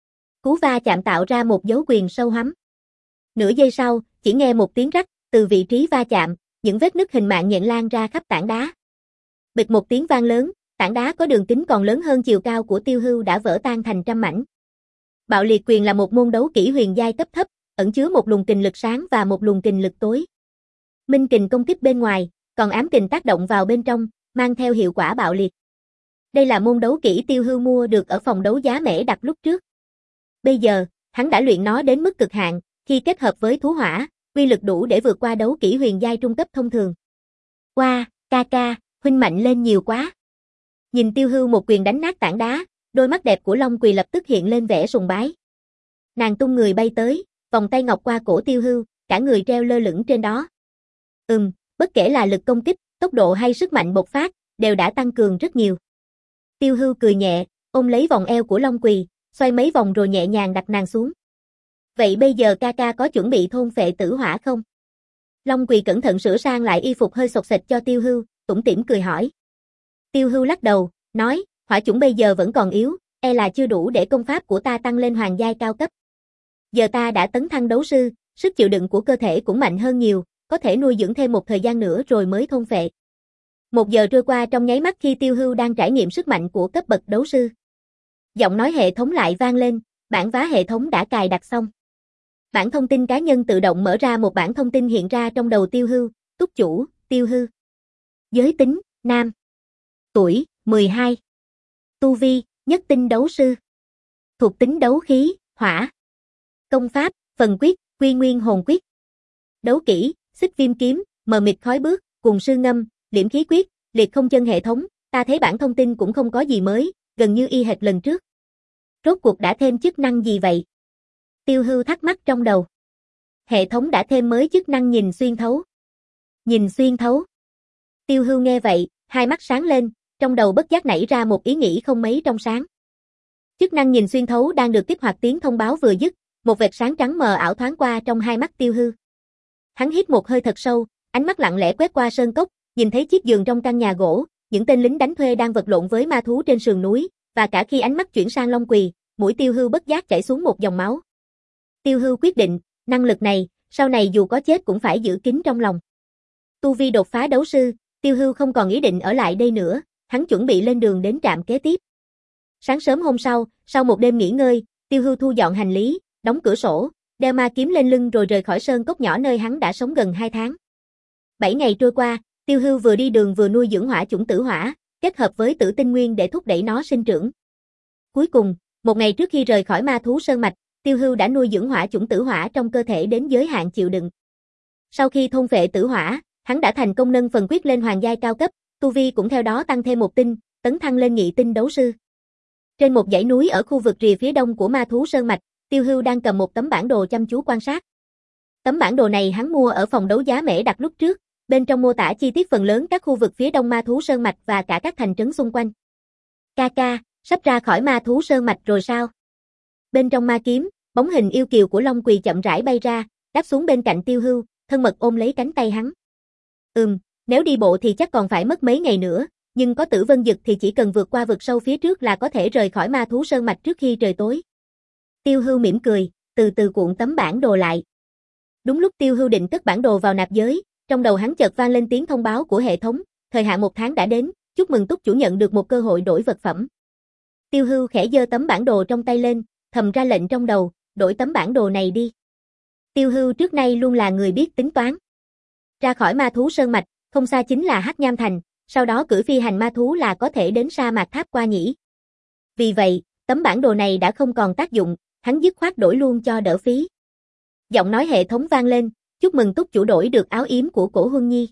Cú va chạm tạo ra một dấu quyền sâu hắm. Nửa giây sau, chỉ nghe một tiếng rắc, từ vị trí va chạm, những vết nứt hình mạng nhện lan ra khắp tảng đá. Bịch một tiếng vang lớn, tảng đá có đường kính còn lớn hơn chiều cao của Tiêu Hưu đã vỡ tan thành trăm mảnh. Bạo liệt quyền là một môn đấu kỹ huyền giai cấp thấp, ẩn chứa một luồng kình lực sáng và một luồng kình lực tối. Minh kình công kích bên ngoài, còn ám kình tác động vào bên trong, mang theo hiệu quả bạo liệt. Đây là môn đấu kỹ Tiêu Hưu mua được ở phòng đấu giá Mễ Đặc lúc trước. Bây giờ, hắn đã luyện nó đến mức cực hạn, khi kết hợp với thú hỏa, uy lực đủ để vượt qua đấu kỹ huyền giai trung cấp thông thường. Wow, ca ca, huynh mạnh lên nhiều quá. Nhìn Tiêu Hưu một quyền đánh nát tảng đá, đôi mắt đẹp của Long Quỳ lập tức hiện lên vẻ sùng bái. Nàng tung người bay tới, vòng tay ngọc qua cổ Tiêu Hưu, cả người treo lơ lửng trên đó. Ừm, bất kể là lực công kích, tốc độ hay sức mạnh bộc phát, đều đã tăng cường rất nhiều. Tiêu Hưu cười nhẹ, ôm lấy vòng eo của Long Quỳ, xoay mấy vòng rồi nhẹ nhàng đặt nàng xuống. Vậy bây giờ ca ca có chuẩn bị thôn phệ tử hỏa không? Long Quỳ cẩn thận sửa sang lại y phục hơi xộc xệch cho Tiêu Hưu, tủm tỉm cười hỏi. Tiêu Hưu lắc đầu, nói, hỏa chủng bây giờ vẫn còn yếu, e là chưa đủ để công pháp của ta tăng lên hoàng giai cao cấp. Giờ ta đã tấn thăng đấu sư, sức chịu đựng của cơ thể cũng mạnh hơn nhiều, có thể nuôi dưỡng thêm một thời gian nữa rồi mới thôn phệ. Một giờ trôi qua trong nháy mắt khi Tiêu Hưu đang trải nghiệm sức mạnh của cấp bậc đấu sư. Giọng nói hệ thống lại vang lên, bản vá hệ thống đã cài đặt xong. Bản thông tin cá nhân tự động mở ra một bản thông tin hiện ra trong đầu Tiêu Hưu, túc chủ, Tiêu Hưu. Giới tính, nam. Tuổi, mười hai. Tu vi, nhất tinh đấu sư. Thuộc tính đấu khí, hỏa. Công pháp, phần quyết, quy nguyên hồn quyết. Đấu kỹ, xích viêm kiếm, mờ mịt khói bước, cùng sư ngâm, liễm khí quyết, liệt không chân hệ thống, ta thấy bản thông tin cũng không có gì mới, gần như y hệt lần trước. Rốt cuộc đã thêm chức năng gì vậy? Tiêu Hưu thắc mắc trong đầu. Hệ thống đã thêm mới chức năng nhìn xuyên thấu. Nhìn xuyên thấu. Tiêu Hưu nghe vậy, hai mắt sáng lên, trong đầu bất giác nảy ra một ý nghĩ không mấy trong sáng. Chức năng nhìn xuyên thấu đang được kích hoạt, tiếng thông báo vừa dứt, một vệt sáng trắng mờ ảo thoáng qua trong hai mắt Tiêu Hưu. Hắn hít một hơi thật sâu, ánh mắt lặng lẽ quét qua sơn cốc, nhìn thấy chiếc giường trong căn nhà gỗ, những tên lính đánh thuê đang vật lộn với ma thú trên sườn núi, và cả khi ánh mắt chuyển sang Long Quỳ, mũi Tiêu Hưu bất giác chảy xuống một dòng máu. Tiêu Hưu quyết định, năng lực này, sau này dù có chết cũng phải giữ kín trong lòng. Tu vi đột phá đấu sư, Tiêu Hưu không còn ý định ở lại đây nữa, hắn chuẩn bị lên đường đến trạm kế tiếp. Sáng sớm hôm sau, sau một đêm nghỉ ngơi, Tiêu Hưu thu dọn hành lý, đóng cửa sổ, đeo ma kiếm lên lưng rồi rời khỏi sơn cốc nhỏ nơi hắn đã sống gần hai tháng. Bảy ngày trôi qua, Tiêu Hưu vừa đi đường vừa nuôi dưỡng hỏa chủng tử hỏa, kết hợp với tử tinh nguyên để thúc đẩy nó sinh trưởng. Cuối cùng, một ngày trước khi rời khỏi ma thú sơn mạch, Tiêu Hưu đã nuôi dưỡng hỏa chủng tử hỏa trong cơ thể đến giới hạn chịu đựng. Sau khi thôn phệ tử hỏa, hắn đã thành công nâng phần quyết lên hoàng giai cao cấp, tu vi cũng theo đó tăng thêm một tinh, tấn thăng lên nghị tinh đấu sư. Trên một dãy núi ở khu vực rìa phía đông của Ma Thú Sơn Mạch, Tiêu Hưu đang cầm một tấm bản đồ chăm chú quan sát. Tấm bản đồ này hắn mua ở phòng đấu giá Mễ Đặc lúc trước, bên trong mô tả chi tiết phần lớn các khu vực phía đông Ma Thú Sơn Mạch và cả các thành trấn xung quanh. Ca ca, sắp ra khỏi Ma Thú Sơn Mạch rồi sao? Bên trong ma kiếm, bóng hình yêu kiều của Long Quỳ chậm rãi bay ra, đáp xuống bên cạnh Tiêu Hưu, thân mật ôm lấy cánh tay hắn. Ừm, nếu đi bộ thì chắc còn phải mất mấy ngày nữa, nhưng có Tử Vân Dực thì chỉ cần vượt qua vực sâu phía trước là có thể rời khỏi Ma Thú Sơn Mạch trước khi trời tối. Tiêu Hưu mỉm cười, từ từ cuộn tấm bản đồ lại. Đúng lúc Tiêu Hưu định cất bản đồ vào nạp giới, trong đầu hắn chợt vang lên tiếng thông báo của hệ thống, thời hạn một tháng đã đến, chúc mừng túc chủ nhận được một cơ hội đổi vật phẩm. Tiêu Hưu khẽ giơ tấm bản đồ trong tay lên, thầm ra lệnh trong đầu, đổi tấm bản đồ này đi. Tiêu Hưu trước nay luôn là người biết tính toán. Ra khỏi Ma Thú Sơn Mạch, không xa chính là Hắc Nham Thành, sau đó cưỡi phi hành ma thú là có thể đến sa mạc Tháp Qua nhỉ. Vì vậy, tấm bản đồ này đã không còn tác dụng, hắn dứt khoát đổi luôn cho đỡ phí. Giọng nói hệ thống vang lên, chúc mừng túc chủ đổi được áo yếm của Cổ Huân Nhi.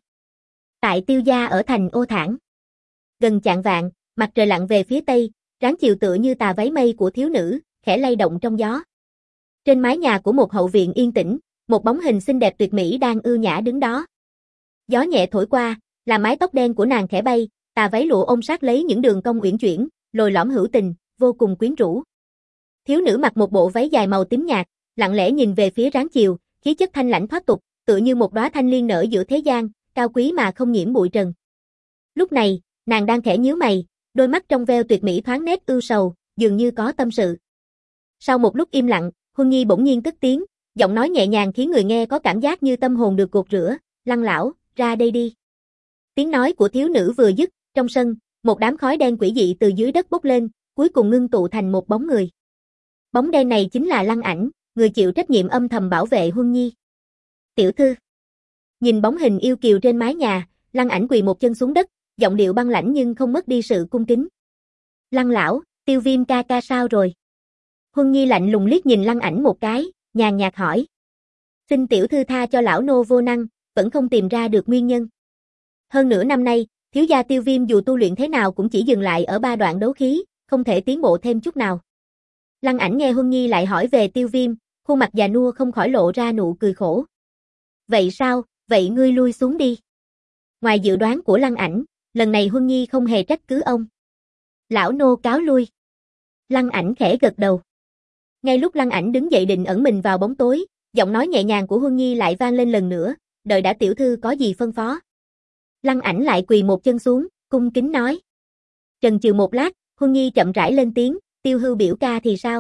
Tại Tiêu gia ở thành Ô Thản. Gần chạng vạng, mặt trời lặn về phía tây, ráng chiều tựa như tà váy mây của thiếu nữ, khẽ lay động trong gió. Trên mái nhà của một hậu viện yên tĩnh, một bóng hình xinh đẹp tuyệt mỹ đang ưu nhã đứng đó. Gió nhẹ thổi qua, làm mái tóc đen của nàng khẽ bay, tà váy lụa ôm sát lấy những đường cong uyển chuyển, lồi lõm hữu tình, vô cùng quyến rũ. Thiếu nữ mặc một bộ váy dài màu tím nhạt, lặng lẽ nhìn về phía ráng chiều, khí chất thanh lãnh thoát tục, tựa như một đóa thanh liên nở giữa thế gian, cao quý mà không nhiễm bụi trần. Lúc này, nàng đang khẽ nhíu mày, đôi mắt trong veo tuyệt mỹ thoáng nét ưu sầu, dường như có tâm sự. Sau một lúc im lặng, Huân Nhi bỗng nhiên cất tiếng, giọng nói nhẹ nhàng khiến người nghe có cảm giác như tâm hồn được gột rửa, Lăng lão, ra đây đi. Tiếng nói của thiếu nữ vừa dứt, trong sân, một đám khói đen quỷ dị từ dưới đất bốc lên, cuối cùng ngưng tụ thành một bóng người. Bóng đen này chính là Lăng Ảnh, người chịu trách nhiệm âm thầm bảo vệ Huân Nhi. Tiểu thư. Nhìn bóng hình yêu kiều trên mái nhà, Lăng Ảnh quỳ một chân xuống đất, giọng điệu băng lãnh nhưng không mất đi sự cung kính. Lăng lão, Tiêu Viêm ca ca sao rồi? Huân Nhi lạnh lùng liếc nhìn Lăng Ảnh một cái, nhàn nhạt hỏi. Xin tiểu thư tha cho lão nô vô năng, vẫn không tìm ra được nguyên nhân. Hơn nửa năm nay, thiếu gia Tiêu Viêm dù tu luyện thế nào cũng chỉ dừng lại ở ba đoạn đấu khí, không thể tiến bộ thêm chút nào. Lăng Ảnh nghe Huân Nhi lại hỏi về Tiêu Viêm, khuôn mặt già nua không khỏi lộ ra nụ cười khổ. Vậy sao, vậy ngươi lui xuống đi. Ngoài dự đoán của Lăng Ảnh, lần này Huân Nhi không hề trách cứ ông. Lão nô cáo lui. Lăng Ảnh khẽ gật đầu. Ngay lúc Lăng Ảnh đứng dậy định ẩn mình vào bóng tối, giọng nói nhẹ nhàng của Huân Nhi lại vang lên lần nữa, đợi đã tiểu thư có gì phân phó. Lăng Ảnh lại quỳ một chân xuống, cung kính nói. Chần chừ một lát, Huân Nhi chậm rãi lên tiếng, Tiêu Hưu biểu ca thì sao?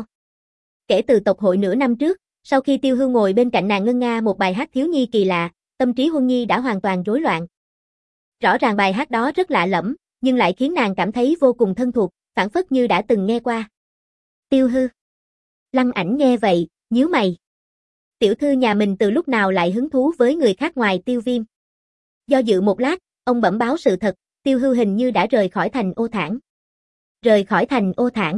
Kể từ tộc hội nửa năm trước, sau khi Tiêu Hưu ngồi bên cạnh nàng ngân nga một bài hát thiếu nhi kỳ lạ, tâm trí Huân Nhi đã hoàn toàn rối loạn. Rõ ràng bài hát đó rất lạ lẫm, nhưng lại khiến nàng cảm thấy vô cùng thân thuộc, phảng phất như đã từng nghe qua. Tiêu Hư. Lăng Ảnh nghe vậy, nhíu mày. Tiểu thư nhà mình từ lúc nào lại hứng thú với người khác ngoài Tiêu Viêm? Do dự một lát, ông bẩm báo sự thật, Tiêu Hư hình như đã rời khỏi thành Ô Thản. Rời khỏi thành Ô Thản?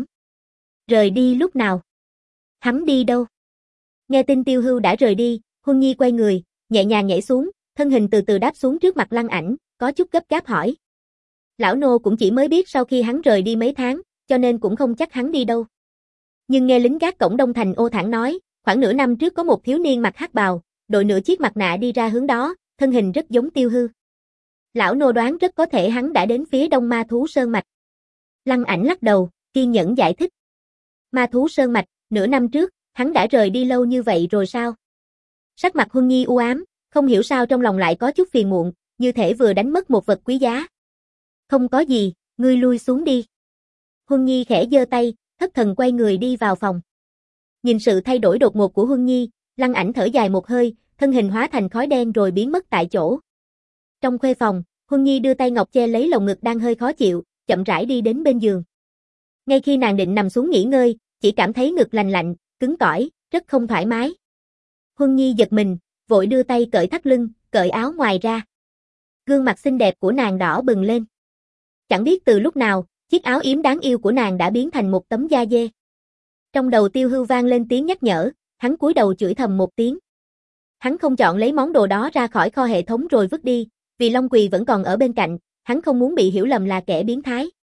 Rời đi lúc nào? Hắn đi đâu? Nghe tin Tiêu Hưu đã rời đi, Huân Nhi quay người, nhẹ nhàng nhảy xuống, thân hình từ từ đáp xuống trước mặt Lăng Ảnh, có chút gấp gáp hỏi. Lão nô cũng chỉ mới biết sau khi hắn rời đi mấy tháng, cho nên cũng không chắc hắn đi đâu. Nhưng nghe lính gác cổng Đông thành Ô Thản nói, khoảng nửa năm trước có một thiếu niên mặc hắc bào, đội nửa chiếc mặt nạ đi ra hướng đó, thân hình rất giống Tiêu Hư. Lão nô đoán rất có thể hắn đã đến phía đông Ma Thú Sơn Mạch. Lăng Ảnh lắc đầu, kiên nhẫn giải thích. Ma Thú Sơn Mạch, nửa năm trước, hắn đã rời đi lâu như vậy rồi sao? Sắc mặt Huân Nhi u ám, không hiểu sao trong lòng lại có chút phiền muộn, như thể vừa đánh mất một vật quý giá. Không có gì, ngươi lui xuống đi. Huân Nhi khẽ giơ tay, thất thần quay người đi vào phòng. Nhìn sự thay đổi đột ngột của Huân Nhi, Lăng Ảnh thở dài một hơi, thân hình hóa thành khói đen rồi biến mất tại chỗ. Trong khuê phòng, Huân Nhi đưa tay ngọc che lấy lồng ngực đang hơi khó chịu, chậm rãi đi đến bên giường. Ngay khi nàng định nằm xuống nghỉ ngơi, chỉ cảm thấy ngực lành lạnh, cứng cỏi, rất không thoải mái. Huân Nhi giật mình, vội đưa tay cởi thắt lưng, cởi áo ngoài ra. Gương mặt xinh đẹp của nàng đỏ bừng lên. Chẳng biết từ lúc nào, chiếc áo yếm đáng yêu của nàng đã biến thành một tấm da dê. Trong đầu Tiêu Hưu vang lên tiếng nhắc nhở, hắn cúi đầu chửi thầm một tiếng. Hắn không chọn lấy món đồ đó ra khỏi kho hệ thống rồi vứt đi, vì Long Quỳ vẫn còn ở bên cạnh, hắn không muốn bị hiểu lầm là kẻ biến thái.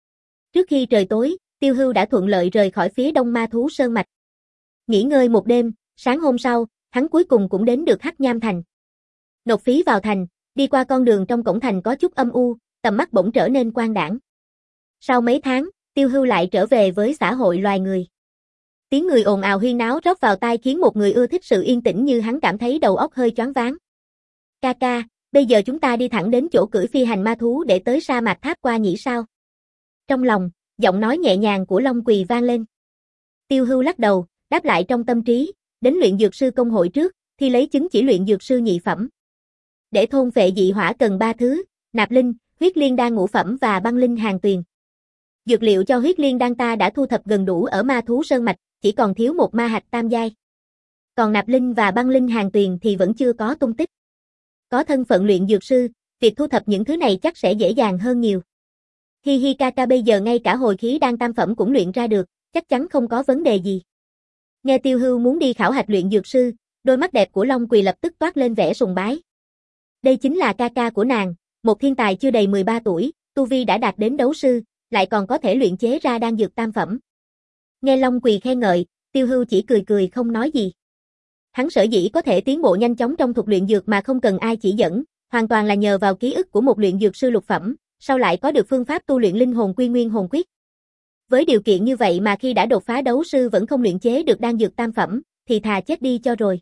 Trước khi trời tối, Tiêu Hưu đã thuận lợi rời khỏi phía đông ma thú sơn mạch. Nghỉ ngơi một đêm, sáng hôm sau, hắn cuối cùng cũng đến được Hắc Nham Thành. Nộp phí vào thành, đi qua con đường trong cổng thành có chút âm u, tầm mắt bỗng trở nên quang đãng. Sau mấy tháng, Tiêu Hưu lại trở về với xã hội loài người. Tiếng người ồn ào huyên náo rót vào tai khiến một người ưa thích sự yên tĩnh như hắn cảm thấy đầu óc hơi choáng váng. Ca ca, bây giờ chúng ta đi thẳng đến chỗ cưỡi phi hành ma thú để tới sa mạc tháp qua nhỉ sao? Trong lòng, giọng nói nhẹ nhàng của Long Quỳ vang lên. Tiêu Hưu lắc đầu, đáp lại trong tâm trí, đến luyện dược sư công hội trước, thì lấy chứng chỉ luyện dược sư nhị phẩm. Để thôn phệ dị hỏa cần ba thứ, nạp linh, huyết liên đan ngũ phẩm và băng linh hàng tuyền. Dược liệu cho huyết liên đan ta đã thu thập gần đủ ở ma thú sơn mạch, chỉ còn thiếu một ma hạch tam giai. Còn nạp linh và băng linh hàng tuyền thì vẫn chưa có tung tích. Có thân phận luyện dược sư, việc thu thập những thứ này chắc sẽ dễ dàng hơn nhiều. Hi hi ca ca bây giờ ngay cả hồi khí đan tam phẩm cũng luyện ra được, chắc chắn không có vấn đề gì. Nghe Tiêu Hưu muốn đi khảo hạch luyện dược sư, đôi mắt đẹp của Long Quỳ lập tức toát lên vẻ sùng bái. Đây chính là ca ca của nàng, một thiên tài chưa đầy mười ba tuổi, tu vi đã đạt đến đấu sư, lại còn có thể luyện chế ra đan dược tam phẩm. Nghe Long Quỳ khen ngợi, Tiêu Hưu chỉ cười cười không nói gì. Hắn sở dĩ có thể tiến bộ nhanh chóng trong thuật luyện dược mà không cần ai chỉ dẫn, hoàn toàn là nhờ vào ký ức của một luyện dược sư lục phẩm, sau lại có được phương pháp tu luyện linh hồn quy nguyên hồn quyết. Với điều kiện như vậy mà khi đã đột phá đấu sư vẫn không luyện chế được đan dược tam phẩm, thì thà chết đi cho rồi.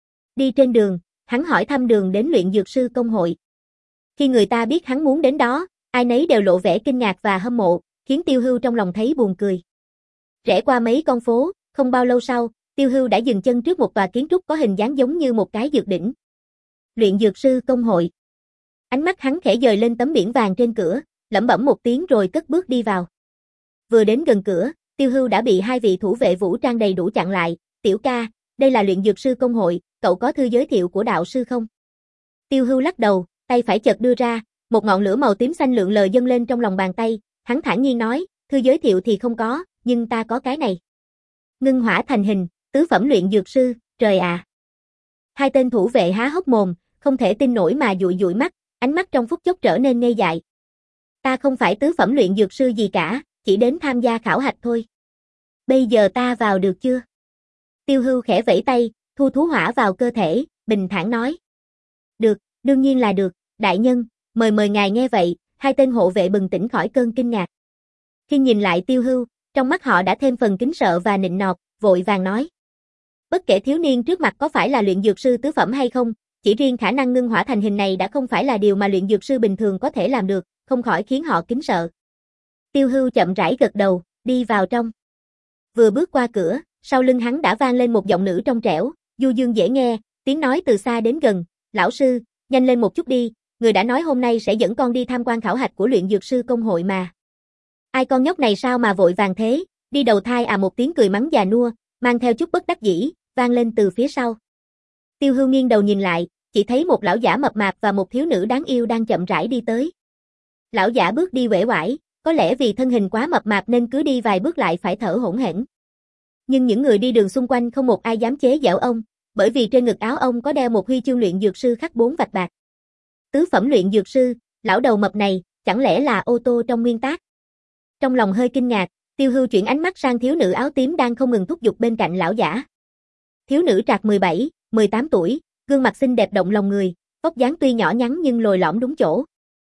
Đi trên đường, hắn hỏi thăm đường đến luyện dược sư công hội. Khi người ta biết hắn muốn đến đó, ai nấy đều lộ vẻ kinh ngạc và hâm mộ, khiến Tiêu Hưu trong lòng thấy buồn cười. Rẽ qua mấy con phố, không bao lâu sau, Tiêu Hưu đã dừng chân trước một tòa kiến trúc có hình dáng giống như một cái dược đỉnh. Luyện dược sư công hội. Ánh mắt hắn khẽ dời lên tấm biển vàng trên cửa, lẩm bẩm một tiếng rồi cất bước đi vào. Vừa đến gần cửa, Tiêu Hưu đã bị hai vị thủ vệ vũ trang đầy đủ chặn lại. Tiểu ca, đây là luyện dược sư công hội, cậu có thư giới thiệu của đạo sư không? Tiêu Hưu lắc đầu, tay phải chợt đưa ra, một ngọn lửa màu tím xanh lượn lờ dâng lên trong lòng bàn tay, hắn thản nhiên nói, thư giới thiệu thì không có, nhưng ta có cái này. Ngưng hỏa thành hình, tứ phẩm luyện dược sư, trời à. Hai tên thủ vệ há hốc mồm, không thể tin nổi mà dụi dụi mắt, ánh mắt trong phút chốc trở nên ngây dại. Ta không phải tứ phẩm luyện dược sư gì cả, chỉ đến tham gia khảo hạch thôi. Bây giờ ta vào được chưa? Tiêu Hưu khẽ vẫy tay, thu thú hỏa vào cơ thể, bình thản nói. Được, đương nhiên là được, đại nhân, mời mời ngài. Nghe vậy, hai tên hộ vệ bừng tỉnh khỏi cơn kinh ngạc. Khi nhìn lại Tiêu Hưu, trong mắt họ đã thêm phần kính sợ và nịnh nọt, vội vàng nói. Bất kể thiếu niên trước mặt có phải là luyện dược sư tứ phẩm hay không, chỉ riêng khả năng ngưng hỏa thành hình này đã không phải là điều mà luyện dược sư bình thường có thể làm được, không khỏi khiến họ kính sợ. Tiêu Hưu chậm rãi gật đầu, đi vào trong. Vừa bước qua cửa, sau lưng hắn đã vang lên một giọng nữ trong trẻo, du dương dễ nghe, tiếng nói từ xa đến gần, lão sư, nhanh lên một chút đi, người đã nói hôm nay sẽ dẫn con đi tham quan khảo hạch của luyện dược sư công hội mà. Ai con nhóc này sao mà vội vàng thế, đi đầu thai à. Một tiếng cười mắng già nua, mang theo chút bất đắc dĩ, vang lên từ phía sau. Tiêu Hưu nghiêng đầu nhìn lại, chỉ thấy một lão giả mập mạp và một thiếu nữ đáng yêu đang chậm rãi đi tới. Lão giả bước đi uể oải, có lẽ vì thân hình quá mập mạp nên cứ đi vài bước lại phải thở hổn hển. Nhưng những người đi đường xung quanh không một ai dám chế giễu ông, bởi vì trên ngực áo ông có đeo một huy chương luyện dược sư khắc bốn vạch bạc. Tứ phẩm luyện dược sư, lão đầu mập này, chẳng lẽ là ô tô trong nguyên tác? Trong lòng hơi kinh ngạc, Tiêu Hưu chuyển ánh mắt sang thiếu nữ áo tím đang không ngừng thúc giục bên cạnh lão giả. Thiếu nữ trạc mười bảy, mười tám tuổi, gương mặt xinh đẹp động lòng người, vóc dáng tuy nhỏ nhắn nhưng lồi lõm đúng chỗ.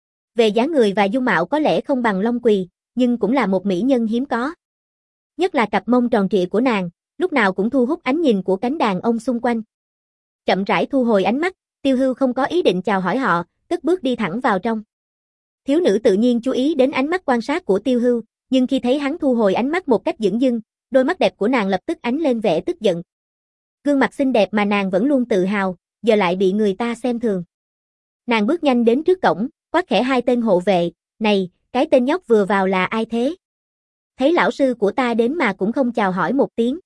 Về dáng người và dung mạo có lẽ không bằng Long Quỳ, nhưng cũng là một mỹ nhân hiếm có. Nhất là cặp mông tròn trịa của nàng, lúc nào cũng thu hút ánh nhìn của cánh đàn ông xung quanh. Chậm rãi thu hồi ánh mắt, Tiêu Hưu không có ý định chào hỏi họ, cất bước đi thẳng vào trong. Thiếu nữ tự nhiên chú ý đến ánh mắt quan sát của Tiêu Hưu, nhưng khi thấy hắn thu hồi ánh mắt một cách dửng dưng, đôi mắt đẹp của nàng lập tức ánh lên vẻ tức giận. Gương mặt xinh đẹp mà nàng vẫn luôn tự hào, giờ lại bị người ta xem thường. Nàng bước nhanh đến trước cổng, quát khẽ hai tên hộ vệ, này, cái tên nhóc vừa vào là ai thế? Thấy lão sư của ta đến mà cũng không chào hỏi một tiếng.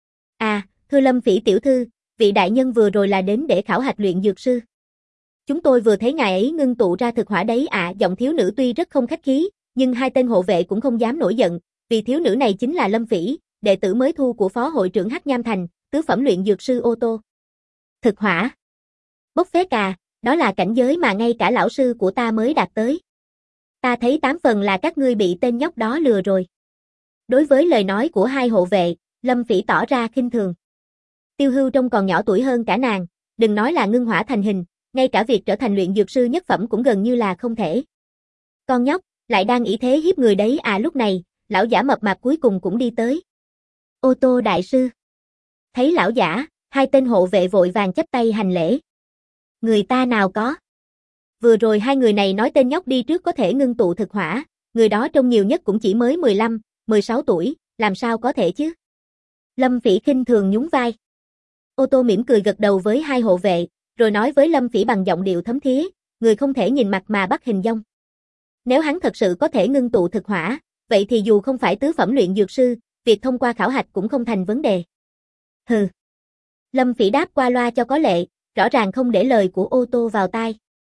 À, thưa Lâm Phỉ tiểu thư, vị đại nhân vừa rồi là đến để khảo hạch luyện dược sư. Chúng tôi vừa thấy ngài ấy ngưng tụ ra thực hỏa đấy ạ. À. Giọng thiếu nữ tuy rất không khách khí, nhưng hai tên hộ vệ cũng không dám nổi giận, vì thiếu nữ này chính là Lâm Phỉ, đệ tử mới thu của phó hội trưởng Hắc Nham Thành, tứ phẩm luyện dược sư ô tô. Thực hỏa. Bốc phét à, đó là cảnh giới mà ngay cả lão sư của ta mới đạt tới. Ta thấy tám phần là các ngươi bị tên nhóc đó lừa rồi. Đối với lời nói của hai hộ vệ, Lâm Phỉ tỏ ra khinh thường. Tiêu Hưu trông còn nhỏ tuổi hơn cả nàng, đừng nói là ngưng hỏa thành hình, ngay cả việc trở thành luyện dược sư nhất phẩm cũng gần như là không thể. Con nhóc, lại đang ỷ thế hiếp người đấy à. Lúc này, lão giả mập mạp cuối cùng cũng đi tới. Ô Tô đại sư. Thấy lão giả, hai tên hộ vệ vội vàng chắp tay hành lễ. Người ta nào có. Vừa rồi hai người này nói tên nhóc đi trước có thể ngưng tụ thực hỏa, người đó trông nhiều nhất cũng chỉ mới mười lăm, mười sáu tuổi, làm sao có thể chứ? Lâm Phỉ khinh thường nhún vai. Ô Tô mỉm cười gật đầu với hai hộ vệ, rồi nói với Lâm Phỉ bằng giọng điệu thấm thía, người không thể nhìn mặt mà bắt hình dong. Nếu hắn thật sự có thể ngưng tụ thực hỏa, vậy thì dù không phải tứ phẩm luyện dược sư, việc thông qua khảo hạch cũng không thành vấn đề. Hừ. Lâm Phỉ đáp qua loa cho có lệ, rõ ràng không để lời của Ô Tô vào tai.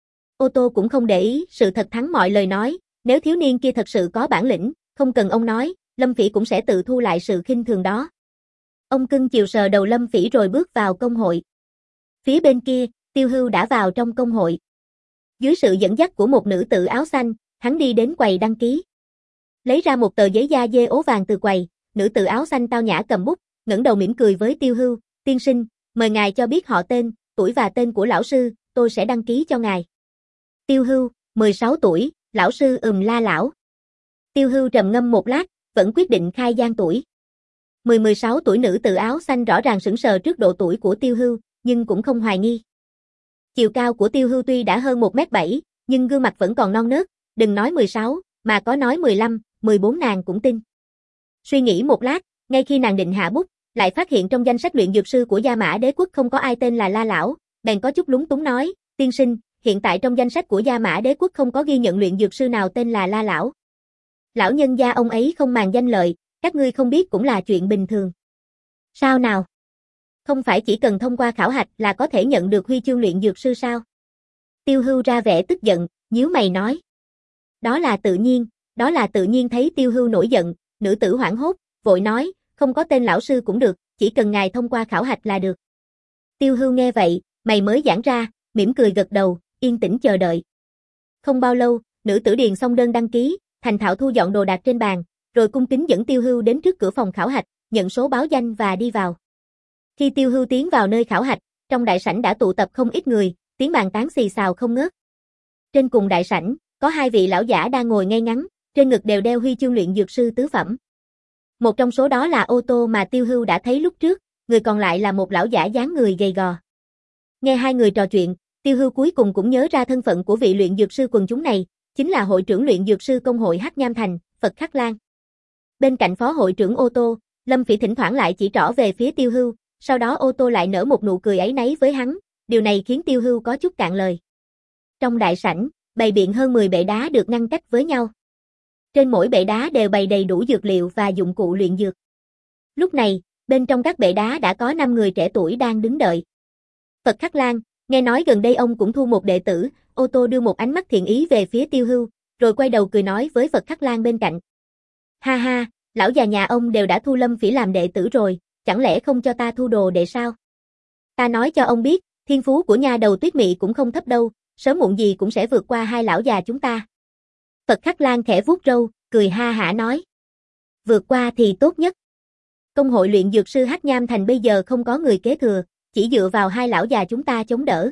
Ô Tô cũng không để ý, sự thật thắng mọi lời nói, nếu thiếu niên kia thật sự có bản lĩnh, không cần ông nói, Lâm Phỉ cũng sẽ tự thu lại sự khinh thường đó. Ông cưng chiều sờ đầu Lâm Phỉ rồi bước vào công hội. Phía bên kia, Tiêu Hưu đã vào trong công hội. Dưới sự dẫn dắt của một nữ tử áo xanh, hắn đi đến quầy đăng ký. Lấy ra một tờ giấy da dê ố vàng từ quầy, nữ tử áo xanh tao nhã cầm bút, ngẩng đầu mỉm cười với Tiêu Hưu, tiên sinh, mời ngài cho biết họ tên, tuổi và tên của lão sư, tôi sẽ đăng ký cho ngài. Tiêu Hưu, mười sáu tuổi, lão sư ừm La lão. Tiêu Hưu trầm ngâm một lát, vẫn quyết định khai gian tuổi. mười mười sáu tuổi nữ tử áo xanh rõ ràng sững sờ trước độ tuổi của Tiêu Hưu, nhưng cũng không hoài nghi. Chiều cao của Tiêu Hưu tuy đã hơn một mét bảy, nhưng gương mặt vẫn còn non nớt, đừng nói mười sáu, mà có nói mười lăm, mười bốn nàng cũng tin. Suy nghĩ một lát, ngay khi nàng định hạ bút, lại phát hiện trong danh sách luyện dược sư của Gia Mã Đế quốc không có ai tên là La lão, bèn có chút lúng túng nói, tiên sinh, hiện tại trong danh sách của Gia Mã Đế quốc không có ghi nhận luyện dược sư nào tên là La lão. Lão nhân gia ông ấy không màng danh lợi, các ngươi không biết cũng là chuyện bình thường. Sao nào? Không phải chỉ cần thông qua khảo hạch là có thể nhận được huy chương luyện dược sư sao? Tiêu Hưu ra vẻ tức giận, nhíu mày nói. Đó là tự nhiên, đó là tự nhiên. Thấy Tiêu Hưu nổi giận, nữ tử hoảng hốt, vội nói, không có tên lão sư cũng được, chỉ cần ngài thông qua khảo hạch là được. Tiêu Hưu nghe vậy, mày mới giãn ra, mỉm cười gật đầu, yên tĩnh chờ đợi. Không bao lâu, nữ tử điền xong đơn đăng ký, thành thạo thu dọn đồ đạc trên bàn, rồi cung kính dẫn Tiêu Hưu đến trước cửa phòng khảo hạch, nhận số báo danh và đi vào. Khi Tiêu Hưu tiến vào nơi khảo hạch, trong đại sảnh đã tụ tập không ít người, tiếng bàn tán xì xào không ngớt. Trên cùng đại sảnh, có hai vị lão giả đang ngồi ngay ngắn, trên ngực đều đeo huy chương luyện dược sư tứ phẩm. Một trong số đó là Ô Tô mà Tiêu Hưu đã thấy lúc trước, người còn lại là một lão giả dáng người gầy gò. Nghe hai người trò chuyện, Tiêu Hưu cuối cùng cũng nhớ ra thân phận của vị luyện dược sư quần chúng này, chính là hội trưởng luyện dược sư công hội Hắc Nham Thành, Phật Khắc Lan. Bên cạnh phó hội trưởng Ô Tô, Lâm Phỉ thỉnh thoảng lại chỉ trỏ về phía Tiêu Hưu, sau đó Ô Tô lại nở một nụ cười áy náy với hắn, điều này khiến Tiêu Hưu có chút cạn lời. Trong đại sảnh, bày biện hơn mười bệ đá được ngăn cách với nhau. Trên mỗi bệ đá đều bày đầy đủ dược liệu và dụng cụ luyện dược. Lúc này, bên trong các bệ đá đã có năm người trẻ tuổi đang đứng đợi. Phật Khắc Lan, nghe nói gần đây ông cũng thu một đệ tử, Ô Tô đưa một ánh mắt thiện ý về phía Tiêu Hưu, rồi quay đầu cười nói với Phật Khắc Lan bên cạnh. Ha ha, lão già nhà ông đều đã thu Lâm Phỉ làm đệ tử rồi, chẳng lẽ không cho ta thu đồ đệ sao? Ta nói cho ông biết, thiên phú của nha đầu Tuyết Mị cũng không thấp đâu, sớm muộn gì cũng sẽ vượt qua hai lão già chúng ta. Phật Khắc Lan khẽ vuốt râu, cười ha hả nói. Vượt qua thì tốt nhất. Công hội luyện dược sư Hắc Nham Thành bây giờ không có người kế thừa, chỉ dựa vào hai lão già chúng ta chống đỡ.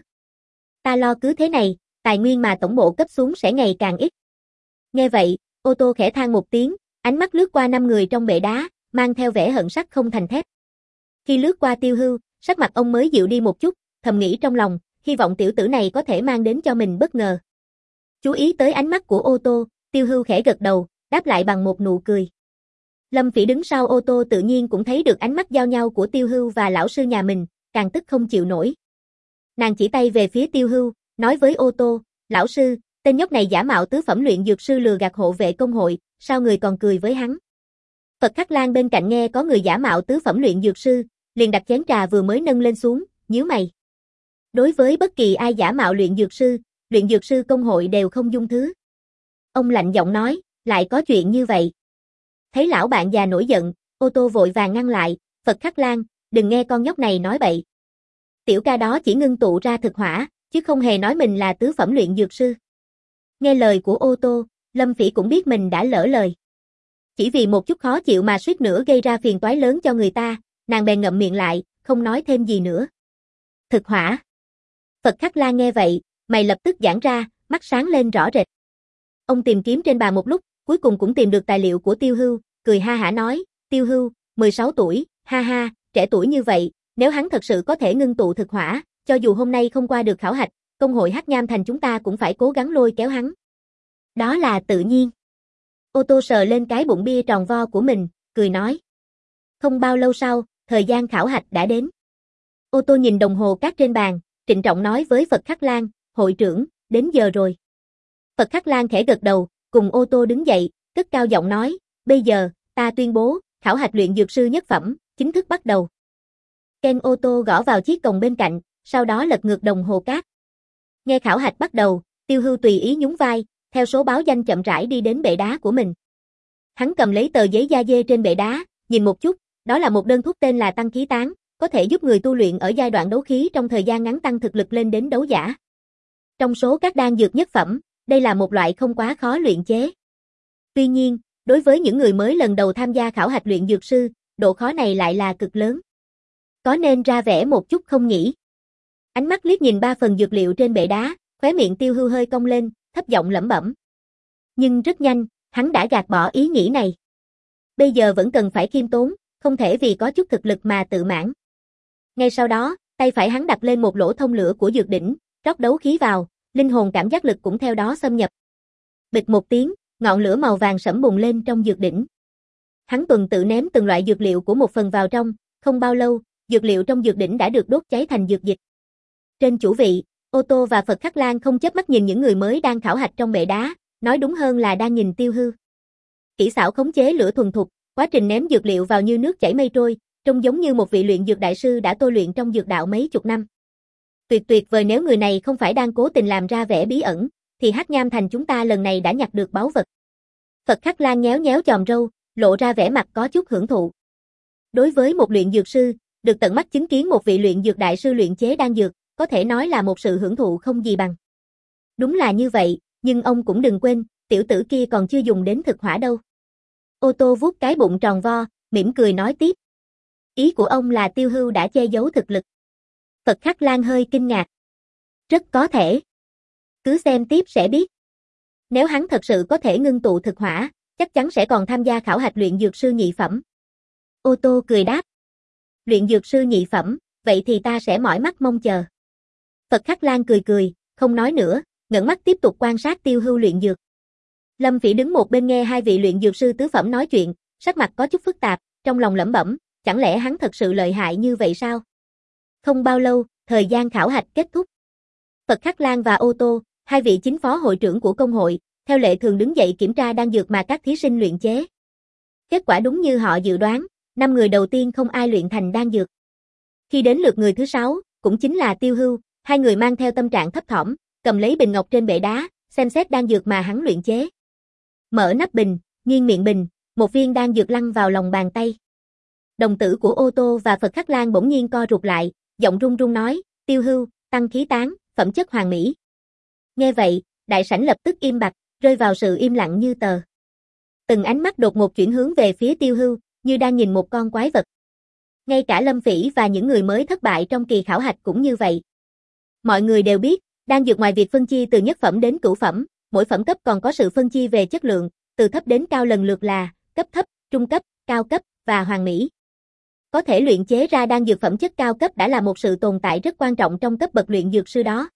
Ta lo cứ thế này, tài nguyên mà tổng bộ cấp xuống sẽ ngày càng ít. Nghe vậy, Ô Tô khẽ than một tiếng, ánh mắt lướt qua năm người trong bệ đá, mang theo vẻ hận sắt không thành thép. Khi lướt qua Tiêu Hưu, sắc mặt ông mới dịu đi một chút, thầm nghĩ trong lòng, hy vọng tiểu tử này có thể mang đến cho mình bất ngờ. Chú ý tới ánh mắt của Ô Tô, Tiêu Hưu khẽ gật đầu, đáp lại bằng một nụ cười. Lâm Phỉ đứng sau Ô Tô tự nhiên cũng thấy được ánh mắt giao nhau của Tiêu Hưu và lão sư nhà mình, càng tức không chịu nổi. Nàng chỉ tay về phía Tiêu Hưu, nói với Ô Tô, lão sư, tên nhóc này giả mạo tứ phẩm luyện dược sư lừa gạt hộ vệ công hội, sao người còn cười với hắn? Phật Khắc Lan bên cạnh nghe có người giả mạo tứ phẩm luyện dược sư, liền đặt chén trà vừa mới nâng lên xuống, nhíu mày. Đối với bất kỳ ai giả mạo luyện dược sư, luyện dược sư công hội đều không dung thứ. Ông lạnh giọng nói, lại có chuyện như vậy. Thấy lão bạn già nổi giận, Ô Tô vội vàng ngăn lại, Phật Khắc Lan, đừng nghe con nhóc này nói bậy. Tiểu ca đó chỉ ngưng tụ ra thực hỏa, chứ không hề nói mình là tứ phẩm luyện dược sư. Nghe lời của Ô Tô, Lâm Phỉ cũng biết mình đã lỡ lời. Chỉ vì một chút khó chịu mà suýt nữa gây ra phiền toái lớn cho người ta, nàng bèn ngậm miệng lại, không nói thêm gì nữa. Thực hỏa. Phật Khắc Lan nghe vậy, mày lập tức giãn ra, mắt sáng lên rõ rệt. Ông tìm kiếm trên bàn một lúc, cuối cùng cũng tìm được tài liệu của Tiêu Hưu, cười ha hả nói, Tiêu Hưu, mười sáu tuổi, ha ha, trẻ tuổi như vậy, nếu hắn thật sự có thể ngưng tụ thực hỏa, cho dù hôm nay không qua được khảo hạch, công hội Hắc Nham Thành chúng ta cũng phải cố gắng lôi kéo hắn. Đó là tự nhiên. Ô Tô sờ lên cái bụng bia tròn vo của mình, cười nói. Không bao lâu sau, thời gian khảo hạch đã đến. Ô Tô nhìn đồng hồ cát trên bàn, trịnh trọng nói với Phật Khắc Lan, hội trưởng, đến giờ rồi. Phật Khắc Lan khẽ gật đầu, cùng Ô Tô đứng dậy, cất cao giọng nói, bây giờ, ta tuyên bố, khảo hạch luyện dược sư nhất phẩm, chính thức bắt đầu. Ken Ô Tô gõ vào chiếc còng bên cạnh, sau đó lật ngược đồng hồ cát. Nghe khảo hạch bắt đầu, Tiêu Hưu tùy ý nhún vai, theo số báo danh chậm rãi đi đến bệ đá của mình. Hắn cầm lấy tờ giấy da dê trên bệ đá, nhìn một chút, đó là một đơn thuốc tên là tăng khí tán, có thể giúp người tu luyện ở giai đoạn đấu khí trong thời gian ngắn tăng thực lực lên đến đấu giả. Trong số các đan dược nhất phẩm, đây là một loại không quá khó luyện chế. Tuy nhiên, đối với những người mới lần đầu tham gia khảo hạch luyện dược sư, độ khó này lại là cực lớn. Có nên ra vẻ một chút không nhỉ? Ánh mắt liếc nhìn ba phần dược liệu trên bệ đá, khóe miệng Tiêu Hưu hơi cong lên, thấp giọng lẩm bẩm. Nhưng rất nhanh, hắn đã gạt bỏ ý nghĩ này. Bây giờ vẫn cần phải khiêm tốn, không thể vì có chút thực lực mà tự mãn. Ngay sau đó, tay phải hắn đặt lên một lỗ thông lửa của dược đỉnh, rót đấu khí vào, linh hồn cảm giác lực cũng theo đó xâm nhập. Bịch một tiếng, ngọn lửa màu vàng sẫm bùng lên trong dược đỉnh. Hắn tuần tự ném từng loại dược liệu của một phần vào trong, không bao lâu, dược liệu trong dược đỉnh đã được đốt cháy thành dược dịch. Trên chủ vị, Ô Tô và Phật Khắc Lan không chớp mắt nhìn những người mới đang khảo hạch trong bệ đá, nói đúng hơn là đang nhìn Tiêu Hưu. Kỹ xảo khống chế lửa thuần thục, quá trình ném dược liệu vào như nước chảy mây trôi, trông giống như một vị luyện dược đại sư đã tôi luyện trong dược đạo mấy chục năm. Tuyệt tuyệt vời, nếu người này không phải đang cố tình làm ra vẻ bí ẩn, thì Hắc Nham Thành chúng ta lần này đã nhặt được báu vật. Phật Khắc Lan nhéo nhéo chòm râu, lộ ra vẻ mặt có chút hưởng thụ. Đối với một luyện dược sư, được tận mắt chứng kiến một vị luyện dược đại sư luyện chế đan dược, có thể nói là một sự hưởng thụ không gì bằng. Đúng là như vậy, nhưng ông cũng đừng quên, tiểu tử kia còn chưa dùng đến thực hỏa đâu. Ô Tô vuốt cái bụng tròn vo, mỉm cười nói tiếp. Ý của ông là Tiêu Hưu đã che giấu thực lực. Phật Khắc Lan hơi kinh ngạc. Rất có thể. Cứ xem tiếp sẽ biết. Nếu hắn thật sự có thể ngưng tụ thực hỏa, chắc chắn sẽ còn tham gia khảo hạch luyện dược sư nhị phẩm. Ô Tô cười đáp. Luyện dược sư nhị phẩm, vậy thì ta sẽ mỏi mắt mong chờ. Phật Khắc Lan cười cười, không nói nữa, ngẩng mắt tiếp tục quan sát Tiêu Hưu luyện dược. Lâm Phỉ đứng một bên nghe hai vị luyện dược sư tứ phẩm nói chuyện, sắc mặt có chút phức tạp, trong lòng lẩm bẩm, chẳng lẽ hắn thật sự lợi hại như vậy sao? Không bao lâu, thời gian khảo hạch kết thúc. Phật Khắc Lan và Ô Tô, hai vị chính phó hội trưởng của công hội, theo lệ thường đứng dậy kiểm tra đan dược mà các thí sinh luyện chế. Kết quả đúng như họ dự đoán, năm người đầu tiên không ai luyện thành đan dược. Khi đến lượt người thứ sáu, cũng chính là Tiêu Hưu, hai người mang theo tâm trạng thấp thỏm, cầm lấy bình ngọc trên bệ đá, xem xét đan dược mà hắn luyện chế. Mở nắp bình, nghiêng miệng bình, một viên đan dược lăn vào lòng bàn tay. Đồng tử của Ô Tô và Phật Khắc Lan bỗng nhiên co rụt lại, giọng run run nói, Tiêu Hưu, tăng khí tán, phẩm chất hoàn mỹ. Nghe vậy, đại sảnh lập tức im bặt, rơi vào sự im lặng như tờ. Từng ánh mắt đột ngột chuyển hướng về phía Tiêu Hưu, như đang nhìn một con quái vật. Ngay cả Lâm Phỉ và những người mới thất bại trong kỳ khảo hạch cũng như vậy. Mọi người đều biết, đan dược ngoài việc phân chia từ nhất phẩm đến cửu phẩm, mỗi phẩm cấp còn có sự phân chia về chất lượng, từ thấp đến cao lần lượt là cấp thấp, trung cấp, cao cấp và hoàn mỹ. Có thể luyện chế ra đan dược phẩm chất cao cấp đã là một sự tồn tại rất quan trọng trong cấp bậc luyện dược sư đó.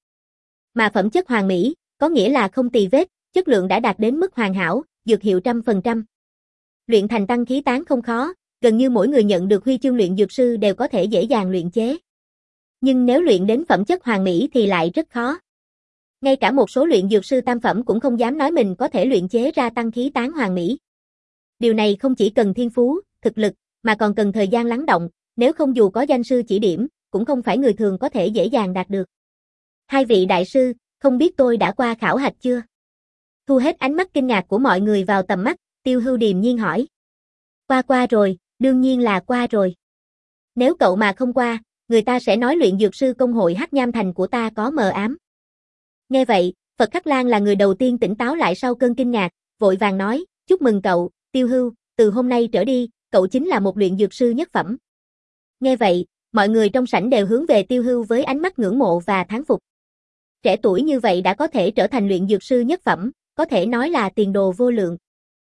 Mà phẩm chất hoàn mỹ, có nghĩa là không tì vết, chất lượng đã đạt đến mức hoàn hảo, dược hiệu trăm phần trăm. Luyện thành tăng khí tán không khó, gần như mỗi người nhận được huy chương luyện dược sư đều có thể dễ dàng luyện chế. Nhưng nếu luyện đến phẩm chất hoàn mỹ thì lại rất khó. Ngay cả một số luyện dược sư tam phẩm cũng không dám nói mình có thể luyện chế ra tăng khí tán hoàn mỹ. Điều này không chỉ cần thiên phú, thực lực, mà còn cần thời gian lắng động, nếu không dù có danh sư chỉ điểm, cũng không phải người thường có thể dễ dàng đạt được. Hai vị đại sư, không biết tôi đã qua khảo hạch chưa? Thu hết ánh mắt kinh ngạc của mọi người vào tầm mắt, Tiêu Hưu điềm nhiên hỏi. Qua qua rồi, đương nhiên là qua rồi. Nếu cậu mà không qua, người ta sẽ nói luyện dược sư công hội Hắc Nham Thành của ta có mờ ám. Nghe vậy, Phật Khắc Lan là người đầu tiên tỉnh táo lại sau cơn kinh ngạc, vội vàng nói, chúc mừng cậu, Tiêu Hưu, từ hôm nay trở đi, cậu chính là một luyện dược sư nhất phẩm. Nghe vậy, mọi người trong sảnh đều hướng về Tiêu Hưu với ánh mắt ngưỡng mộ và thán phục. Trẻ tuổi như vậy đã có thể trở thành luyện dược sư nhất phẩm, có thể nói là tiền đồ vô lượng.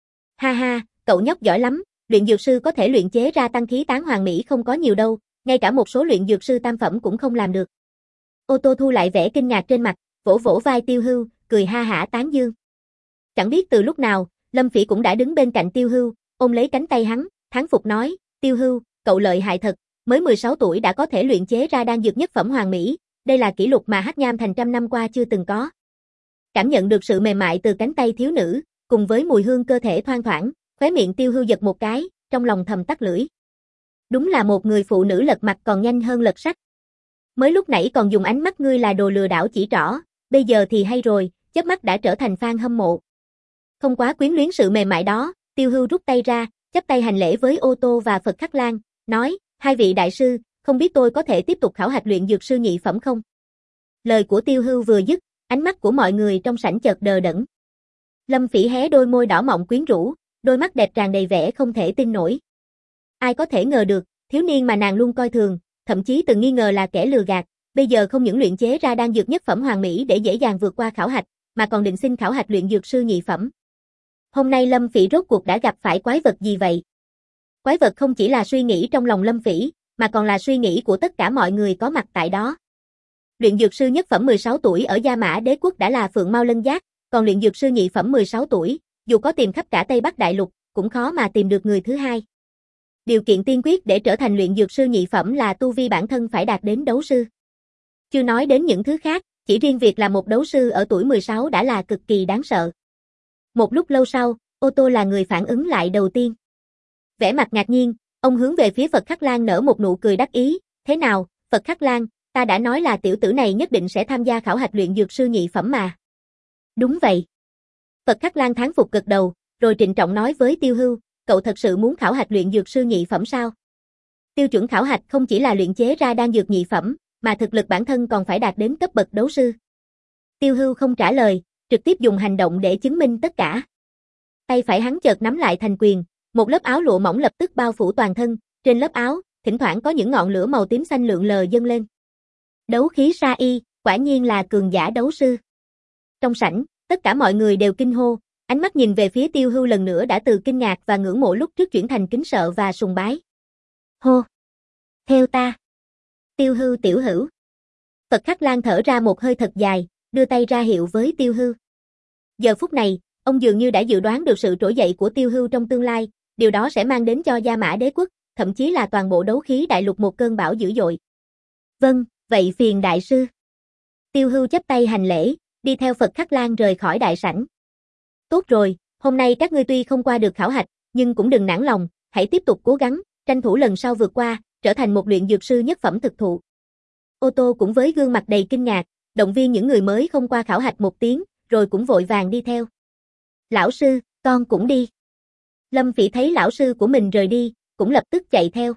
Ha ha, cậu nhóc giỏi lắm, luyện dược sư có thể luyện chế ra tăng khí tán hoàn mỹ không có nhiều đâu, ngay cả một số luyện dược sư tam phẩm cũng không làm được. Ô Tô thu lại vẻ kinh ngạc trên mặt, vỗ vỗ vai Tiêu Hưu, cười ha hả tán dương. Chẳng biết từ lúc nào, Lâm Phỉ cũng đã đứng bên cạnh Tiêu Hưu, ôm lấy cánh tay hắn, thán phục nói, Tiêu Hưu, cậu lợi hại thật, mới mười sáu tuổi đã có thể luyện chế ra đan dược nhất phẩm hoàn mỹ, đây là kỷ lục mà Hắc Nham Thành trăm năm qua chưa từng có. Cảm nhận được sự mềm mại từ cánh tay thiếu nữ, cùng với mùi hương cơ thể thoang thoảng, khóe miệng Tiêu Hưu giật một cái, trong lòng thầm tắt lưỡi. Đúng là một người phụ nữ lật mặt còn nhanh hơn lật sách. Mới lúc nãy còn dùng ánh mắt ngươi là đồ lừa đảo chỉ trỏ, bây giờ thì hay rồi, chớp mắt đã trở thành fan hâm mộ. Không quá quyến luyến sự mềm mại đó, Tiêu Hưu rút tay ra, chắp tay hành lễ với Ô Tô và Phật Khắc Lan, nói, hai vị đại sư, không biết tôi có thể tiếp tục khảo hạch luyện dược sư nhị phẩm không? Lời của Tiêu Hưu vừa dứt, ánh mắt của mọi người trong sảnh chợt đờ đẫn. Lâm Phỉ hé đôi môi đỏ mọng quyến rũ, đôi mắt đẹp tràn đầy vẻ không thể tin nổi. Ai có thể ngờ được, thiếu niên mà nàng luôn coi thường, thậm chí từng nghi ngờ là kẻ lừa gạt, bây giờ không những luyện chế ra đan dược nhất phẩm hoàn mỹ để dễ dàng vượt qua khảo hạch, mà còn định xin khảo hạch luyện dược sư nhị phẩm. Hôm nay Lâm Phỉ rốt cuộc đã gặp phải quái vật gì vậy? Quái vật không chỉ là suy nghĩ trong lòng Lâm Phỉ, mà còn là suy nghĩ của tất cả mọi người có mặt tại đó. Luyện dược sư nhất phẩm mười sáu tuổi ở Gia Mã Đế quốc đã là Phượng Mao Lân Giác, còn luyện dược sư nhị phẩm mười sáu tuổi, dù có tìm khắp cả Tây Bắc Đại Lục, cũng khó mà tìm được người thứ hai. Điều kiện tiên quyết để trở thành luyện dược sư nhị phẩm là tu vi bản thân phải đạt đến đấu sư. Chưa nói đến những thứ khác, chỉ riêng việc là một đấu sư ở tuổi mười sáu đã là cực kỳ đáng sợ. Một lúc lâu sau, Ô Tô là người phản ứng lại đầu tiên. Vẻ mặt ngạc nhiên, ông hướng về phía Phật Khắc Lan nở một nụ cười đắc ý, thế nào, Phật Khắc Lan, ta đã nói là tiểu tử này nhất định sẽ tham gia khảo hạch luyện dược sư nhị phẩm mà. Đúng vậy. Phật Khắc Lan thán phục gật đầu, rồi trịnh trọng nói với Tiêu Hưu, cậu thật sự muốn khảo hạch luyện dược sư nhị phẩm sao? Tiêu chuẩn khảo hạch không chỉ là luyện chế ra đan dược nhị phẩm, mà thực lực bản thân còn phải đạt đến cấp bậc đấu sư. Tiêu Hưu không trả lời, trực tiếp dùng hành động để chứng minh tất cả. Tay phải hắn chợt nắm lại thành quyền, một lớp áo lụa mỏng lập tức bao phủ toàn thân, trên lớp áo, thỉnh thoảng có những ngọn lửa màu tím xanh lượn lờ dâng lên. Đấu khí sa y, quả nhiên là cường giả đấu sư. Trong sảnh, tất cả mọi người đều kinh hô, ánh mắt nhìn về phía Tiêu Hưu lần nữa đã từ kinh ngạc và ngưỡng mộ lúc trước chuyển thành kính sợ và sùng bái. Hô! Theo ta! Tiêu Hưu tiểu hữu! Phật Khắc Lan thở ra một hơi thật dài, đưa tay ra hiệu với Tiêu Hưu. Giờ phút này, ông dường như đã dự đoán được sự trỗi dậy của Tiêu Hưu trong tương lai, điều đó sẽ mang đến cho Gia Mã Đế quốc, thậm chí là toàn bộ đấu khí đại lục một cơn bão dữ dội. Vâng, vậy phiền đại sư. Tiêu Hưu chắp tay hành lễ, đi theo Phật Khắc Lan rời khỏi đại sảnh. Tốt rồi, hôm nay các ngươi tuy không qua được khảo hạch, nhưng cũng đừng nản lòng, hãy tiếp tục cố gắng, tranh thủ lần sau vượt qua, trở thành một luyện dược sư nhất phẩm thực thụ. Ô Tô cũng với gương mặt đầy kinh ngạc, động viên những người mới không qua khảo hạch một tiếng, rồi cũng vội vàng đi theo. Lão sư, con cũng đi. Lâm Phỉ thấy lão sư của mình rời đi, cũng lập tức chạy theo.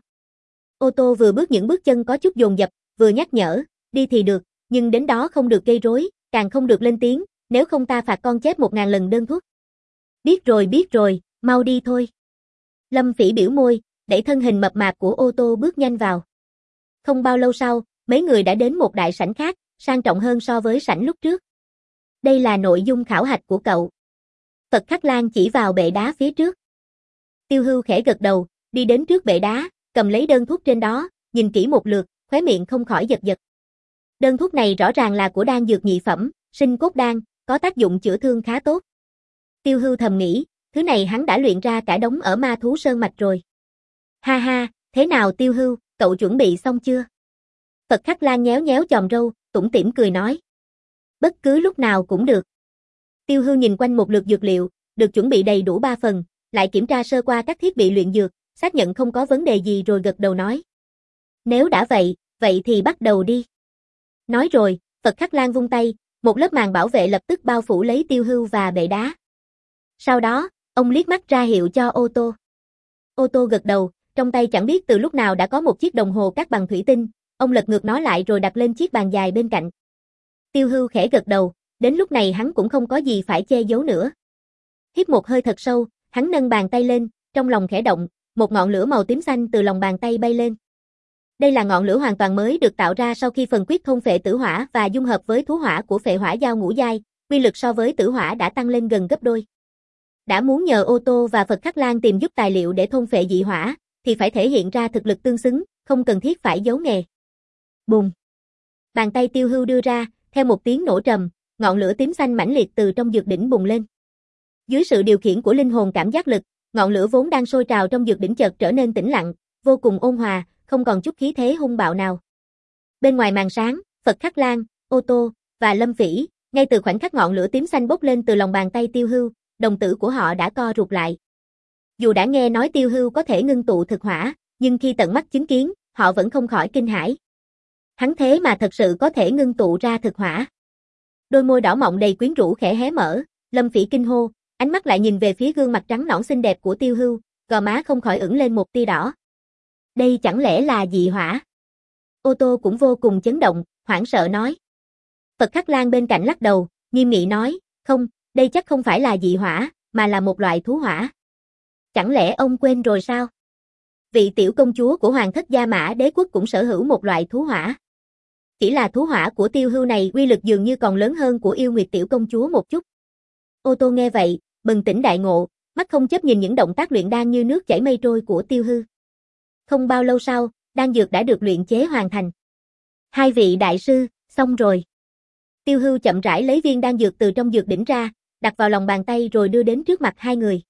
Ô Tô vừa bước những bước chân có chút dồn dập, vừa nhắc nhở, đi thì được, nhưng đến đó không được gây rối, càng không được lên tiếng, nếu không ta phạt con chép một ngàn lần đơn thuốc. Biết rồi biết rồi, mau đi thôi. Lâm Phỉ biểu môi, đẩy thân hình mập mạp của Ô Tô bước nhanh vào. Không bao lâu sau, mấy người đã đến một đại sảnh khác, sang trọng hơn so với sảnh lúc trước. Đây là nội dung khảo hạch của cậu. Phật Khắc Lan chỉ vào bệ đá phía trước. Tiêu Hưu khẽ gật đầu, đi đến trước bệ đá, cầm lấy đơn thuốc trên đó, nhìn kỹ một lượt, khóe miệng không khỏi giật giật. Đơn thuốc này rõ ràng là của đan dược nhị phẩm, sinh cốt đan, có tác dụng chữa thương khá tốt. Tiêu Hưu thầm nghĩ, thứ này hắn đã luyện ra cả đống ở Ma Thú Sơn Mạch rồi. Ha ha, thế nào Tiêu Hưu, cậu chuẩn bị xong chưa? Phật Khắc Lan nhéo nhéo chòm râu, tủm tỉm cười nói. Bất cứ lúc nào cũng được. Tiêu Hưu nhìn quanh một lượt dược liệu, được chuẩn bị đầy đủ ba phần, lại kiểm tra sơ qua các thiết bị luyện dược, xác nhận không có vấn đề gì rồi gật đầu nói. Nếu đã vậy, vậy thì bắt đầu đi. Nói rồi, Phật Khắc Lan vung tay, một lớp màn bảo vệ lập tức bao phủ lấy Tiêu Hưu và bệ đá. Sau đó, ông liếc mắt ra hiệu cho Ô Tô. Ô Tô gật đầu, trong tay chẳng biết từ lúc nào đã có một chiếc đồng hồ cắt bằng thủy tinh, ông lật ngược nó lại rồi đặt lên chiếc bàn dài bên cạnh. Tiêu Hưu khẽ gật đầu, đến lúc này hắn cũng không có gì phải che giấu nữa. Hít một hơi thật sâu, hắn nâng bàn tay lên, trong lòng khẽ động, một ngọn lửa màu tím xanh từ lòng bàn tay bay lên. Đây là ngọn lửa hoàn toàn mới được tạo ra sau khi phần quyết thôn phệ tử hỏa và dung hợp với thú hỏa của phệ hỏa giao ngũ giai, uy lực so với tử hỏa đã tăng lên gần gấp đôi. Đã muốn nhờ Ô Tô và Phật Khắc Lan tìm giúp tài liệu để thôn phệ dị hỏa, thì phải thể hiện ra thực lực tương xứng, không cần thiết phải giấu nghề. Bùng! Bàn tay Tiêu Hưu đưa ra, theo một tiếng nổ trầm, ngọn lửa tím xanh mãnh liệt từ trong dược đỉnh bùng lên. Dưới sự điều khiển của linh hồn cảm giác lực, ngọn lửa vốn đang sôi trào trong dược đỉnh chợt trở nên tĩnh lặng, vô cùng ôn hòa, không còn chút khí thế hung bạo nào. Bên ngoài màn sáng, Phật Khắc Lan, Ô Tô và Lâm Phỉ, ngay từ khoảnh khắc ngọn lửa tím xanh bốc lên từ lòng bàn tay Tiêu Hưu, đồng tử của họ đã co rụt lại. Dù đã nghe nói Tiêu Hưu có thể ngưng tụ thực hỏa, nhưng khi tận mắt chứng kiến, họ vẫn không khỏi kinh hãi. Hắn thế mà thật sự có thể ngưng tụ ra thực hỏa. Đôi môi đỏ mọng đầy quyến rũ khẽ hé mở, Lâm Phỉ kinh hô, ánh mắt lại nhìn về phía gương mặt trắng nõn xinh đẹp của Tiêu Hưu, gò má không khỏi ửng lên một tia đỏ. Đây chẳng lẽ là dị hỏa? Ô Tô cũng vô cùng chấn động, hoảng sợ nói. Phật Khắc Lan bên cạnh lắc đầu, nghiêm nghị nói, không, đây chắc không phải là dị hỏa, mà là một loại thú hỏa. Chẳng lẽ ông quên rồi sao? Vị tiểu công chúa của Hoàng thất Gia Mã Đế quốc cũng sở hữu một loại thú hỏa. Chỉ là thú hỏa của Tiêu Hưu này uy lực dường như còn lớn hơn của Yêu Nguyệt tiểu công chúa một chút. Ô Tô nghe vậy, bừng tỉnh đại ngộ, mắt không chấp nhìn những động tác luyện đan như nước chảy mây trôi của Tiêu Hưu. Không bao lâu sau, đan dược đã được luyện chế hoàn thành. Hai vị đại sư, xong rồi. Tiêu Hưu chậm rãi lấy viên đan dược từ trong dược đỉnh ra, đặt vào lòng bàn tay rồi đưa đến trước mặt hai người.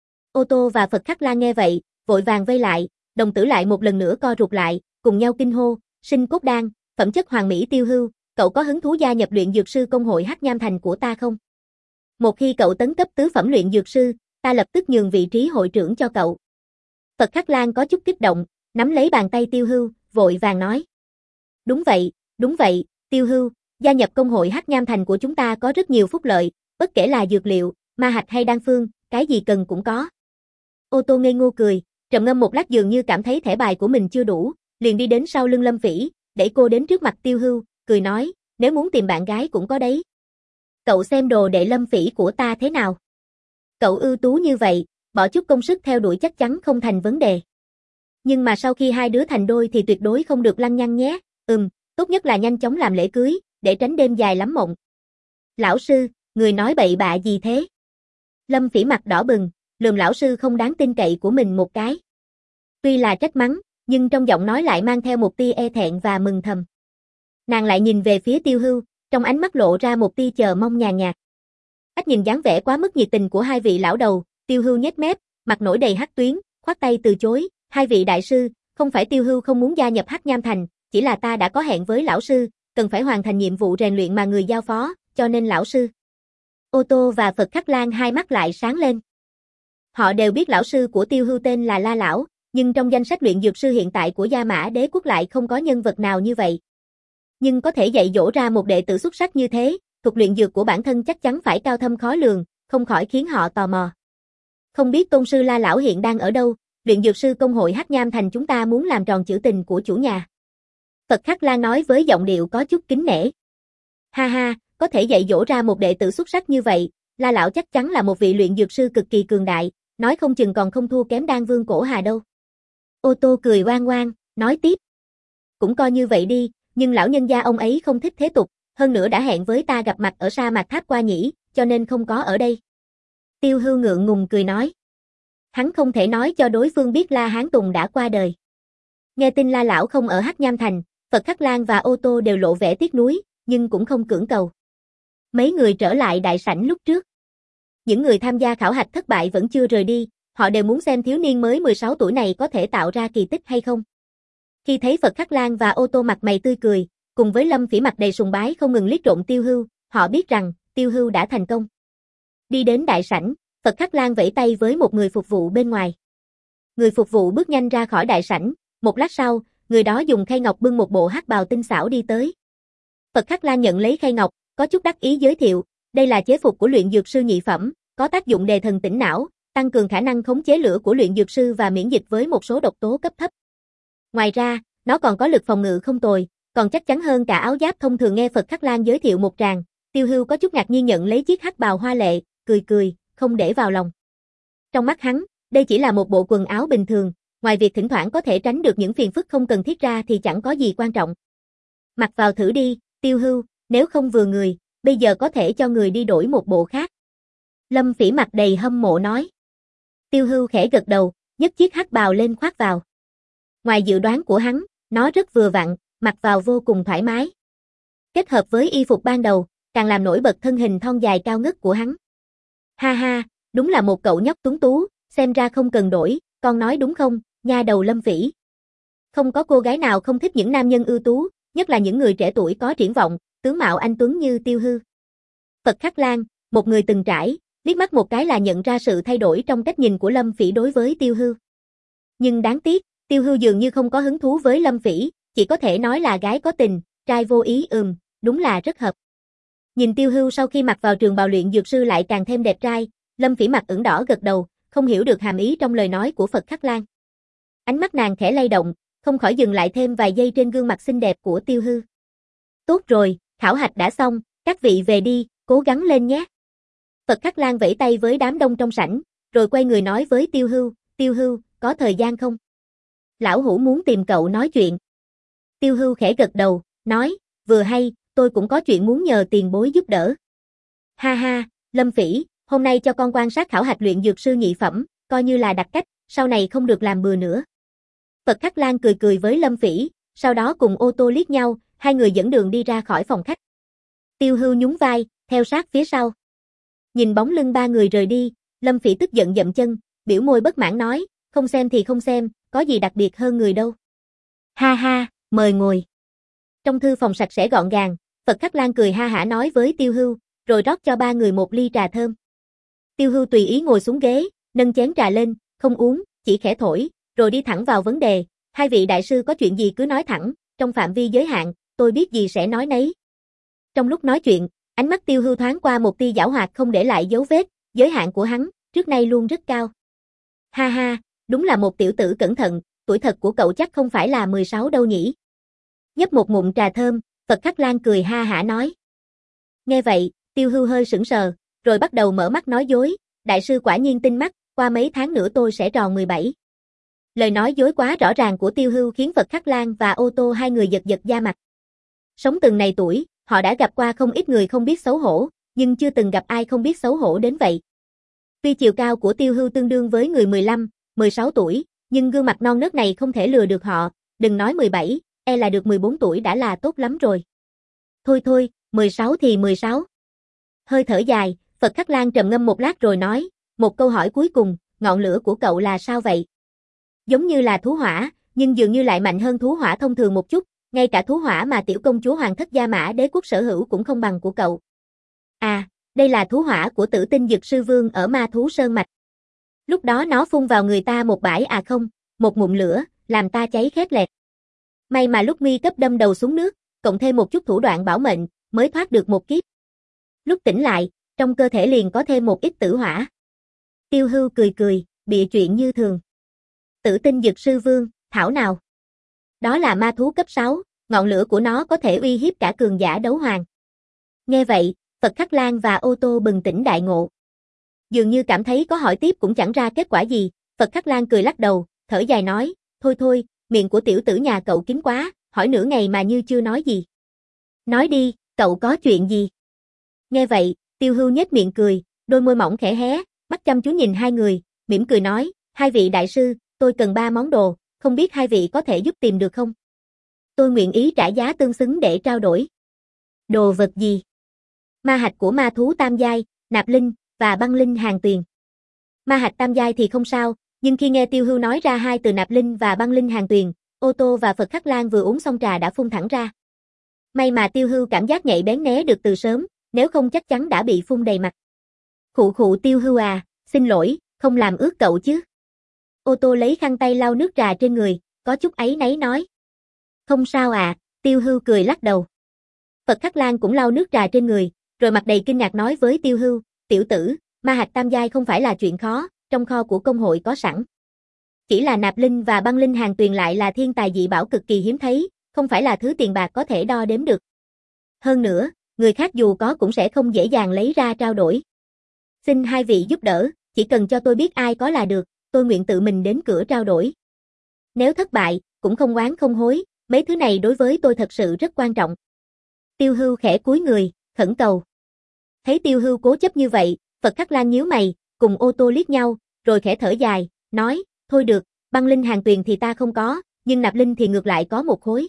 Ô Tô và Phật Khắc Lan nghe vậy, vội vàng vây lại, đồng tử lại một lần nữa co rụt lại, cùng nhau kinh hô, sinh cốt đan, phẩm chất hoàn mỹ. Tiêu Hưu, cậu có hứng thú gia nhập luyện dược sư công hội Hắc Nham Thành của ta không? Một khi cậu tấn cấp tứ phẩm luyện dược sư, ta lập tức nhường vị trí hội trưởng cho cậu. Phật Khắc Lan có chút kích động, nắm lấy bàn tay Tiêu Hưu, vội vàng nói. Đúng vậy, đúng vậy, Tiêu Hưu, gia nhập công hội Hắc Nham Thành của chúng ta có rất nhiều phúc lợi, bất kể là dược liệu, ma hạch hay đan phương, cái gì cần cũng có. Ô Tô ngây ngô cười, trầm ngâm một lát dường như cảm thấy thẻ bài của mình chưa đủ, liền đi đến sau lưng Lâm Phỉ, đẩy cô đến trước mặt Tiêu Hưu, cười nói, nếu muốn tìm bạn gái cũng có đấy. Cậu xem đồ đệ Lâm Phỉ của ta thế nào? Cậu ưu tú như vậy, bỏ chút công sức theo đuổi chắc chắn không thành vấn đề. Nhưng mà sau khi hai đứa thành đôi thì tuyệt đối không được lăng nhăng nhé, ừm, tốt nhất là nhanh chóng làm lễ cưới, để tránh đêm dài lắm mộng. Lão sư, người nói bậy bạ gì thế? Lâm Phỉ mặt đỏ bừng, lườm lão sư không đáng tin cậy của mình một cái. Tuy là trách mắng, nhưng trong giọng nói lại mang theo một tia e thẹn và mừng thầm. Nàng lại nhìn về phía Tiêu Hưu, trong ánh mắt lộ ra một tia chờ mong nhàn nhạt. Cách nhìn dáng vẻ quá mức nhiệt tình của hai vị lão đầu, Tiêu Hưu nhếch mép, mặt nổi đầy hắc tuyến, khoát tay từ chối, hai vị đại sư, không phải Tiêu Hưu không muốn gia nhập Hắc Nham Thành, chỉ là ta đã có hẹn với lão sư, cần phải hoàn thành nhiệm vụ rèn luyện mà người giao phó, cho nên lão sư. Ô Tô và Phật Khắc Lan hai mắt lại sáng lên. Họ đều biết lão sư của Tiêu Hưu tên là La Lão, nhưng trong danh sách luyện dược sư hiện tại của Gia Mã Đế quốc lại không có nhân vật nào như vậy. Nhưng có thể dạy dỗ ra một đệ tử xuất sắc như thế, thuật luyện dược của bản thân chắc chắn phải cao thâm khó lường, không khỏi khiến họ tò mò. Không biết tôn sư La Lão hiện đang ở đâu, luyện dược sư công hội Hắc Nham Thành chúng ta muốn làm tròn chữ tình của chủ nhà. Phật Khắc Lan nói với giọng điệu có chút kính nể. Ha ha, có thể dạy dỗ ra một đệ tử xuất sắc như vậy, La Lão chắc chắn là một vị luyện dược sư cực kỳ cường đại, nói không chừng còn không thua kém Đan Vương Cổ Hà đâu. Ô Tô cười oan oan, nói tiếp. Cũng coi như vậy đi, nhưng lão nhân gia ông ấy không thích thế tục, hơn nữa đã hẹn với ta gặp mặt ở sa mạc Tháp Qua Nhĩ, cho nên không có ở đây. Tiêu Hưu ngượng ngùng cười nói. Hắn không thể nói cho đối phương biết La Hán Tùng đã qua đời. Nghe tin La Lão không ở Hắc Nham Thành, Phật Khắc Lan và Ô Tô đều lộ vẻ tiếc nuối, nhưng cũng không cưỡng cầu. Mấy người trở lại đại sảnh lúc trước. Những người tham gia khảo hạch thất bại vẫn chưa rời đi, họ đều muốn xem thiếu niên mới mười sáu tuổi này có thể tạo ra kỳ tích hay không. Khi thấy Phật Khắc Lan và Ô Tô mặt mày tươi cười, cùng với Lâm Phỉ mặt đầy sùng bái không ngừng liếc trộm Tiêu Hưu, họ biết rằng Tiêu Hưu đã thành công. Đi đến đại sảnh, Phật Khắc Lan vẫy tay với một người phục vụ bên ngoài. Người phục vụ bước nhanh ra khỏi đại sảnh, một lát sau, người đó dùng khay ngọc bưng một bộ hắc bào tinh xảo đi tới. Phật Khắc Lan nhận lấy khay ngọc, có chút đắc ý giới thiệu, đây là chế phục của luyện dược sư nhị phẩm, có tác dụng đề thần tỉnh não, tăng cường khả năng khống chế lửa của luyện dược sư và miễn dịch với một số độc tố cấp thấp. Ngoài ra, nó còn có lực phòng ngự không tồi, còn chắc chắn hơn cả áo giáp thông thường. Nghe Phật Khắc Lan giới thiệu một tràng, Tiêu Hưu có chút ngạc nhiên nhận lấy chiếc hắc bào hoa lệ, cười cười, không để vào lòng. Trong mắt hắn, đây chỉ là một bộ quần áo bình thường, ngoài việc thỉnh thoảng có thể tránh được những phiền phức không cần thiết ra thì chẳng có gì quan trọng. Mặc vào thử đi, Tiêu Hưu, nếu không vừa người, bây giờ có thể cho người đi đổi một bộ khác. Lâm Phỉ mặt đầy hâm mộ nói. Tiêu Hưu khẽ gật đầu, nhấc chiếc hắc bào lên khoác vào. Ngoài dự đoán của hắn, nó rất vừa vặn, mặc vào vô cùng thoải mái. Kết hợp với y phục ban đầu, càng làm nổi bật thân hình thon dài cao ngất của hắn. Ha ha, đúng là một cậu nhóc tuấn tú, xem ra không cần đổi, con nói đúng không, nha đầu Lâm Phỉ. Không có cô gái nào không thích những nam nhân ưu tú, nhất là những người trẻ tuổi có triển vọng, tướng mạo anh tuấn như Tiêu Hưu. Phật Khắc Lan, một người từng trải, liếc mắt một cái là nhận ra sự thay đổi trong cách nhìn của Lâm Phỉ đối với Tiêu Hưu. Nhưng đáng tiếc, Tiêu Hưu dường như không có hứng thú với Lâm Phỉ, chỉ có thể nói là gái có tình, trai vô ý ừm, đúng là rất hợp. Nhìn Tiêu Hưu sau khi mặc vào trường bào luyện dược sư lại càng thêm đẹp trai, Lâm Phỉ mặt ửng đỏ gật đầu, không hiểu được hàm ý trong lời nói của Phật Khắc Lan. Ánh mắt nàng khẽ lay động, không khỏi dừng lại thêm vài giây trên gương mặt xinh đẹp của Tiêu Hưu. Tốt rồi, khảo hạch đã xong, các vị về đi, cố gắng lên nhé. Phật Khắc Lan vẫy tay với đám đông trong sảnh, rồi quay người nói với Tiêu Hưu, Tiêu Hưu, có thời gian không? Lão Hủ muốn tìm cậu nói chuyện. Tiêu Hưu khẽ gật đầu, nói, vừa hay, tôi cũng có chuyện muốn nhờ tiền bối giúp đỡ. Ha ha, Lâm Phỉ, hôm nay cho con quan sát khảo hạch luyện dược sư nhị phẩm, coi như là đặc cách, sau này không được làm bừa nữa. Phật Khắc Lan cười cười với Lâm Phỉ, sau đó cùng ô tô liếc nhau, hai người dẫn đường đi ra khỏi phòng khách. Tiêu Hưu nhún vai, theo sát phía sau. Nhìn bóng lưng ba người rời đi, Lâm Phỉ tức giận dậm chân, biểu môi bất mãn nói, không xem thì không xem, có gì đặc biệt hơn người đâu. Ha ha, mời ngồi. Trong thư phòng sạch sẽ gọn gàng, Phật Khắc Lan cười ha hả nói với Tiêu Hưu, rồi rót cho ba người một ly trà thơm. Tiêu Hưu tùy ý ngồi xuống ghế, nâng chén trà lên, không uống, chỉ khẽ thổi, rồi đi thẳng vào vấn đề, hai vị đại sư có chuyện gì cứ nói thẳng, trong phạm vi giới hạn, tôi biết gì sẽ nói nấy. Trong lúc nói chuyện, ánh mắt Tiêu Hưu thoáng qua một tia giảo hoạt không để lại dấu vết, giới hạn của hắn, trước nay luôn rất cao. Ha ha, đúng là một tiểu tử cẩn thận, tuổi thật của cậu chắc không phải là mười sáu đâu nhỉ. Nhấp một ngụm trà thơm, Phật Khắc Lan cười ha hả nói. Nghe vậy, Tiêu Hưu hơi sững sờ, rồi bắt đầu mở mắt nói dối, đại sư quả nhiên tinh mắt, qua mấy tháng nữa tôi sẽ tròn mười bảy. Lời nói dối quá rõ ràng của Tiêu Hưu khiến Phật Khắc Lan và ô tô hai người giật giật da mặt. Sống từng này tuổi, họ đã gặp qua không ít người không biết xấu hổ, nhưng chưa từng gặp ai không biết xấu hổ đến vậy. Tuy chiều cao của Tiêu Hưu tương đương với người mười lăm, mười sáu tuổi, nhưng gương mặt non nớt này không thể lừa được họ, đừng nói mười bảy, e là được mười bốn tuổi đã là tốt lắm rồi. Thôi thôi, mười sáu thì mười sáu. Hơi thở dài, Phật Khắc Lan trầm ngâm một lát rồi nói, một câu hỏi cuối cùng, ngọn lửa của cậu là sao vậy? Giống như là thú hỏa, nhưng dường như lại mạnh hơn thú hỏa thông thường một chút, ngay cả thú hỏa mà tiểu công chúa Hoàng thất Gia Mã Đế quốc sở hữu cũng không bằng của cậu. À, đây là thú hỏa của Tử Tinh Dực Sư Vương ở Ma Thú Sơn Mạch. Lúc đó nó phun vào người ta một bãi à không, một ngụm lửa, làm ta cháy khét lẹt. May mà lúc nguy cấp đâm đầu xuống nước, cộng thêm một chút thủ đoạn bảo mệnh, mới thoát được một kiếp. Lúc tỉnh lại, trong cơ thể liền có thêm một ít tử hỏa. Tiêu Hưu cười cười, bịa chuyện như thường. Tử Tinh Dực Sư Vương, thảo nào? Đó là ma thú cấp sáu, ngọn lửa của nó có thể uy hiếp cả cường giả đấu hoàng. Nghe vậy, Phật Khắc Lan và ô tô bừng tỉnh đại ngộ. Dường như cảm thấy có hỏi tiếp cũng chẳng ra kết quả gì, Phật Khắc Lan cười lắc đầu, thở dài nói, thôi thôi, miệng của tiểu tử nhà cậu kín quá, hỏi nửa ngày mà như chưa nói gì. Nói đi, cậu có chuyện gì? Nghe vậy, Tiêu Hưu nhếch miệng cười, đôi môi mỏng khẽ hé, mắt chăm chú nhìn hai người, mỉm cười nói, hai vị đại sư, tôi cần ba món đồ, không biết hai vị có thể giúp tìm được không? Tôi nguyện ý trả giá tương xứng để trao đổi. Đồ vật gì? Ma hạch của ma thú tam giai, nạp linh, và băng linh hàng tuyền. Ma hạch tam giai thì không sao, nhưng khi nghe Tiêu Hưu nói ra hai từ nạp linh và băng linh hàng tuyền, ô tô và Phật Khắc Lan vừa uống xong trà đã phun thẳng ra. May mà Tiêu Hưu cảm giác nhạy bén né được từ sớm, nếu không chắc chắn đã bị phun đầy mặt. Khụ khụ Tiêu Hưu à, xin lỗi, không làm ướt cậu chứ. Ô tô lấy khăn tay lau nước trà trên người, có chút áy náy nói. Không sao à, Tiêu Hưu cười lắc đầu. Phật Khắc Lan cũng lau nước trà trên người, rồi mặt đầy kinh ngạc nói với Tiêu Hưu, tiểu tử, ma hạch tam giai không phải là chuyện khó, trong kho của công hội có sẵn. Chỉ là nạp linh và băng linh hàng tuyền lại là thiên tài dị bảo cực kỳ hiếm thấy, không phải là thứ tiền bạc có thể đo đếm được. Hơn nữa, người khác dù có cũng sẽ không dễ dàng lấy ra trao đổi. Xin hai vị giúp đỡ, chỉ cần cho tôi biết ai có là được, tôi nguyện tự mình đến cửa trao đổi. Nếu thất bại, cũng không oán không hối, mấy thứ này đối với tôi thật sự rất quan trọng. Tiêu Hưu khẽ cúi người, khẩn cầu. Thấy Tiêu Hưu cố chấp như vậy, Phật Khắc Lan nhíu mày, cùng Ô Tô liếc nhau, rồi khẽ thở dài, nói, thôi được, băng linh hàng tuyền thì ta không có, nhưng nạp linh thì ngược lại có một khối.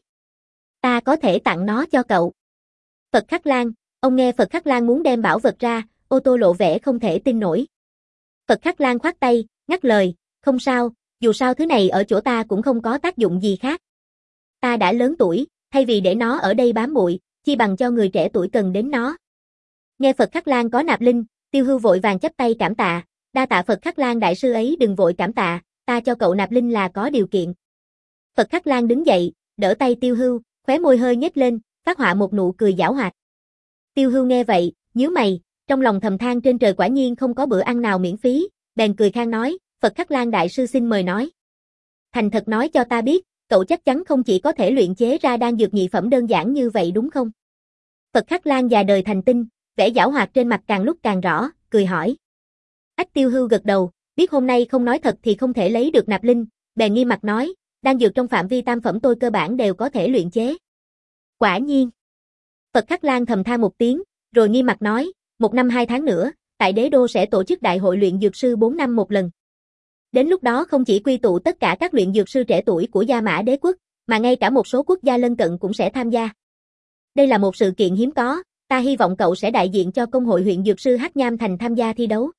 Ta có thể tặng nó cho cậu. Phật Khắc Lan, ông nghe Phật Khắc Lan muốn đem bảo vật ra, Ô Tô lộ vẻ không thể tin nổi. Phật Khắc Lan khoát tay, ngắt lời, không sao, dù sao thứ này ở chỗ ta cũng không có tác dụng gì khác. Ta đã lớn tuổi, thay vì để nó ở đây bám bụi, chi bằng cho người trẻ tuổi cần đến nó. Nghe Phật Khắc Lan có nạp linh, Tiêu Hưu vội vàng chắp tay cảm tạ, đa tạ Phật Khắc Lan đại sư ấy, đừng vội cảm tạ, ta cho cậu nạp linh là có điều kiện. Phật Khắc Lan đứng dậy, đỡ tay Tiêu Hưu, khóe môi hơi nhếch lên, phát họa một nụ cười giảo hoạt. Tiêu Hưu nghe vậy, nhíu mày, trong lòng thầm than trên trời quả nhiên không có bữa ăn nào miễn phí, bèn cười khang nói, Phật Khắc Lan đại sư xin mời nói. Thành thật nói cho ta biết, cậu chắc chắn không chỉ có thể luyện chế ra đan dược nhị phẩm đơn giản như vậy đúng không? Phật Khắc Lan già đời thành tinh, vẻ giảo hoạt trên mặt càng lúc càng rõ, cười hỏi. Ách Tiêu Hưu gật đầu, biết hôm nay không nói thật thì không thể lấy được nạp linh, bèn nghi mặt nói, đan dược trong phạm vi tam phẩm tôi cơ bản đều có thể luyện chế. Quả nhiên. Phật Khắc Lan thầm than một tiếng, rồi nghi mặt nói, một năm hai tháng nữa, tại đế đô sẽ tổ chức đại hội luyện dược sư bốn năm một lần. Đến lúc đó không chỉ quy tụ tất cả các luyện dược sư trẻ tuổi của Gia Mã Đế quốc, mà ngay cả một số quốc gia lân cận cũng sẽ tham gia. Đây là một sự kiện hiếm có, ta hy vọng cậu sẽ đại diện cho công hội luyện dược sư Hắc Nham Thành tham gia thi đấu.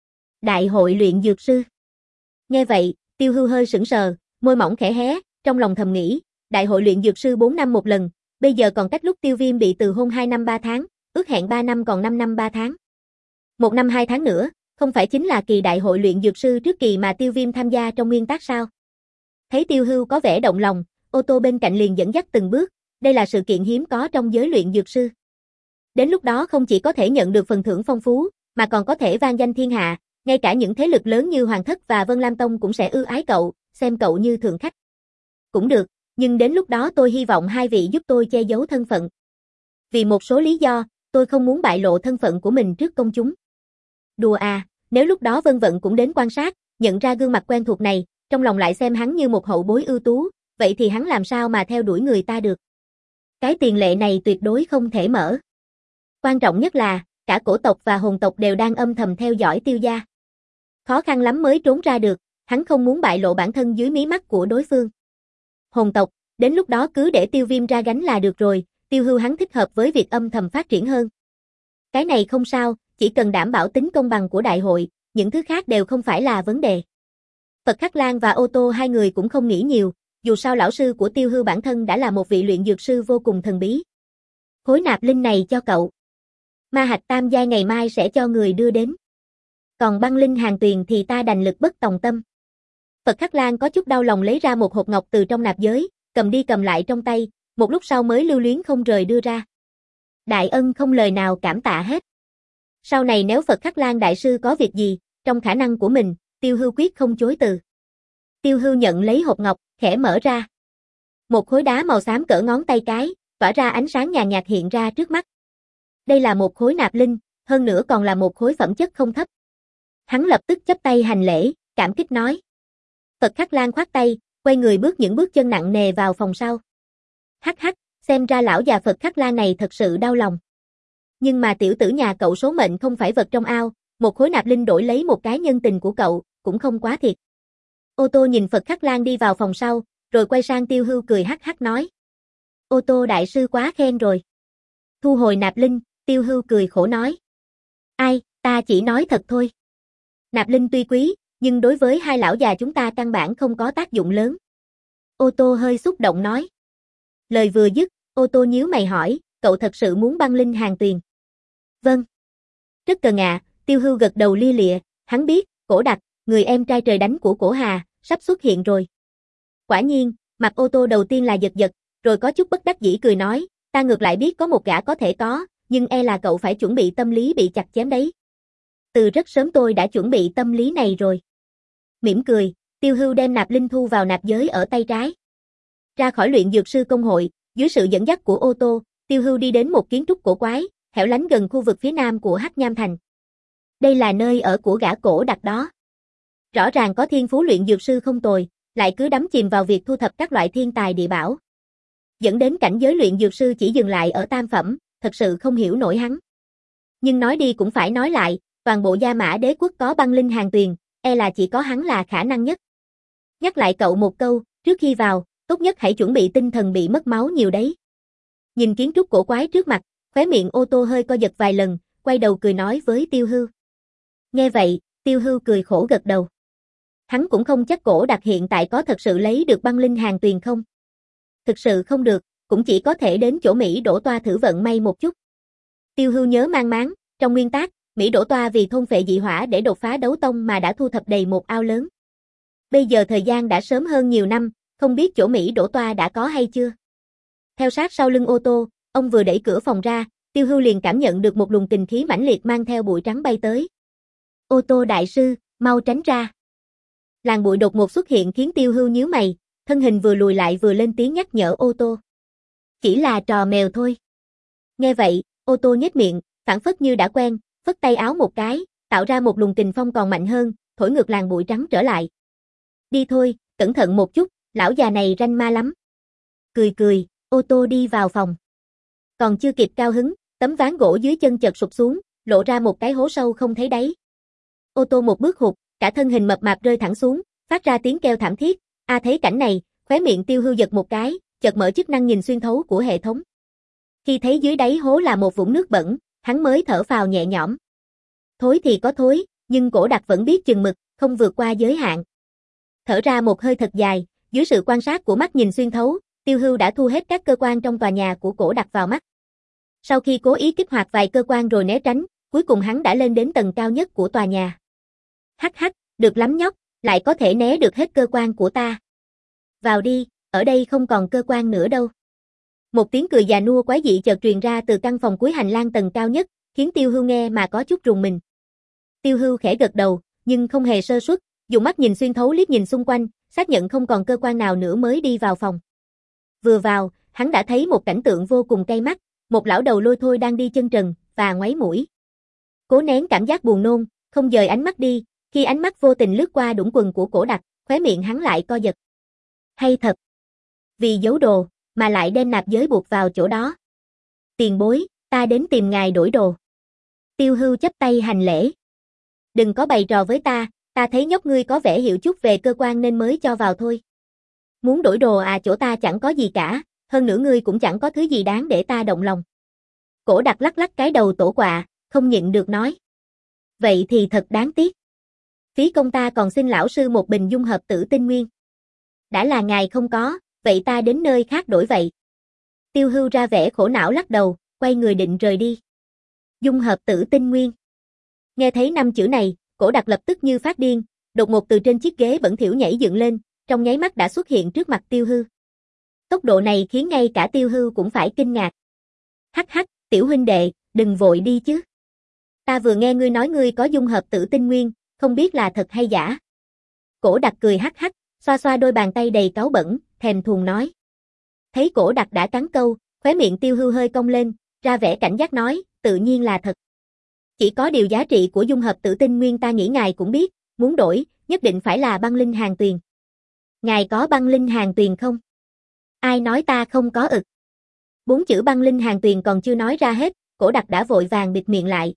Đại hội luyện dược sư. Nghe vậy, Tiêu Hưu hơi sững sờ, môi mỏng khẽ hé, trong lòng thầm nghĩ, đại hội luyện dược sư bốn năm một lần, bây giờ còn cách lúc Tiêu Viêm bị từ hôn hai năm ba tháng, ước hẹn ba năm còn năm năm ba tháng. Một năm hai tháng nữa, không phải chính là kỳ đại hội luyện dược sư trước kỳ mà Tiêu Viêm tham gia trong nguyên tắc sao? Thấy Tiêu Hưu có vẻ động lòng, Ô Tô bên cạnh liền dẫn dắt từng bước, đây là sự kiện hiếm có trong giới luyện dược sư. Đến lúc đó không chỉ có thể nhận được phần thưởng phong phú, mà còn có thể vang danh thiên hạ, ngay cả những thế lực lớn như Hoàng Thất và Vân Lam Tông cũng sẽ ưu ái cậu, xem cậu như thượng khách. Cũng được, nhưng đến lúc đó tôi hy vọng hai vị giúp tôi che giấu thân phận. Vì một số lý do, tôi không muốn bại lộ thân phận của mình trước công chúng. Đùa à, nếu lúc đó Vân Vận cũng đến quan sát, nhận ra gương mặt quen thuộc này, trong lòng lại xem hắn như một hậu bối ưu tú, vậy thì hắn làm sao mà theo đuổi người ta được. Cái tiền lệ này tuyệt đối không thể mở. Quan trọng nhất là, cả cổ tộc và hồn tộc đều đang âm thầm theo dõi Tiêu gia. Khó khăn lắm mới trốn ra được, hắn không muốn bại lộ bản thân dưới mí mắt của đối phương. Hồn tộc, đến lúc đó cứ để Tiêu Viêm ra gánh là được rồi, Tiêu Hưu hắn thích hợp với việc âm thầm phát triển hơn. Cái này không sao, chỉ cần đảm bảo tính công bằng của đại hội, những thứ khác đều không phải là vấn đề. Phật Khắc Lan và Ô Tô hai người cũng không nghĩ nhiều, dù sao lão sư của Tiêu Hưu bản thân đã là một vị luyện dược sư vô cùng thần bí. Khối nạp linh này cho cậu. Ma hạch tam giai ngày mai sẽ cho người đưa đến. Còn băng linh hàng tuyền thì ta đành lực bất tòng tâm. Phật Khắc Lan có chút đau lòng lấy ra một hộp ngọc từ trong nạp giới, cầm đi cầm lại trong tay, một lúc sau mới lưu luyến không rời đưa ra. Đại ân không lời nào cảm tạ hết. Sau này nếu Phật Khắc Lan đại sư có việc gì, trong khả năng của mình, Tiêu Hưu quyết không chối từ. Tiêu Hưu nhận lấy hộp ngọc, khẽ mở ra. Một khối đá màu xám cỡ ngón tay cái, tỏa ra ánh sáng nhàn nhạt hiện ra trước mắt. Đây là một khối nạp linh, hơn nữa còn là một khối phẩm chất không thấp. Hắn lập tức chắp tay hành lễ, cảm kích nói. Phật Khắc Lan khoát tay, quay người bước những bước chân nặng nề vào phòng sau. Hắc hắc, xem ra lão già Phật Khắc Lan này thật sự đau lòng. Nhưng mà tiểu tử nhà cậu số mệnh không phải vật trong ao, một khối nạp linh đổi lấy một cái nhân tình của cậu, cũng không quá thiệt. Ô Tô nhìn Phật Khắc Lan đi vào phòng sau, rồi quay sang Tiêu Hưu cười hắc hắc nói. Ô Tô đại sư quá khen rồi. Thu hồi nạp linh, Tiêu Hưu cười khổ nói. Ai, ta chỉ nói thật thôi. Nạp linh tuy quý, nhưng đối với hai lão già chúng ta căn bản không có tác dụng lớn. Ô Tô hơi xúc động nói. Lời vừa dứt, Ô Tô nhíu mày hỏi, cậu thật sự muốn băng linh hàng tuyền? Vâng. Rất cần ạ, à, Tiêu Hưu gật đầu lia lịa, hắn biết, Cổ Đặc, người em trai trời đánh của Cổ Hà, sắp xuất hiện rồi. Quả nhiên, mặt Ô Tô đầu tiên là giật giật, rồi có chút bất đắc dĩ cười nói, ta ngược lại biết có một gã có thể có, nhưng e là cậu phải chuẩn bị tâm lý bị chặt chém đấy. Từ rất sớm tôi đã chuẩn bị tâm lý này rồi. Mỉm cười, Tiêu Hưu đem nạp linh thu vào nạp giới ở tay trái. Ra khỏi luyện dược sư công hội, dưới sự dẫn dắt của Ô Tô, Tiêu Hưu đi đến một kiến trúc cổ quái, hẻo lánh gần khu vực phía nam của Hắc Nham Thành. Đây là nơi ở của gã Cổ Đặc đó. Rõ ràng có thiên phú luyện dược sư không tồi, lại cứ đắm chìm vào việc thu thập các loại thiên tài địa bảo. Dẫn đến cảnh giới luyện dược sư chỉ dừng lại ở tam phẩm, thật sự không hiểu nổi hắn. Nhưng nói đi cũng phải nói lại, toàn bộ Gia Mã Đế quốc có băng linh hàng tuyền, e là chỉ có hắn là khả năng nhất. Nhắc lại cậu một câu, trước khi vào, tốt nhất hãy chuẩn bị tinh thần bị mất máu nhiều đấy. Nhìn kiến trúc cổ quái trước mặt, khóe miệng Ô Tô hơi co giật vài lần, quay đầu cười nói với Tiêu Hưu. Nghe vậy, Tiêu Hưu cười khổ gật đầu. Hắn cũng không chắc Cổ Đặc hiện tại có thật sự lấy được băng linh hàng tuyền không. Thực sự không được, cũng chỉ có thể đến chỗ Mỹ Đỗ Toa thử vận may một chút. Tiêu Hưu nhớ mang máng, trong nguyên tác, Mỹ Đỗ Toa vì thôn phệ dị hỏa để đột phá đấu tông mà đã thu thập đầy một ao lớn. Bây giờ thời gian đã sớm hơn nhiều năm, không biết chỗ Mỹ Đỗ Toa đã có hay chưa. Theo sát sau lưng Ô Tô, ông vừa đẩy cửa phòng ra, Tiêu Hưu liền cảm nhận được một luồng kình khí mãnh liệt mang theo bụi trắng bay tới. Ô Tô đại sư, mau tránh ra. Làn bụi đột ngột xuất hiện khiến Tiêu Hưu nhíu mày, thân hình vừa lùi lại vừa lên tiếng nhắc nhở Ô Tô. Chỉ là trò mèo thôi. Nghe vậy, Ô Tô nhếch miệng, phảng phất như đã quen, phất tay áo một cái, tạo ra một luồng kình phong còn mạnh hơn, thổi ngược làn bụi trắng trở lại. Đi thôi, cẩn thận một chút, lão già này ranh ma lắm. Cười cười, Ô Tô đi vào phòng. Còn chưa kịp cao hứng, tấm ván gỗ dưới chân chợt sụp xuống, lộ ra một cái hố sâu không thấy đáy. Ô Tô một bước hụt, cả thân hình mập mạp rơi thẳng xuống, phát ra tiếng kêu thảm thiết. A thấy cảnh này, khóe miệng Tiêu Hưu giật một cái, chợt mở chức năng nhìn xuyên thấu của hệ thống. Khi thấy dưới đáy hố là một vũng nước bẩn, hắn mới thở phào nhẹ nhõm. Thối thì có thối, nhưng Cổ Đặc vẫn biết chừng mực, không vượt qua giới hạn. Thở ra một hơi thật dài, dưới sự quan sát của mắt nhìn xuyên thấu, Tiêu Hưu đã thu hết các cơ quan trong tòa nhà của Cổ Đặc vào mắt. Sau khi cố ý kích hoạt vài cơ quan rồi né tránh, cuối cùng hắn đã lên đến tầng cao nhất của tòa nhà. Hắc hắc, được lắm nhóc, lại có thể né được hết cơ quan của ta. Vào đi, ở đây không còn cơ quan nữa đâu. Một tiếng cười già nua quái dị chợt truyền ra từ căn phòng cuối hành lang tầng cao nhất, khiến Tiêu Hưu nghe mà có chút rùng mình. Tiêu Hưu khẽ gật đầu, nhưng không hề sơ suất, dùng mắt nhìn xuyên thấu liếc nhìn xung quanh, xác nhận không còn cơ quan nào nữa mới đi vào phòng. Vừa vào, hắn đã thấy một cảnh tượng vô cùng cay mắt, một lão đầu lôi thôi đang đi chân trần, và ngoáy mũi. Cố nén cảm giác buồn nôn, không dời ánh mắt đi, khi ánh mắt vô tình lướt qua đũng quần của Cổ Đặc, khóe miệng hắn lại co giật. Hay thật. Vì giấu đồ, mà lại đem nạp giới buộc vào chỗ đó. Tiền bối, ta đến tìm ngài đổi đồ. Tiêu Hưu chắp tay hành lễ. Đừng có bày trò với ta, ta thấy nhóc ngươi có vẻ hiểu chút về cơ quan nên mới cho vào thôi. Muốn đổi đồ à, chỗ ta chẳng có gì cả, hơn nữa ngươi cũng chẳng có thứ gì đáng để ta động lòng. Cổ Đặc lắc lắc cái đầu tổ quạ, không nhịn được nói. Vậy thì thật đáng tiếc. Phí công ta còn xin lão sư một bình dung hợp tử tinh nguyên. Đã là ngài không có, vậy ta đến nơi khác đổi vậy. Tiêu Hưu ra vẻ khổ não lắc đầu, quay người định rời đi. Dung hợp tử tinh nguyên. Nghe thấy năm chữ này, Cổ Đặc lập tức như phát điên, đột ngột từ trên chiếc ghế bẩn thỉu nhảy dựng lên, trong nháy mắt đã xuất hiện trước mặt Tiêu Hưu. Tốc độ này khiến ngay cả Tiêu Hưu cũng phải kinh ngạc. Hắc hắc, tiểu huynh đệ, đừng vội đi chứ. Ta vừa nghe ngươi nói ngươi có dung hợp tử tinh nguyên, không biết là thật hay giả. Cổ Đặc cười hắc hắc, xoa xoa đôi bàn tay đầy cáu bẩn, thèm thuồng nói. Thấy Cổ Đặc đã cắn câu, khóe miệng Tiêu Hưu hơi cong lên, ra vẻ cảnh giác nói, tự nhiên là thật. Chỉ có điều giá trị của dung hợp tử tinh nguyên ta nghĩ ngài cũng biết, muốn đổi, nhất định phải là băng linh hàng tuyền. Ngài có băng linh hàng tuyền không? Ai nói ta không có ực? Bốn chữ băng linh hàng tuyền còn chưa nói ra hết, Cổ Đặc đã vội vàng bịt miệng lại.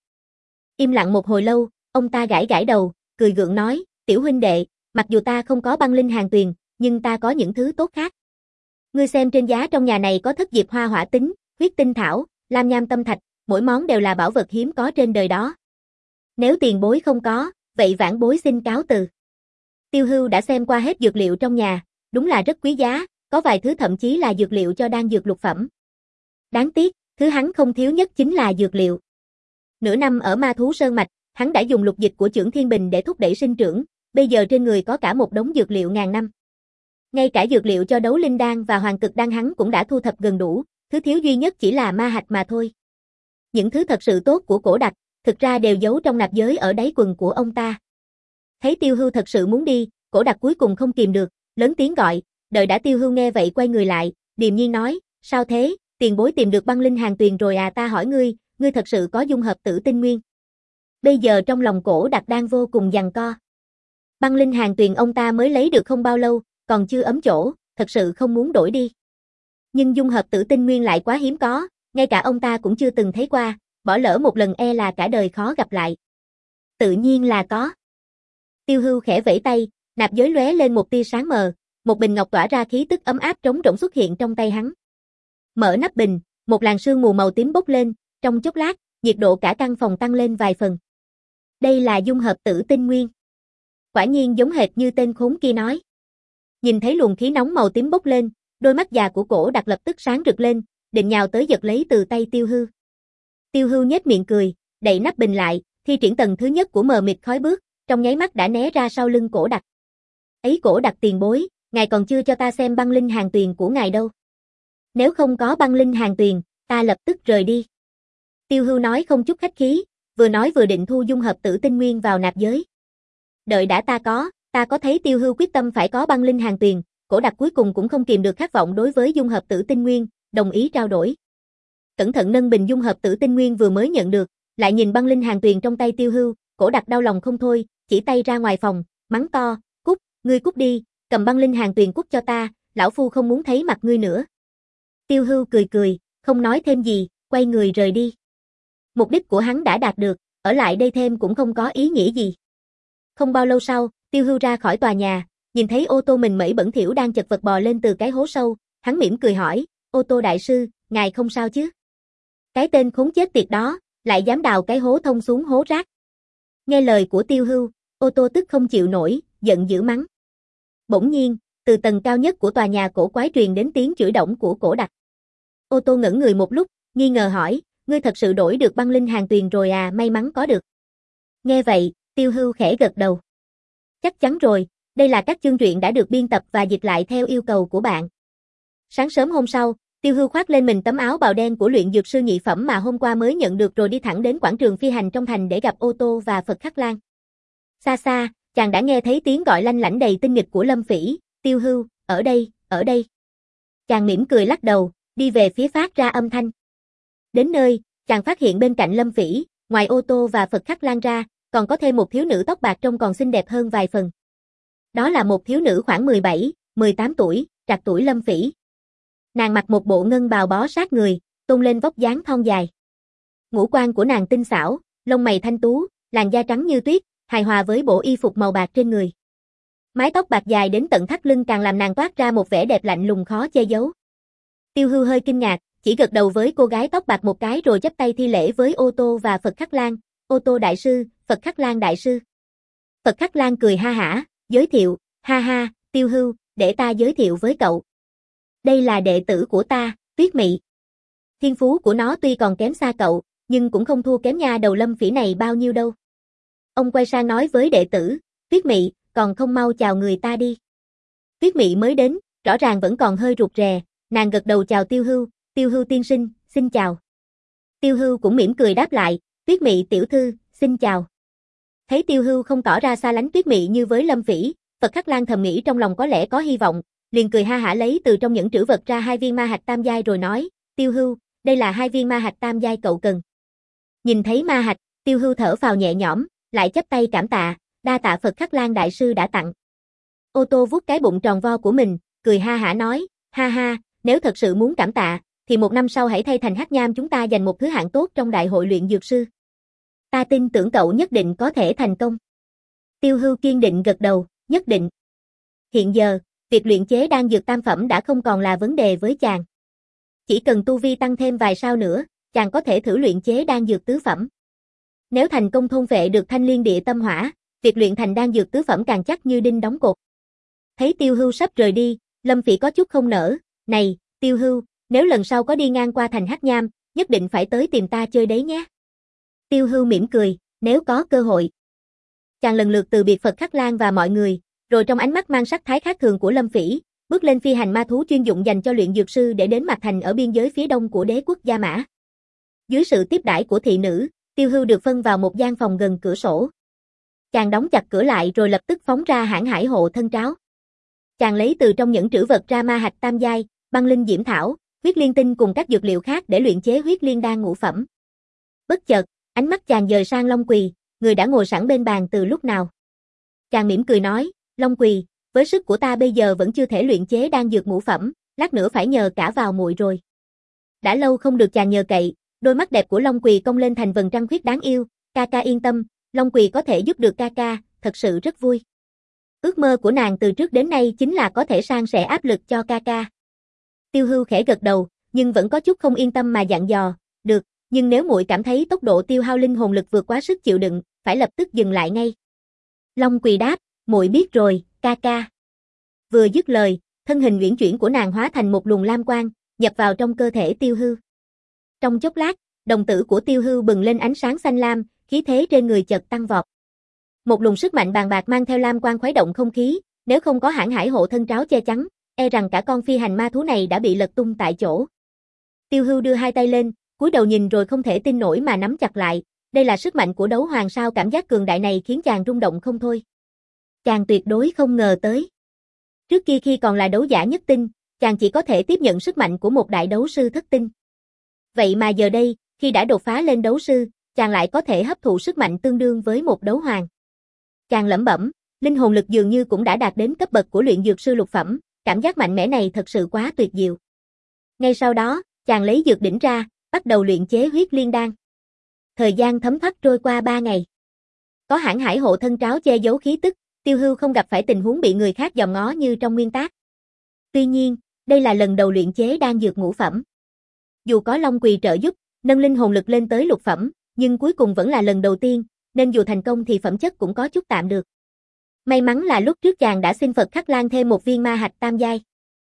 Im lặng một hồi lâu, ông ta gãi gãi đầu, cười gượng nói, tiểu huynh đệ, mặc dù ta không có băng linh hàng tuyền, nhưng ta có những thứ tốt khác. Ngươi xem trên giá trong nhà này có thất diệp hoa hỏa tính, huyết tinh thảo, lam nham tâm thạch, mỗi món đều là bảo vật hiếm có trên đời đó. Nếu tiền bối không có, vậy vãn bối xin cáo từ. Tiêu Hưu đã xem qua hết dược liệu trong nhà, đúng là rất quý giá, có vài thứ thậm chí là dược liệu cho đan dược lục phẩm. Đáng tiếc, thứ hắn không thiếu nhất chính là dược liệu. Nửa năm ở Ma Thú Sơn Mạch, hắn đã dùng lục dịch của Chưởng Thiên Bình để thúc đẩy sinh trưởng, bây giờ trên người có cả một đống dược liệu ngàn năm. Ngay cả dược liệu cho đấu linh đan và hoàng cực đan hắn cũng đã thu thập gần đủ, thứ thiếu duy nhất chỉ là ma hạch mà thôi. Những thứ thật sự tốt của Cổ Đặc, thực ra đều giấu trong nạp giới ở đáy quần của ông ta. Thấy Tiêu Hưu thật sự muốn đi, Cổ Đặc cuối cùng không kìm được, lớn tiếng gọi, đợi đã Tiêu Hưu nghe vậy quay người lại, điềm nhiên nói, sao thế, tiền bối tìm được băng linh hàng tuyền rồi à, ta hỏi ngươi, ngươi thật sự có dung hợp tử tinh nguyên. Bây giờ trong lòng Cổ Đặc đang vô cùng giằng co. Băng linh hàng tuyền ông ta mới lấy được không bao lâu, còn chưa ấm chỗ, thật sự không muốn đổi đi. Nhưng dung hợp tử tinh nguyên lại quá hiếm có, ngay cả ông ta cũng chưa từng thấy qua, bỏ lỡ một lần e là cả đời khó gặp lại. Tự nhiên là có. Tiêu Hưu khẽ vẫy tay, nạp giới lóe lên một tia sáng mờ, một bình ngọc tỏa ra khí tức ấm áp trống rỗng xuất hiện trong tay hắn. Mở nắp bình, một làn sương mù màu tím bốc lên, trong chốc lát, nhiệt độ cả căn phòng tăng lên vài phần. Đây là dung hợp tử tinh nguyên. Quả nhiên giống hệt như tên khốn kia nói. Nhìn thấy luồng khí nóng màu tím bốc lên, đôi mắt già của Cổ Đặc lập tức sáng rực lên, định nhào tới giật lấy từ tay Tiêu Hưu. Tiêu Hưu nhếch miệng cười, đậy nắp bình lại, thi triển tầng thứ nhất của mờ mịt khói bước, trong nháy mắt đã né ra sau lưng Cổ Đặc. Ấy Cổ Đặc tiền bối, ngài còn chưa cho ta xem băng linh hàng tuyền của ngài đâu. Nếu không có băng linh hàng tuyền, ta lập tức rời đi. Tiêu Hưu nói không chút khách khí, vừa nói vừa định thu dung hợp tử tinh nguyên vào nạp giới. Đợi đã ta có, ta có thấy Tiêu Hưu quyết tâm phải có băng linh hàng tuyền, Cổ Đặc cuối cùng cũng không kìm được khát vọng đối với dung hợp tử tinh nguyên, đồng ý trao đổi. Cẩn thận nâng bình dung hợp tử tinh nguyên vừa mới nhận được, lại nhìn băng linh hàng tuyền trong tay Tiêu Hưu, Cổ Đặc đau lòng không thôi, chỉ tay ra ngoài phòng, mắng to, cút, ngươi cút đi, cầm băng linh hàng tuyền cút cho ta, lão phu không muốn thấy mặt ngươi nữa. Tiêu Hưu cười cười, không nói thêm gì, quay người rời đi. Mục đích của hắn đã đạt được, ở lại đây thêm cũng không có ý nghĩa gì. Không bao lâu sau, Tiêu Hưu ra khỏi tòa nhà, nhìn thấy ô tô mình mẩy bẩn thỉu đang chật vật bò lên từ cái hố sâu, hắn mỉm cười hỏi, ô tô đại sư, ngài không sao chứ? Cái tên khốn chết tiệt đó, lại dám đào cái hố thông xuống hố rác. Nghe lời của Tiêu Hưu, ô tô tức không chịu nổi, giận dữ mắng. Bỗng nhiên, từ tầng cao nhất của tòa nhà cổ quái truyền đến tiếng chửi đổng của Cổ Đặc. Ô tô ngẩn người một lúc, nghi ngờ hỏi, ngươi thật sự đổi được băng linh hàng tuyền rồi à, may mắn có được. Nghe vậy, Tiêu Hưu khẽ gật đầu. Chắc chắn rồi, đây là các chương truyện đã được biên tập và dịch lại theo yêu cầu của bạn. Sáng sớm hôm sau, Tiêu Hưu khoác lên mình tấm áo bào đen của luyện dược sư nhị phẩm mà hôm qua mới nhận được rồi đi thẳng đến quảng trường phi hành trong thành để gặp Ô Tô và Phật Khắc Lan. Xa xa, chàng đã nghe thấy tiếng gọi lanh lảnh đầy tinh nghịch của Lâm Phỉ, Tiêu Hưu, ở đây, ở đây. Chàng mỉm cười lắc đầu, đi về phía phát ra âm thanh. Đến nơi, chàng phát hiện bên cạnh Lâm Phỉ, ngoài Ô Tô và Phật Khắc Lan ra, còn có thêm một thiếu nữ tóc bạc trông còn xinh đẹp hơn vài phần. Đó là một thiếu nữ khoảng mười bảy, mười tám tuổi, trạc tuổi Lâm Phỉ. Nàng mặc một bộ ngân bào bó sát người, tôn lên vóc dáng thon dài. Ngũ quan của nàng tinh xảo, lông mày thanh tú, làn da trắng như tuyết, hài hòa với bộ y phục màu bạc trên người. Mái tóc bạc dài đến tận thắt lưng càng làm nàng toát ra một vẻ đẹp lạnh lùng khó che giấu. Tiêu Hưu hơi kinh ngạc, chỉ gật đầu với cô gái tóc bạc một cái rồi chắp tay thi lễ với Ô Tô và Phật Khắc Lan, Ô Tô đại sư, Phật Khắc Lan đại sư. Phật Khắc Lan cười ha hả, giới thiệu, ha ha, Tiêu Hưu, để ta giới thiệu với cậu. Đây là đệ tử của ta, Tuyết Mị. Thiên phú của nó tuy còn kém xa cậu, nhưng cũng không thua kém nha đầu Lâm Phỉ này bao nhiêu đâu. Ông quay sang nói với đệ tử, Tuyết Mị, còn không mau chào người ta đi. Tuyết Mị mới đến, rõ ràng vẫn còn hơi rụt rè, nàng gật đầu chào Tiêu Hưu, Tiêu Hưu tiên sinh, xin chào. Tiêu Hưu cũng mỉm cười đáp lại, Tuyết Mị tiểu thư, xin chào. Thấy Tiêu Hưu không tỏ ra xa lánh Tuyết Mị như với Lâm Phỉ, Phật Khắc Lan thầm nghĩ trong lòng có lẽ có hy vọng, liền cười ha hả lấy từ trong những trữ vật ra hai viên ma hạch tam giai rồi nói, Tiêu Hưu, đây là hai viên ma hạch tam giai cậu cần. Nhìn thấy ma hạch, Tiêu Hưu thở phào nhẹ nhõm, lại chắp tay cảm tạ, đa tạ Phật Khắc Lan đại sư đã tặng. Ô Tô vuốt cái bụng tròn vo của mình, cười ha hả nói, ha ha, nếu thật sự muốn cảm tạ, thì một năm sau hãy thay thành Hắc Nham chúng ta giành một thứ hạng tốt trong đại hội luyện dược sư. Ta tin tưởng cậu nhất định có thể thành công. Tiêu Hưu kiên định gật đầu, nhất định. Hiện giờ, việc luyện chế đan dược tam phẩm đã không còn là vấn đề với chàng. Chỉ cần tu vi tăng thêm vài sao nữa, chàng có thể thử luyện chế đan dược tứ phẩm. Nếu thành công thôn phệ được thanh liên địa tâm hỏa, việc luyện thành đan dược tứ phẩm càng chắc như đinh đóng cột. Thấy Tiêu Hưu sắp rời đi, Lâm Phỉ có chút không nỡ, này, Tiêu Hưu, nếu lần sau có đi ngang qua thành Hắc Nham, nhất định phải tới tìm ta chơi đấy nhé. Tiêu Hưu mỉm cười, nếu có cơ hội. Chàng lần lượt từ biệt Phật Khắc Lan và mọi người, rồi trong ánh mắt mang sắc thái khác thường của Lâm Phỉ, bước lên phi hành ma thú chuyên dụng dành cho luyện dược sư để đến Mạc Thành ở biên giới phía đông của đế quốc Gia Mã. Dưới sự tiếp đãi của thị nữ, Tiêu Hưu được phân vào một gian phòng gần cửa sổ. Chàng đóng chặt cửa lại rồi lập tức phóng ra hãn hải hộ thân tráo. Chàng lấy từ trong những trữ vật ra ma hạch tam giai, băng linh diễm thảo, huyết liên tinh cùng các dược liệu khác để luyện chế huyết liên đan ngũ phẩm. Bất chợt, ánh mắt chàng dời sang Long Quỳ, người đã ngồi sẵn bên bàn từ lúc nào. Chàng mỉm cười nói, Long Quỳ, với sức của ta bây giờ vẫn chưa thể luyện chế đan dược ngũ phẩm, lát nữa phải nhờ cả vào muội rồi. Đã lâu không được chàng nhờ cậy, đôi mắt đẹp của Long Quỳ cong lên thành vầng trăng khuyết đáng yêu, ca ca yên tâm, Long Quỳ có thể giúp được ca ca, thật sự rất vui. Ước mơ của nàng từ trước đến nay chính là có thể san sẻ áp lực cho ca ca. Tiêu Hưu khẽ gật đầu, nhưng vẫn có chút không yên tâm mà dặn dò, được, nhưng nếu muội cảm thấy tốc độ tiêu hao linh hồn lực vượt quá sức chịu đựng, phải lập tức dừng lại ngay. Long Quỳ đáp, muội biết rồi, ca ca. Vừa dứt lời, thân hình uyển chuyển của nàng hóa thành một luồng lam quang, nhập vào trong cơ thể Tiêu Hưu. Trong chốc lát, đồng tử của Tiêu Hưu bừng lên ánh sáng xanh lam, khí thế trên người chợt tăng vọt. Một luồng sức mạnh bàn bạc mang theo lam quang khuấy động không khí, nếu không có hãn hải hộ thân tráo che chắn, e rằng cả con phi hành ma thú này đã bị lật tung tại chỗ. Tiêu Hưu đưa hai tay lên, cúi đầu nhìn rồi không thể tin nổi mà nắm chặt lại, đây là sức mạnh của đấu hoàng sao, cảm giác cường đại này khiến chàng rung động không thôi. Chàng tuyệt đối không ngờ tới. Trước kia khi còn là đấu giả nhất tinh, chàng chỉ có thể tiếp nhận sức mạnh của một đại đấu sư thất tinh. Vậy mà giờ đây, khi đã đột phá lên đấu sư, chàng lại có thể hấp thụ sức mạnh tương đương với một đấu hoàng. Chàng lẩm bẩm, linh hồn lực dường như cũng đã đạt đến cấp bậc của luyện dược sư lục phẩm, cảm giác mạnh mẽ này thật sự quá tuyệt diệu. Ngay sau đó, chàng lấy dược đỉnh ra, bắt đầu luyện chế huyết liên đan. Thời gian thấm thoát trôi qua ba ngày. Có hãn hải hộ thân tráo che giấu khí tức, Tiêu Hưu không gặp phải tình huống bị người khác dòm ngó như trong nguyên tác. Tuy nhiên, đây là lần đầu luyện chế đan dược ngũ phẩm. Dù có Long Quỳ trợ giúp, nâng linh hồn lực lên tới lục phẩm, nhưng cuối cùng vẫn là lần đầu tiên, nên dù thành công thì phẩm chất cũng có chút tạm được. May mắn là lúc trước chàng đã xin Phật Khắc Lan thêm một viên ma hạch tam giai.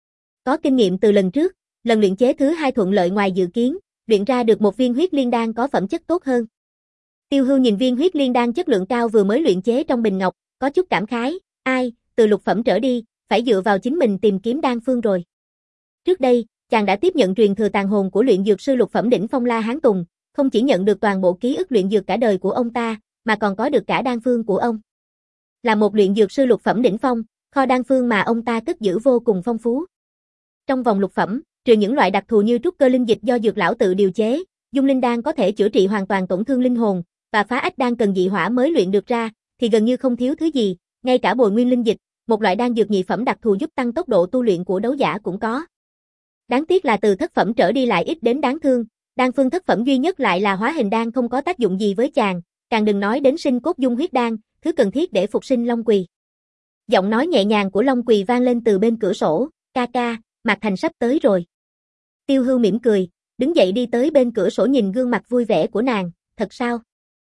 Có kinh nghiệm từ lần trước, lần luyện chế thứ hai thuận lợi ngoài dự kiến, luyện ra được một viên huyết liên đan có phẩm chất tốt hơn. Tiêu Hưu nhìn viên huyết liên đan chất lượng cao vừa mới luyện chế trong bình ngọc, có chút cảm khái, ai, từ lục phẩm trở đi, phải dựa vào chính mình tìm kiếm đan phương rồi. Trước đây, chàng đã tiếp nhận truyền thừa tàn hồn của luyện dược sư lục phẩm đỉnh phong La Hán Tùng, không chỉ nhận được toàn bộ ký ức luyện dược cả đời của ông ta, mà còn có được cả đan phương của ông. Là một luyện dược sư lục phẩm đỉnh phong, kho đan phương mà ông ta cất giữ vô cùng phong phú. Trong vòng lục phẩm, trừ những loại đặc thù như trúc cơ linh dịch do dược lão tự điều chế, dung linh đan có thể chữa trị hoàn toàn tổn thương linh hồn, và phá ách đan cần dị hỏa mới luyện được ra, thì gần như không thiếu thứ gì, ngay cả bồi nguyên linh dịch, một loại đan dược nhị phẩm đặc thù giúp tăng tốc độ tu luyện của đấu giả cũng có. Đáng tiếc là từ thất phẩm trở đi lại ít đến đáng thương, đan phương thất phẩm duy nhất lại là hóa hình đan không có tác dụng gì với chàng, càng đừng nói đến sinh cốt dung huyết đan, thứ cần thiết để phục sinh Long Quỳ. Giọng nói nhẹ nhàng của Long Quỳ vang lên từ bên cửa sổ, ca ca, Mạc Thành sắp tới rồi. Tiêu Hưu mỉm cười, đứng dậy đi tới bên cửa sổ nhìn gương mặt vui vẻ của nàng, thật sao?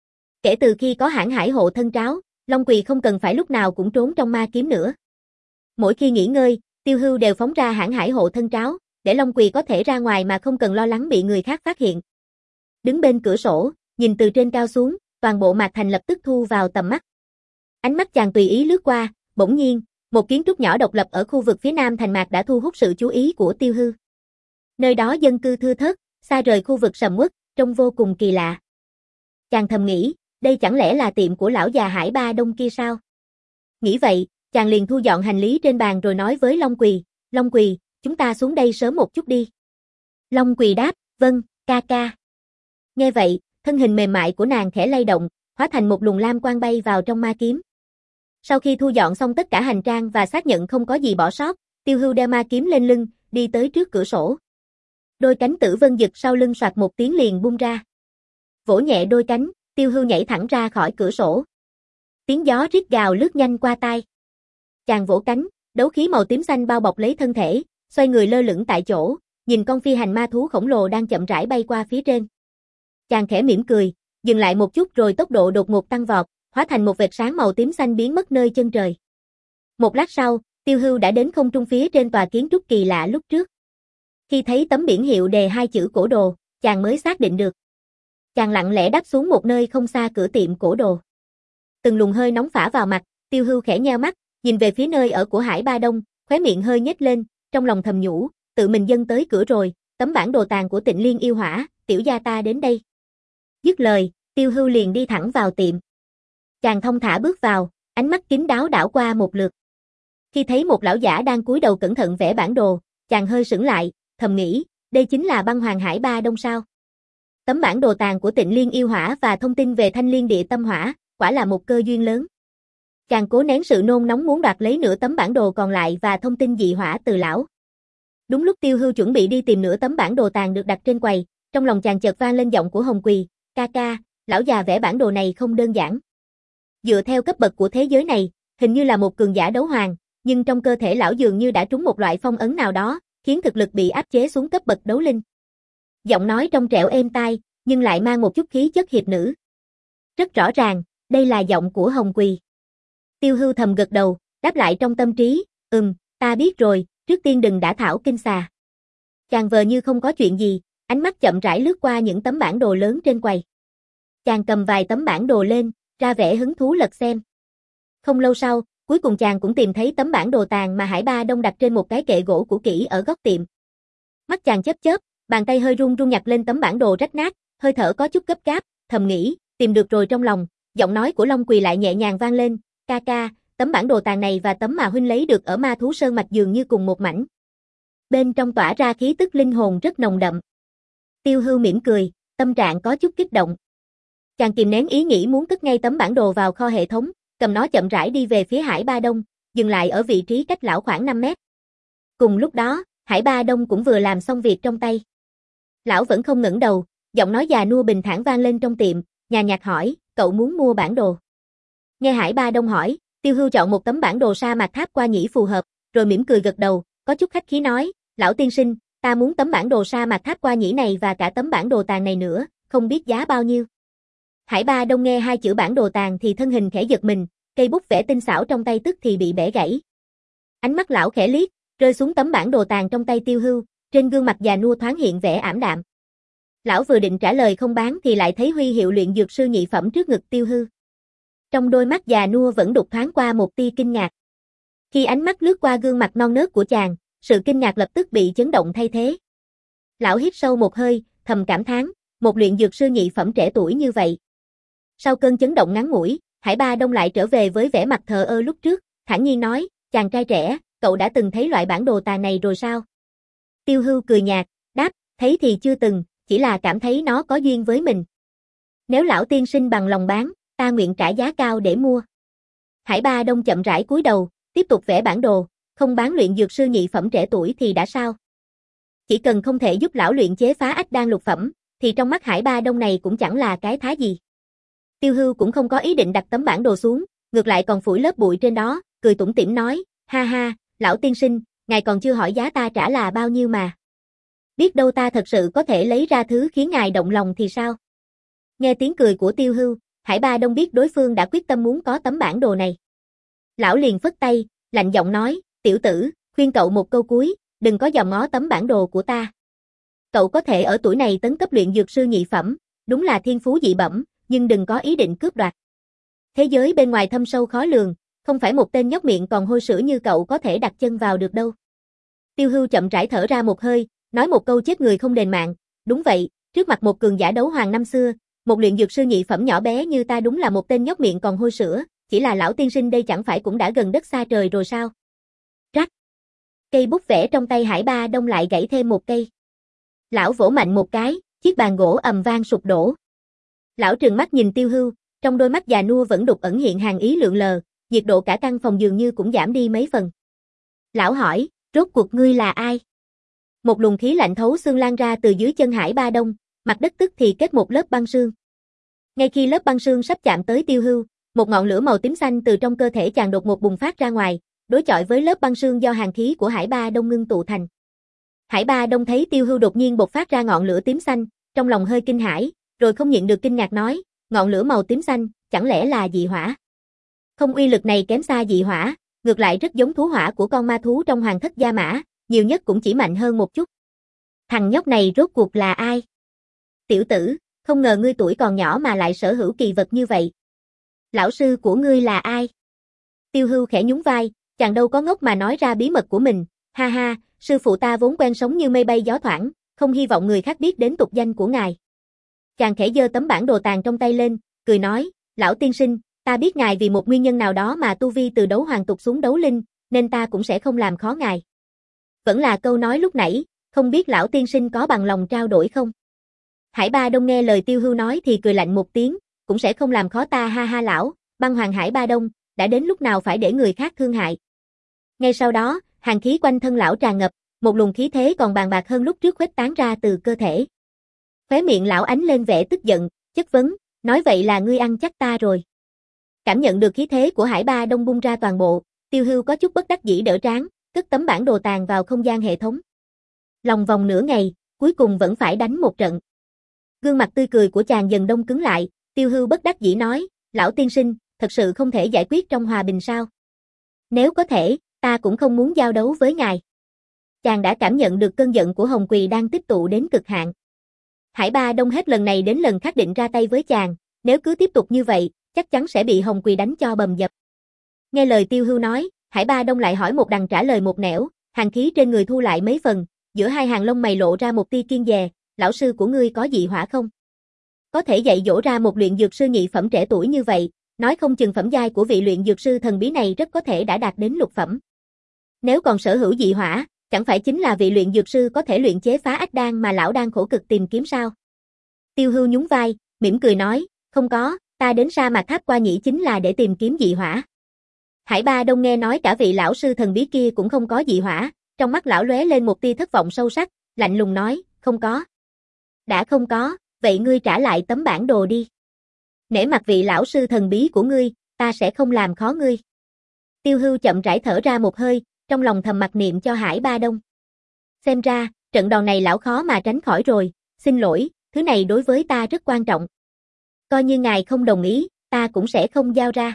Kể từ khi có hãn hải hộ thân tráo, Long Quỳ không cần phải lúc nào cũng trốn trong ma kiếm nữa. Mỗi khi nghỉ ngơi, Tiêu Hưu đều phóng ra hãn hải hộ thân tráo, để Long Quỳ có thể ra ngoài mà không cần lo lắng bị người khác phát hiện. Đứng bên cửa sổ, nhìn từ trên cao xuống, toàn bộ Mạc Thành lập tức thu vào tầm mắt. Ánh mắt chàng tùy ý lướt qua, bỗng nhiên, một kiến trúc nhỏ độc lập ở khu vực phía nam thành Mạc đã thu hút sự chú ý của Tiêu Hưu. Nơi đó dân cư thưa thớt, xa rời khu vực sầm uất, trông vô cùng kỳ lạ. Chàng thầm nghĩ, đây chẳng lẽ là tiệm của lão già Hải Ba Đông kia sao? Nghĩ vậy, chàng liền thu dọn hành lý trên bàn rồi nói với Long Quỳ, Long Quỳ, chúng ta xuống đây sớm một chút đi. Long Quỳ đáp, vâng, ca ca. Nghe vậy, thân hình mềm mại của nàng khẽ lay động, hóa thành một luồng lam quang bay vào trong ma kiếm. Sau khi thu dọn xong tất cả hành trang và xác nhận không có gì bỏ sót, Tiêu Hưu đeo ma kiếm lên lưng, đi tới trước cửa sổ. Đôi cánh tử vân dực sau lưng soạt một tiếng liền bung ra. Vỗ nhẹ đôi cánh, Tiêu Hưu nhảy thẳng ra khỏi cửa sổ. Tiếng gió rít gào lướt nhanh qua tai. Chàng vỗ cánh, đấu khí màu tím xanh bao bọc lấy thân thể, xoay người lơ lửng tại chỗ, nhìn con phi hành ma thú khổng lồ đang chậm rãi bay qua phía trên. Chàng khẽ mỉm cười, dừng lại một chút rồi tốc độ đột ngột tăng vọt, hóa thành một vệt sáng màu tím xanh biến mất nơi chân trời. Một lát sau, Tiêu Hưu đã đến không trung phía trên tòa kiến trúc kỳ lạ lúc trước. Khi thấy tấm biển hiệu đề hai chữ cổ đồ, chàng mới xác định được. Chàng lặng lẽ đáp xuống một nơi không xa cửa tiệm cổ đồ. Từng luồng hơi nóng phả vào mặt, Tiêu Hưu khẽ nheo mắt, nhìn về phía nơi ở của Hải Ba Đông, khóe miệng hơi nhếch lên, trong lòng thầm nhủ, tự mình dâng tới cửa rồi, tấm bản đồ tàng của Tịnh Liên yêu hỏa, tiểu gia ta đến đây. Dứt lời, Tiêu Hưu liền đi thẳng vào tiệm. Chàng thong thả bước vào, ánh mắt kín đáo đảo qua một lượt. Khi thấy một lão giả đang cúi đầu cẩn thận vẽ bản đồ, chàng hơi sững lại, thầm nghĩ, đây chính là băng hoàng Hải Ba Đông sao? Tấm bản đồ tàng của Tịnh Liên yêu hỏa và thông tin về Thanh Liên địa tâm hỏa, quả là một cơ duyên lớn. Chàng cố nén sự nôn nóng muốn đoạt lấy nửa tấm bản đồ còn lại và thông tin dị hỏa từ lão. Đúng lúc Tiêu Hưu chuẩn bị đi tìm nửa tấm bản đồ tàn được đặt trên quầy, trong lòng chàng chợt vang lên giọng của Hồng Quỳ, ca ca, lão già vẽ bản đồ này không đơn giản. Dựa theo cấp bậc của thế giới này, hình như là một cường giả đấu hoàng, nhưng trong cơ thể lão dường như đã trúng một loại phong ấn nào đó, khiến thực lực bị áp chế xuống cấp bậc đấu linh. Giọng nói trong trẻo êm tai, nhưng lại mang một chút khí chất hiệp nữ. Rất rõ ràng, đây là giọng của Hồng Quỳ. Tiêu Hưu thầm gật đầu, đáp lại trong tâm trí, ừm, ta biết rồi, trước tiên đừng đả thảo kinh xà. Chàng vờ như không có chuyện gì, ánh mắt chậm rãi lướt qua những tấm bản đồ lớn trên quầy. Chàng cầm vài tấm bản đồ lên, ra vẻ hứng thú lật xem. Không lâu sau, cuối cùng chàng cũng tìm thấy tấm bản đồ tàn mà Hải Ba Đông đặt trên một cái kệ gỗ cũ kỹ ở góc tiệm. Mắt chàng chớp chớp, bàn tay hơi run run nhặt lên tấm bản đồ rách nát, hơi thở có chút gấp gáp, thầm nghĩ, tìm được rồi trong lòng, giọng nói của Long Quỳ lại nhẹ nhàng vang lên, ca ca, tấm bản đồ tàn này và tấm mà huynh lấy được ở Ma Thú Sơn Mạch dường như cùng một mảnh. Bên trong tỏa ra khí tức linh hồn rất nồng đậm. Tiêu Hưu mỉm cười, tâm trạng có chút kích động. Chàng kìm nén ý nghĩ muốn cất ngay tấm bản đồ vào kho hệ thống, cầm nó chậm rãi đi về phía Hải Ba Đông, dừng lại ở vị trí cách lão khoảng năm mét. Cùng lúc đó, Hải Ba Đông cũng vừa làm xong việc trong tay. Lão vẫn không ngẩng đầu, giọng nói già nua bình thản vang lên trong tiệm, nhàn nhạt hỏi, cậu muốn mua bản đồ? Nghe Hải Ba Đông hỏi, Tiêu Hưu chọn một tấm bản đồ sa mạc tháp qua nhĩ phù hợp, rồi mỉm cười gật đầu, có chút khách khí nói, lão tiên sinh, ta muốn tấm bản đồ sa mạc tháp qua nhĩ này và cả tấm bản đồ tàn này nữa, không biết giá bao nhiêu. Hải Ba Đông nghe hai chữ bản đồ tàn thì thân hình khẽ giật mình, cây bút vẽ tinh xảo trong tay tức thì bị bẻ gãy. Ánh mắt lão khẽ liếc, rơi xuống tấm bản đồ tàn trong tay Tiêu Hưu, trên gương mặt già nua thoáng hiện vẻ ảm đạm. Lão vừa định trả lời không bán thì lại thấy huy hiệu luyện dược sư nhị phẩm trước ngực Tiêu Hưu. Trong đôi mắt già nua vẫn đục thoáng qua một tia kinh ngạc. Khi ánh mắt lướt qua gương mặt non nớt của chàng, sự kinh ngạc lập tức bị chấn động thay thế. Lão hít sâu một hơi, thầm cảm thán, một luyện dược sư nhị phẩm trẻ tuổi như vậy. Sau cơn chấn động ngắn ngủi, Hải Ba Đông lại trở về với vẻ mặt thờ ơ lúc trước, thản nhiên nói, chàng trai trẻ, cậu đã từng thấy loại bản đồ tàn này rồi sao? Tiêu Hưu cười nhạt, đáp, thấy thì chưa từng, chỉ là cảm thấy nó có duyên với mình. Nếu lão tiên sinh bằng lòng bán, ta nguyện trả giá cao để mua. Hải Ba Đông chậm rãi cúi đầu, tiếp tục vẽ bản đồ, không bán luyện dược sư nhị phẩm trẻ tuổi thì đã sao? Chỉ cần không thể giúp lão luyện chế phá ách đan lục phẩm, thì trong mắt Hải Ba Đông này cũng chẳng là cái thá gì. Tiêu Hưu cũng không có ý định đặt tấm bản đồ xuống, ngược lại còn phủi lớp bụi trên đó, cười tủm tỉm nói, ha ha, lão tiên sinh, ngài còn chưa hỏi giá ta trả là bao nhiêu mà. Biết đâu ta thật sự có thể lấy ra thứ khiến ngài động lòng thì sao? Nghe tiếng cười của Tiêu Hưu, Hải Ba Đông biết đối phương đã quyết tâm muốn có tấm bản đồ này. Lão liền phất tay, lạnh giọng nói, tiểu tử, khuyên cậu một câu cuối, đừng có dòm ngó tấm bản đồ của ta. Cậu có thể ở tuổi này tấn cấp luyện dược sư nhị phẩm, đúng là thiên phú dị bẩm, nhưng đừng có ý định cướp đoạt. Thế giới bên ngoài thâm sâu khó lường, không phải một tên nhóc miệng còn hôi sữa như cậu có thể đặt chân vào được đâu. Tiêu Hưu chậm rãi thở ra một hơi, nói một câu chết người không đền mạng, đúng vậy, trước mặt một cường giả đấu hoàng năm xưa, một luyện dược sư nhị phẩm nhỏ bé như ta đúng là một tên nhóc miệng còn hôi sữa, chỉ là lão tiên sinh đây chẳng phải cũng đã gần đất xa trời rồi sao? Rắc. Cây bút vẽ trong tay Hải Ba Đông lại gãy thêm một cây. Lão vỗ mạnh một cái, chiếc bàn gỗ ầm vang sụp đổ. Lão trừng mắt nhìn Tiêu Hưu, trong đôi mắt già nua vẫn đục ẩn hiện hàn ý lượn lờ, nhiệt độ cả căn phòng dường như cũng giảm đi mấy phần. Lão hỏi, rốt cuộc ngươi là ai? Một luồng khí lạnh thấu xương lan ra từ dưới chân Hải Ba Đông, mặt đất tức thì kết một lớp băng sương. Ngay khi lớp băng sương sắp chạm tới Tiêu Hưu, một ngọn lửa màu tím xanh từ trong cơ thể chàng đột ngột bùng phát ra ngoài, đối chọi với lớp băng sương do hàn khí của Hải Ba Đông ngưng tụ thành. Hải Ba Đông thấy Tiêu Hưu đột nhiên bộc phát ra ngọn lửa tím xanh, trong lòng hơi kinh hãi, rồi không nhịn được kinh ngạc nói, ngọn lửa màu tím xanh, chẳng lẽ là dị hỏa? Không, uy lực này kém xa dị hỏa, ngược lại rất giống thú hỏa của con ma thú trong Hoàng Thất Gia Mã, nhiều nhất cũng chỉ mạnh hơn một chút. Thằng nhóc này rốt cuộc là ai? Tiểu tử, không ngờ ngươi tuổi còn nhỏ mà lại sở hữu kỳ vật như vậy. Lão sư của ngươi là ai? Tiêu Hưu khẽ nhún vai, chàng đâu có ngốc mà nói ra bí mật của mình, ha ha, sư phụ ta vốn quen sống như mây bay gió thoảng, không hy vọng người khác biết đến tục danh của ngài. Chàng khẽ giơ tấm bản đồ tàn trong tay lên, cười nói, lão tiên sinh, ta biết ngài vì một nguyên nhân nào đó mà tu vi từ đấu hoàng tụt xuống đấu linh, nên ta cũng sẽ không làm khó ngài. Vẫn là câu nói lúc nãy, không biết lão tiên sinh có bằng lòng trao đổi không? Hải Ba Đông nghe lời Tiêu Hưu nói thì cười lạnh một tiếng, cũng sẽ không làm khó ta ha ha lão, băng hoàng Hải Ba Đông, đã đến lúc nào phải để người khác thương hại. Ngay sau đó, hàn khí quanh thân lão tràn ngập, một luồng khí thế còn bàn bạc hơn lúc trước khuếch tán ra từ cơ thể. Khóe miệng lão ánh lên vẻ tức giận, chất vấn, nói vậy là ngươi ăn chắc ta rồi. Cảm nhận được khí thế của Hải Ba Đông bung ra toàn bộ, Tiêu Hưu có chút bất đắc dĩ đỡ trán, cất tấm bản đồ tàng vào không gian hệ thống. Lòng vòng nửa ngày, cuối cùng vẫn phải đánh một trận. Gương mặt tươi cười của chàng dần đông cứng lại, Tiêu Hưu bất đắc dĩ nói, lão tiên sinh, thật sự không thể giải quyết trong hòa bình sao? Nếu có thể, ta cũng không muốn giao đấu với ngài. Chàng đã cảm nhận được cơn giận của Hồng Quỳ đang tích tụ đến cực hạn. Hải Ba Đông hết lần này đến lần khác định ra tay với chàng, nếu cứ tiếp tục như vậy, chắc chắn sẽ bị Hồng Quỳ đánh cho bầm dập. Nghe lời Tiêu Hưu nói, Hải Ba Đông lại hỏi một đằng trả lời một nẻo, hàn khí trên người thu lại mấy phần, giữa hai hàng lông mày lộ ra một tia kiên dè, lão sư của ngươi có dị hỏa không? Có thể dạy dỗ ra một luyện dược sư nhị phẩm trẻ tuổi như vậy, nói không chừng phẩm giai của vị luyện dược sư thần bí này rất có thể đã đạt đến lục phẩm. Nếu còn sở hữu dị hỏa, chẳng phải chính là vị luyện dược sư có thể luyện chế phá ách đan mà lão đang khổ cực tìm kiếm sao? Tiêu Hưu nhún vai, mỉm cười nói, không có, ta đến sa mạc tháp qua nhĩ chính là để tìm kiếm dị hỏa. Hải Ba Đông nghe nói cả vị lão sư thần bí kia cũng không có dị hỏa, trong mắt lão lóe lên một tia thất vọng sâu sắc, lạnh lùng nói, không có. Đã không có, vậy ngươi trả lại tấm bản đồ đi. Nể mặt vị lão sư thần bí của ngươi, ta sẽ không làm khó ngươi. Tiêu Hưu chậm rãi thở ra một hơi, trong lòng thầm mặc niệm cho Hải Ba Đông. Xem ra, trận đòn này lão khó mà tránh khỏi rồi, xin lỗi, thứ này đối với ta rất quan trọng. Coi như ngài không đồng ý, ta cũng sẽ không giao ra.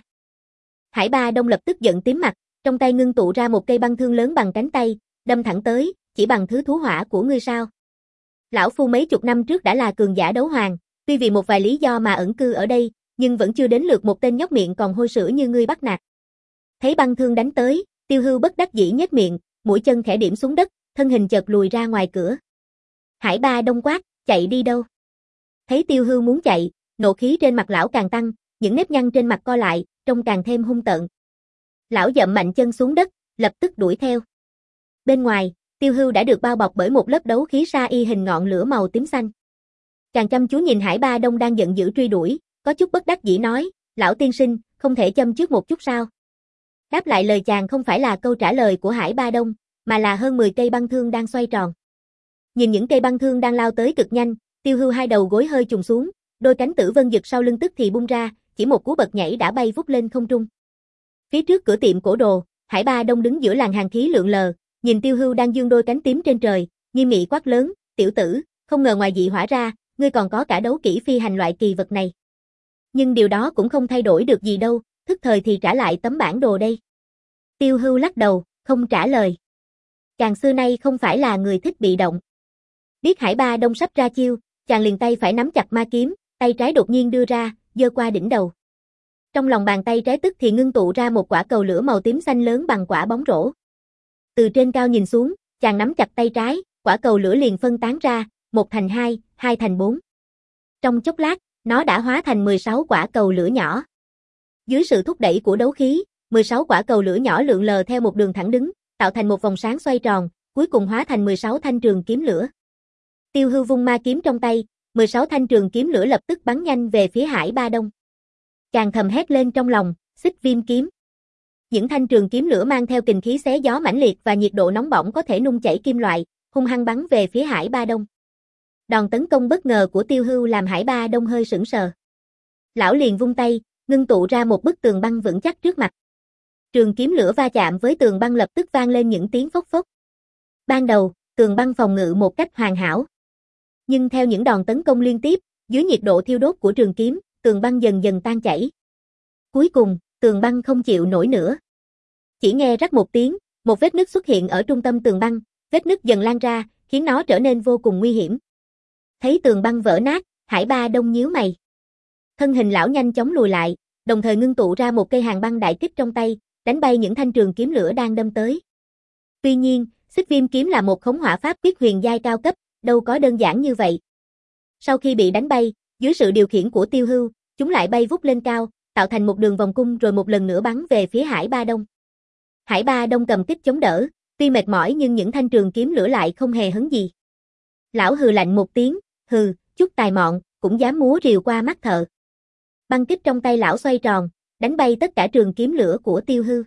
Hải Ba Đông lập tức giận tím mặt, trong tay ngưng tụ ra một cây băng thương lớn bằng cánh tay, đâm thẳng tới, chỉ bằng thứ thú hỏa của ngươi sao? Lão phu mấy chục năm trước đã là cường giả đấu hoàng, tuy vì một vài lý do mà ẩn cư ở đây, nhưng vẫn chưa đến lượt một tên nhóc miệng còn hôi sữa như ngươi bắt nạt. Thấy băng thương đánh tới, Tiêu Hưu bất đắc dĩ nhếch miệng, mũi chân khẽ điểm xuống đất, thân hình chợt lùi ra ngoài cửa. Hải Ba Đông quát, chạy đi đâu? Thấy Tiêu Hưu muốn chạy, nộ khí trên mặt lão càng tăng, những nếp nhăn trên mặt co lại, trông càng thêm hung tợn. Lão dậm mạnh chân xuống đất, lập tức đuổi theo. Bên ngoài, Tiêu Hưu đã được bao bọc bởi một lớp đấu khí sa y hình ngọn lửa màu tím xanh. Chàng chăm chú nhìn Hải Ba Đông đang giận dữ truy đuổi, có chút bất đắc dĩ nói, lão tiên sinh, không thể châm trước một chút sao? Đáp lại lời chàng không phải là câu trả lời của Hải Ba Đông, mà là hơn mười cây băng thương đang xoay tròn. Nhìn những cây băng thương đang lao tới cực nhanh, Tiêu Hưu hai đầu gối hơi trùng xuống, đôi cánh tử vân dực sau lưng tức thì bung ra, chỉ một cú bật nhảy đã bay vút lên không trung. Phía trước cửa tiệm cổ đồ, Hải Ba Đông đứng giữa làn hàn khí lượn lờ, nhìn Tiêu Hưu đang dương đôi cánh tím trên trời, nghiêm nghị quát lớn, tiểu tử, không ngờ ngoài dị hỏa ra, ngươi còn có cả đấu kỹ phi hành loại kỳ vật này. Nhưng điều đó cũng không thay đổi được gì đâu, thức thời thì trả lại tấm bản đồ đây. Tiêu Hưu lắc đầu, không trả lời. Chàng xưa nay không phải là người thích bị động. Biết Hải Ba Đông sắp ra chiêu, chàng liền tay phải nắm chặt ma kiếm, tay trái đột nhiên đưa ra, giơ qua đỉnh đầu. Trong lòng bàn tay trái tức thì ngưng tụ ra một quả cầu lửa màu tím xanh lớn bằng quả bóng rổ. Từ trên cao nhìn xuống, chàng nắm chặt tay trái, quả cầu lửa liền phân tán ra, một thành hai, hai thành bốn. Trong chốc lát, nó đã hóa thành mười sáu quả cầu lửa nhỏ. Dưới sự thúc đẩy của đấu khí, mười sáu quả cầu lửa nhỏ lượn lờ theo một đường thẳng đứng, tạo thành một vòng sáng xoay tròn, cuối cùng hóa thành mười sáu thanh trường kiếm lửa. Tiêu Hưu vung ma kiếm trong tay, mười sáu thanh trường kiếm lửa lập tức bắn nhanh về phía Hải Ba Đông. Chàng thầm hét lên trong lòng, xích viêm kiếm. Những thanh trường kiếm lửa mang theo kình khí xé gió mãnh liệt và nhiệt độ nóng bỏng có thể nung chảy kim loại, hung hăng bắn về phía Hải Ba Đông. Đòn tấn công bất ngờ của Tiêu Hưu làm Hải Ba Đông hơi sững sờ. Lão liền vung tay, ngưng tụ ra một bức tường băng vững chắc trước mặt. Trường kiếm lửa va chạm với tường băng lập tức vang lên những tiếng phốc phốc. Ban đầu, tường băng phòng ngự một cách hoàn hảo. Nhưng theo những đòn tấn công liên tiếp, dưới nhiệt độ thiêu đốt của trường kiếm, tường băng dần dần tan chảy. Cuối cùng, tường băng không chịu nổi nữa. Chỉ nghe rắc một tiếng, một vết nứt xuất hiện ở trung tâm tường băng, vết nứt dần lan ra, khiến nó trở nên vô cùng nguy hiểm. Thấy tường băng vỡ nát, Hải Ba Đông nhíu mày. Thân hình lão nhanh chóng lùi lại, đồng thời ngưng tụ ra một cây hàn băng đại kích trong tay, đánh bay những thanh trường kiếm lửa đang đâm tới. Tuy nhiên, xích viêm kiếm là một khống hỏa pháp quyết huyền giai cao cấp, đâu có đơn giản như vậy. Sau khi bị đánh bay, dưới sự điều khiển của Tiêu Hưu, chúng lại bay vút lên cao, tạo thành một đường vòng cung rồi một lần nữa bắn về phía Hải Ba Đông. Hải Ba Đông cầm kích chống đỡ, tuy mệt mỏi nhưng những thanh trường kiếm lửa lại không hề hấn gì. Lão hừ lạnh một tiếng, hừ, chút tài mọn, cũng dám múa rìu qua mắt thợ. Băng kích trong tay lão xoay tròn, đánh bay tất cả trường kiếm lửa của Tiêu Hưu.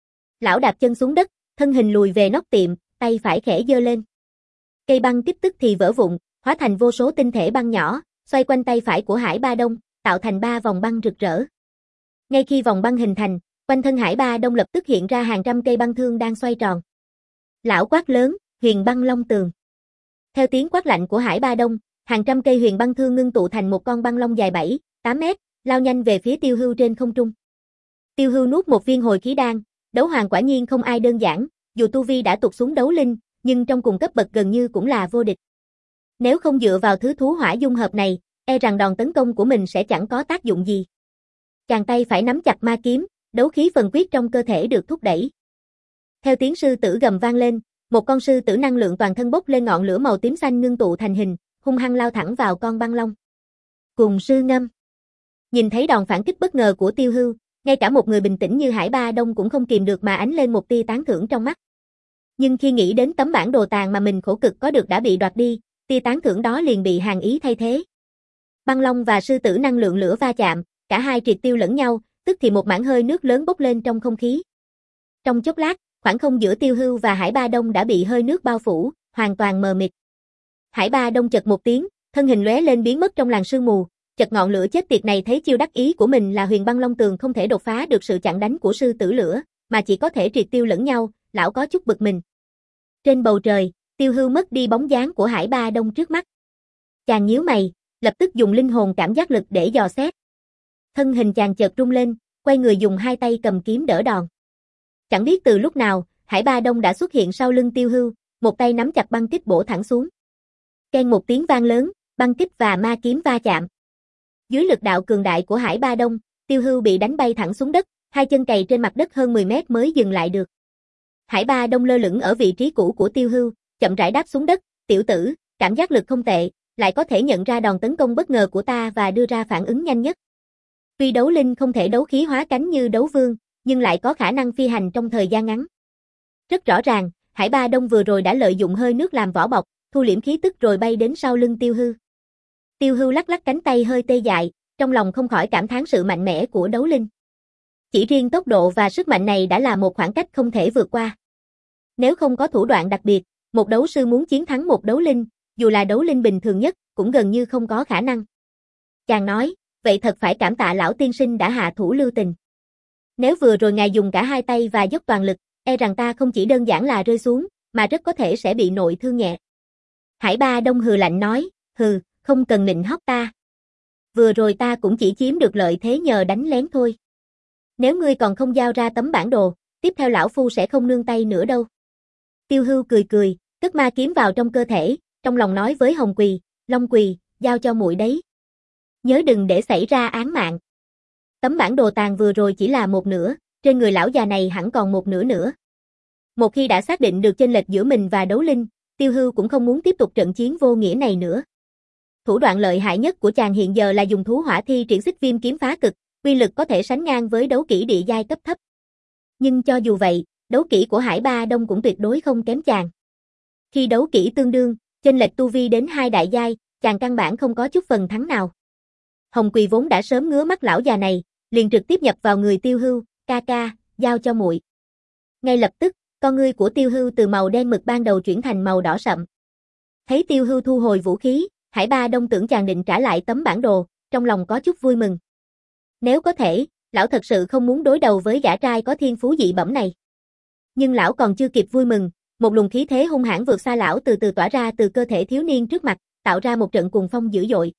Lão đạp chân xuống đất, thân hình lùi về nóc tiệm, tay phải khẽ giơ lên. Cây băng kích tức thì vỡ vụn, hóa thành vô số tinh thể băng nhỏ, xoay quanh tay phải của Hải Ba Đông, tạo thành ba vòng băng rực rỡ. Ngay khi vòng băng hình thành, quanh thân Hải Ba Đông lập tức hiện ra hàng trăm cây băng thương đang xoay tròn. Lão quát lớn, huyền băng long tường. Theo tiếng quát lạnh của Hải Ba Đông, hàng trăm cây huyền băng thương ngưng tụ thành một con băng long dài bảy, tám mét, lao nhanh về phía Tiêu Hưu trên không trung. Tiêu Hưu nuốt một viên hồi khí đan, đấu hoàng quả nhiên không ai đơn giản, dù tu vi đã tụt xuống đấu linh, nhưng trong cùng cấp bậc gần như cũng là vô địch. Nếu không dựa vào thứ thú hỏa dung hợp này, e rằng đòn tấn công của mình sẽ chẳng có tác dụng gì. Chàng tay phải nắm chặt ma kiếm, đấu khí phần quyết trong cơ thể được thúc đẩy. Theo tiếng sư tử gầm vang lên, một con sư tử năng lượng toàn thân bốc lên ngọn lửa màu tím xanh ngưng tụ thành hình, hung hăng lao thẳng vào con băng long. Cùng sư ngâm. Nhìn thấy đòn phản kích bất ngờ của Tiêu Hưu, ngay cả một người bình tĩnh như Hải Ba Đông cũng không kìm được mà ánh lên một tia tán thưởng trong mắt. Nhưng khi nghĩ đến tấm bản đồ tàng mà mình khổ cực có được đã bị đoạt đi, tia tán thưởng đó liền bị hàn ý thay thế. Băng long và sư tử năng lượng lửa va chạm, cả hai triệt tiêu lẫn nhau, tức thì một mảng hơi nước lớn bốc lên trong không khí. Trong chốc lát, khoảng không giữa Tiêu Hưu và Hải Ba Đông đã bị hơi nước bao phủ, hoàn toàn mờ mịt. Hải Ba Đông chật một tiếng, thân hình lóe lên biến mất trong làn sương mù, chợt ngọn lửa chết tiệt này thấy chiêu đắc ý của mình là huyền băng long tường không thể đột phá được sự chặn đánh của sư tử lửa, mà chỉ có thể triệt tiêu lẫn nhau, lão có chút bực mình. Trên bầu trời, Tiêu Hưu mất đi bóng dáng của Hải Ba Đông trước mắt. Chàng nhíu mày, lập tức dùng linh hồn cảm giác lực để dò xét. Thân hình chàng chợt rung lên, quay người dùng hai tay cầm kiếm đỡ đòn. Chẳng biết từ lúc nào, Hải Ba Đông đã xuất hiện sau lưng Tiêu Hưu, một tay nắm chặt băng kích bổ thẳng xuống. Keng một tiếng vang lớn, băng kích và ma kiếm va chạm. Dưới lực đạo cường đại của Hải Ba Đông, Tiêu Hưu bị đánh bay thẳng xuống đất, hai chân cày trên mặt đất hơn mười mét mới dừng lại được. Hải Ba Đông lơ lửng ở vị trí cũ của Tiêu Hưu, chậm rãi đáp xuống đất, "Tiểu tử, cảm giác lực không tệ, lại có thể nhận ra đòn tấn công bất ngờ của ta và đưa ra phản ứng nhanh nhất. Tuy đấu linh không thể đấu khí hóa cánh như đấu vương, nhưng lại có khả năng phi hành trong thời gian ngắn." Rất rõ ràng, Hải Ba Đông vừa rồi đã lợi dụng hơi nước làm vỏ bọc, thu liễm khí tức rồi bay đến sau lưng Tiêu Hưu. Tiêu Hưu lắc lắc cánh tay hơi tê dại, trong lòng không khỏi cảm thán sự mạnh mẽ của đấu linh. Chỉ riêng tốc độ và sức mạnh này đã là một khoảng cách không thể vượt qua. Nếu không có thủ đoạn đặc biệt, một đấu sư muốn chiến thắng một đấu linh, dù là đấu linh bình thường nhất, cũng gần như không có khả năng. Chàng nói, vậy thật phải cảm tạ lão tiên sinh đã hạ thủ lưu tình. Nếu vừa rồi ngài dùng cả hai tay và dốc toàn lực, e rằng ta không chỉ đơn giản là rơi xuống, mà rất có thể sẽ bị nội thương nhẹ. Hải Ba Đông hừ lạnh nói, hừ, không cần nịnh hót ta. Vừa rồi ta cũng chỉ chiếm được lợi thế nhờ đánh lén thôi. Nếu ngươi còn không giao ra tấm bản đồ, tiếp theo lão phu sẽ không nương tay nữa đâu. Tiêu Hưu cười cười, cất ma kiếm vào trong cơ thể, trong lòng nói với Hồng Quỳ, Long Quỳ, giao cho muội đấy. Nhớ đừng để xảy ra án mạng. Tấm bản đồ tàng vừa rồi chỉ là một nửa, trên người lão già này hẳn còn một nửa nữa. Một khi đã xác định được chênh lệch giữa mình và đấu linh, Tiêu Hưu cũng không muốn tiếp tục trận chiến vô nghĩa này nữa. Thủ đoạn lợi hại nhất của chàng hiện giờ là dùng thú hỏa thi triển xích viêm kiếm phá cực, uy lực có thể sánh ngang với đấu kỹ địa giai cấp thấp. Nhưng cho dù vậy, đấu kỹ của Hải Ba Đông cũng tuyệt đối không kém chàng. Khi đấu kỹ tương đương, chênh lệch tu vi đến hai đại giai, chàng căn bản không có chút phần thắng nào. Hồng Quỳ vốn đã sớm ngứa mắt lão già này, liền trực tiếp nhập vào người Tiêu Hưu, ca ca, giao cho muội. Ngay lập tức, con ngươi của Tiêu Hưu từ màu đen mực ban đầu chuyển thành màu đỏ sậm. Thấy Tiêu Hưu thu hồi vũ khí, Hải Ba Đông tưởng chàng định trả lại tấm bản đồ, trong lòng có chút vui mừng. Nếu có thể, lão thật sự không muốn đối đầu với gã trai có thiên phú dị bẩm này. Nhưng lão còn chưa kịp vui mừng, một luồng khí thế hung hãn vượt xa lão từ từ tỏa ra từ cơ thể thiếu niên trước mặt, tạo ra một trận cuồng phong dữ dội.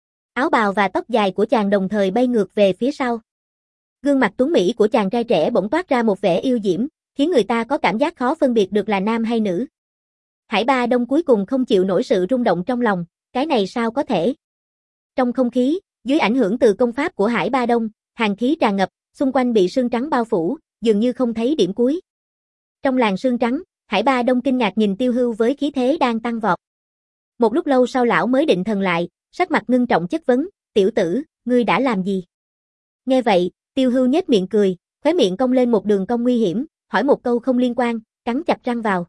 Áo bào và tóc dài của chàng đồng thời bay ngược về phía sau. Gương mặt tuấn mỹ của chàng trai trẻ bỗng toát ra một vẻ yêu diễm, khiến người ta có cảm giác khó phân biệt được là nam hay nữ. Hải Ba Đông cuối cùng không chịu nổi sự rung động trong lòng, cái này sao có thể? Trong không khí, dưới ảnh hưởng từ công pháp của Hải Ba Đông, hàn khí tràn ngập, xung quanh bị sương trắng bao phủ, dường như không thấy điểm cuối. Trong làn sương trắng, Hải Ba Đông kinh ngạc nhìn Tiêu Hưu với khí thế đang tăng vọt. Một lúc lâu sau lão mới định thần lại, sắc mặt ngưng trọng chất vấn, tiểu tử, ngươi đã làm gì? Nghe vậy, Tiêu Hưu nhếch miệng cười, khóe miệng cong lên một đường cong nguy hiểm, hỏi một câu không liên quan, cắn chặt răng vào.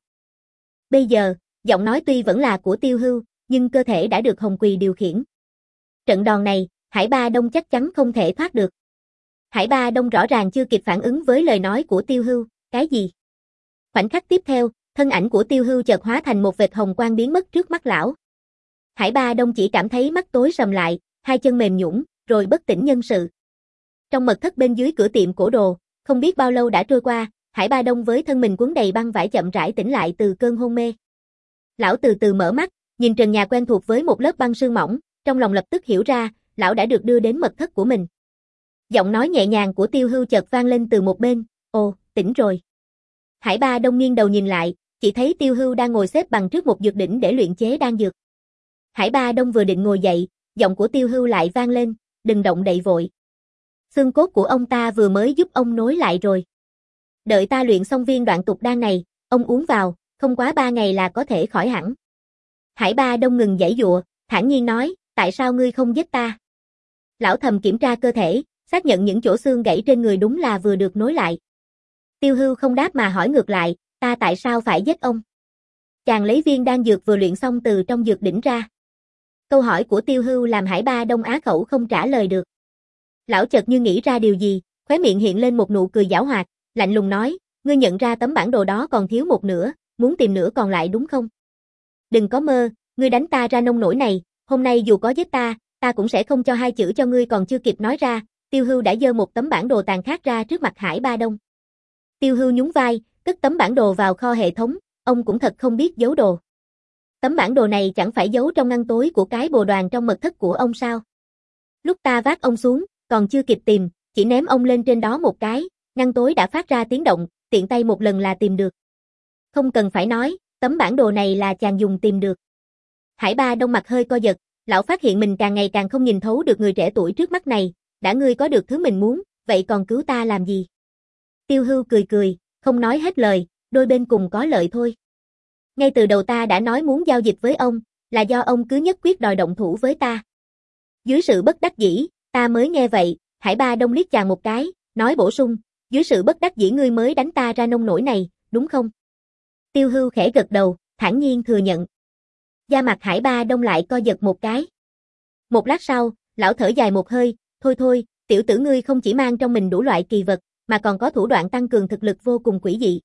Bây giờ, giọng nói tuy vẫn là của Tiêu Hưu, nhưng cơ thể đã được Hồng Quỳ điều khiển. Trận đòn này, Hải Ba Đông chắc chắn không thể thoát được. Hải Ba Đông rõ ràng chưa kịp phản ứng với lời nói của Tiêu Hưu, cái gì? Khoảnh khắc tiếp theo, thân ảnh của Tiêu Hưu chợt hóa thành một vệt hồng quang biến mất trước mắt lão. Hải Ba Đông chỉ cảm thấy mắt tối sầm lại, hai chân mềm nhũn, rồi bất tỉnh nhân sự. Trong mật thất bên dưới cửa tiệm cổ đồ, không biết bao lâu đã trôi qua, Hải Ba Đông với thân mình cuốn đầy băng vải chậm rãi tỉnh lại từ cơn hôn mê. Lão từ từ mở mắt, nhìn trần nhà quen thuộc với một lớp băng sương mỏng, trong lòng lập tức hiểu ra, lão đã được đưa đến mật thất của mình. Giọng nói nhẹ nhàng của Tiêu Hưu chợt vang lên từ một bên, "Ồ, tỉnh rồi." Hải Ba Đông nghiêng đầu nhìn lại, chỉ thấy Tiêu Hưu đang ngồi xếp bằng trước một dược đỉnh để luyện chế đan dược. Hải Ba Đông vừa định ngồi dậy, giọng của Tiêu Hưu lại vang lên, "Đừng động đậy vội. Xương cốt của ông ta vừa mới giúp ông nối lại rồi. Đợi ta luyện xong viên đoạn tục đan này, ông uống vào, không quá ba ngày là có thể khỏi hẳn." Hải Ba Đông ngừng giãy giụa, thản nhiên nói, "Tại sao ngươi không giết ta?" Lão thầm kiểm tra cơ thể, xác nhận những chỗ xương gãy trên người đúng là vừa được nối lại. Tiêu Hưu không đáp mà hỏi ngược lại, "Ta tại sao phải giết ông?" Chàng lấy viên đan dược vừa luyện xong từ trong dược đỉnh ra. Câu hỏi của Tiêu Hưu làm Hải Ba Đông á khẩu không trả lời được. Lão chợt như nghĩ ra điều gì, khóe miệng hiện lên một nụ cười giảo hoạt, lạnh lùng nói, "Ngươi nhận ra tấm bản đồ đó còn thiếu một nửa, muốn tìm nửa còn lại đúng không? Đừng có mơ, ngươi đánh ta ra nông nổi này, hôm nay dù có giết ta, ta cũng sẽ không cho hai chữ cho ngươi." Còn chưa kịp nói ra, Tiêu Hưu đã giơ một tấm bản đồ tàn khát ra trước mặt Hải Ba Đông. Tiêu Hưu nhún vai, cất tấm bản đồ vào kho hệ thống, ông cũng thật không biết giấu đồ. Tấm bản đồ này chẳng phải giấu trong ngăn tối của cái bồ đoàn trong mật thất của ông sao? Lúc ta vác ông xuống, còn chưa kịp tìm, chỉ ném ông lên trên đó một cái, ngăn tối đã phát ra tiếng động, tiện tay một lần là tìm được. Không cần phải nói, tấm bản đồ này là chàng dùng tìm được. Hải Ba Đông mặt hơi co giật, lão phát hiện mình càng ngày càng không nhìn thấu được người trẻ tuổi trước mắt này, đã ngươi có được thứ mình muốn, vậy còn cứu ta làm gì? Tiêu Hưu cười cười, không nói hết lời, đôi bên cùng có lợi thôi. Ngay từ đầu ta đã nói muốn giao dịch với ông, là do ông cứ nhất quyết đòi động thủ với ta. Dưới sự bất đắc dĩ, ta mới nghe vậy. Hải Ba Đông liếc chàng một cái, nói bổ sung, dưới sự bất đắc dĩ ngươi mới đánh ta ra nông nổi này, đúng không? Tiêu Hưu khẽ gật đầu, thản nhiên thừa nhận. Da mặt Hải Ba Đông lại co giật một cái. Một lát sau, lão thở dài một hơi, thôi thôi, tiểu tử ngươi không chỉ mang trong mình đủ loại kỳ vật, mà còn có thủ đoạn tăng cường thực lực vô cùng quỷ dị.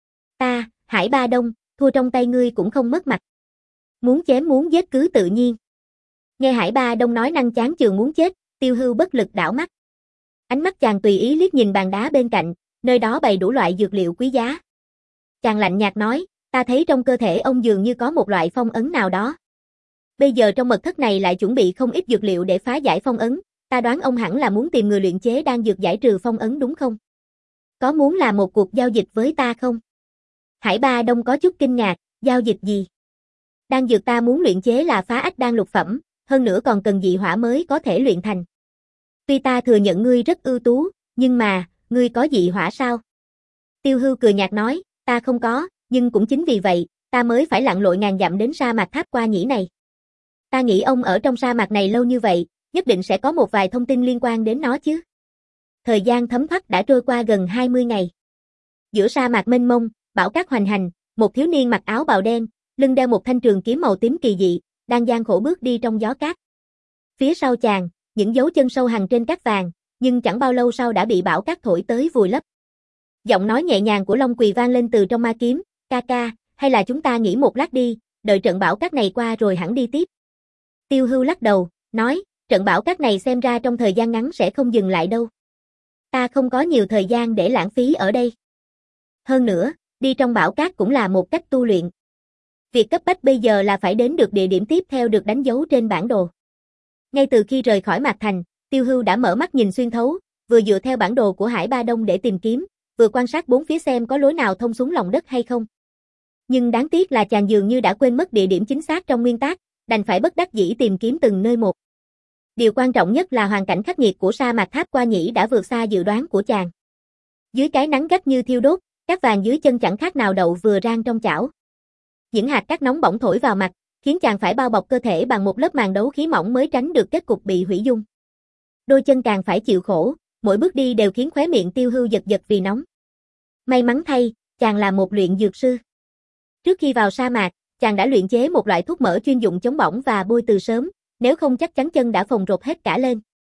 Ta, Hải Ba Đông, thua trong tay ngươi cũng không mất mặt. Muốn chém muốn giết cứ tự nhiên. Nghe Hải Ba Đông nói năng chán chường muốn chết, Tiêu Hưu bất lực đảo mắt. Ánh mắt chàng tùy ý liếc nhìn bàn đá bên cạnh, nơi đó bày đủ loại dược liệu quý giá. Chàng lạnh nhạt nói, ta thấy trong cơ thể ông dường như có một loại phong ấn nào đó. Bây giờ trong mật thất này lại chuẩn bị không ít dược liệu để phá giải phong ấn, ta đoán ông hẳn là muốn tìm người luyện chế đan dược giải trừ phong ấn đúng không? Có muốn làm một cuộc giao dịch với ta không? Hải Ba Đông có chút kinh ngạc, giao dịch gì? Đan dược ta muốn luyện chế là phá ách đan lục phẩm, hơn nữa còn cần dị hỏa mới có thể luyện thành. Tuy ta thừa nhận ngươi rất ưu tú, nhưng mà, ngươi có dị hỏa sao? Tiêu Hưu cười nhạt nói, ta không có, nhưng cũng chính vì vậy, ta mới phải lặn lội ngàn dặm đến sa mạc Tháp Qua Nhĩ này. Ta nghĩ ông ở trong sa mạc này lâu như vậy, nhất định sẽ có một vài thông tin liên quan đến nó chứ. Thời gian thấm thoát đã trôi qua gần hai mươi ngày. Giữa sa mạc mênh mông, bão cát hoành hành, một thiếu niên mặc áo bào đen, lưng đeo một thanh trường kiếm màu tím kỳ dị, đang gian khổ bước đi trong gió cát. Phía sau chàng, những dấu chân sâu hằn trên cát vàng, nhưng chẳng bao lâu sau đã bị bão cát thổi tới vùi lấp. Giọng nói nhẹ nhàng của Long Quỳ vang lên từ trong ma kiếm, ca ca, hay là chúng ta nghỉ một lát đi, đợi trận bão cát này qua rồi hẳn đi tiếp. Tiêu Hưu lắc đầu, nói, trận bão cát này xem ra trong thời gian ngắn sẽ không dừng lại đâu. Ta không có nhiều thời gian để lãng phí ở đây. Hơn nữa, đi trong bão cát cũng là một cách tu luyện. Việc cấp bách bây giờ là phải đến được địa điểm tiếp theo được đánh dấu trên bản đồ. Ngay từ khi rời khỏi Mạc Thành, Tiêu Hưu đã mở mắt nhìn xuyên thấu, vừa dựa theo bản đồ của Hải Ba Đông để tìm kiếm, vừa quan sát bốn phía xem có lối nào thông xuống lòng đất hay không. Nhưng đáng tiếc là chàng dường như đã quên mất địa điểm chính xác trong nguyên tắc, đành phải bất đắc dĩ tìm kiếm từng nơi một. Điều quan trọng nhất là hoàn cảnh khắc nghiệt của sa mạc Tháp Qua Nhĩ đã vượt xa dự đoán của chàng. Dưới cái nắng gắt như thiêu đốt, cát vàng dưới chân chẳng khác nào đậu vừa rang trong chảo. Những hạt cát nóng bỏng thổi vào mặt, khiến chàng phải bao bọc cơ thể bằng một lớp màn đấu khí mỏng mới tránh được kết cục bị hủy dung. Đôi chân càng phải chịu khổ, mỗi bước đi đều khiến khóe miệng Tiêu Hưu giật giật vì nóng. May mắn thay, chàng là một luyện dược sư. Trước khi vào sa mạc, chàng đã luyện chế một loại thuốc mỡ chuyên dụng chống bỏng và bôi từ sớm, nếu không chắc chắn chân đã phồng rộp hết cả lên.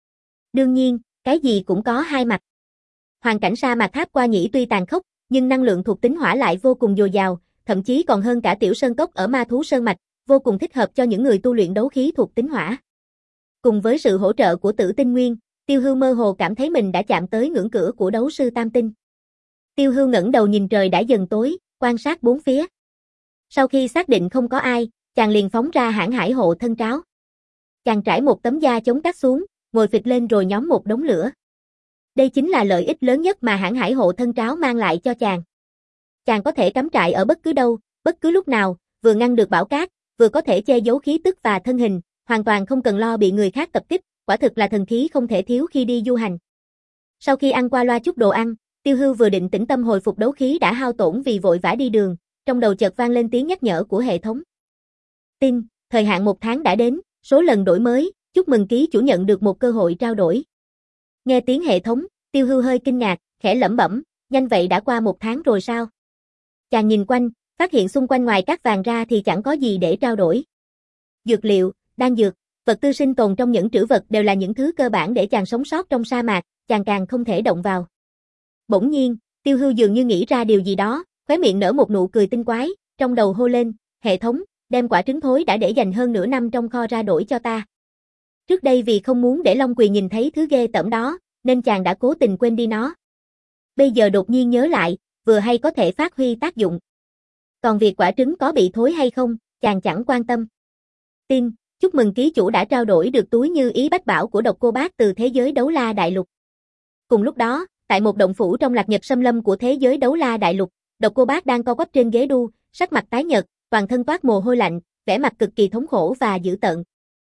Đương nhiên, cái gì cũng có hai mặt. Hoàn cảnh sa mạc Tháp Qua Nhĩ tuy tàn khốc, nhưng năng lượng thuộc tính hỏa lại vô cùng dồi dào, thậm chí còn hơn cả Tiểu Sơn Cốc ở Ma Thú Sơn Mạch, vô cùng thích hợp cho những người tu luyện đấu khí thuộc tính hỏa. Cùng với sự hỗ trợ của Tử Tinh Nguyên, Tiêu Hưu mơ hồ cảm thấy mình đã chạm tới ngưỡng cửa của đấu sư Tam Tinh. Tiêu Hưu ngẩng đầu nhìn trời đã dần tối, quan sát bốn phía. Sau khi xác định không có ai, chàng liền phóng ra hãn hải hộ thân tráo. Chàng trải một tấm da chống cắt xuống, ngồi phịch lên rồi nhóm một đống lửa. Đây chính là lợi ích lớn nhất mà hãn hải hộ thân tráo mang lại cho chàng. Chàng có thể cắm trại ở bất cứ đâu, bất cứ lúc nào, vừa ngăn được bão cát, vừa có thể che giấu khí tức và thân hình, hoàn toàn không cần lo bị người khác tập kích, quả thực là thần khí không thể thiếu khi đi du hành. Sau khi ăn qua loa chút đồ ăn, Tiêu Hưu vừa định tĩnh tâm hồi phục đấu khí đã hao tổn vì vội vã đi đường, trong đầu chợt vang lên tiếng nhắc nhở của hệ thống. Tin, thời hạn một tháng đã đến, số lần đổi mới, chúc mừng ký chủ nhận được một cơ hội trao đổi. Nghe tiếng hệ thống, Tiêu Hưu hơi kinh ngạc, khẽ lẩm bẩm, nhanh vậy đã qua một tháng rồi sao? Chàng nhìn quanh, phát hiện xung quanh ngoài các vàng ra thì chẳng có gì để trao đổi. Dược liệu, đan dược, vật tư sinh tồn trong những trữ vật đều là những thứ cơ bản để chàng sống sót trong sa mạc, chàng càng không thể động vào. Bỗng nhiên, Tiêu Hưu dường như nghĩ ra điều gì đó, khóe miệng nở một nụ cười tinh quái, trong đầu hô lên, hệ thống, đem quả trứng thối đã để dành hơn nửa năm trong kho ra đổi cho ta. Trước đây vì không muốn để Long Quỳ nhìn thấy thứ ghê tởm đó, nên chàng đã cố tình quên đi nó. Bây giờ đột nhiên nhớ lại, vừa hay có thể phát huy tác dụng. Còn việc quả trứng có bị thối hay không, chàng chẳng quan tâm. Tin, chúc mừng ký chủ đã trao đổi được túi như ý bách bảo của Độc Cô Bác từ thế giới Đấu La Đại Lục. Cùng lúc đó, tại một động phủ trong Lạc Nhật Xâm Lâm của thế giới Đấu La Đại Lục, Độc Cô Bác đang co quắp trên ghế đu, sắc mặt tái nhợt, toàn thân toát mồ hôi lạnh, vẻ mặt cực kỳ thống khổ và dữ tợn.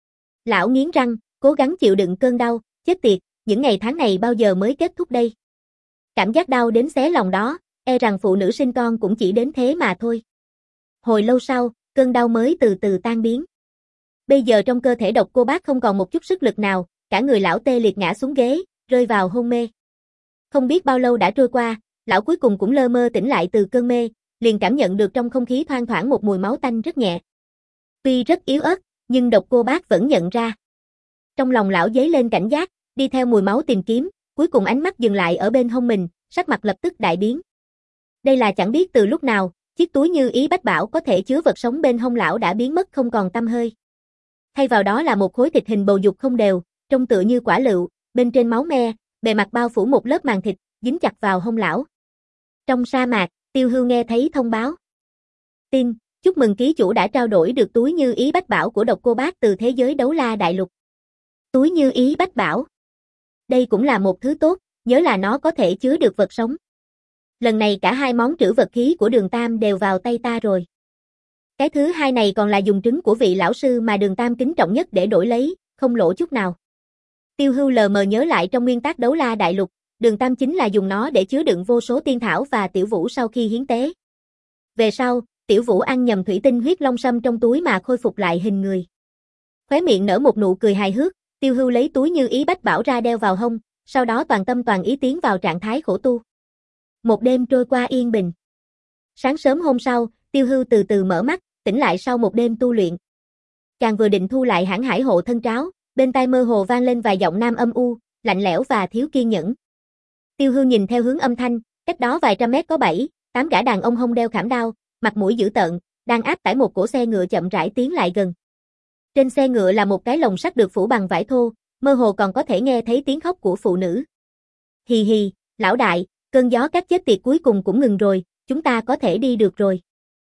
Lão nghiến răng, cố gắng chịu đựng cơn đau, chết tiệt, những ngày tháng này bao giờ mới kết thúc đây? Cảm giác đau đến xé lòng đó, e rằng phụ nữ sinh con cũng chỉ đến thế mà thôi. Hồi lâu sau, cơn đau mới từ từ tan biến. Bây giờ trong cơ thể Độc Cô Bác không còn một chút sức lực nào, cả người lão tê liệt ngã xuống ghế, rơi vào hôn mê. Không biết bao lâu đã trôi qua, lão cuối cùng cũng lơ mơ tỉnh lại từ cơn mê, liền cảm nhận được trong không khí thoang thoảng một mùi máu tanh rất nhẹ. Tuy rất yếu ớt, nhưng Độc Cô Bác vẫn nhận ra. Trong lòng lão dấy lên cảnh giác, đi theo mùi máu tìm kiếm, cuối cùng ánh mắt dừng lại ở bên hông mình, sắc mặt lập tức đại biến. Đây là chẳng biết từ lúc nào, chiếc túi như ý bách bảo có thể chứa vật sống bên hông lão đã biến mất không còn tăm hơi. Thay vào đó là một khối thịt hình bầu dục không đều, trông tựa như quả lựu, bên trên máu me, bề mặt bao phủ một lớp màng thịt, dính chặt vào hông lão. Trong sa mạc, Tiêu Hưu nghe thấy thông báo. Tin, chúc mừng ký chủ đã trao đổi được túi như ý bách bảo của Độc Cô Bác từ thế giới Đấu La Đại Lục. Túi như ý bách bảo. Đây cũng là một thứ tốt, nhớ là nó có thể chứa được vật sống. Lần này cả hai món trữ vật khí của Đường Tam đều vào tay ta rồi. Cái thứ hai này còn là dùng trứng của vị lão sư mà Đường Tam kính trọng nhất để đổi lấy, không lỗ chút nào. Tiêu Hưu lờ mờ nhớ lại trong nguyên tắc Đấu La Đại Lục, Đường Tam chính là dùng nó để chứa đựng vô số tiên thảo và Tiểu Vũ sau khi hiến tế. Về sau, Tiểu Vũ ăn nhầm thủy tinh huyết long sâm trong túi mà khôi phục lại hình người. Khóe miệng nở một nụ cười hài hước, Tiêu Hưu lấy túi như ý bách bảo ra đeo vào hông, sau đó toàn tâm toàn ý tiến vào trạng thái khổ tu. Một đêm trôi qua yên bình. Sáng sớm hôm sau, Tiêu Hưu từ từ mở mắt, tỉnh lại sau một đêm tu luyện. Chàng vừa định thu lại hãn hải hộ thân tráo, bên tai mơ hồ vang lên vài giọng nam âm u, lạnh lẽo và thiếu kiên nhẫn. Tiêu Hưu nhìn theo hướng âm thanh, cách đó vài trăm mét có bảy, tám gã đàn ông hông đeo khảm đao, mặt mũi dữ tợn, đang áp tải một cỗ xe ngựa chậm rãi tiến lại gần. Trên xe ngựa là một cái lồng sắt được phủ bằng vải thô, mơ hồ còn có thể nghe thấy tiếng khóc của phụ nữ. Hì hì, lão đại, cơn gió cát chết tiệt cuối cùng cũng ngừng rồi, chúng ta có thể đi được rồi.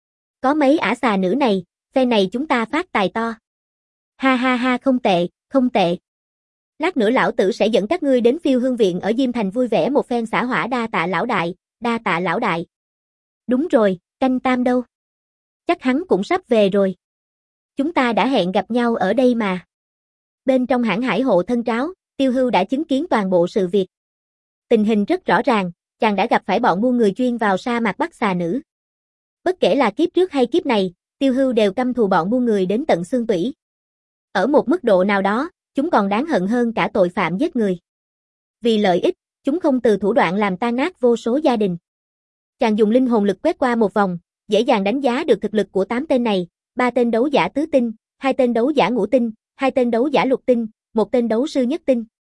Có mấy ả xà nữ này, phe này chúng ta phát tài to. Ha ha ha, không tệ, không tệ. Lát nữa lão tử sẽ dẫn các ngươi đến Phiêu Hương Viện ở Diêm Thành vui vẻ một phen xả hỏa, đa tạ lão đại, đa tạ lão đại. Đúng rồi, canh tam đâu? Chắc hắn cũng sắp về rồi. Chúng ta đã hẹn gặp nhau ở đây mà. Bên trong hãn hải hộ thân tráo, Tiêu Hưu đã chứng kiến toàn bộ sự việc. Tình hình rất rõ ràng, chàng đã gặp phải bọn buôn người chuyên vào sa mạc bắt xà nữ. Bất kể là kiếp trước hay kiếp này, Tiêu Hưu đều căm thù bọn buôn người đến tận xương tủy. Ở một mức độ nào đó, chúng còn đáng hận hơn cả tội phạm giết người. Vì lợi ích, chúng không từ thủ đoạn làm tan nát vô số gia đình. Chàng dùng linh hồn lực quét qua một vòng, dễ dàng đánh giá được thực lực của tám tên này, ba tên đấu giả tứ tinh, hai tên đấu giả ngũ tinh, hai tên đấu giả lục tinh, một tên đấu sư nhất tinh.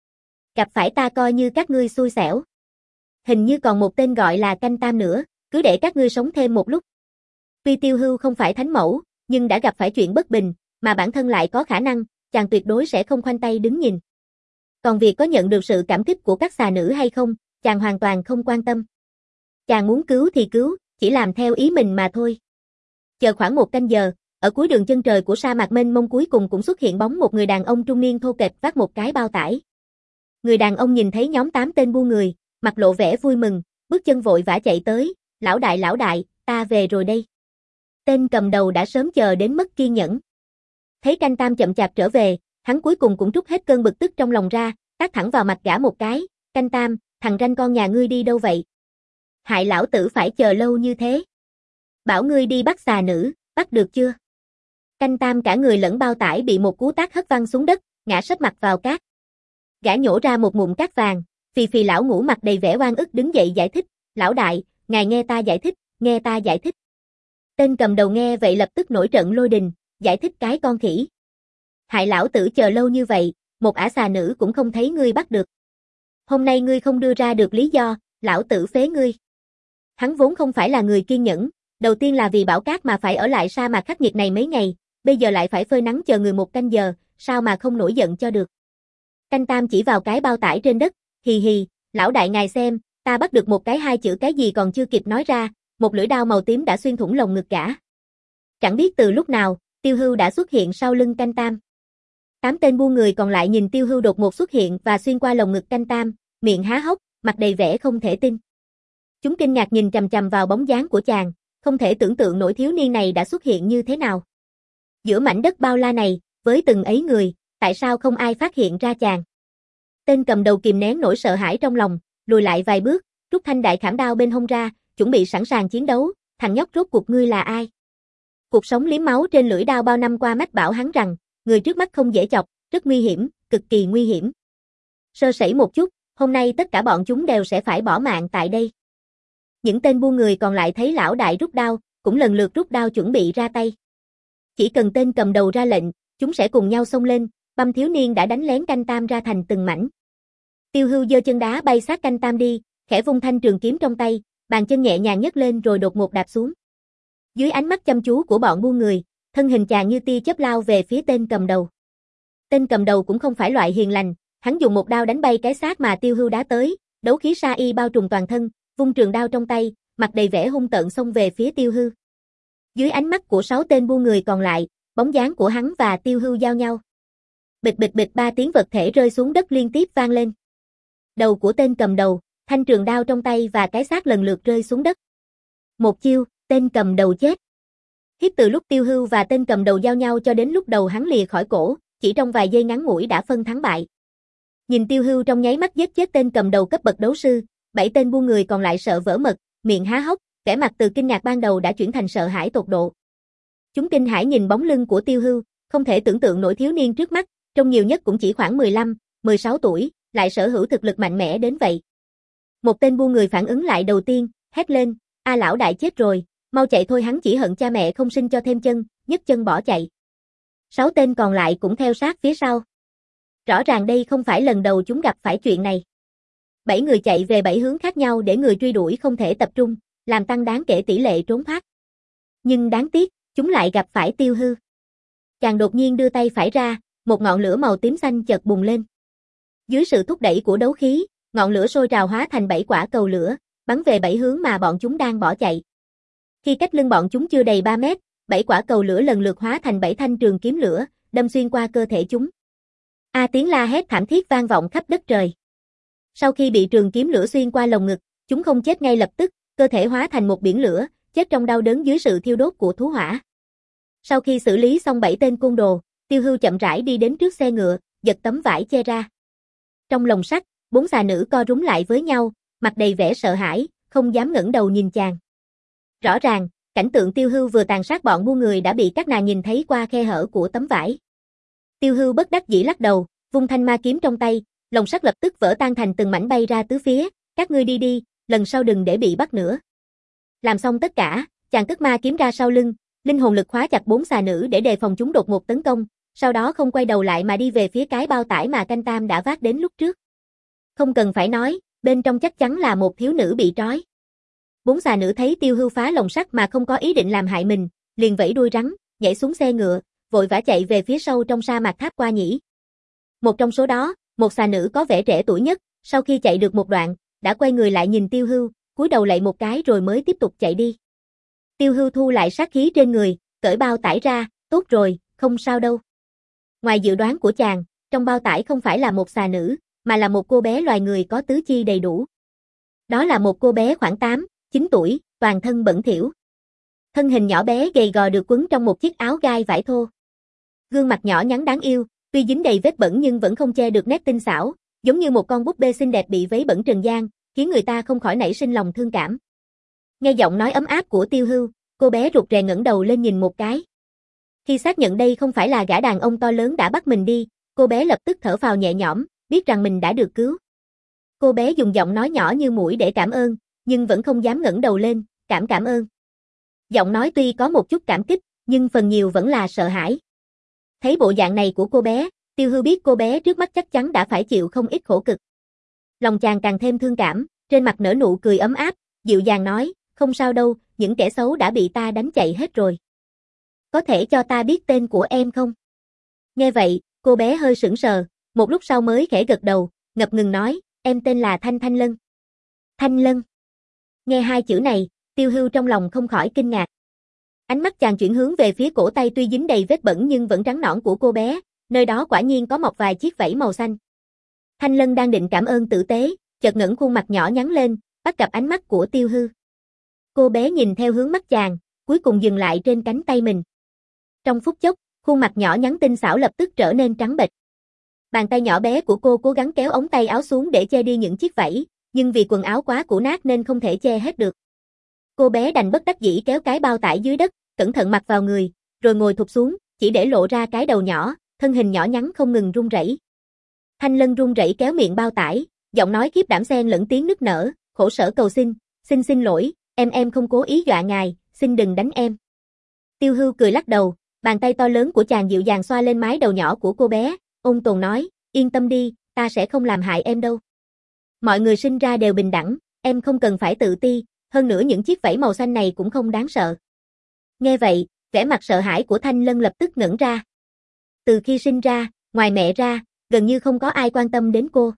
Gặp phải ta coi như các ngươi xui xẻo. Hình như còn một tên gọi là Canh Tam nữa, cứ để các ngươi sống thêm một lúc. Tuy Tiêu Hưu không phải thánh mẫu, nhưng đã gặp phải chuyện bất bình, mà bản thân lại có khả năng, chàng tuyệt đối sẽ không khoanh tay đứng nhìn. Còn việc có nhận được sự cảm kích của các xà nữ hay không, chàng hoàn toàn không quan tâm. Chàng muốn cứu thì cứu, chỉ làm theo ý mình mà thôi. Chờ khoảng một canh giờ, ở cuối đường chân trời của sa mạc mênh mông cuối cùng cũng xuất hiện bóng một người đàn ông trung niên thô kệch vác một cái bao tải. Người đàn ông nhìn thấy nhóm tám tên buôn người, mặt lộ vẻ vui mừng, bước chân vội vã chạy tới, lão đại lão đại, ta về rồi đây. Tên cầm đầu đã sớm chờ đến mất kiên nhẫn. Thấy Canh Tam chậm chạp trở về, hắn cuối cùng cũng trút hết cơn bực tức trong lòng ra, tát thẳng vào mặt gã một cái, Canh Tam, thằng ranh con nhà ngươi đi đâu vậy? Hại lão tử phải chờ lâu như thế. Bảo ngươi đi bắt xà nữ, bắt được chưa? Canh Tam cả người lẫn bao tải bị một cú tát hất văng xuống đất, ngã sấp mặt vào cát. Gã nhổ ra một ngụm cát vàng, phì phì lão ngũ mặt đầy vẻ oan ức đứng dậy giải thích, lão đại, ngài nghe ta giải thích, nghe ta giải thích. Tên cầm đầu nghe vậy lập tức nổi trận lôi đình, giải thích cái con khỉ. Hại lão tử chờ lâu như vậy, một ả xà nữ cũng không thấy ngươi bắt được. Hôm nay ngươi không đưa ra được lý do, lão tử phế ngươi. Hắn vốn không phải là người kiên nhẫn, đầu tiên là vì bão cát mà phải ở lại sa mạc khắc nghiệt này mấy ngày, bây giờ lại phải phơi nắng chờ người một canh giờ, sao mà không nổi giận cho được. Canh Tam chỉ vào cái bao tải trên đất, hì hì, lão đại ngài xem, ta bắt được một cái hai chữ cái gì còn chưa kịp nói ra, một lưỡi đao màu tím đã xuyên thủng lồng ngực gã. Chẳng biết từ lúc nào, Tiêu Hưu đã xuất hiện sau lưng Canh Tam. Tám tên buôn người còn lại nhìn Tiêu Hưu đột ngột xuất hiện và xuyên qua lồng ngực Canh Tam, miệng há hốc, mặt đầy vẻ không thể tin. Chúng kinh ngạc nhìn chằm chằm vào bóng dáng của chàng, không thể tưởng tượng nổi thiếu niên này đã xuất hiện như thế nào. Giữa mảnh đất bao la này, với từng ấy người, tại sao không ai phát hiện ra chàng? Tên cầm đầu kìm nén nỗi sợ hãi trong lòng, lùi lại vài bước, rút thanh đại khảm đao bên hông ra, chuẩn bị sẵn sàng chiến đấu, thằng nhóc rốt cuộc ngươi là ai? Cuộc sống liếm máu trên lưỡi đao bao năm qua mách bảo hắn rằng, người trước mắt không dễ chọc, rất nguy hiểm, cực kỳ nguy hiểm. Sơ sẩy một chút, hôm nay tất cả bọn chúng đều sẽ phải bỏ mạng tại đây. Những tên buôn người còn lại thấy lão đại rút đao, cũng lần lượt rút đao chuẩn bị ra tay. Chỉ cần tên cầm đầu ra lệnh, chúng sẽ cùng nhau xông lên, băm thiếu niên đã đánh lén Canh Tam ra thành từng mảnh. Tiêu Hưu giơ chân đá bay sát Canh Tam đi, khẽ vung thanh trường kiếm trong tay, bàn chân nhẹ nhàng nhấc lên rồi đột ngột đạp xuống. Dưới ánh mắt chăm chú của bọn buôn người, thân hình chàng như tia chớp lao về phía tên cầm đầu. Tên cầm đầu cũng không phải loại hiền lành, hắn dùng một đao đánh bay cái xác mà Tiêu Hưu đá tới, đấu khí sa y bao trùm toàn thân, vung trường đao trong tay, mặt đầy vẻ hung tợn xông về phía Tiêu Hưu. Dưới ánh mắt của sáu tên buôn người còn lại, bóng dáng của hắn và Tiêu Hưu giao nhau. Bịch bịch bịch ba tiếng vật thể rơi xuống đất liên tiếp vang lên. Đầu của tên cầm đầu, thanh trường đao trong tay và cái xác lần lượt rơi xuống đất. Một chiêu, tên cầm đầu chết. Hiếp từ lúc Tiêu Hưu và tên cầm đầu giao nhau cho đến lúc đầu hắn lìa khỏi cổ, chỉ trong vài giây ngắn ngủi đã phân thắng bại. Nhìn Tiêu Hưu trong nháy mắt giết chết tên cầm đầu cấp bậc đấu sư, bảy tên buôn người còn lại sợ vỡ mật, miệng há hốc, vẻ mặt từ kinh ngạc ban đầu đã chuyển thành sợ hãi tột độ. Chúng kinh hãi nhìn bóng lưng của Tiêu Hưu, không thể tưởng tượng nổi thiếu niên trước mắt, trông nhiều nhất cũng chỉ khoảng mười lăm, mười sáu tuổi, lại sở hữu thực lực mạnh mẽ đến vậy. Một tên buôn người phản ứng lại đầu tiên, hét lên, a lão đại chết rồi, mau chạy thôi, hắn chỉ hận cha mẹ không sinh cho thêm chân, nhấc chân bỏ chạy. Sáu tên còn lại cũng theo sát phía sau. Rõ ràng đây không phải lần đầu chúng gặp phải chuyện này. Bảy người chạy về bảy hướng khác nhau để người truy đuổi không thể tập trung, làm tăng đáng kể tỷ lệ trốn thoát. Nhưng đáng tiếc, chúng lại gặp phải Tiêu Hưu. Chàng đột nhiên đưa tay phải ra, một ngọn lửa màu tím xanh chợt bùng lên. Dưới sự thúc đẩy của đấu khí, ngọn lửa sôi trào hóa thành bảy quả cầu lửa, bắn về bảy hướng mà bọn chúng đang bỏ chạy. Khi cách lưng bọn chúng chưa đầy ba mét, bảy quả cầu lửa lần lượt hóa thành bảy thanh trường kiếm lửa, đâm xuyên qua cơ thể chúng. A tiếng la hét thảm thiết vang vọng khắp đất trời. Sau khi bị trường kiếm lửa xuyên qua lồng ngực, chúng không chết ngay lập tức, cơ thể hóa thành một biển lửa, chết trong đau đớn dưới sự thiêu đốt của thú hỏa. Sau khi xử lý xong bảy tên côn đồ, Tiêu Hưu chậm rãi đi đến trước xe ngựa, giật tấm vải che ra. Trong lồng sắt, bốn xà nữ co rúm lại với nhau, mặt đầy vẻ sợ hãi, không dám ngẩng đầu nhìn chàng. Rõ ràng, cảnh tượng Tiêu Hưu vừa tàn sát bọn buôn người đã bị các nàng nhìn thấy qua khe hở của tấm vải. Tiêu Hưu bất đắc dĩ lắc đầu, vung thanh ma kiếm trong tay, lồng sắt lập tức vỡ tan thành từng mảnh bay ra tứ phía, các ngươi đi đi, lần sau đừng để bị bắt nữa. Làm xong tất cả, chàng cất ma kiếm ra sau lưng, linh hồn lực khóa chặt bốn xà nữ để đề phòng chúng đột ngột tấn công, sau đó không quay đầu lại mà đi về phía cái bao tải mà Canh Tam đã vác đến lúc trước. Không cần phải nói, bên trong chắc chắn là một thiếu nữ bị trói. Bốn xà nữ thấy Tiêu Hưu phá lồng sắt mà không có ý định làm hại mình, liền vẫy đuôi rắn, nhảy xuống xe ngựa, vội vã chạy về phía sâu trong sa mạc Tháp Qua Nhĩ. Một trong số đó, một xà nữ có vẻ trẻ tuổi nhất, sau khi chạy được một đoạn, đã quay người lại nhìn Tiêu Hưu, cúi đầu lạy một cái rồi mới tiếp tục chạy đi. Tiêu Hưu thu lại sát khí trên người, cởi bao tải ra, tốt rồi, không sao đâu. Ngoài dự đoán của chàng, trong bao tải không phải là một xà nữ, mà là một cô bé loài người có tứ chi đầy đủ. Đó là một cô bé khoảng tám, chín tuổi, toàn thân bẩn thỉu. Thân hình nhỏ bé gầy gò được quấn trong một chiếc áo gai vải thô. Gương mặt nhỏ nhắn đáng yêu, tuy dính đầy vết bẩn nhưng vẫn không che được nét tinh xảo, giống như một con búp bê xinh đẹp bị vấy bẩn trần gian, khiến người ta không khỏi nảy sinh lòng thương cảm. Nghe giọng nói ấm áp của Tiêu Hưu, cô bé rụt rè ngẩng đầu lên nhìn một cái. Khi xác nhận đây không phải là gã đàn ông to lớn đã bắt mình đi, cô bé lập tức thở phào nhẹ nhõm, biết rằng mình đã được cứu. Cô bé dùng giọng nói nhỏ như muỗi để cảm ơn, nhưng vẫn không dám ngẩng đầu lên, cảm cảm ơn. Giọng nói tuy có một chút cảm kích, nhưng phần nhiều vẫn là sợ hãi. Thấy bộ dạng này của cô bé, Tiêu Hưu biết cô bé trước mắt chắc chắn đã phải chịu không ít khổ cực. Lòng chàng càng thêm thương cảm, trên mặt nở nụ cười ấm áp, dịu dàng nói, không sao đâu, những kẻ xấu đã bị ta đánh chạy hết rồi. Có thể cho ta biết tên của em không? Nghe vậy, cô bé hơi sững sờ, một lúc sau mới khẽ gật đầu, ngập ngừng nói, em tên là Thanh Thanh Lân. Thanh Lân. Nghe hai chữ này, Tiêu Hưu trong lòng không khỏi kinh ngạc. Ánh mắt chàng chuyển hướng về phía cổ tay tuy dính đầy vết bẩn nhưng vẫn trắng nõn của cô bé, nơi đó quả nhiên có mọc vài chiếc vảy màu xanh. Thanh Lân đang định cảm ơn tử tế, chợt ngẩng khuôn mặt nhỏ nhắn lên, bắt gặp ánh mắt của Tiêu Hưu. Cô bé nhìn theo hướng mắt chàng, cuối cùng dừng lại trên cánh tay mình. Trong phút chốc, khuôn mặt nhỏ nhắn tinh xảo lập tức trở nên trắng bệch. Bàn tay nhỏ bé của cô cố gắng kéo ống tay áo xuống để che đi những chiếc vảy, nhưng vì quần áo quá cũ nát nên không thể che hết được. Cô bé đành bất đắc dĩ kéo cái bao tải dưới đất, cẩn thận mặc vào người, rồi ngồi thụp xuống, chỉ để lộ ra cái đầu nhỏ, thân hình nhỏ nhắn không ngừng run rẩy. Thanh Lân run rẩy kéo miệng bao tải, giọng nói khiếp đảm xen lẫn tiếng nức nở, khổ sở cầu xin, xin xin lỗi, em em không cố ý dọa ngài, xin đừng đánh em. Tiêu Hưu cười lắc đầu, bàn tay to lớn của chàng dịu dàng xoa lên mái đầu nhỏ của cô bé, ôn tồn nói, yên tâm đi, ta sẽ không làm hại em đâu. Mọi người sinh ra đều bình đẳng, em không cần phải tự ti, hơn nữa những chiếc vảy màu xanh này cũng không đáng sợ. Nghe vậy, vẻ mặt sợ hãi của Thanh Lân lập tức ngẩn ra. Từ khi sinh ra, ngoài mẹ ra, gần như không có ai quan tâm đến cô.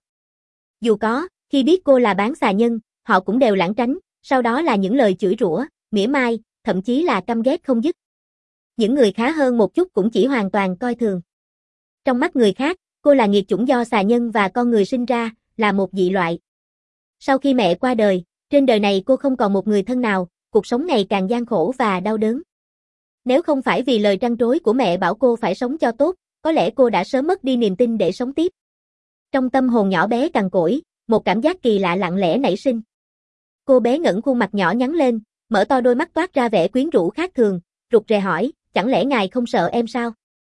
Dù có, khi biết cô là bán xà nhân, họ cũng đều lảng tránh, sau đó là những lời chửi rủa, mỉa mai, thậm chí là căm ghét không dứt. Những người khá hơn một chút cũng chỉ hoàn toàn coi thường. Trong mắt người khác, cô là nghiệt chủng do xà nhân và con người sinh ra, là một dị loại. Sau khi mẹ qua đời, trên đời này cô không còn một người thân nào, cuộc sống ngày càng gian khổ và đau đớn. Nếu không phải vì lời trăn trối của mẹ bảo cô phải sống cho tốt, có lẽ cô đã sớm mất đi niềm tin để sống tiếp. Trong tâm hồn nhỏ bé cằn cỗi, một cảm giác kỳ lạ lặng lẽ nảy sinh. Cô bé ngẩng khuôn mặt nhỏ nhắn lên, mở to đôi mắt toát ra vẻ quyến rũ khác thường, rụt rè hỏi, chẳng lẽ ngài không sợ em sao?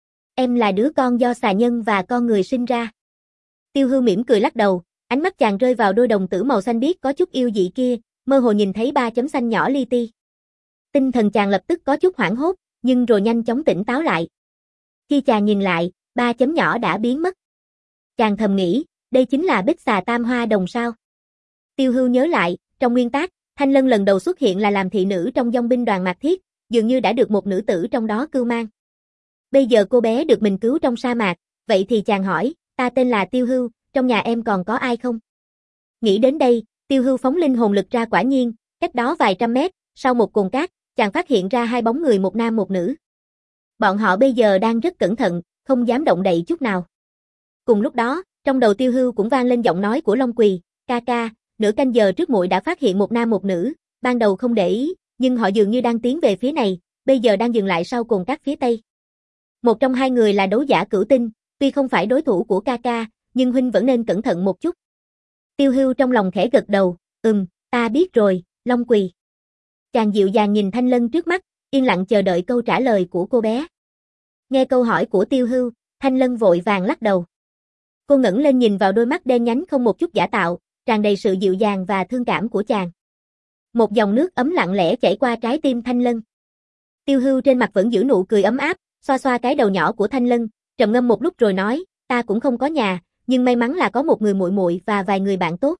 Em là đứa con do xà nhân và con người sinh ra. Tiêu Hưu mỉm cười lắc đầu, ánh mắt chàng rơi vào đôi đồng tử màu xanh biếc có chút yêu dị kia, mơ hồ nhìn thấy ba chấm xanh nhỏ li ti. Tinh thần chàng lập tức có chút hoảng hốt, nhưng rồi nhanh chóng tỉnh táo lại. Khi chàng nhìn lại, ba chấm nhỏ đã biến mất. Chàng thầm nghĩ, đây chính là bích xà tam hoa đồng sao? Tiêu Hưu nhớ lại, trong nguyên tác, Thanh Lân lần đầu xuất hiện là làm thị nữ trong dòng binh đoàn Mạc Thiết, dường như đã được một nữ tử trong đó cưu mang. Bây giờ cô bé được mình cứu trong sa mạc, vậy thì chàng hỏi, ta tên là Tiêu Hưu, trong nhà em còn có ai không? Nghĩ đến đây, Tiêu Hưu phóng linh hồn lực ra quả nhiên, cách đó vài trăm mét, sau một cồn cát, chàng phát hiện ra hai bóng người một nam một nữ. Bọn họ bây giờ đang rất cẩn thận, không dám động đậy chút nào. Cùng lúc đó, trong đầu Tiêu Hưu cũng vang lên giọng nói của Long Quỳ, ca ca, nửa canh giờ trước muội đã phát hiện một nam một nữ, ban đầu không để ý, nhưng họ dường như đang tiến về phía này, bây giờ đang dừng lại sau cồn cát phía tây. Một trong hai người là đấu giả cửu tinh, tuy không phải đối thủ của ca ca, nhưng huynh vẫn nên cẩn thận một chút. Tiêu Hưu trong lòng khẽ gật đầu, ừm, ta biết rồi, Long Quỳ. Chàng dịu dàng nhìn Thanh Lân trước mắt, yên lặng chờ đợi câu trả lời của cô bé. Nghe câu hỏi của Tiêu Hưu, Thanh Lân vội vàng lắc đầu. Cô ngẩng lên nhìn vào đôi mắt đen nhánh không một chút giả tạo, tràn đầy sự dịu dàng và thương cảm của chàng. Một dòng nước ấm lặng lẽ chảy qua trái tim Thanh Lân. Tiêu Hưu trên mặt vẫn giữ nụ cười ấm áp, xoa xoa cái đầu nhỏ của Thanh Lân, trầm ngâm một lúc rồi nói, ta cũng không có nhà, nhưng may mắn là có một người muội muội và vài người bạn tốt.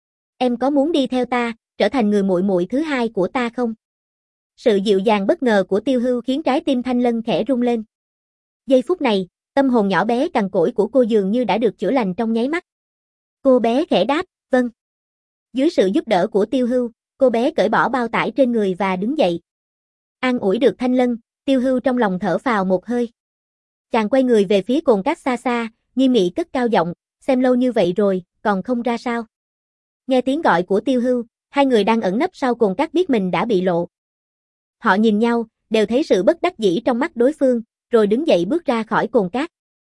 Em có muốn đi theo ta, trở thành người muội muội thứ hai của ta không? Sự dịu dàng bất ngờ của Tiêu Hưu khiến trái tim Thanh Lân khẽ rung lên. Giây phút này, tâm hồn nhỏ bé cằn cỗi của cô dường như đã được chữa lành trong nháy mắt. Cô bé khẽ đáp, vâng. Dưới sự giúp đỡ của Tiêu Hưu, cô bé cởi bỏ bao tải trên người và đứng dậy. An ủi được Thanh Lân, Tiêu Hưu trong lòng thở phào một hơi. Chàng quay người về phía cồn cát xa xa, nghiêm nghị cất cao giọng, xem lâu như vậy rồi, còn không ra sao. Nghe tiếng gọi của Tiêu Hưu, hai người đang ẩn nấp sau cồn cát biết mình đã bị lộ. Họ nhìn nhau, đều thấy sự bất đắc dĩ trong mắt đối phương, rồi đứng dậy bước ra khỏi cồn cát.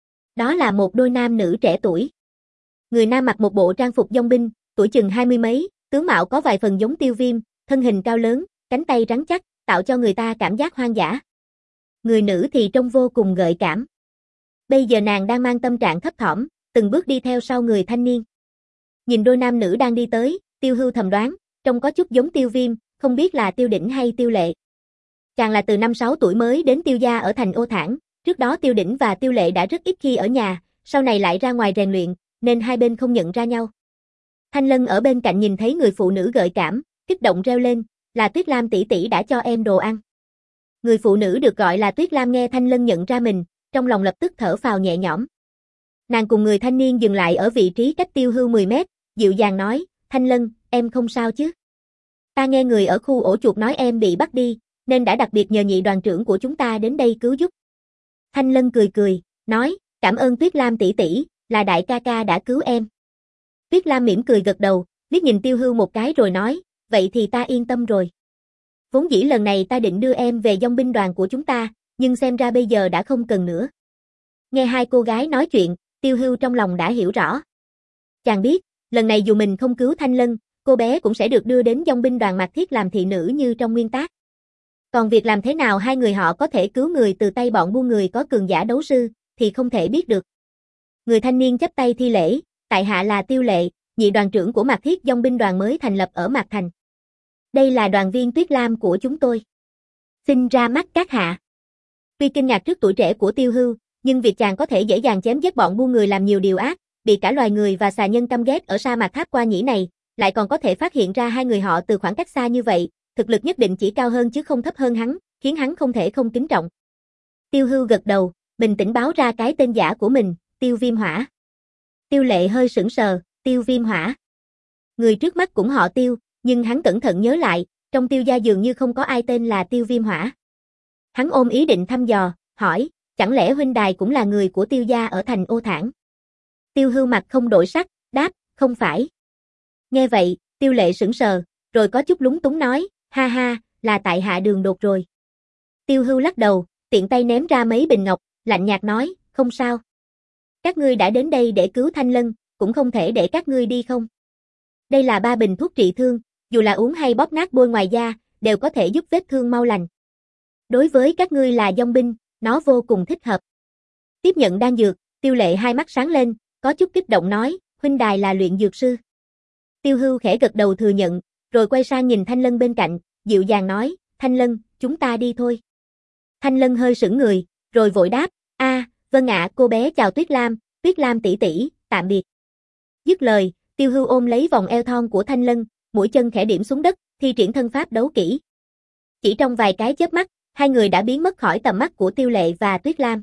Đó là một đôi nam nữ trẻ tuổi. Người nam mặc một bộ trang phục dong binh, tuổi chừng hai mươi mấy, tướng mạo có vài phần giống Tiêu Viêm, thân hình cao lớn, cánh tay rắn chắc, tạo cho người ta cảm giác hoang dã. Người nữ thì trông vô cùng gợi cảm. Bây giờ nàng đang mang tâm trạng thấp thỏm, từng bước đi theo sau người thanh niên. Nhìn đôi nam nữ đang đi tới, Tiêu Hưu thầm đoán, trông có chút giống Tiêu Viêm, không biết là Tiêu Đỉnh hay Tiêu Lệ. Chàng là từ năm sáu tuổi mới đến Tiêu gia ở thành Ô Thản, trước đó Tiêu Đỉnh và Tiêu Lệ đã rất ít khi ở nhà, sau này lại ra ngoài rèn luyện, nên hai bên không nhận ra nhau. Thanh Lân ở bên cạnh nhìn thấy người phụ nữ gợi cảm, kích động reo lên, là Tuyết Lam tỷ tỷ đã cho em đồ ăn. Người phụ nữ được gọi là Tuyết Lam nghe Thanh Lân nhận ra mình, trong lòng lập tức thở phào nhẹ nhõm. Nàng cùng người thanh niên dừng lại ở vị trí cách Tiêu Hưu mười mét, dịu dàng nói, Thanh Lân, em không sao chứ? Ta nghe người ở khu ổ chuột nói em bị bắt đi, nên đã đặc biệt nhờ nhị đoàn trưởng của chúng ta đến đây cứu giúp. Thanh Lân cười cười, nói, cảm ơn Tuyết Lam tỷ tỷ, là đại ca ca đã cứu em. Tuyết Lam mỉm cười gật đầu, liếc nhìn Tiêu Hưu một cái rồi nói, vậy thì ta yên tâm rồi. Vốn dĩ lần này ta định đưa em về dòng binh đoàn của chúng ta, nhưng xem ra bây giờ đã không cần nữa. Nghe hai cô gái nói chuyện, Tiêu Hưu trong lòng đã hiểu rõ. Chàng biết, lần này dù mình không cứu Thanh Lân, cô bé cũng sẽ được đưa đến dòng binh đoàn Mạc Thiết làm thị nữ như trong nguyên tác. Còn việc làm thế nào hai người họ có thể cứu người từ tay bọn buôn người có cường giả đấu sư, thì không thể biết được. Người thanh niên chắp tay thi lễ, tại hạ là Tiêu Lệ, nhị đoàn trưởng của Mạc Thiết dòng binh đoàn mới thành lập ở Mạc Thành. Đây là đoàn viên Tuyết Lam của chúng tôi. Xin ra mắt các hạ. Tuy kinh ngạc trước tuổi trẻ của Tiêu Hưu, nhưng việc chàng có thể dễ dàng chém giết bọn buôn người làm nhiều điều ác, bị cả loài người và xà nhân căm ghét ở sa mạc Tháp Qua Nhĩ này, lại còn có thể phát hiện ra hai người họ từ khoảng cách xa như vậy, thực lực nhất định chỉ cao hơn chứ không thấp hơn hắn, khiến hắn không thể không kính trọng. Tiêu Hưu gật đầu, bình tĩnh báo ra cái tên giả của mình, Tiêu Viêm Hỏa. Tiêu Lệ hơi sững sờ, Tiêu Viêm Hỏa. Người trước mắt cũng họ Tiêu, nhưng hắn cẩn thận nhớ lại, trong Tiêu gia dường như không có ai tên là Tiêu Viêm Hỏa. Hắn ôm ý định thăm dò, hỏi, chẳng lẽ huynh đài cũng là người của Tiêu gia ở thành Ô Thản? Tiêu Hưu mặt không đổi sắc, đáp, không phải. Nghe vậy, Tiêu Lệ sững sờ, rồi có chút lúng túng nói, ha ha, là tại hạ Đường Đột rồi. Tiêu Hưu lắc đầu, tiện tay ném ra mấy bình ngọc, lạnh nhạt nói, không sao. Các ngươi đã đến đây để cứu Thanh Lân, cũng không thể để các ngươi đi không. Đây là ba bình thuốc trị thương, dù là uống hay bóp nát bôi ngoài da, đều có thể giúp vết thương mau lành. Đối với các ngươi là dòng binh, nó vô cùng thích hợp. Tiếp nhận đan dược, Tiêu Lệ hai mắt sáng lên, có chút kích động nói, huynh đài là luyện dược sư. Tiêu Hưu khẽ gật đầu thừa nhận, rồi quay sang nhìn Thanh Lân bên cạnh, dịu dàng nói, Thanh Lân, chúng ta đi thôi. Thanh Lân hơi sững người, rồi vội đáp, a, vâng ạ, cô bé chào Tuyết Lam, Tuyết Lam tỷ tỷ, tạm biệt. Dứt lời, Tiêu Hưu ôm lấy vòng eo thon của Thanh Lân, mũi chân khẽ điểm xuống đất, thi triển thân pháp đấu kỹ. Chỉ trong vài cái chớp mắt, hai người đã biến mất khỏi tầm mắt của Tiêu Lệ và Tuyết Lam.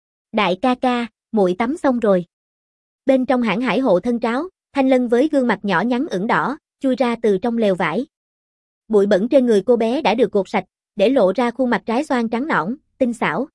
Đại ca ca, muội tắm xong rồi. Bên trong hãng hải hộ thân tráo, Thanh Lân với gương mặt nhỏ nhắn ửng đỏ, chui ra từ trong lều vải. Bụi bẩn trên người cô bé đã được gột sạch, để lộ ra khuôn mặt trái xoan trắng nõn, tinh xảo.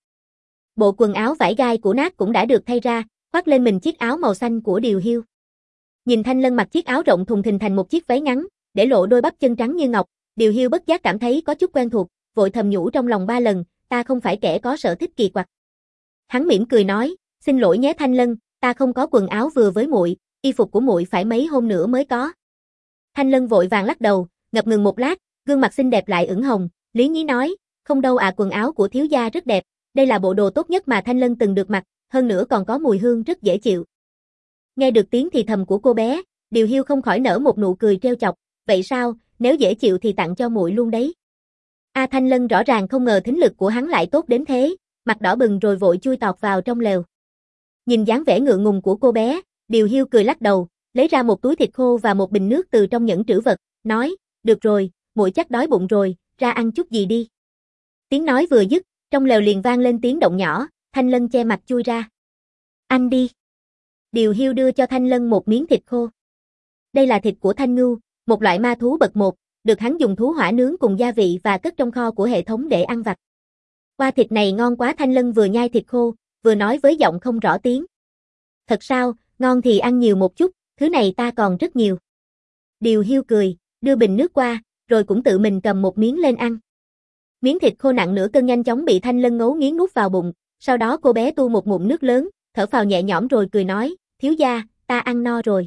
Bộ quần áo vải gai cũ nát cũng đã được thay ra, khoác lên mình chiếc áo màu xanh của Điều Hiêu. Nhìn Thanh Lân mặc chiếc áo rộng thùng thình thành một chiếc váy ngắn, để lộ đôi bắp chân trắng như ngọc, Điều Hiêu bất giác cảm thấy có chút quen thuộc, vội thầm nhủ trong lòng ba lần, ta không phải kẻ có sở thích kỳ quặc. Hắn mỉm cười nói, xin lỗi nhé Thanh Lân, ta không có quần áo vừa với muội, y phục của muội phải mấy hôm nữa mới có. Thanh Lân vội vàng lắc đầu, ngập ngừng một lát, gương mặt xinh đẹp lại ửng hồng, lý nhí nói, không đâu à, quần áo của thiếu gia rất đẹp, đây là bộ đồ tốt nhất mà Thanh Lân từng được mặc, hơn nữa còn có mùi hương rất dễ chịu. Nghe được tiếng thì thầm của cô bé, Điều Hiêu không khỏi nở một nụ cười trêu chọc, vậy sao, nếu dễ chịu thì tặng cho muội luôn đấy. A Thanh Lân rõ ràng không ngờ thính lực của hắn lại tốt đến thế, mặt đỏ bừng rồi vội chui tọt vào trong lều. Nhìn dáng vẻ ngượng ngùng của cô bé, Điều Hiu cười lắc đầu, lấy ra một túi thịt khô và một bình nước từ trong nhẫn trữ vật, nói, được rồi, muội chắc đói bụng rồi, ra ăn chút gì đi. Tiếng nói vừa dứt, trong lều liền vang lên tiếng động nhỏ, Thanh Lân che mặt chui ra. Ăn đi. Điều Hiu đưa cho Thanh Lân một miếng thịt khô. Đây là thịt của thanh ngưu, một loại ma thú bậc một, được hắn dùng thú hỏa nướng cùng gia vị và cất trong kho của hệ thống để ăn vặt. Qua thịt này ngon quá, Thanh Lân vừa nhai thịt khô, vừa nói với giọng không rõ tiếng. Thật sao, ngon thì ăn nhiều một chút, thứ này ta còn rất nhiều. Điều Hiu cười, đưa bình nước qua, rồi cũng tự mình cầm một miếng lên ăn. Miếng thịt khô nặng nửa cân nhanh chóng bị Thanh Lân ngấu nghiến nuốt vào bụng, sau đó cô bé tu một ngụm nước lớn, thở phào nhẹ nhõm rồi cười nói, thiếu gia, ta ăn no rồi.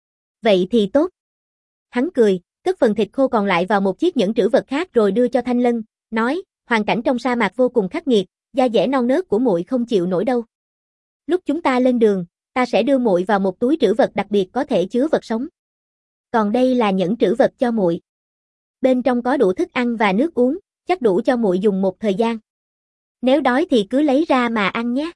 Vậy thì tốt. Hắn cười, cất phần thịt khô còn lại vào một chiếc nhẫn trữ vật khác rồi đưa cho Thanh Lân, nói, hoàn cảnh trong sa mạc vô cùng khắc nghiệt, da dẻ non nớt của muội không chịu nổi đâu. Lúc chúng ta lên đường, ta sẽ đưa muội vào một túi trữ vật đặc biệt có thể chứa vật sống. Còn đây là nhẫn trữ vật cho muội. Bên trong có đủ thức ăn và nước uống, chắc đủ cho muội dùng một thời gian. Nếu đói thì cứ lấy ra mà ăn nhé.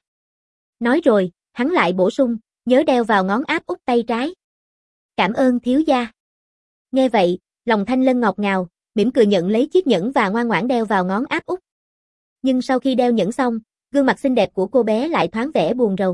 Nói rồi, hắn lại bổ sung, nhớ đeo vào ngón áp út tay trái. Cảm ơn thiếu gia. Nghe vậy, lòng Thanh Lân ngọt ngào, mỉm cười nhận lấy chiếc nhẫn và ngoan ngoãn đeo vào ngón áp út. Nhưng sau khi đeo nhẫn xong, gương mặt xinh đẹp của cô bé lại thoáng vẻ buồn rầu.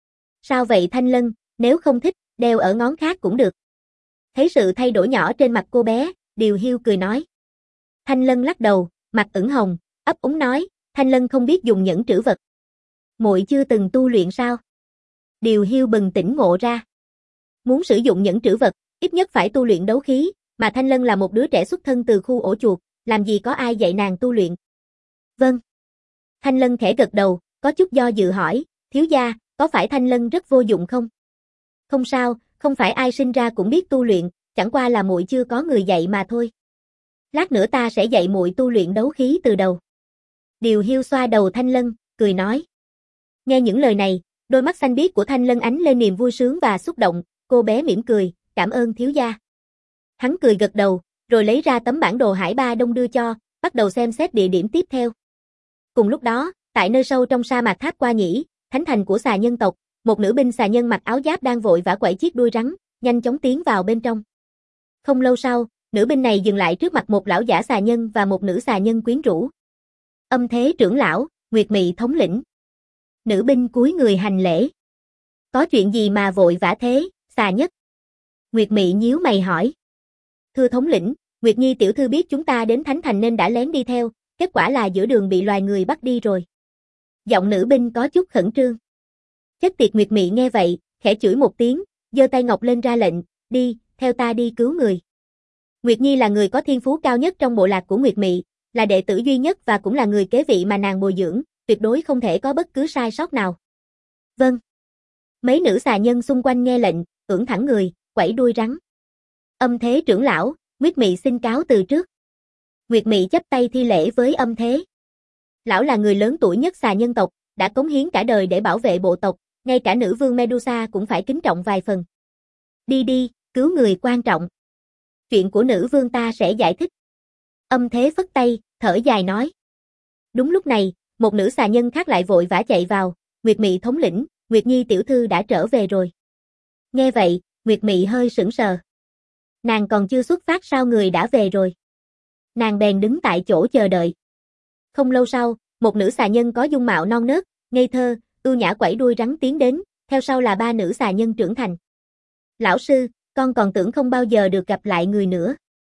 Sao vậy Thanh Lân, nếu không thích, đeo ở ngón khác cũng được. Thấy sự thay đổi nhỏ trên mặt cô bé, Điều Hiu cười nói. Thanh Lân lắc đầu, mặt ửng hồng, ấp úng nói, Thanh Lân không biết dùng nhẫn trữ vật. Muội chưa từng tu luyện sao? Điều Hiu bừng tỉnh ngộ ra. Muốn sử dụng nhẫn trữ vật, ít nhất phải tu luyện đấu khí, mà Thanh Lân là một đứa trẻ xuất thân từ khu ổ chuột, làm gì có ai dạy nàng tu luyện. Vâng. Thanh Lân khẽ gật đầu, có chút do dự hỏi, thiếu gia, có phải Thanh Lân rất vô dụng không? Không sao, không phải ai sinh ra cũng biết tu luyện, chẳng qua là muội chưa có người dạy mà thôi. Lát nữa ta sẽ dạy muội tu luyện đấu khí từ đầu. Điều Hiu xoa đầu Thanh Lân, cười nói. Nghe những lời này, đôi mắt xanh biếc của Thanh Lân ánh lên niềm vui sướng và xúc động, cô bé mỉm cười, cảm ơn thiếu gia. Hắn cười gật đầu, rồi lấy ra tấm bản đồ Hải Ba Đông đưa cho, bắt đầu xem xét địa điểm tiếp theo. Cùng lúc đó, tại nơi sâu trong sa mạc Tháp Qua Nhĩ, thánh thành của xà nhân tộc, một nữ binh xà nhân mặc áo giáp đang vội vã quẩy chiếc đuôi rắn, nhanh chóng tiến vào bên trong. Không lâu sau, nữ binh này dừng lại trước mặt một lão giả xà nhân và một nữ xà nhân quyến rũ. Âm Thế trưởng lão, Nguyệt Mị thống lĩnh. Nữ binh cúi người hành lễ. Có chuyện gì mà vội vã thế, xà nhất? Nguyệt Mị nhíu mày hỏi. Thưa thống lĩnh, Nguyệt Nhi tiểu thư biết chúng ta đến Thánh Thành nên đã lén đi theo, kết quả là giữa đường bị loài người bắt đi rồi. Giọng nữ binh có chút khẩn trương. Chết tiệt, Nguyệt Mị nghe vậy, khẽ chửi một tiếng, giơ tay ngọc lên ra lệnh, đi, theo ta đi cứu người. Nguyệt Nhi là người có thiên phú cao nhất trong bộ lạc của Nguyệt Mị, là đệ tử duy nhất và cũng là người kế vị mà nàng bồi dưỡng, tuyệt đối không thể có bất cứ sai sót nào. Vâng. Mấy nữ xà nhân xung quanh nghe lệnh, ưỡn thẳng người, quẩy đuôi rắn. Âm Thế trưởng lão, Nguyệt Mị xin cáo từ trước. Nguyệt Mị chắp tay thi lễ với Âm Thế. Lão là người lớn tuổi nhất xà nhân tộc, đã cống hiến cả đời để bảo vệ bộ tộc, ngay cả nữ vương Medusa cũng phải kính trọng vài phần. Đi đi, cứu người quan trọng. Chuyện của nữ vương ta sẽ giải thích. Âm Thế phất tay, thở dài nói. Đúng lúc này, một nữ xà nhân khác lại vội vã chạy vào, Nguyệt Mị thống lĩnh, Nguyệt Nhi tiểu thư đã trở về rồi. Nghe vậy, Nguyệt Mị hơi sững sờ. Nàng còn chưa xuất phát sao người đã về rồi. Nàng bèn đứng tại chỗ chờ đợi. Không lâu sau, một nữ xà nhân có dung mạo non nớt, ngây thơ, ưu nhã quẩy đuôi rắn tiến đến, theo sau là ba nữ xà nhân trưởng thành. Lão sư, con còn tưởng không bao giờ được gặp lại người nữa.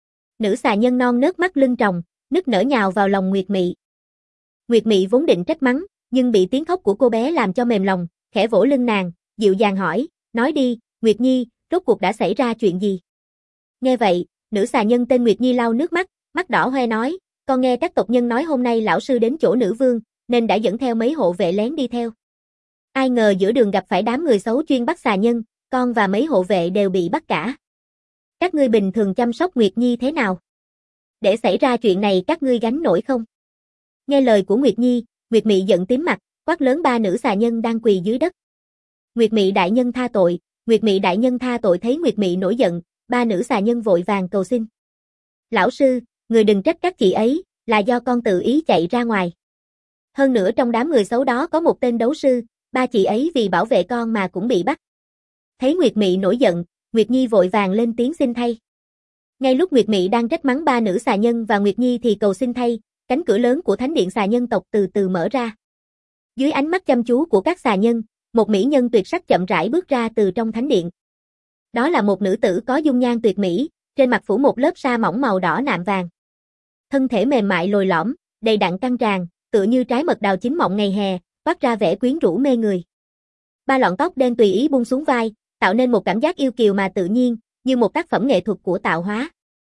Nữ xà nhân non nớt mắt lưng tròng, nức nở nhào vào lòng Nguyệt Mị. Nguyệt Mị vốn định trách mắng, nhưng bị tiếng khóc của cô bé làm cho mềm lòng, khẽ vỗ lưng nàng, dịu dàng hỏi, nói đi, Nguyệt Nhi, rốt cuộc đã xảy ra chuyện gì? Nghe vậy, nữ xà nhân tên Nguyệt Nhi lau nước mắt, mắt đỏ hoe nói, con nghe các tộc nhân nói hôm nay lão sư đến chỗ nữ vương, nên đã dẫn theo mấy hộ vệ lén đi theo. Ai ngờ giữa đường gặp phải đám người xấu chuyên bắt xà nhân, con và mấy hộ vệ đều bị bắt cả. Các ngươi bình thường chăm sóc Nguyệt Nhi thế nào? Để xảy ra chuyện này các ngươi gánh nổi không? Nghe lời của Nguyệt Nhi, Nguyệt Mị giận tím mặt, quát lớn ba nữ xà nhân đang quỳ dưới đất. Nguyệt Mị đại nhân tha tội, Nguyệt Mị đại nhân tha tội. Thấy Nguyệt Mị nổi giận, ba nữ xà nhân vội vàng cầu xin. Lão sư, người đừng trách các chị ấy, là do con tự ý chạy ra ngoài. Hơn nữa trong đám người xấu đó có một tên đấu sư, ba chị ấy vì bảo vệ con mà cũng bị bắt. Thấy Nguyệt Mị nổi giận, Nguyệt Nhi vội vàng lên tiếng xin thay. Ngay lúc Nguyệt Mị đang trách mắng ba nữ xà nhân và Nguyệt Nhi thì cầu xin thay, cánh cửa lớn của thánh điện xà nhân tộc từ từ mở ra. Dưới ánh mắt chăm chú của các xà nhân, một mỹ nhân tuyệt sắc chậm rãi bước ra từ trong thánh điện. Đó là một nữ tử có dung nhan tuyệt mỹ, trên mặt phủ một lớp sa mỏng màu đỏ nạm vàng. Thân thể mềm mại lồi lõm, đầy đặn căng tràn, tựa như trái mật đào chín mọng ngày hè, toát ra vẻ quyến rũ mê người. Ba lọn tóc đen tùy ý buông xuống vai, tạo nên một cảm giác yêu kiều mà tự nhiên, như một tác phẩm nghệ thuật của tạo hóa.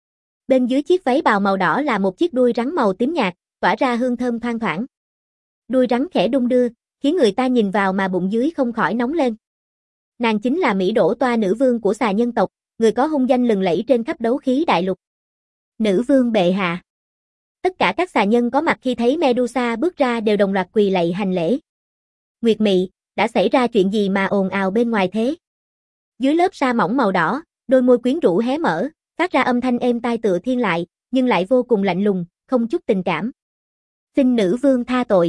Bên dưới chiếc váy bào màu đỏ là một chiếc đuôi rắn màu tím nhạt, tỏa ra hương thơm thoang thoảng. Đuôi rắn khẽ đung đưa, khiến người ta nhìn vào mà bụng dưới không khỏi nóng lên. Nàng chính là Mỹ Đỗ Toa, nữ vương của xà nhân tộc, người có hung danh lừng lẫy trên khắp đấu khí đại lục. Nữ vương bệ hạ. Tất cả các xà nhân có mặt khi thấy Medusa bước ra đều đồng loạt quỳ lạy hành lễ. Nguyệt Mị, đã xảy ra chuyện gì mà ồn ào bên ngoài thế? Dưới lớp sa mỏng màu đỏ, đôi môi quyến rũ hé mở, phát ra âm thanh êm tai tựa thiên lại, nhưng lại vô cùng lạnh lùng, không chút tình cảm. Xin nữ vương tha tội.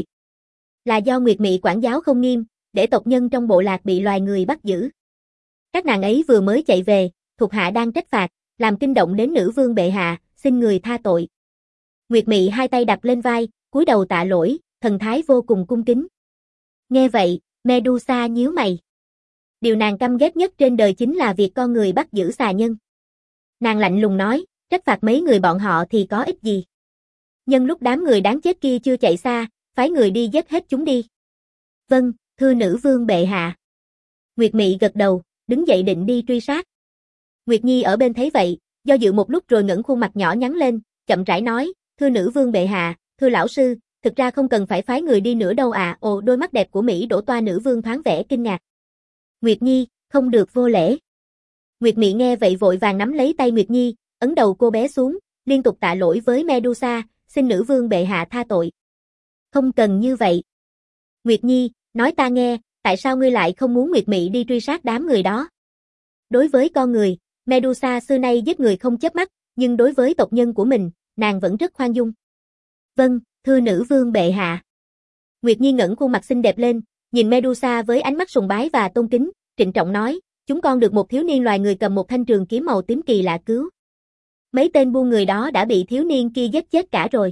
Là do Nguyệt Mị quản giáo không nghiêm, để tộc nhân trong bộ lạc bị loài người bắt giữ. Các nàng ấy vừa mới chạy về, thuộc hạ đang trách phạt, làm kinh động đến nữ vương bệ hạ, xin người tha tội. Nguyệt Mị hai tay đặt lên vai, cúi đầu tạ lỗi, thần thái vô cùng cung kính. Nghe vậy, Medusa nhíu mày. Điều nàng căm ghét nhất trên đời chính là việc con người bắt giữ xà nhân. Nàng lạnh lùng nói, trách phạt mấy người bọn họ thì có ích gì. Nhân lúc đám người đáng chết kia chưa chạy xa, phái người đi giết hết chúng đi. Vâng, thưa nữ vương bệ hạ. Nguyệt Mị gật đầu, đứng dậy định đi truy sát. Nguyệt Nhi ở bên thấy vậy, do dự một lúc rồi ngẩng khuôn mặt nhỏ nhắn lên, chậm rãi nói, thưa nữ vương bệ hạ, thưa lão sư, thực ra không cần phải phái người đi nữa đâu à. Ồ, đôi mắt đẹp của Mỹ Đỗ Toa nữ vương thoáng vẻ kinh ngạc. Nguyệt Nhi, không được vô lễ. Nguyệt Mị nghe vậy vội vàng nắm lấy tay Nguyệt Nhi, ấn đầu cô bé xuống, liên tục tạ lỗi với Medusa, xin nữ vương bệ hạ tha tội. Không cần như vậy. Nguyệt Nhi, nói ta nghe, tại sao ngươi lại không muốn Nguyệt Mị đi truy sát đám người đó? Đối với con người, Medusa xưa nay giết người không chớp mắt, nhưng đối với tộc nhân của mình, nàng vẫn rất khoan dung. Vâng, thưa nữ vương bệ hạ. Nguyệt Nhi ngẩng khuôn mặt xinh đẹp lên, nhìn Medusa với ánh mắt sùng bái và tôn kính, trịnh trọng nói, chúng con được một thiếu niên loài người cầm một thanh trường kiếm màu tím kỳ lạ cứu. Mấy tên buôn người đó đã bị thiếu niên kia giết chết cả rồi.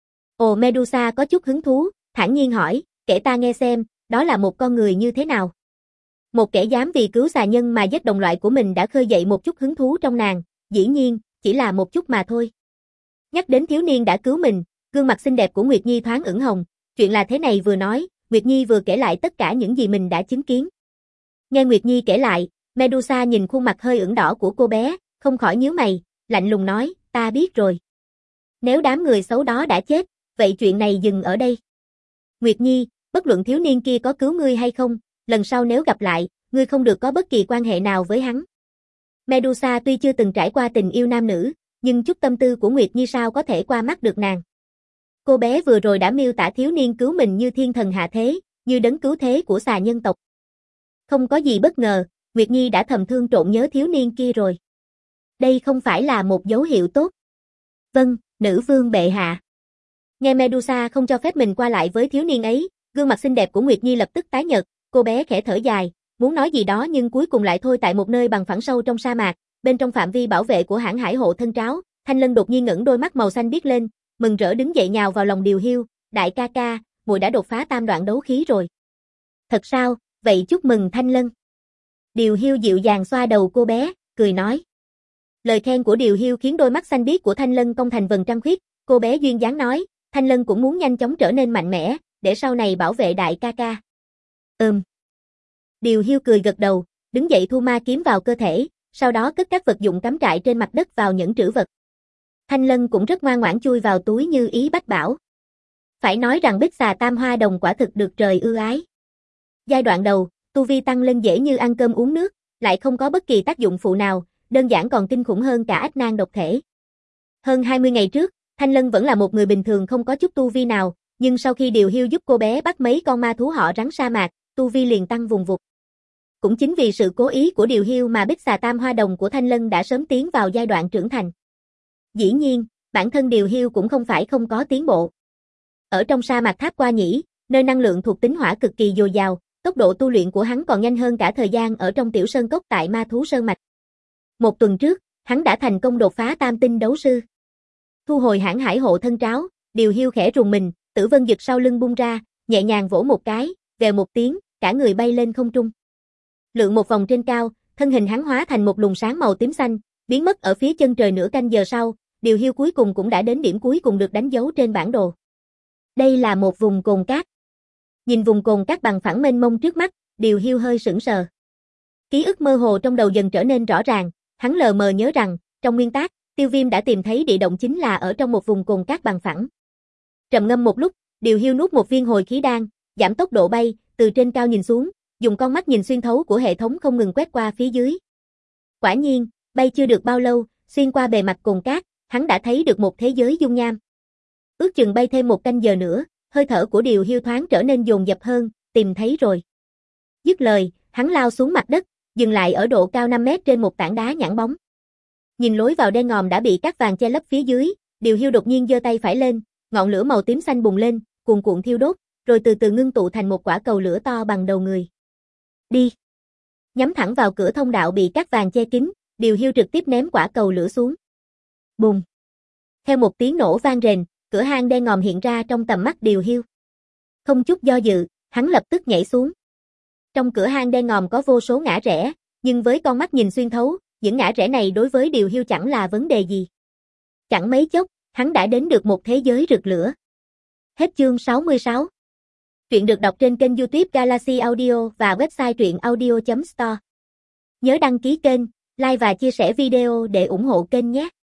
Ồ, Medusa có chút hứng thú, thản nhiên hỏi, kể ta nghe xem, đó là một con người như thế nào? Một kẻ dám vì cứu xà nhân mà giết đồng loại của mình đã khơi dậy một chút hứng thú trong nàng, dĩ nhiên, chỉ là một chút mà thôi. Nhắc đến thiếu niên đã cứu mình, gương mặt xinh đẹp của Nguyệt Nhi thoáng ửng hồng, chuyện là thế này vừa nói, Nguyệt Nhi vừa kể lại tất cả những gì mình đã chứng kiến. Nghe Nguyệt Nhi kể lại, Medusa nhìn khuôn mặt hơi ửng đỏ của cô bé, không khỏi nhíu mày, lạnh lùng nói, ta biết rồi. Nếu đám người xấu đó đã chết, vậy chuyện này dừng ở đây. Nguyệt Nhi, bất luận thiếu niên kia có cứu ngươi hay không, lần sau nếu gặp lại, ngươi không được có bất kỳ quan hệ nào với hắn. Medusa tuy chưa từng trải qua tình yêu nam nữ, nhưng chút tâm tư của Nguyệt Nhi sao có thể qua mắt được nàng. Cô bé vừa rồi đã miêu tả thiếu niên cứu mình như thiên thần hạ thế, như đấng cứu thế của xà nhân tộc. Không có gì bất ngờ, Nguyệt Nhi đã thầm thương trộn nhớ thiếu niên kia rồi. Đây không phải là một dấu hiệu tốt. Vâng, nữ vương bệ hạ. Nghe Medusa không cho phép mình qua lại với thiếu niên ấy, gương mặt xinh đẹp của Nguyệt Nhi lập tức tái nhợt, cô bé khẽ thở dài, muốn nói gì đó nhưng cuối cùng lại thôi. Tại một nơi bằng phẳng sâu trong sa mạc, bên trong phạm vi bảo vệ của hãng hải hộ thân tráo, Thanh Lân đột nhiên ngẩng đôi mắt màu xanh biếc lên, mừng rỡ đứng dậy nhào vào lòng Điều Hiu, đại ca ca, muội đã đột phá tam đoạn đấu khí rồi. Thật sao, vậy chúc mừng Thanh Lân. Điều Hiu dịu dàng xoa đầu cô bé, cười nói. Lời khen của Điều Hiu khiến đôi mắt xanh biếc của Thanh Lân cong thành vầng trăng khuyết, cô bé duyên dáng nói, Thanh Lân cũng muốn nhanh chóng trở nên mạnh mẽ, để sau này bảo vệ đại ca ca. Ừm. Điều Hiu cười gật đầu, đứng dậy thu ma kiếm vào cơ thể, sau đó cất các vật dụng cắm trại trên mặt đất vào nhẫn trữ vật. Thanh Lân cũng rất ngoan ngoãn chui vào túi như ý bách bảo. Phải nói rằng Bích Xà Tam Hoa Đồng quả thực được trời ưu ái. Giai đoạn đầu, tu vi tăng lên dễ như ăn cơm uống nước, lại không có bất kỳ tác dụng phụ nào, đơn giản còn kinh khủng hơn cả ách nan độc thể. Hơn hai mươi ngày trước, Thanh Lân vẫn là một người bình thường không có chút tu vi nào, nhưng sau khi Điều Hiu giúp cô bé bắt mấy con ma thú họ rắn sa mạc, tu vi liền tăng vùng vụt. Cũng chính vì sự cố ý của Điều Hiu mà Bích Xà Tam Hoa Đồng của Thanh Lân đã sớm tiến vào giai đoạn trưởng thành. Dĩ nhiên, bản thân Điều Hiu cũng không phải không có tiến bộ. Ở trong sa mạc Tháp Qua Nhĩ, nơi năng lượng thuộc tính hỏa cực kỳ dồi dào, tốc độ tu luyện của hắn còn nhanh hơn cả thời gian ở trong tiểu sơn cốc tại Ma Thú Sơn Mạch. Một tuần trước, hắn đã thành công đột phá tam tinh đấu sư. Thu hồi hãn hải hộ thân tráo, Điều Hiu khẽ rùng mình, Tử Vân Dực sau lưng bung ra, nhẹ nhàng vỗ một cái, vèo một tiếng, cả người bay lên không trung. Lượn một vòng trên cao, thân hình hắn hóa thành một luồng sáng màu tím xanh, biến mất ở phía chân trời nửa canh giờ sau, Điều Hiu cuối cùng cũng đã đến điểm cuối cùng được đánh dấu trên bản đồ. Đây là một vùng cồn cát. Nhìn vùng cồn cát bằng phẳng mênh mông trước mắt, Điều Hiu hơi sững sờ. Ký ức mơ hồ trong đầu dần trở nên rõ ràng, hắn lờ mờ nhớ rằng, trong nguyên tác, Tiêu Viêm đã tìm thấy địa động chính là ở trong một vùng cồn cát bằng phẳng. Trầm ngâm một lúc, Điều Hiu nuốt một viên hồi khí đan, giảm tốc độ bay, từ trên cao nhìn xuống, dùng con mắt nhìn xuyên thấu của hệ thống không ngừng quét qua phía dưới. Quả nhiên, bay chưa được bao lâu, xuyên qua bề mặt cồn cát, hắn đã thấy được một thế giới dung nham. Ước chừng bay thêm một canh giờ nữa, hơi thở của Điều Hiu thoáng trở nên dồn dập hơn, tìm thấy rồi. Dứt lời, hắn lao xuống mặt đất, dừng lại ở độ cao năm mét trên một tảng đá nhẵn bóng. Nhìn lối vào đen ngòm đã bị cát vàng che lấp phía dưới, Điều Hiu đột nhiên giơ tay phải lên, ngọn lửa màu tím xanh bùng lên, cuồn cuộn thiêu đốt, rồi từ từ ngưng tụ thành một quả cầu lửa to bằng đầu người. Đi! Nhắm thẳng vào cửa thông đạo bị cát vàng che kín, Điều Hiu trực tiếp ném quả cầu lửa xuống. Bùng! Theo một tiếng nổ vang rền, cửa hang đen ngòm hiện ra trong tầm mắt Điều Hiu. Không chút do dự, hắn lập tức nhảy xuống. Trong cửa hang đen ngòm có vô số ngã rẽ, nhưng với con mắt nhìn xuyên thấu, những ngã rẽ này đối với Điều Hiu chẳng là vấn đề gì. Chẳng mấy chốc, hắn đã đến được một thế giới rực lửa. Hết chương sáu mươi sáu. Truyện được đọc trên kênh YouTube Galaxy Audio và website truyện audio chấm store. Nhớ đăng ký kênh, like và chia sẻ video để ủng hộ kênh nhé.